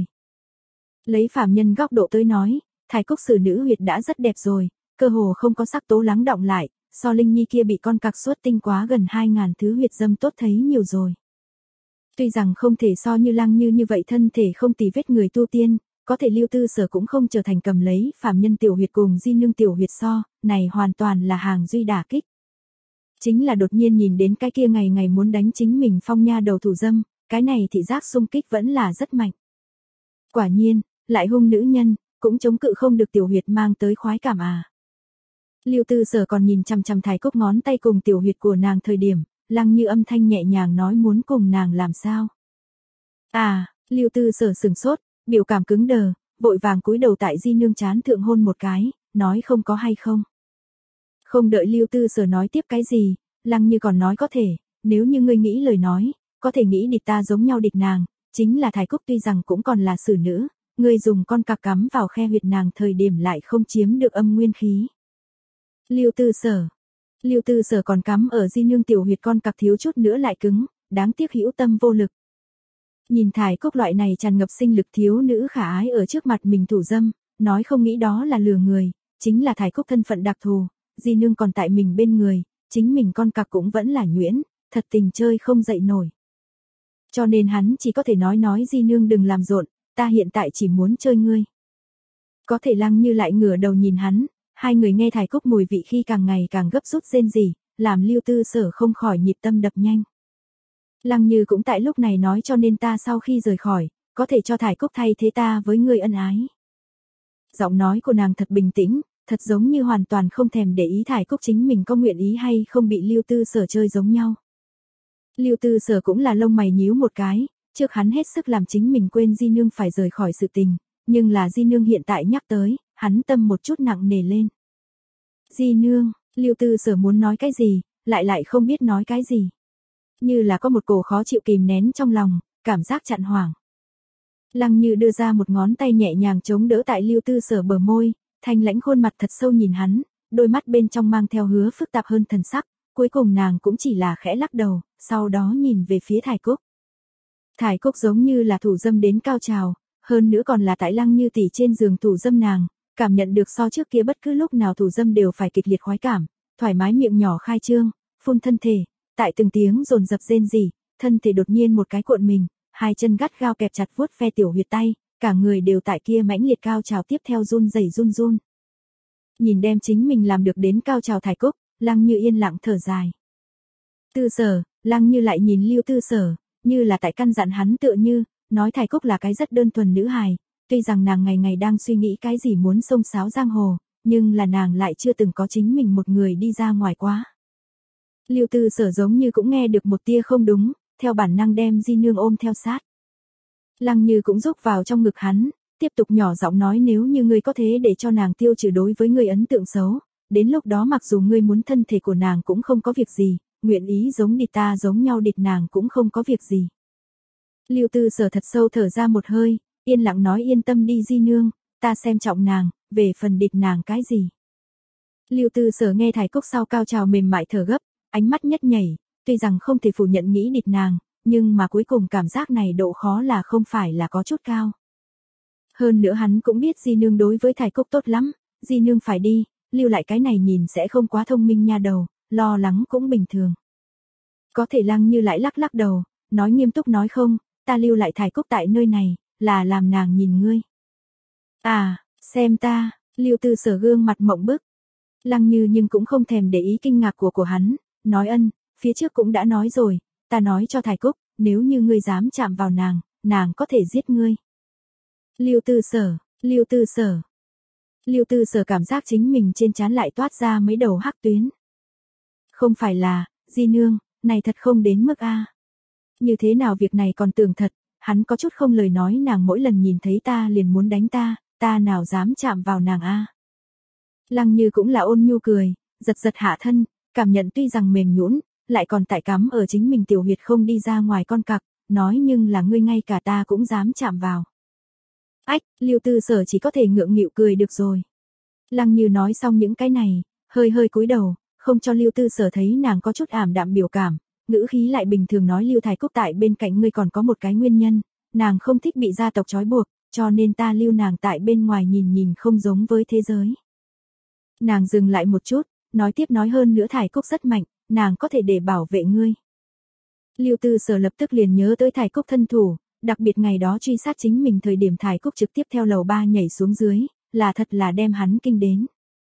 Lấy phàm nhân góc độ tới nói, Thải Cúc sử nữ huyệt đã rất đẹp rồi, cơ hồ không có sắc tố lắng đọng lại, so Linh Nhi kia bị con cặc suốt tinh quá gần hai ngàn thứ huyệt dâm tốt thấy nhiều rồi. Tuy rằng không thể so như Lăng Như như vậy thân thể không tì vết người tu tiên, có thể Lưu Tư Sở cũng không trở thành cầm lấy phàm nhân tiểu huyệt cùng di nương tiểu huyệt so, này hoàn toàn là hàng duy đả kích. Chính là đột nhiên nhìn đến cái kia ngày ngày muốn đánh chính mình phong nha đầu thủ dâm, cái này thị giác xung kích vẫn là rất mạnh. Quả nhiên, lại hung nữ nhân, cũng chống cự không được tiểu huyệt mang tới khoái cảm à. Lưu Tư Sở còn nhìn chằm chằm Thái Cúc ngón tay cùng tiểu huyệt của nàng thời điểm, Lăng Như âm thanh nhẹ nhàng nói muốn cùng nàng làm sao. À, Lưu Tư Sở sừng sốt, biểu cảm cứng đờ, vội vàng cúi đầu tại Di Nương trán thượng hôn một cái, nói không có hay không. Không đợi Lưu Tư Sở nói tiếp cái gì, Lăng Như còn nói có thể, nếu như ngươi nghĩ lời nói, có thể nghĩ địch ta giống nhau địch nàng, chính là Thái Cúc tuy rằng cũng còn là xử nữ, ngươi dùng con cặc cắm vào khe huyệt nàng thời điểm lại không chiếm được âm nguyên khí. Lưu Tư Sở, Lưu Tư Sở còn cắm ở Di Nương tiểu huyệt con cặc thiếu chút nữa lại cứng, đáng tiếc hữu tâm vô lực. Nhìn Thái Cúc loại này tràn ngập sinh lực thiếu nữ khả ái ở trước mặt mình thủ dâm, nói không nghĩ đó là lừa người, chính là Thái Cúc thân phận đặc thù, Di Nương còn tại mình bên người, chính mình con cặc cũng vẫn là nhuyễn, thật tình chơi không dậy nổi. Cho nên hắn chỉ có thể nói nói Di Nương đừng làm rộn, ta hiện tại chỉ muốn chơi ngươi. Có thể Lăng Như lại ngửa đầu nhìn hắn, hai người nghe Thái Cúc mùi vị khi càng ngày càng gấp rút rên rỉ, làm Lưu Tư Sở không khỏi nhịp tâm đập nhanh. Lăng Như cũng tại lúc này nói cho nên ta sau khi rời khỏi, có thể cho Thái Cúc thay thế ta với ngươi ân ái. Giọng nói của nàng thật bình tĩnh, thật giống như hoàn toàn không thèm để ý Thái Cúc chính mình có nguyện ý hay không bị Lưu Tư Sở chơi giống nhau. Lưu Tư Sở cũng là lông mày nhíu một cái, trước hắn hết sức làm chính mình quên Di Nương phải rời khỏi sự tình, nhưng là Di Nương hiện tại nhắc tới, hắn tâm một chút nặng nề lên. Di Nương, Lưu Tư Sở muốn nói cái gì, lại lại không biết nói cái gì. Như là có một cổ khó chịu kìm nén trong lòng, cảm giác chặn hoảng. Lăng Như đưa ra một ngón tay nhẹ nhàng chống đỡ tại Lưu Tư Sở bờ môi, thanh lãnh khuôn mặt thật sâu nhìn hắn, đôi mắt bên trong mang theo hứa phức tạp hơn thần sắc, cuối cùng nàng cũng chỉ là khẽ lắc đầu, sau đó nhìn về phía Thái Cúc. Thái Cúc giống như là thủ dâm đến cao trào, hơn nữa còn là tại Lăng Như tỷ trên giường thủ dâm nàng, cảm nhận được so trước kia bất cứ lúc nào thủ dâm đều phải kịch liệt khoái cảm, thoải mái miệng nhỏ khai trương, phun thân thể, tại từng tiếng dồn dập rên rỉ, thân thể đột nhiên một cái cuộn mình, hai chân gắt gao kẹp chặt vuốt ve tiểu huyệt tay, cả người đều tại kia mãnh liệt cao trào tiếp theo run rẩy run run. Nhìn đem chính mình làm được đến cao trào Thái Cúc, Lăng Như yên lặng thở dài. Tư Sở, Lăng Như lại nhìn Lưu Tư Sở, như là tại căn dặn hắn tựa như, nói Thái Cúc là cái rất đơn thuần nữ hài, tuy rằng nàng ngày ngày đang suy nghĩ cái gì muốn xông xáo giang hồ, nhưng là nàng lại chưa từng có chính mình một người đi ra ngoài quá. Lưu Tư Sở giống như cũng nghe được một tia không đúng, theo bản năng đem Di Nương ôm theo sát. Lăng Như cũng rúc vào trong ngực hắn, tiếp tục nhỏ giọng nói nếu như ngươi có thế để cho nàng tiêu trừ đối với ngươi ấn tượng xấu, đến lúc đó mặc dù ngươi muốn thân thể của nàng cũng không có việc gì, nguyện ý giống địch ta giống nhau địch nàng cũng không có việc gì. Lưu Tư Sở thật sâu thở ra một hơi, yên lặng nói yên tâm đi Di Nương, ta xem trọng nàng, về phần địch nàng cái gì. Lưu Tư Sở nghe Thái Cúc sau cao trào mềm mại thở gấp, ánh mắt nhất nhảy, tuy rằng không thể phủ nhận nghĩ địch nàng, nhưng mà cuối cùng cảm giác này độ khó là không phải là có chút cao. Hơn nữa hắn cũng biết Di Nương đối với Thái Cúc tốt lắm, Di Nương phải đi, lưu lại cái này nhìn sẽ không quá thông minh nha đầu, lo lắng cũng bình thường. Có thể Lăng Như lại lắc lắc đầu, nói nghiêm túc nói không, ta lưu lại Thái Cúc tại nơi này, là làm nàng nhìn ngươi. À, xem ta, Lưu Tư Sở gương mặt mộng bức. Lăng Như nhưng cũng không thèm để ý kinh ngạc của của hắn, nói ân, phía trước cũng đã nói rồi, ta nói cho Thái Cúc, nếu như ngươi dám chạm vào nàng, nàng có thể giết ngươi. Lưu Tư Sở, Lưu Tư Sở. Lưu Tư Sở cảm giác chính mình trên trán lại toát ra mấy đầu hắc tuyến. Không phải là, Di Nương, này thật không đến mức a. Như thế nào việc này còn tưởng thật, hắn có chút không lời nói nàng mỗi lần nhìn thấy ta liền muốn đánh ta, ta nào dám chạm vào nàng a. Lăng Như cũng là ôn nhu cười, giật giật hạ thân, cảm nhận tuy rằng mềm nhũn, lại còn tại cắm ở chính mình tiểu huyệt không đi ra ngoài con cặc, nói nhưng là ngươi ngay cả ta cũng dám chạm vào. Ách, Lưu Tư Sở chỉ có thể ngượng nghịu cười được rồi. Lăng Như nói xong những cái này, hơi hơi cúi đầu, không cho Lưu Tư Sở thấy nàng có chút ảm đạm biểu cảm, ngữ khí lại bình thường nói Lưu Thái Cúc tại bên cạnh ngươi còn có một cái nguyên nhân, nàng không thích bị gia tộc trói buộc, cho nên ta lưu nàng tại bên ngoài nhìn nhìn không giống với thế giới. Nàng dừng lại một chút, nói tiếp nói hơn nữa Thái Cúc rất mạnh, nàng có thể để bảo vệ ngươi. Lưu Tư Sở lập tức liền nhớ tới Thái Cúc thân thủ, đặc biệt ngày đó truy sát chính mình thời điểm Thái Cúc trực tiếp theo lầu ba nhảy xuống dưới, là thật là đem hắn kinh đến.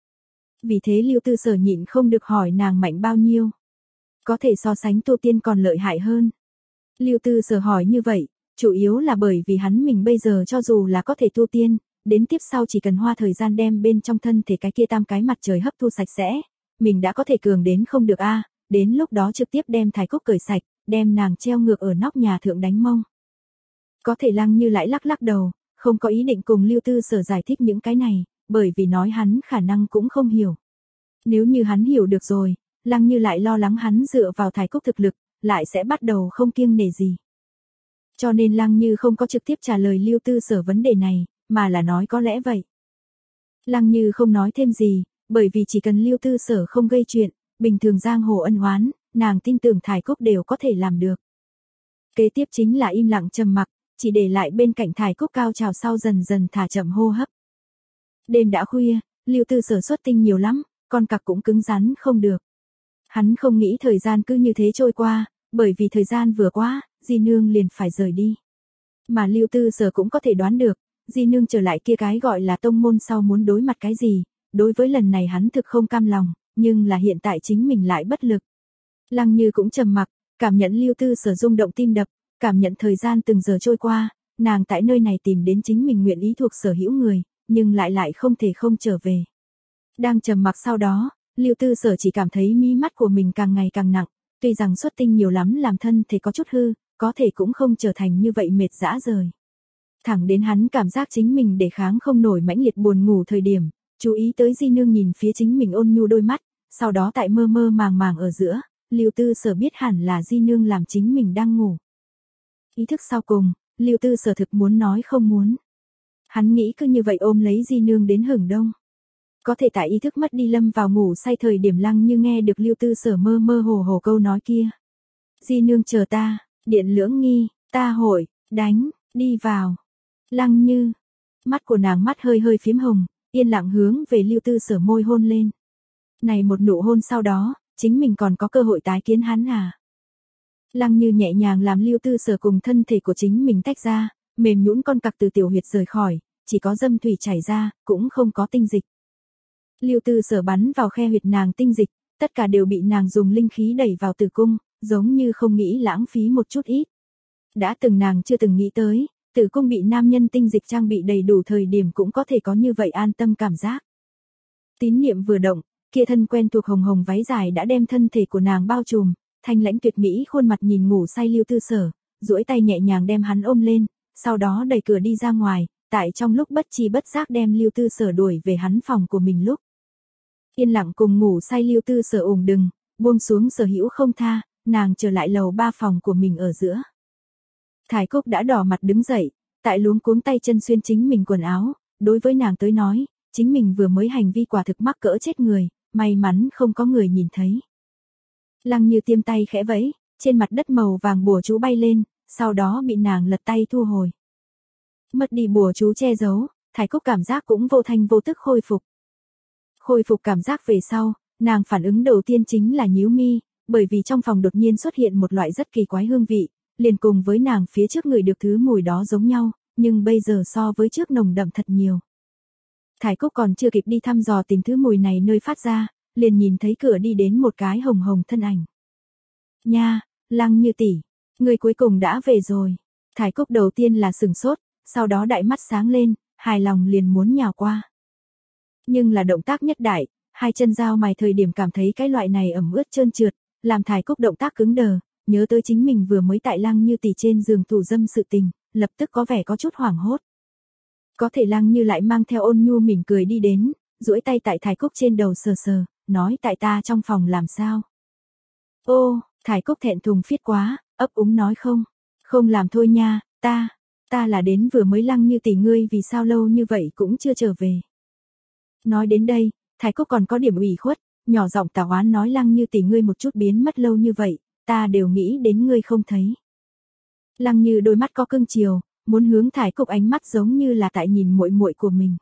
Vì thế Lưu Tư Sở nhịn không được hỏi nàng mạnh bao nhiêu. Có thể so sánh tu tiên còn lợi hại hơn. Lưu Tư Sở hỏi như vậy, chủ yếu là bởi vì hắn mình bây giờ cho dù là có thể tu tiên, đến tiếp sau chỉ cần hoa thời gian đem bên trong thân thể cái kia tam cái mặt trời hấp thu sạch sẽ, mình đã có thể cường đến không được a, đến lúc đó trực tiếp đem Thái Cúc cởi sạch, đem nàng treo ngược ở nóc nhà thượng đánh mông. Có thể Lăng Như lại lắc lắc đầu, không có ý định cùng Lưu Tư Sở giải thích những cái này, bởi vì nói hắn khả năng cũng không hiểu. Nếu như hắn hiểu được rồi, Lăng Như lại lo lắng hắn dựa vào Thái Cúc thực lực, lại sẽ bắt đầu không kiêng nể gì. Cho nên Lăng Như không có trực tiếp trả lời Lưu Tư Sở vấn đề này, mà là nói có lẽ vậy. Lăng Như không nói thêm gì, bởi vì chỉ cần Lưu Tư Sở không gây chuyện, bình thường giang hồ ân oán, nàng tin tưởng Thái Cúc đều có thể làm được. Kế tiếp chính là im lặng trầm mặc, chỉ để lại bên cạnh Thái Cúc cao trào sau dần dần thả chậm hô hấp. Đêm đã khuya, Lưu Tư Sở xuất tinh nhiều lắm, con cặc cũng cứng rắn không được. Hắn không nghĩ thời gian cứ như thế trôi qua, bởi vì thời gian vừa qua, Di Nương liền phải rời đi. Mà Lưu Tư Sở cũng có thể đoán được, Di Nương trở lại kia cái gọi là tông môn sau muốn đối mặt cái gì, đối với lần này hắn thực không cam lòng, nhưng là hiện tại chính mình lại bất lực. Lăng Như cũng trầm mặc, cảm nhận Lưu Tư Sở rung động tim đập, cảm nhận thời gian từng giờ trôi qua, nàng tại nơi này tìm đến chính mình nguyện ý thuộc sở hữu người, nhưng lại lại không thể không trở về. Đang trầm mặc sau đó, Lưu Tư Sở chỉ cảm thấy mí mắt của mình càng ngày càng nặng, tuy rằng xuất tinh nhiều lắm làm thân thể có chút hư, có thể cũng không trở thành như vậy mệt dã rời. Thẳng đến hắn cảm giác chính mình để kháng không nổi mãnh liệt buồn ngủ thời điểm, chú ý tới Di Nương nhìn phía chính mình ôn nhu đôi mắt, sau đó tại mơ mơ màng màng ở giữa, Lưu Tư Sở biết hẳn là Di Nương làm chính mình đang ngủ. Ý thức sau cùng, Lưu Tư Sở thực muốn nói không muốn. Hắn nghĩ cứ như vậy ôm lấy Di Nương đến hưởng đông. Có thể tại ý thức mất đi lâm vào ngủ say thời điểm Lăng Như nghe được Lưu Tư Sở mơ mơ hồ hồ câu nói kia. Di Nương chờ ta, điện lưỡng nghi, ta hội, đánh, đi vào. Lăng Như, mắt của nàng mắt hơi hơi phím hồng, yên lặng hướng về Lưu Tư Sở môi hôn lên. Này một nụ hôn sau đó, chính mình còn có cơ hội tái kiến hắn à? Lăng Như nhẹ nhàng làm Lưu Tư Sở cùng thân thể của chính mình tách ra, mềm nhũn con cặc từ tiểu huyệt rời khỏi, chỉ có dâm thủy chảy ra, cũng không có tinh dịch. Lưu Tư Sở bắn vào khe huyệt nàng tinh dịch, tất cả đều bị nàng dùng linh khí đẩy vào tử cung, giống như không nghĩ lãng phí một chút ít. Đã từng nàng chưa từng nghĩ tới, tử cung bị nam nhân tinh dịch trang bị đầy đủ thời điểm cũng có thể có như vậy an tâm cảm giác. Tín niệm vừa động, kia thân quen thuộc hồng hồng váy dài đã đem thân thể của nàng bao trùm, thanh lãnh tuyệt mỹ khuôn mặt nhìn ngủ say Lưu Tư Sở, duỗi tay nhẹ nhàng đem hắn ôm lên, sau đó đẩy cửa đi ra ngoài, tại trong lúc bất chi bất giác đem Lưu Tư Sở đuổi về hắn phòng của mình lúc. Yên lặng cùng ngủ say Lưu Tư Sở ủng đừng, buông xuống sở hữu không tha, nàng trở lại lầu ba phòng của mình ở giữa. Thái Cúc đã đỏ mặt đứng dậy, tại luống cuống tay chân xuyên chính mình quần áo, đối với nàng tới nói, chính mình vừa mới hành vi quả thực mắc cỡ chết người, may mắn không có người nhìn thấy. Lăng Như tiêm tay khẽ vẫy, trên mặt đất màu vàng bùa chú bay lên, sau đó bị nàng lật tay thu hồi. Mất đi bùa chú che giấu, Thái Cúc cảm giác cũng vô thanh vô tức khôi phục. Khôi phục cảm giác về sau, nàng phản ứng đầu tiên chính là nhíu mi, bởi vì trong phòng đột nhiên xuất hiện một loại rất kỳ quái hương vị, liền cùng với nàng phía trước người được thứ mùi đó giống nhau, nhưng bây giờ so với trước nồng đậm thật nhiều. Thái Cúc còn chưa kịp đi thăm dò tìm thứ mùi này nơi phát ra, liền nhìn thấy cửa đi đến một cái hồng hồng thân ảnh. Nha, Lăng Như tỷ, người cuối cùng đã về rồi. Thái Cúc đầu tiên là sừng sốt, sau đó đại mắt sáng lên, hài lòng liền muốn nhào qua. Nhưng là động tác nhất đại, hai chân giao mài thời điểm cảm thấy cái loại này ẩm ướt trơn trượt, làm Thái Cúc động tác cứng đờ, nhớ tới chính mình vừa mới tại Lăng Như tỷ trên giường thủ dâm sự tình, lập tức có vẻ có chút hoảng hốt. Có thể Lăng Như lại mang theo ôn nhu mỉm cười đi đến, duỗi tay tại Thái Cúc trên đầu sờ sờ, nói tại ta trong phòng làm sao. Ô, Thái Cúc thẹn thùng phiết quá, ấp úng nói không, không làm thôi nha, ta, ta là đến vừa mới Lăng Như tỷ ngươi vì sao lâu như vậy cũng chưa trở về. Nói đến đây, Thái Cúc còn có điểm ủy khuất, nhỏ giọng tà oán nói Lăng Như tỷ ngươi một chút biến mất lâu như vậy, ta đều nghĩ đến ngươi không thấy. Lăng Như đôi mắt có cưng chiều, muốn hướng Thái Cúc ánh mắt giống như là tại nhìn muội muội của mình.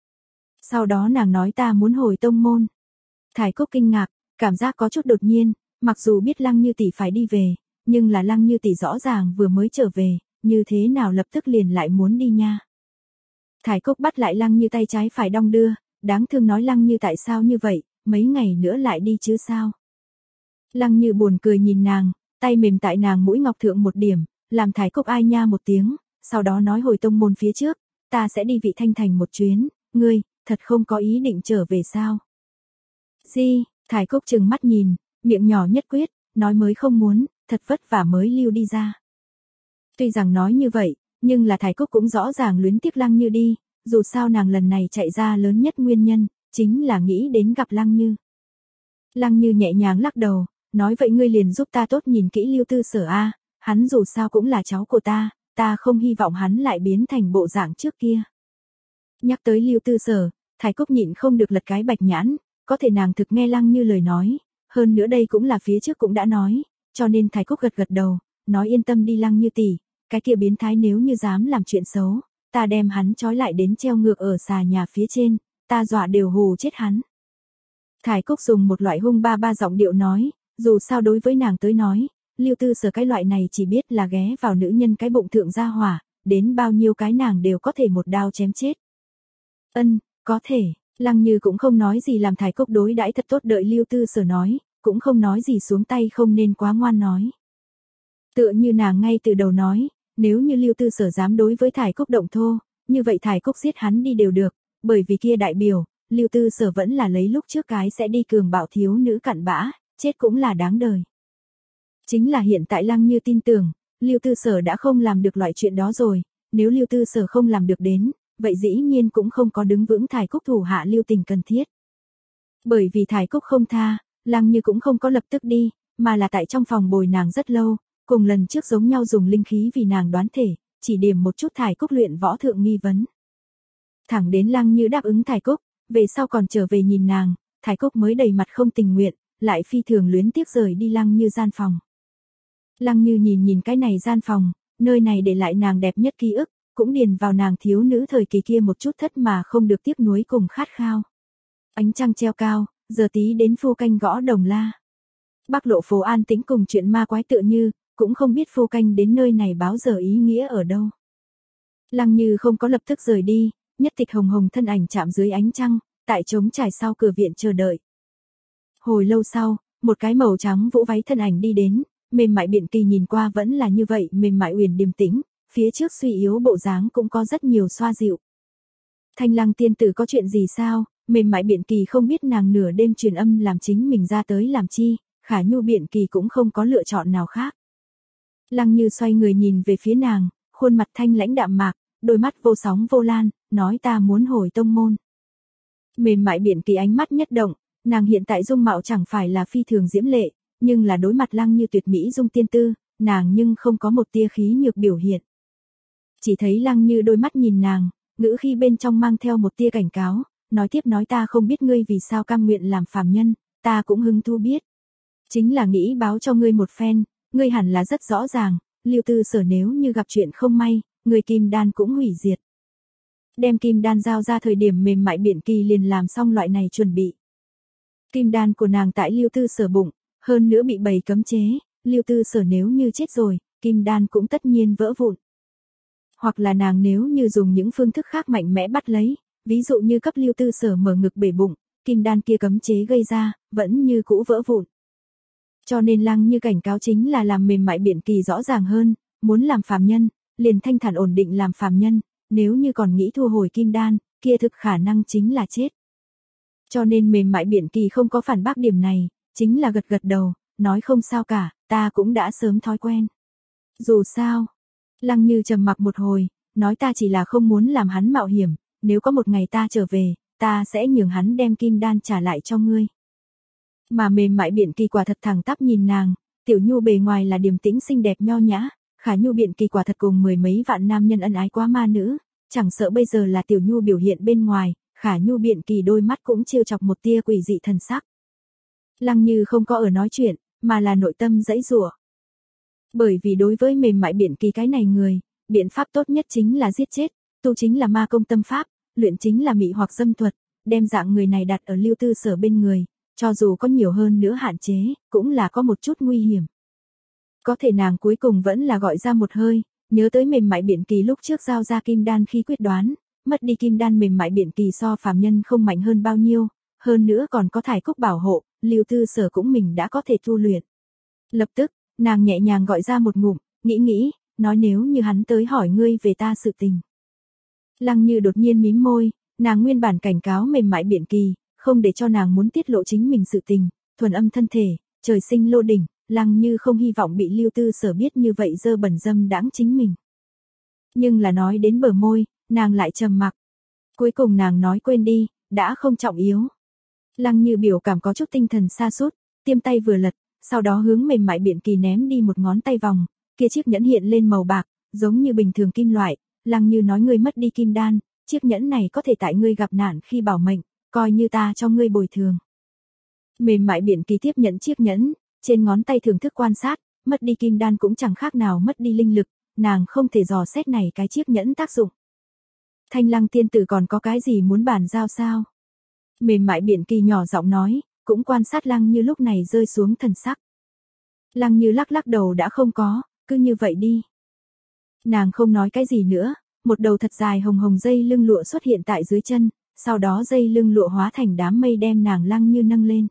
Sau đó nàng nói ta muốn hồi tông môn. Thái Cúc kinh ngạc, cảm giác có chút đột nhiên, mặc dù biết Lăng Như tỷ phải đi về, nhưng là Lăng Như tỷ rõ ràng vừa mới trở về, như thế nào lập tức liền lại muốn đi nha. Thái Cúc bắt lại Lăng Như tay trái phải đong đưa, đáng thương nói Lăng Như tại sao như vậy, mấy ngày nữa lại đi chứ sao. Lăng Như buồn cười nhìn nàng, tay mềm tại nàng mũi ngọc thượng một điểm, làm Thái Cúc ai nha một tiếng, sau đó nói hồi tông môn phía trước, ta sẽ đi Vị Thanh Thành một chuyến, ngươi, thật không có ý định trở về sao? Gì? Thải Cúc trừng mắt nhìn, miệng nhỏ nhất quyết, nói mới không muốn, thật vất vả mới lưu đi ra. Tuy rằng nói như vậy, nhưng là Thải Cúc cũng rõ ràng luyến tiếc Lăng Như đi, dù sao nàng lần này chạy ra lớn nhất nguyên nhân, chính là nghĩ đến gặp Lăng Như. Lăng Như nhẹ nhàng lắc đầu, nói vậy ngươi liền giúp ta tốt nhìn kỹ Lưu Tư Sở a, hắn dù sao cũng là cháu của ta, ta không hy vọng hắn lại biến thành bộ dạng trước kia. Nhắc tới Lưu Tư Sở, Thải Cúc nhịn không được lật cái bạch nhãn, có thể nàng thực nghe Lăng Như lời nói, hơn nữa đây cũng là phía trước cũng đã nói, cho nên Thải Cúc gật gật đầu, nói yên tâm đi Lăng Như tỷ, cái kia biến thái nếu như dám làm chuyện xấu, ta đem hắn trói lại đến treo ngược ở xà nhà phía trên, ta dọa đều hù chết hắn. Thải Cúc dùng một loại hung ba ba giọng điệu nói, dù sao đối với nàng tới nói, Lưu Tư Sở cái loại này chỉ biết là ghé vào nữ nhân cái bụng thượng gia hỏa, đến bao nhiêu cái nàng đều có thể một đao chém chết. Ân, có thể, Lăng Như cũng không nói gì làm Thải Cúc đối đãi thật tốt đợi Lưu Tư Sở nói, cũng không nói gì xuống tay không nên quá ngoan nói. Tựa như nàng ngay từ đầu nói, nếu như Lưu Tư Sở dám đối với Thải Cúc động thô, như vậy Thải Cúc giết hắn đi đều được, bởi vì kia đại biểu, Lưu Tư Sở vẫn là lấy lúc trước cái sẽ đi cường bạo thiếu nữ cặn bã, chết cũng là đáng đời. Chính là hiện tại Lăng Như tin tưởng, Lưu Tư Sở đã không làm được loại chuyện đó rồi, nếu Lưu Tư Sở không làm được đến, vậy dĩ nhiên cũng không có đứng vững Thải Cúc thủ hạ lưu tình cần thiết. Bởi vì Thải Cúc không tha, Lăng Như cũng không có lập tức đi, mà là tại trong phòng bồi nàng rất lâu, cùng lần trước giống nhau dùng linh khí vì nàng đoán thể, chỉ điểm một chút Thải Cúc luyện võ thượng nghi vấn. Thẳng đến Lăng Như đáp ứng Thải Cúc, về sau còn trở về nhìn nàng, Thải Cúc mới đầy mặt không tình nguyện, lại phi thường luyến tiếc rời đi Lăng Như gian phòng. Lăng Như nhìn nhìn cái này gian phòng, nơi này để lại nàng đẹp nhất ký ức, cũng điền vào nàng thiếu nữ thời kỳ kia một chút thất mà không được tiếc nuối cùng khát khao. Ánh trăng treo cao, giờ tí đến phu canh gõ đồng la. Bắc lộ phố an tĩnh cùng chuyện ma quái tựa như, cũng không biết phu canh đến nơi này báo giờ ý nghĩa ở đâu. Lăng Như không có lập tức rời đi, nhất tịch hồng hồng thân ảnh chạm dưới ánh trăng, tại trống trải sau cửa viện chờ đợi. Hồi lâu sau, một cái màu trắng vũ váy thân ảnh đi đến, mềm mại biện kỳ nhìn qua vẫn là như vậy mềm mại uyển điềm tĩnh, phía trước suy yếu bộ dáng cũng có rất nhiều xoa dịu. Thanh Lăng tiên tử có chuyện gì sao? Mềm mại biện kỳ không biết nàng nửa đêm truyền âm làm chính mình ra tới làm chi, Khả Nhu biện kỳ cũng không có lựa chọn nào khác. Lăng Như xoay người nhìn về phía nàng, khuôn mặt thanh lãnh đạm mạc, đôi mắt vô sóng vô lan, nói ta muốn hồi tông môn. Mềm mại biện kỳ ánh mắt nhất động, nàng hiện tại dung mạo chẳng phải là phi thường diễm lệ, nhưng là đối mặt Lăng Như tuyệt mỹ dung tiên tư, nàng nhưng không có một tia khí nhược biểu hiện. Chỉ thấy Lăng Như đôi mắt nhìn nàng, ngữ khi bên trong mang theo một tia cảnh cáo, nói tiếp nói ta không biết ngươi vì sao cam nguyện làm phàm nhân, ta cũng hứng thú biết. Chính là nghĩ báo cho ngươi một phen, ngươi hẳn là rất rõ ràng, Lưu Tư Sở nếu như gặp chuyện không may, người kim đan cũng hủy diệt. Đem kim đan giao ra thời điểm mềm mại biện kỳ liền làm xong loại này chuẩn bị. Kim đan của nàng tại Lưu Tư Sở bụng, hơn nữa bị bầy cấm chế, Lưu Tư Sở nếu như chết rồi, kim đan cũng tất nhiên vỡ vụn. Hoặc là nàng nếu như dùng những phương thức khác mạnh mẽ bắt lấy, ví dụ như cấp Lưu Tư Sở mở ngực bể bụng, kim đan kia cấm chế gây ra, vẫn như cũ vỡ vụn. Cho nên Lăng Như cảnh cáo chính là làm mềm mại biện kỳ rõ ràng hơn, muốn làm phàm nhân, liền thanh thản ổn định làm phàm nhân, nếu như còn nghĩ thu hồi kim đan, kia thực khả năng chính là chết. Cho nên mềm mại biện kỳ không có phản bác điểm này, chính là gật gật đầu, nói không sao cả, ta cũng đã sớm thói quen. Dù sao, Lăng Như trầm mặc một hồi, nói ta chỉ là không muốn làm hắn mạo hiểm, nếu có một ngày ta trở về, ta sẽ nhường hắn đem kim đan trả lại cho ngươi. Mà mềm mại biện kỳ quả thật thẳng tắp nhìn nàng, Tiểu Nhu bề ngoài là điềm tĩnh xinh đẹp nho nhã, Khả Nhu biện kỳ quả thật cùng mười mấy vạn nam nhân ân ái quá ma nữ, chẳng sợ bây giờ là Tiểu Nhu biểu hiện bên ngoài, Khả Nhu biện kỳ đôi mắt cũng trêu chọc một tia quỷ dị thần sắc. Lăng Như không có ở nói chuyện, mà là nội tâm giãy giụa. Bởi vì đối với mềm mại biện kỳ cái này người, biện pháp tốt nhất chính là giết chết, tu chính là ma công tâm pháp, luyện chính là mị hoặc dâm thuật, đem dạng người này đặt ở Lưu Tư Sở bên người, cho dù có nhiều hơn nữa hạn chế, cũng là có một chút nguy hiểm. Có thể nàng cuối cùng vẫn là gọi ra một hơi, nhớ tới mềm mại biện kỳ lúc trước giao ra kim đan khi quyết đoán, mất đi kim đan mềm mại biện kỳ so phàm nhân không mạnh hơn bao nhiêu, hơn nữa còn có Thải Cúc bảo hộ, Lưu Tư Sở cũng mình đã có thể tu luyện. Lập tức, nàng nhẹ nhàng gọi ra một ngụm, nghĩ nghĩ, nói nếu như hắn tới hỏi ngươi về ta sự tình. Lăng Như đột nhiên mím môi, nàng nguyên bản cảnh cáo mềm mại Biện Kỳ, không để cho nàng muốn tiết lộ chính mình sự tình, thuần âm thân thể, trời sinh lô đỉnh, Lăng Như không hy vọng bị Lưu Tư Sở biết như vậy dơ bẩn dâm đãng chính mình. Nhưng là nói đến bờ môi, nàng lại trầm mặc. Cuối cùng nàng nói quên đi, đã không trọng yếu. Lăng Như biểu cảm có chút tinh thần sa sút, tiêm tay vừa lật, sau đó hướng mềm mại Biện Kỳ ném đi một ngón tay vòng, kia chiếc nhẫn hiện lên màu bạc, giống như bình thường kim loại. Lăng Như nói ngươi mất đi kim đan, chiếc nhẫn này có thể tại ngươi gặp nạn khi bảo mệnh, coi như ta cho ngươi bồi thường. Mềm mại Biện Kỳ tiếp nhận chiếc nhẫn, trên ngón tay thưởng thức quan sát, mất đi kim đan cũng chẳng khác nào mất đi linh lực, nàng không thể dò xét này cái chiếc nhẫn tác dụng. Thanh Lăng tiên tử còn có cái gì muốn bàn giao sao? Mềm mại Biện Kỳ nhỏ giọng nói, cũng quan sát Lăng Như lúc này rơi xuống thần sắc. Lăng Như lắc lắc đầu đã không có, cứ như vậy đi. Nàng không nói cái gì nữa, một đầu thật dài hồng hồng dây lưng lụa xuất hiện tại dưới chân, sau đó dây lưng lụa hóa thành đám mây đem nàng Lăng Như nâng lên.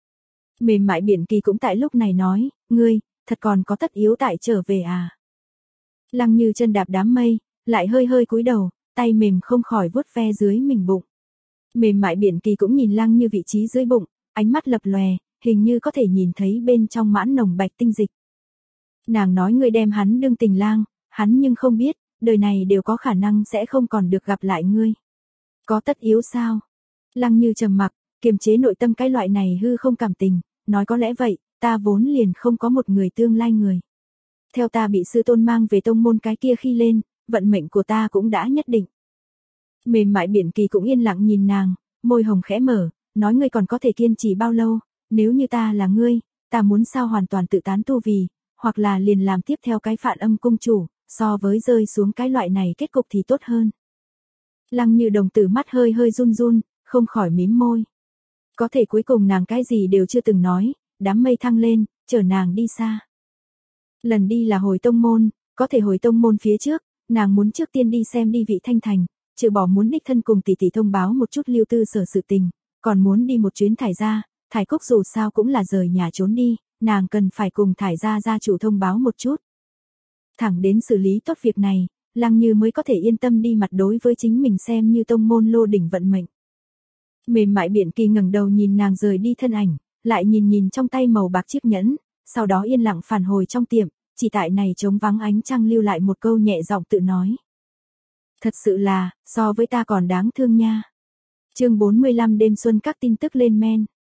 Mềm mại Biện Kỳ cũng tại lúc này nói, ngươi, thật còn có tất yếu tại trở về à? Lăng Như chân đạp đám mây, lại hơi hơi cúi đầu, tay mềm không khỏi vuốt ve dưới mình bụng. Mềm mại Biện Kỳ cũng nhìn Lăng Như vị trí dưới bụng, ánh mắt lập lòe, hình như có thể nhìn thấy bên trong mãn nồng bạch tinh dịch. Nàng nói ngươi đem hắn đương tình lang, hắn nhưng không biết, đời này đều có khả năng sẽ không còn được gặp lại ngươi. Có tất yếu sao? Lăng Như trầm mặc, kiềm chế nội tâm cái loại này hư không cảm tình, nói có lẽ vậy, ta vốn liền không có một người tương lai người. Theo ta bị sư tôn mang về tông môn cái kia khi lên, vận mệnh của ta cũng đã nhất định. Mềm mại Biện Kỳ cũng yên lặng nhìn nàng, môi hồng khẽ mở, nói ngươi còn có thể kiên trì bao lâu, nếu như ta là ngươi, ta muốn sao hoàn toàn tự tán tu vì, hoặc là liền làm tiếp theo cái Phạn Âm cung chủ, so với rơi xuống cái loại này kết cục thì tốt hơn. Lăng Như đồng tử mắt hơi hơi run run, không khỏi mím môi. Có thể cuối cùng nàng cái gì đều chưa từng nói, đám mây thăng lên, chở nàng đi xa. Lần đi là hồi tông môn, có thể hồi tông môn phía trước, nàng muốn trước tiên đi xem đi vị Thanh Thành, trừ bỏ muốn đích thân cùng tỷ tỷ thông báo một chút Lưu Tư Sở sự tình, còn muốn đi một chuyến Thải gia, Thải Cốc dù sao cũng là rời nhà trốn đi, nàng cần phải cùng Thải gia gia chủ thông báo một chút. Thẳng đến xử lý tốt việc này, Lăng Như mới có thể yên tâm đi mặt đối với chính mình xem như tông môn lô đỉnh vận mệnh. Mềm mại Biện Kỳ ngẩng đầu nhìn nàng rời đi thân ảnh, lại nhìn nhìn trong tay màu bạc chiếc nhẫn, sau đó yên lặng phản hồi trong tiệm, chỉ tại này trống vắng ánh trăng lưu lại một câu nhẹ giọng tự nói. Thật sự là, so với ta còn đáng thương nha. Chương bốn mươi lăm đêm xuân các tin tức lên men.